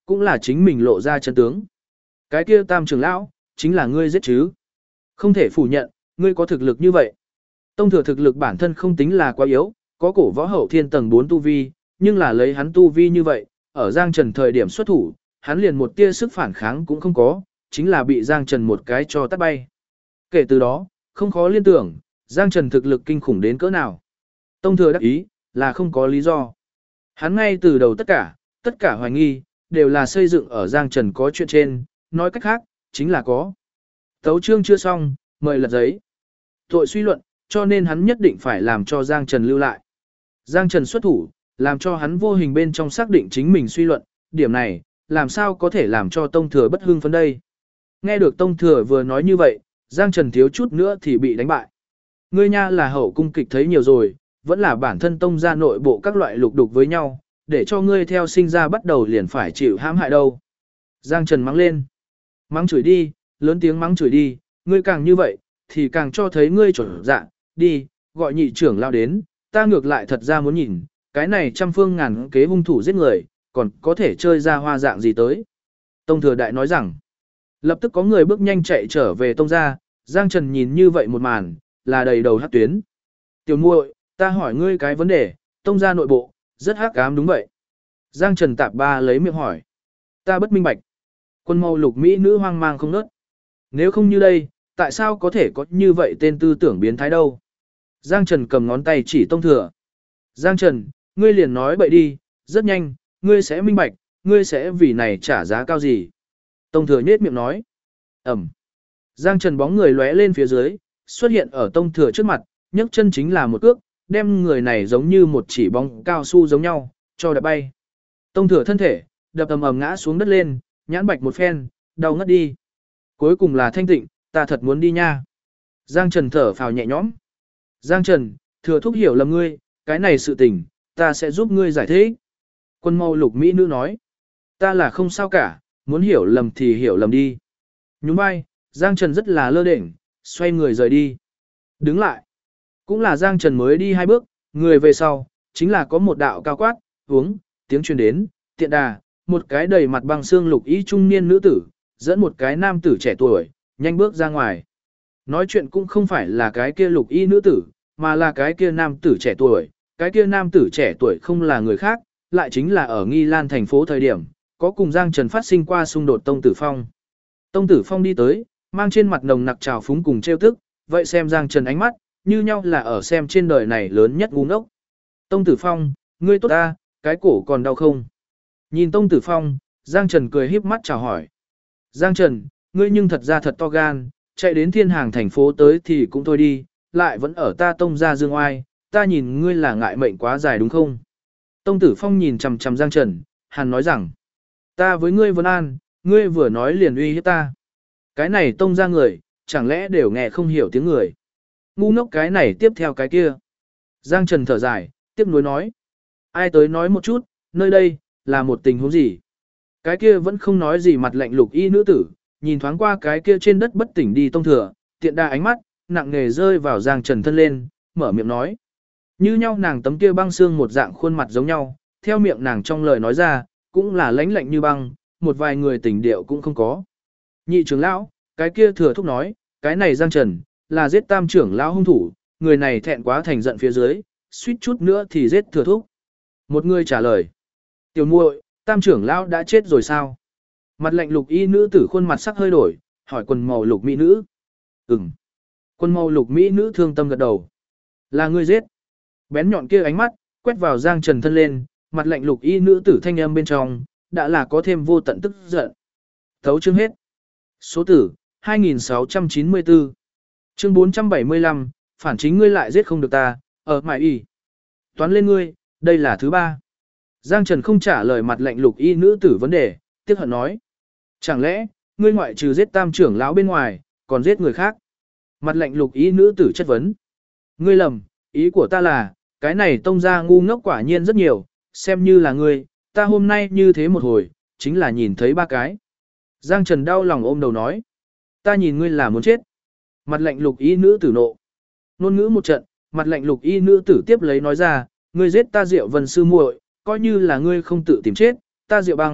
cũng là chính mình lộ ra chân tướng. Cái kia Tam trưởng lão, chính là ngươi giết chứ. Không thể phủ nhận, ngươi có thực lực như vậy. Tông Thừa thực lực bản thân không tính là quá yếu, có cổ võ hậu thiên tầng 4 tu vi, nhưng là lấy hắn tu vi như vậy, ở Giang Trần thời điểm xuất thủ, hắn liền một tia sức phản kháng cũng không có, chính là bị Giang Trần một cái cho tát bay. Kể từ đó, không khó liên tưởng, Giang Trần thực lực kinh khủng đến cỡ nào. Tông Thừa đắc ý, là không có lý do. Hắn ngay từ đầu tất cả hoài nghi, đều là xây dựng ở Giang Trần có chuyện trên, nói cách khác, chính là có. Tấu chương chưa xong, mời lật giấy. Tội suy luận, cho nên hắn nhất định phải làm cho Giang Trần lưu lại. Giang Trần xuất thủ, làm cho hắn vô hình bên trong xác định chính mình suy luận, điểm này, làm sao có thể làm cho Tông Thừa bất hưng phấn đây. Nghe được Tông Thừa vừa nói như vậy, Giang Trần thiếu chút nữa thì bị đánh bại. Ngươi nha là hậu cung kịch thấy nhiều rồi, vẫn là bản thân Tông gia nội bộ các loại lục đục với nhau, để cho ngươi theo sinh ra bắt đầu liền phải chịu hãm hại đâu. Giang Trần mắng lên. Mắng chửi đi, lớn tiếng mắng chửi đi, ngươi càng như vậy, thì càng cho thấy ngươi chuẩn dạ, đi, gọi nhị trưởng lao đến, ta ngược lại thật ra muốn nhìn, cái này trăm phương ngàn kế hung thủ giết người, còn có thể chơi ra hoa dạng gì tới. Tông Thừa Đại nói rằng, lập tức có người bước nhanh chạy trở về Tông gia, Giang Trần nhìn như vậy một màn, là đầy đầu hắc tuyến. Tiểu muội, ta hỏi ngươi cái vấn đề, Tông gia nội bộ, rất hắc ám đúng vậy. Giang Trần tạp ba lấy miệng hỏi. Ta bất minh bạch. Quân mâu lục mỹ nữ hoang mang không nớt. Nếu không như đây, tại sao có thể có như vậy tên tư tưởng biến thái đâu? Giang Trần cầm ngón tay chỉ Tông Thừa. Giang Trần, ngươi liền nói bậy đi, rất nhanh, ngươi sẽ minh bạch, ngươi sẽ vì này trả giá cao gì? Tông Thừa nhếch miệng nói. Ẩm. Giang Trần bóng người lóe lên phía dưới, xuất hiện ở Tông Thừa trước mặt, nhấc chân chính là một cước, đem người này giống như một chỉ bóng cao su giống nhau, cho đập bay. Tông Thừa thân thể, đập ầm ầm ngã xuống đất lên, nhãn bạch một phen, đau ngất đi. Cuối cùng là thanh tịnh, ta thật muốn đi nha. Giang Trần thở phào nhẹ nhõm. Giang Trần, Thừa thúc hiểu lầm ngươi, cái này sự tình, ta sẽ giúp ngươi giải thích. Quân mâu lục mỹ nữ nói. Ta là không sao cả, muốn hiểu lầm thì hiểu lầm đi. Nhún vai, Giang Trần rất là lơ đễnh, xoay người rời đi. Đứng lại. Cũng là Giang Trần mới đi 2 bước, người về sau, chính là có một đạo cao quát, uống, tiếng truyền đến, tiện đà, một cái đầy mặt băng xương lục y trung niên nữ tử, dẫn một cái nam tử trẻ tuổi, nhanh bước ra ngoài. Nói chuyện cũng không phải là cái kia lục y nữ tử, mà là cái kia nam tử trẻ tuổi, cái kia nam tử trẻ tuổi không là người khác, lại chính là ở Nghi Lan thành phố thời điểm, có cùng Giang Trần phát sinh qua xung đột Tông Tử Phong. Tông Tử Phong đi tới, mang trên mặt nồng nặc trào phúng cùng trêu tức, vậy xem Giang Trần ánh mắt, như nhau là ở xem trên đời này lớn nhất ngu ngốc. Tông Tử Phong, ngươi tốt ta, cái cổ còn đau không? Nhìn Tông Tử Phong, Giang Trần cười híp mắt chào hỏi. Giang Trần, ngươi nhưng thật ra thật to gan, chạy đến thiên hàng thành phố tới thì cũng thôi đi, lại vẫn ở ta Tông gia dương oai, ta nhìn ngươi là ngại mệnh quá dài đúng không? Tông Tử Phong nhìn chằm chằm Giang Trần, hàn nói rằng, ta với ngươi vấn an, ngươi vừa nói liền uy hiếp ta. Cái này Tông gia người, chẳng lẽ đều nghe không hiểu tiếng người. Ngu ngốc cái này tiếp theo cái kia. Giang Trần thở dài, tiếp nối nói. Ai tới nói một chút, nơi đây, là một tình huống gì? Cái kia vẫn không nói gì mặt lạnh lục y nữ tử, nhìn thoáng qua cái kia trên đất bất tỉnh đi Tông Thừa, tiện đa ánh mắt, nặng nề rơi vào Giang Trần thân lên, mở miệng nói. Như nhau nàng tấm kia băng xương một dạng khuôn mặt giống nhau, theo miệng nàng trong lời nói ra, cũng là lãnh lạnh như băng, một vài người tình điệu cũng không có. Nhị trưởng lão, cái kia Thừa thúc nói, cái này Giang Trần, là giết Tam trưởng lão hung thủ, người này thẹn quá thành giận phía dưới, suýt chút nữa thì giết Thừa thúc. Một người trả lời, tiểu muội, Tam trưởng lão đã chết rồi sao? Mặt lạnh lục y nữ tử khuôn mặt sắc hơi đổi, hỏi quần màu lục mỹ nữ. Ừm. Quần màu lục mỹ nữ thương tâm gật đầu. Là ngươi giết. Bén nhọn kia ánh mắt, quét vào Giang Trần thân lên, mặt lạnh lục y nữ tử thanh âm bên trong, đã là có thêm vô tận tức giận. Thấu chương hết. Số tử, 2694. Chương 475, phản chính ngươi lại giết không được ta, ở mại y. Toán lên ngươi, đây là thứ 3. Giang Trần không trả lời mặt lạnh lục y nữ tử vấn đề, tiếc hận nói. Chẳng lẽ, ngươi ngoại trừ giết Tam trưởng lão bên ngoài, còn giết người khác? Mặt lạnh lục y nữ tử chất vấn. Ngươi lầm, ý của ta là, cái này Tông gia ngu ngốc quả nhiên rất nhiều, xem như là ngươi, ta hôm nay như thế một hồi, chính là nhìn thấy 3 cái. Giang Trần đau lòng ôm đầu nói. Ta nhìn ngươi là muốn chết. Mặt lạnh lục y nữ tử nộ. Nôn ngữ một trận, mặt lạnh lục y nữ tử tiếp lấy nói ra, ngươi giết ta Diệu Vân sư muội, coi như là ngươi không tự tìm chết, ta Diệu Băng,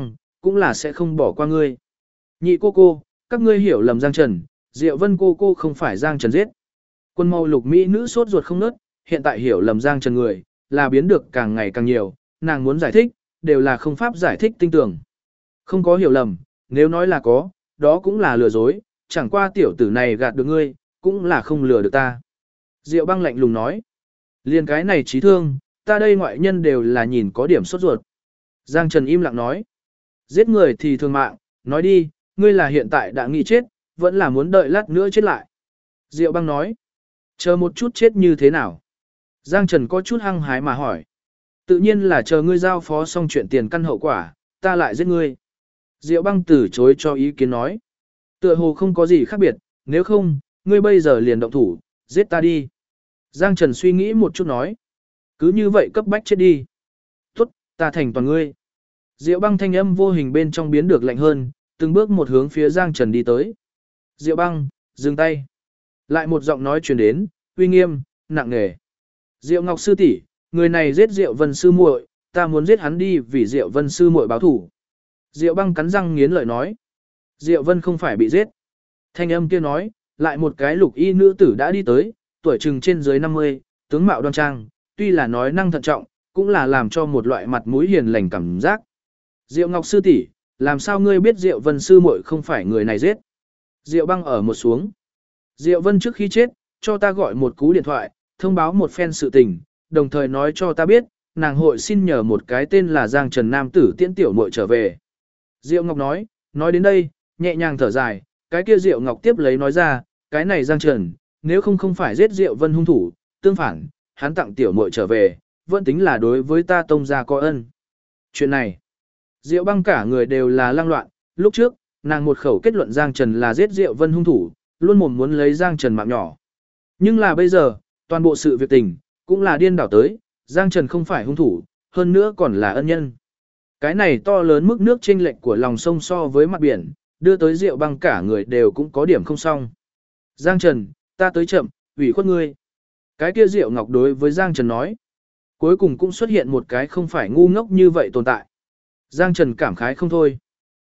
cũng là sẽ không bỏ qua ngươi. Nhị cô, các ngươi hiểu lầm Giang Trần, Diệu Vân cô không phải Giang Trần giết. Quân màu lục mỹ nữ sốt ruột không nớt, hiện tại hiểu lầm Giang Trần người, là biến được càng ngày càng nhiều, nàng muốn giải thích, đều là không pháp giải thích tinh tường. Không có hiểu lầm, nếu nói là có, đó cũng là lừa dối, chẳng qua tiểu tử này gạt được ngươi, cũng là không lừa được ta. Diệu Băng lạnh lùng nói, liền cái này trí thương, ta đây ngoại nhân đều là nhìn có điểm sốt ruột. Giang Trần im lặng nói, giết người thì thương mạng, nói đi, ngươi là hiện tại đã nghĩ chết, vẫn là muốn đợi lát nữa chết lại. Diệu Băng nói, chờ một chút chết như thế nào? Giang Trần có chút hăng hái mà hỏi. Tự nhiên là chờ ngươi giao phó xong chuyện tiền căn hậu quả, ta lại giết ngươi. Diệu Băng từ chối cho ý kiến nói. Tựa hồ không có gì khác biệt, nếu không, ngươi bây giờ liền động thủ, giết ta đi. Giang Trần suy nghĩ một chút nói. Cứ như vậy cấp bách chết đi. Tốt, ta thành toàn ngươi. Diệu Băng thanh âm vô hình bên trong biến được lạnh hơn, từng bước một hướng phía Giang Trần đi tới. Diệu Băng, dừng tay. Lại một giọng nói truyền đến, uy nghiêm, nặng nề. Diệu Ngọc sư tỷ, người này giết Diệu Vân sư muội, ta muốn giết hắn đi vì Diệu Vân sư muội báo thù. Diệu Băng cắn răng nghiến lợi nói. Diệu Vân không phải bị giết. Thanh âm kia nói, lại một cái lục y nữ tử đã đi tới, tuổi chừng trên dưới 50, tướng mạo đoan trang, tuy là nói năng thận trọng, cũng là làm cho một loại mặt mũi hiền lành cảm giác. Diệu Ngọc sư tỷ, làm sao ngươi biết Diệu Vân sư muội không phải người này giết? Diệu Băng ở một xuống. Diệu Vân trước khi chết, cho ta gọi một cú điện thoại, thông báo một phen sự tình, đồng thời nói cho ta biết, nàng hội xin nhờ một cái tên là Giang Trần nam tử tiễn tiểu muội trở về. Diệu Ngọc nói đến đây, nhẹ nhàng thở dài, cái kia Diệu Ngọc tiếp lấy nói ra, cái này Giang Trần, nếu không phải giết Diệu Vân hung thủ, tương phản, hắn tặng tiểu muội trở về, vẫn tính là đối với ta tông gia có ân. Chuyện này, Diệu Băng cả người đều là lang loạn, lúc trước, nàng một khẩu kết luận Giang Trần là giết Diệu Vân hung thủ, luôn mồm muốn lấy Giang Trần mạng nhỏ. Nhưng là bây giờ, toàn bộ sự việc tình, cũng là điên đảo tới, Giang Trần không phải hung thủ, hơn nữa còn là ân nhân. Cái này to lớn mức nước chênh lệch của lòng sông so với mặt biển, đưa tới Diệu Băng cả người đều cũng có điểm không xong. Giang Trần, ta tới chậm, ủy khuất ngươi. Cái kia Diệu Ngọc đối với Giang Trần nói. Cuối cùng cũng xuất hiện một cái không phải ngu ngốc như vậy tồn tại. Giang Trần cảm khái không thôi.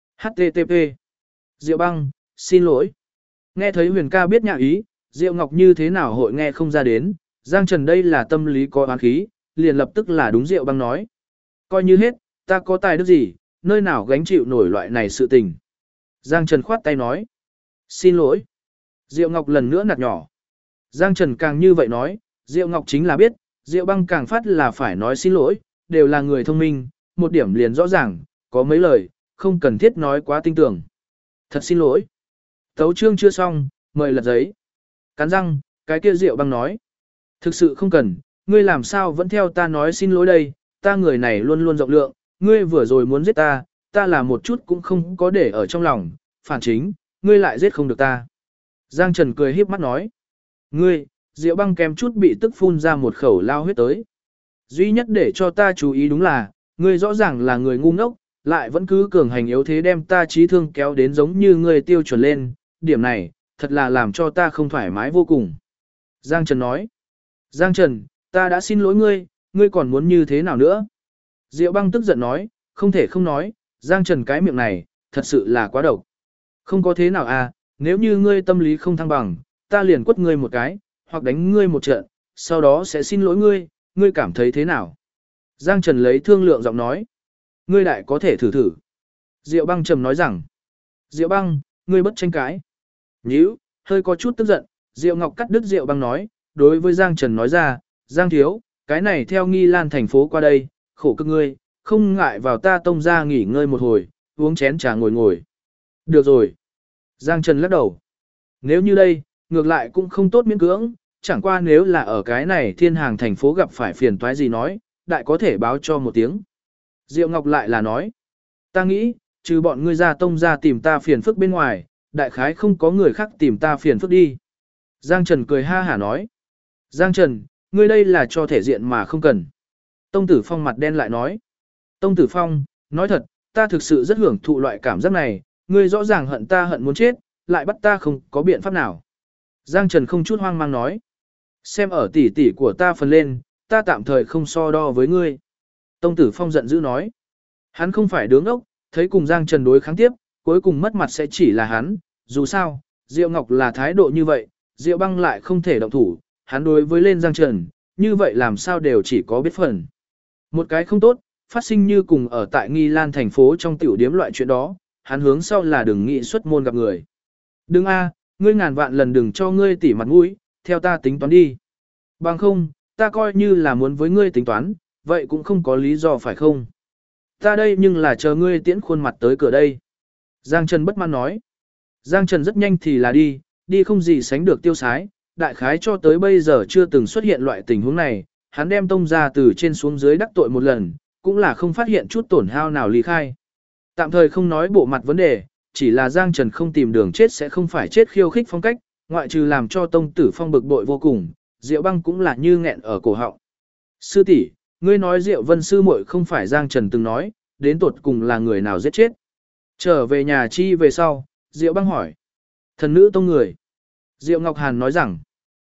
HTTP. Diệu Băng, xin lỗi. Nghe thấy Huyền ca biết nhạ ý, Diệu Ngọc như thế nào hội nghe không ra đến. Giang Trần đây là tâm lý có oán khí, liền lập tức là đúng Diệu Băng nói. Coi như hết, ta có tài đức gì, nơi nào gánh chịu nổi loại này sự tình. Giang Trần khoát tay nói. Xin lỗi. Diệu Ngọc lần nữa nạt nhỏ. Giang Trần càng như vậy nói, Diệu Ngọc chính là biết, Diệu Băng càng phát là phải nói xin lỗi, đều là người thông minh, một điểm liền rõ ràng, có mấy lời, không cần thiết nói quá tinh tưởng. Thật xin lỗi. Tấu chương chưa xong, mời lật giấy. Cắn răng, cái kia Diệu Băng nói. Thực sự không cần, ngươi làm sao vẫn theo ta nói xin lỗi đây, ta người này luôn luôn rộng lượng, ngươi vừa rồi muốn giết ta, ta là một chút cũng không có để ở trong lòng, phản chính, ngươi lại giết không được ta. Giang Trần cười híp mắt nói. Ngươi, Diệu Băng kém chút bị tức phun ra một khẩu lao huyết tới. Duy nhất để cho ta chú ý đúng là, ngươi rõ ràng là người ngu ngốc, lại vẫn cứ cường hành yếu thế đem ta trí thương kéo đến giống như ngươi tiêu chuẩn lên, điểm này, thật là làm cho ta không thoải mái vô cùng. Giang Trần nói. Giang Trần, ta đã xin lỗi ngươi, ngươi còn muốn như thế nào nữa? Diệu Băng tức giận nói, không thể không nói, Giang Trần cái miệng này, thật sự là quá độc. Không có thế nào à, nếu như ngươi tâm lý không thăng bằng, ta liền quất ngươi một cái, hoặc đánh ngươi một trận, sau đó sẽ xin lỗi ngươi, ngươi cảm thấy thế nào? Giang Trần lấy thương lượng giọng nói. Ngươi đại có thể thử thử. Diệu Băng trầm nói rằng. Diệu Băng, ngươi bất tranh cãi. Nhíu, hơi có chút tức giận, Diệu Ngọc cắt đứt Diệu Băng nói, đối với Giang Trần nói ra, Giang thiếu, cái này theo Nghi Lan thành phố qua đây, khổ cực ngươi, không ngại vào ta tông ra nghỉ ngơi một hồi, uống chén trà ngồi ngồi. Được rồi. Giang Trần lắc đầu. Nếu như đây, ngược lại cũng không tốt miễn cưỡng, chẳng qua nếu là ở cái này thiên hàng thành phố gặp phải phiền toái gì nói, đại có thể báo cho một tiếng. Diệu Ngọc lại là nói, ta nghĩ, trừ bọn ngươi ra tông ra tìm ta phiền phức bên ngoài, đại khái không có người khác tìm ta phiền phức đi. Giang Trần cười ha hả nói, Giang Trần, ngươi đây là cho thể diện mà không cần. Tông Tử Phong mặt đen lại nói, Tông Tử Phong, nói thật, ta thực sự rất hưởng thụ loại cảm giác này, ngươi rõ ràng hận ta hận muốn chết, lại bắt ta không có biện pháp nào. Giang Trần không chút hoang mang nói, xem ở tỷ tỷ của ta phần lên, ta tạm thời không so đo với ngươi. Tông Tử Phong giận dữ nói, hắn không phải đứng ốc, thấy cùng Giang Trần đối kháng tiếp, cuối cùng mất mặt sẽ chỉ là hắn, dù sao, Diệu Ngọc là thái độ như vậy, Diệu Băng lại không thể động thủ, hắn đối với lên Giang Trần, như vậy làm sao đều chỉ có biết phần. Một cái không tốt, phát sinh như cùng ở tại Nghi Lan thành phố trong tiểu điếm loại chuyện đó, hắn hướng sau là đừng nghĩ xuất môn gặp người. Đừng a, ngươi ngàn vạn lần đừng cho ngươi tỉ mặt mũi, theo ta tính toán đi. Bằng không, ta coi như là muốn với ngươi tính toán, vậy cũng không có lý do phải không? Ta đây nhưng là chờ ngươi tiễn khuôn mặt tới cửa đây. Giang Trần bất mãn nói. Giang Trần rất nhanh thì là đi không gì sánh được tiêu sái, đại khái cho tới bây giờ chưa từng xuất hiện loại tình huống này, hắn đem tông ra từ trên xuống dưới đắc tội một lần, cũng là không phát hiện chút tổn hao nào lý khai. Tạm thời không nói bộ mặt vấn đề, chỉ là Giang Trần không tìm đường chết sẽ không phải chết khiêu khích phong cách, ngoại trừ làm cho tông tử phong bực bội vô cùng, Diệu Băng cũng là như nghẹn ở cổ họng. Sư tỷ, ngươi nói Diệu Vân sư muội không phải Giang Trần từng nói, đến tột cùng là người nào giết chết. Trở về nhà chi về sau, Diệu Băng hỏi. Thần nữ tông người. Diệu Ngọc Hàn nói rằng,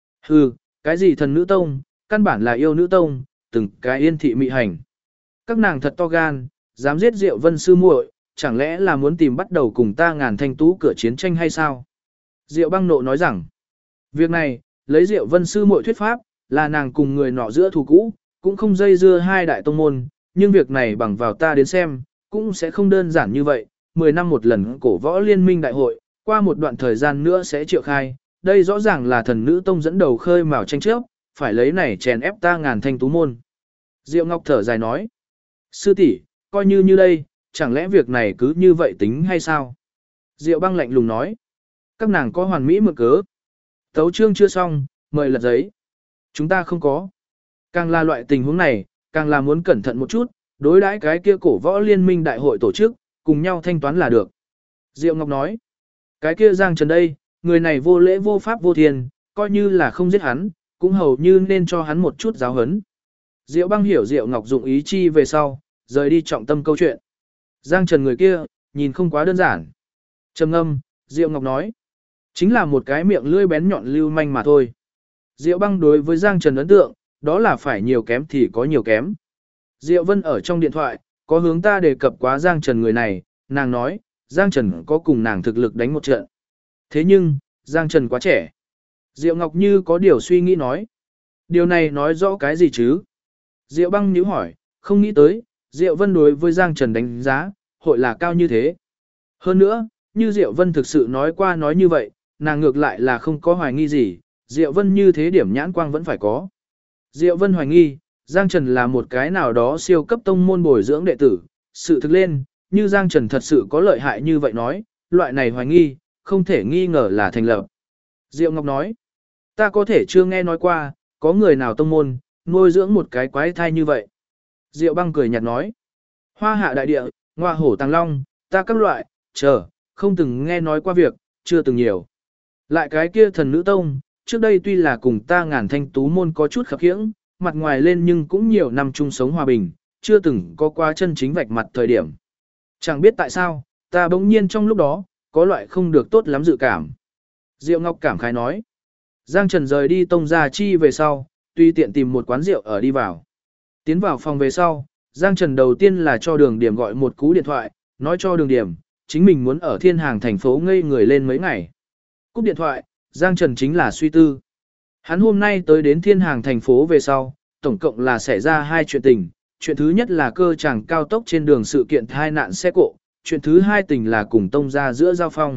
cái gì thần nữ tông, căn bản là yêu nữ tông, từng cái yên thị mị hành. Các nàng thật to gan, dám giết Diệu Vân sư muội, chẳng lẽ là muốn tìm bắt đầu cùng ta Ngàn Thanh Tú cửa chiến tranh hay sao? Diệu Băng nộ nói rằng, việc này, lấy Diệu Vân sư muội thuyết pháp, là nàng cùng người nọ giữa thù cũ, cũng không dây dưa hai đại tông môn, nhưng việc này bằng vào ta đến xem, cũng sẽ không đơn giản như vậy. 10 năm một lần cổ võ liên minh đại hội, qua một đoạn thời gian nữa sẽ triệu khai, đây rõ ràng là thần nữ tông dẫn đầu khơi mào tranh chấp, phải lấy này chèn ép ta Ngàn Thanh Tú môn. Diệu Ngọc thở dài nói, sư tỷ, coi như đây, chẳng lẽ việc này cứ như vậy tính hay sao? Diệu Băng lạnh lùng nói, các nàng có hoàn mỹ mượn cớ. Tấu chương chưa xong, mời lật giấy. Chúng ta không có. Càng là loại tình huống này, càng là muốn cẩn thận một chút, đối đãi cái kia cổ võ liên minh đại hội tổ chức, cùng nhau thanh toán là được. Diệu Ngọc nói, cái kia Giang Trần đây, người này vô lễ vô pháp vô thiên, coi như là không giết hắn, cũng hầu như nên cho hắn một chút giáo hấn. Diệu Băng hiểu Diệu Ngọc dụng ý chi về sau, rời đi trọng tâm câu chuyện. Giang Trần người kia, nhìn không quá đơn giản. Trầm ngâm, Diệu Ngọc nói, chính là một cái miệng lưỡi bén nhọn lưu manh mà thôi. Diệu Băng đối với Giang Trần ấn tượng, đó là phải nhiều kém thì có nhiều kém. Diệu Vân ở trong điện thoại, có hướng ta đề cập quá Giang Trần người này, nàng nói, Giang Trần có cùng nàng thực lực đánh một trận. Thế nhưng, Giang Trần quá trẻ. Diệu Ngọc như có điều suy nghĩ nói. Điều này nói rõ cái gì chứ? Diệu Băng nhíu hỏi, không nghĩ tới, Diệu Vân đối với Giang Trần đánh giá, hội là cao như thế. Hơn nữa, như Diệu Vân thực sự nói qua nói như vậy, nàng ngược lại là không có hoài nghi gì, Diệu Vân như thế điểm nhãn quang vẫn phải có. Diệu Vân hoài nghi, Giang Trần là một cái nào đó siêu cấp tông môn bồi dưỡng đệ tử, sự thực lên, như Giang Trần thật sự có lợi hại như vậy nói, loại này hoài nghi, không thể nghi ngờ là thành lập. Diệu Ngọc nói, ta có thể chưa nghe nói qua, có người nào tông môn, nuôi dưỡng một cái quái thai như vậy. Diệu Băng cười nhạt nói, hoa hạ đại địa, ngoa hổ tàng long, ta các loại, không từng nghe nói qua việc, chưa từng nhiều. Lại cái kia thần nữ tông, trước đây tuy là cùng ta Ngàn Thanh Tú môn có chút khập khiễng, mặt ngoài lên nhưng cũng nhiều năm chung sống hòa bình, chưa từng có qua chân chính vạch mặt thời điểm. Chẳng biết tại sao, ta bỗng nhiên trong lúc đó, có loại không được tốt lắm dự cảm. Diệu Ngọc cảm khái nói. Giang Trần rời đi tông gia chi về sau, tuy tiện tìm một quán rượu ở đi vào. Tiến vào phòng về sau, Giang Trần đầu tiên là cho Đường Điểm gọi một cú điện thoại, nói cho Đường Điểm, chính mình muốn ở Thiên Hàng thành phố ngây người lên mấy ngày. Cúp điện thoại, Giang Trần chính là suy tư. Hắn hôm nay tới đến Thiên Hàng thành phố về sau, tổng cộng là xảy ra hai chuyện tình. Chuyện thứ nhất là cơ tràng cao tốc trên đường sự kiện tai nạn xe cộ, chuyện thứ hai tình là cùng tông gia giữa giao phong.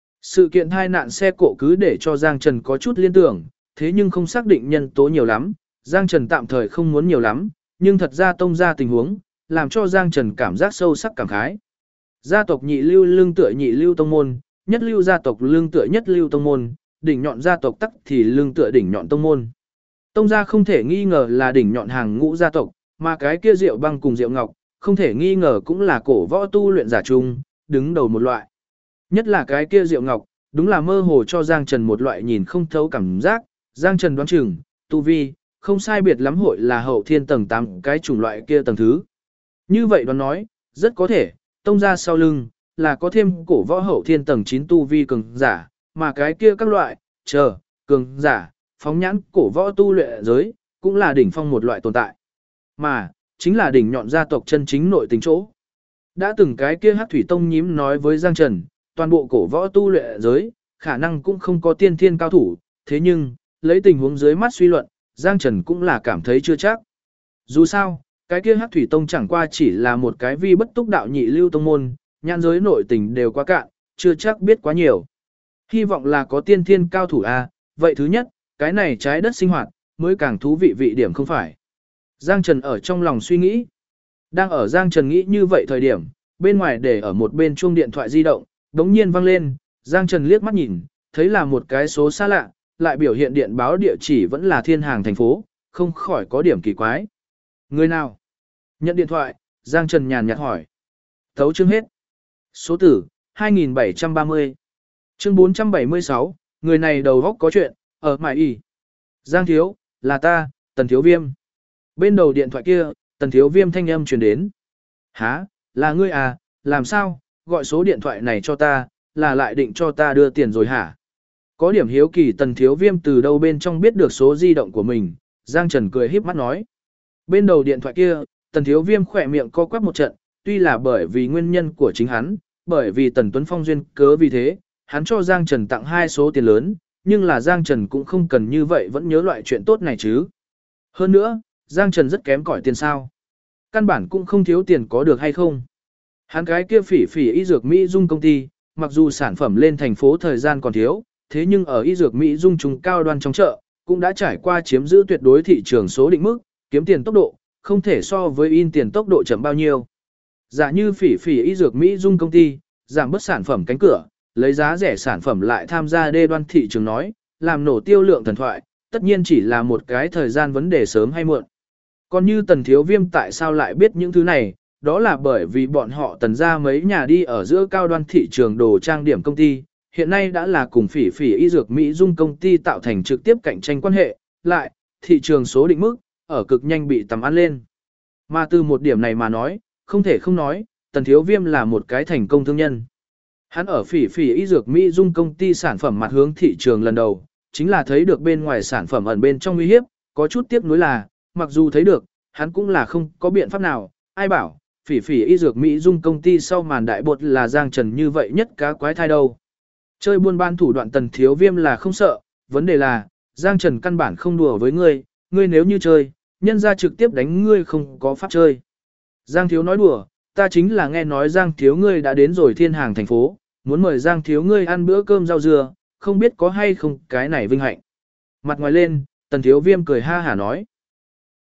Sự kiện tai nạn xe cộ cứ để cho Giang Trần có chút liên tưởng, thế nhưng không xác định nhân tố nhiều lắm, Giang Trần tạm thời không muốn nhiều lắm, nhưng thật ra tông gia tình huống, làm cho Giang Trần cảm giác sâu sắc cảm khái. Gia tộc nhị lưu lương tựa nhị lưu tông môn, nhất lưu gia tộc lương tựa nhất lưu tông môn, đỉnh nhọn gia tộc tắc thì lương tựa đỉnh nhọn tông môn. Tông gia không thể nghi ngờ là đỉnh nhọn hàng ngũ gia tộc, mà cái kia Diệu Băng cùng Diệu Ngọc, không thể nghi ngờ cũng là cổ võ tu luyện giả chung, đứng đầu một loại. Nhất là cái kia Diệu Ngọc, đúng là mơ hồ cho Giang Trần một loại nhìn không thấu cảm giác, Giang Trần đoán chừng, tu vi, không sai biệt lắm hội là hậu thiên tầng 8 cái chủng loại kia tầng thứ. Như vậy đoán nói, rất có thể, tông gia sau lưng, là có thêm cổ võ hậu thiên tầng 9 tu vi cường giả, mà cái kia các loại, cường giả, phóng nhãn cổ võ tu luyện giới, cũng là đỉnh phong một loại tồn tại. Mà, chính là đỉnh nhọn gia tộc chân chính nội tình chỗ. Đã từng cái kia Hắc Thủy Tông nhím nói với Giang Trần, toàn bộ cổ võ tu luyện giới, khả năng cũng không có tiên thiên cao thủ, thế nhưng, lấy tình huống dưới mắt suy luận, Giang Trần cũng là cảm thấy chưa chắc. Dù sao, cái kia Hắc Thủy Tông chẳng qua chỉ là một cái vi bất túc đạo nhị lưu tông môn, nhãn giới nội tình đều quá cạn, chưa chắc biết quá nhiều. Hy vọng là có tiên thiên cao thủ A, vậy thứ nhất, cái này trái đất sinh hoạt, mới càng thú vị vị điểm không phải. Giang Trần ở trong lòng suy nghĩ. Đang ở Giang Trần nghĩ như vậy thời điểm, bên ngoài để ở một bên chuông điện thoại di động, đống nhiên vang lên, Giang Trần liếc mắt nhìn, thấy là một cái số xa lạ, lại biểu hiện điện báo địa chỉ vẫn là Thiên Hàng thành phố, không khỏi có điểm kỳ quái. Người nào? Nhận điện thoại, Giang Trần nhàn nhạt hỏi. Thấu chương hết. Số tử, 2730. Chương 476, người này đầu góc có chuyện, ở mải y. Giang thiếu, là ta, Tần Thiếu Viêm. Bên đầu điện thoại kia, Tần Thiếu Viêm thanh âm truyền đến. Hả, là ngươi à, làm sao, gọi số điện thoại này cho ta, là lại định cho ta đưa tiền rồi hả? Có điểm hiếu kỳ Tần Thiếu Viêm từ đâu bên trong biết được số di động của mình, Giang Trần cười híp mắt nói. Bên đầu điện thoại kia, Tần Thiếu Viêm khỏe miệng co quắp một trận, tuy là bởi vì nguyên nhân của chính hắn, bởi vì Tần Tuấn Phong duyên cớ vì thế, hắn cho Giang Trần tặng 2 số tiền lớn, nhưng là Giang Trần cũng không cần như vậy vẫn nhớ loại chuyện tốt này chứ. Hơn nữa, Giang Trần rất kém cỏi tiền sao. Căn bản cũng không thiếu tiền có được hay không. Hắn cái kia phỉ phỉ y dược Mỹ Dung công ty, mặc dù sản phẩm lên thành phố thời gian còn thiếu, thế nhưng ở y dược Mỹ Dung chúng cao đoan trong chợ, cũng đã trải qua chiếm giữ tuyệt đối thị trường số định mức, kiếm tiền tốc độ, không thể so với in tiền tốc độ chậm bao nhiêu. Giả như phỉ phỉ y dược Mỹ Dung công ty, giảm bớt sản phẩm cánh cửa, lấy giá rẻ sản phẩm lại tham gia đê đoan thị trường nói, làm nổ tiêu lượng thần thoại, tất nhiên chỉ là một cái thời gian vấn đề sớm hay muộn. Còn như Tần Thiếu Viêm tại sao lại biết những thứ này, đó là bởi vì bọn họ Tần ra mấy nhà đi ở giữa cao đoan thị trường đồ trang điểm công ty, hiện nay đã là cùng phỉ phỉ y dược Mỹ Dung công ty tạo thành trực tiếp cạnh tranh quan hệ, lại, thị trường số định mức, ở cực nhanh bị tầm ăn lên. Mà từ một điểm này mà nói, không thể không nói, Tần Thiếu Viêm là một cái thành công thương nhân. Hắn ở phỉ phỉ y dược Mỹ Dung công ty sản phẩm mặt hướng thị trường lần đầu, chính là thấy được bên ngoài sản phẩm ẩn bên trong uy hiếp, có chút tiếc nuối là, mặc dù thấy được, hắn cũng là không có biện pháp nào, ai bảo, phỉ phỉ y dược Mỹ Dung công ty sau màn đại bột là Giang Trần như vậy nhất cá quái thai đâu. Chơi buôn ban thủ đoạn Tần Thiếu Viêm là không sợ, vấn đề là, Giang Trần căn bản không đùa với ngươi nếu như chơi, nhân ra trực tiếp đánh ngươi không có pháp chơi. Giang Thiếu nói đùa, ta chính là nghe nói Giang Thiếu ngươi đã đến rồi Thiên Hàng thành phố, muốn mời Giang Thiếu ngươi ăn bữa cơm rau dưa, không biết có hay không cái này vinh hạnh. Mặt ngoài lên, Tần Thiếu Viêm cười ha hả nói.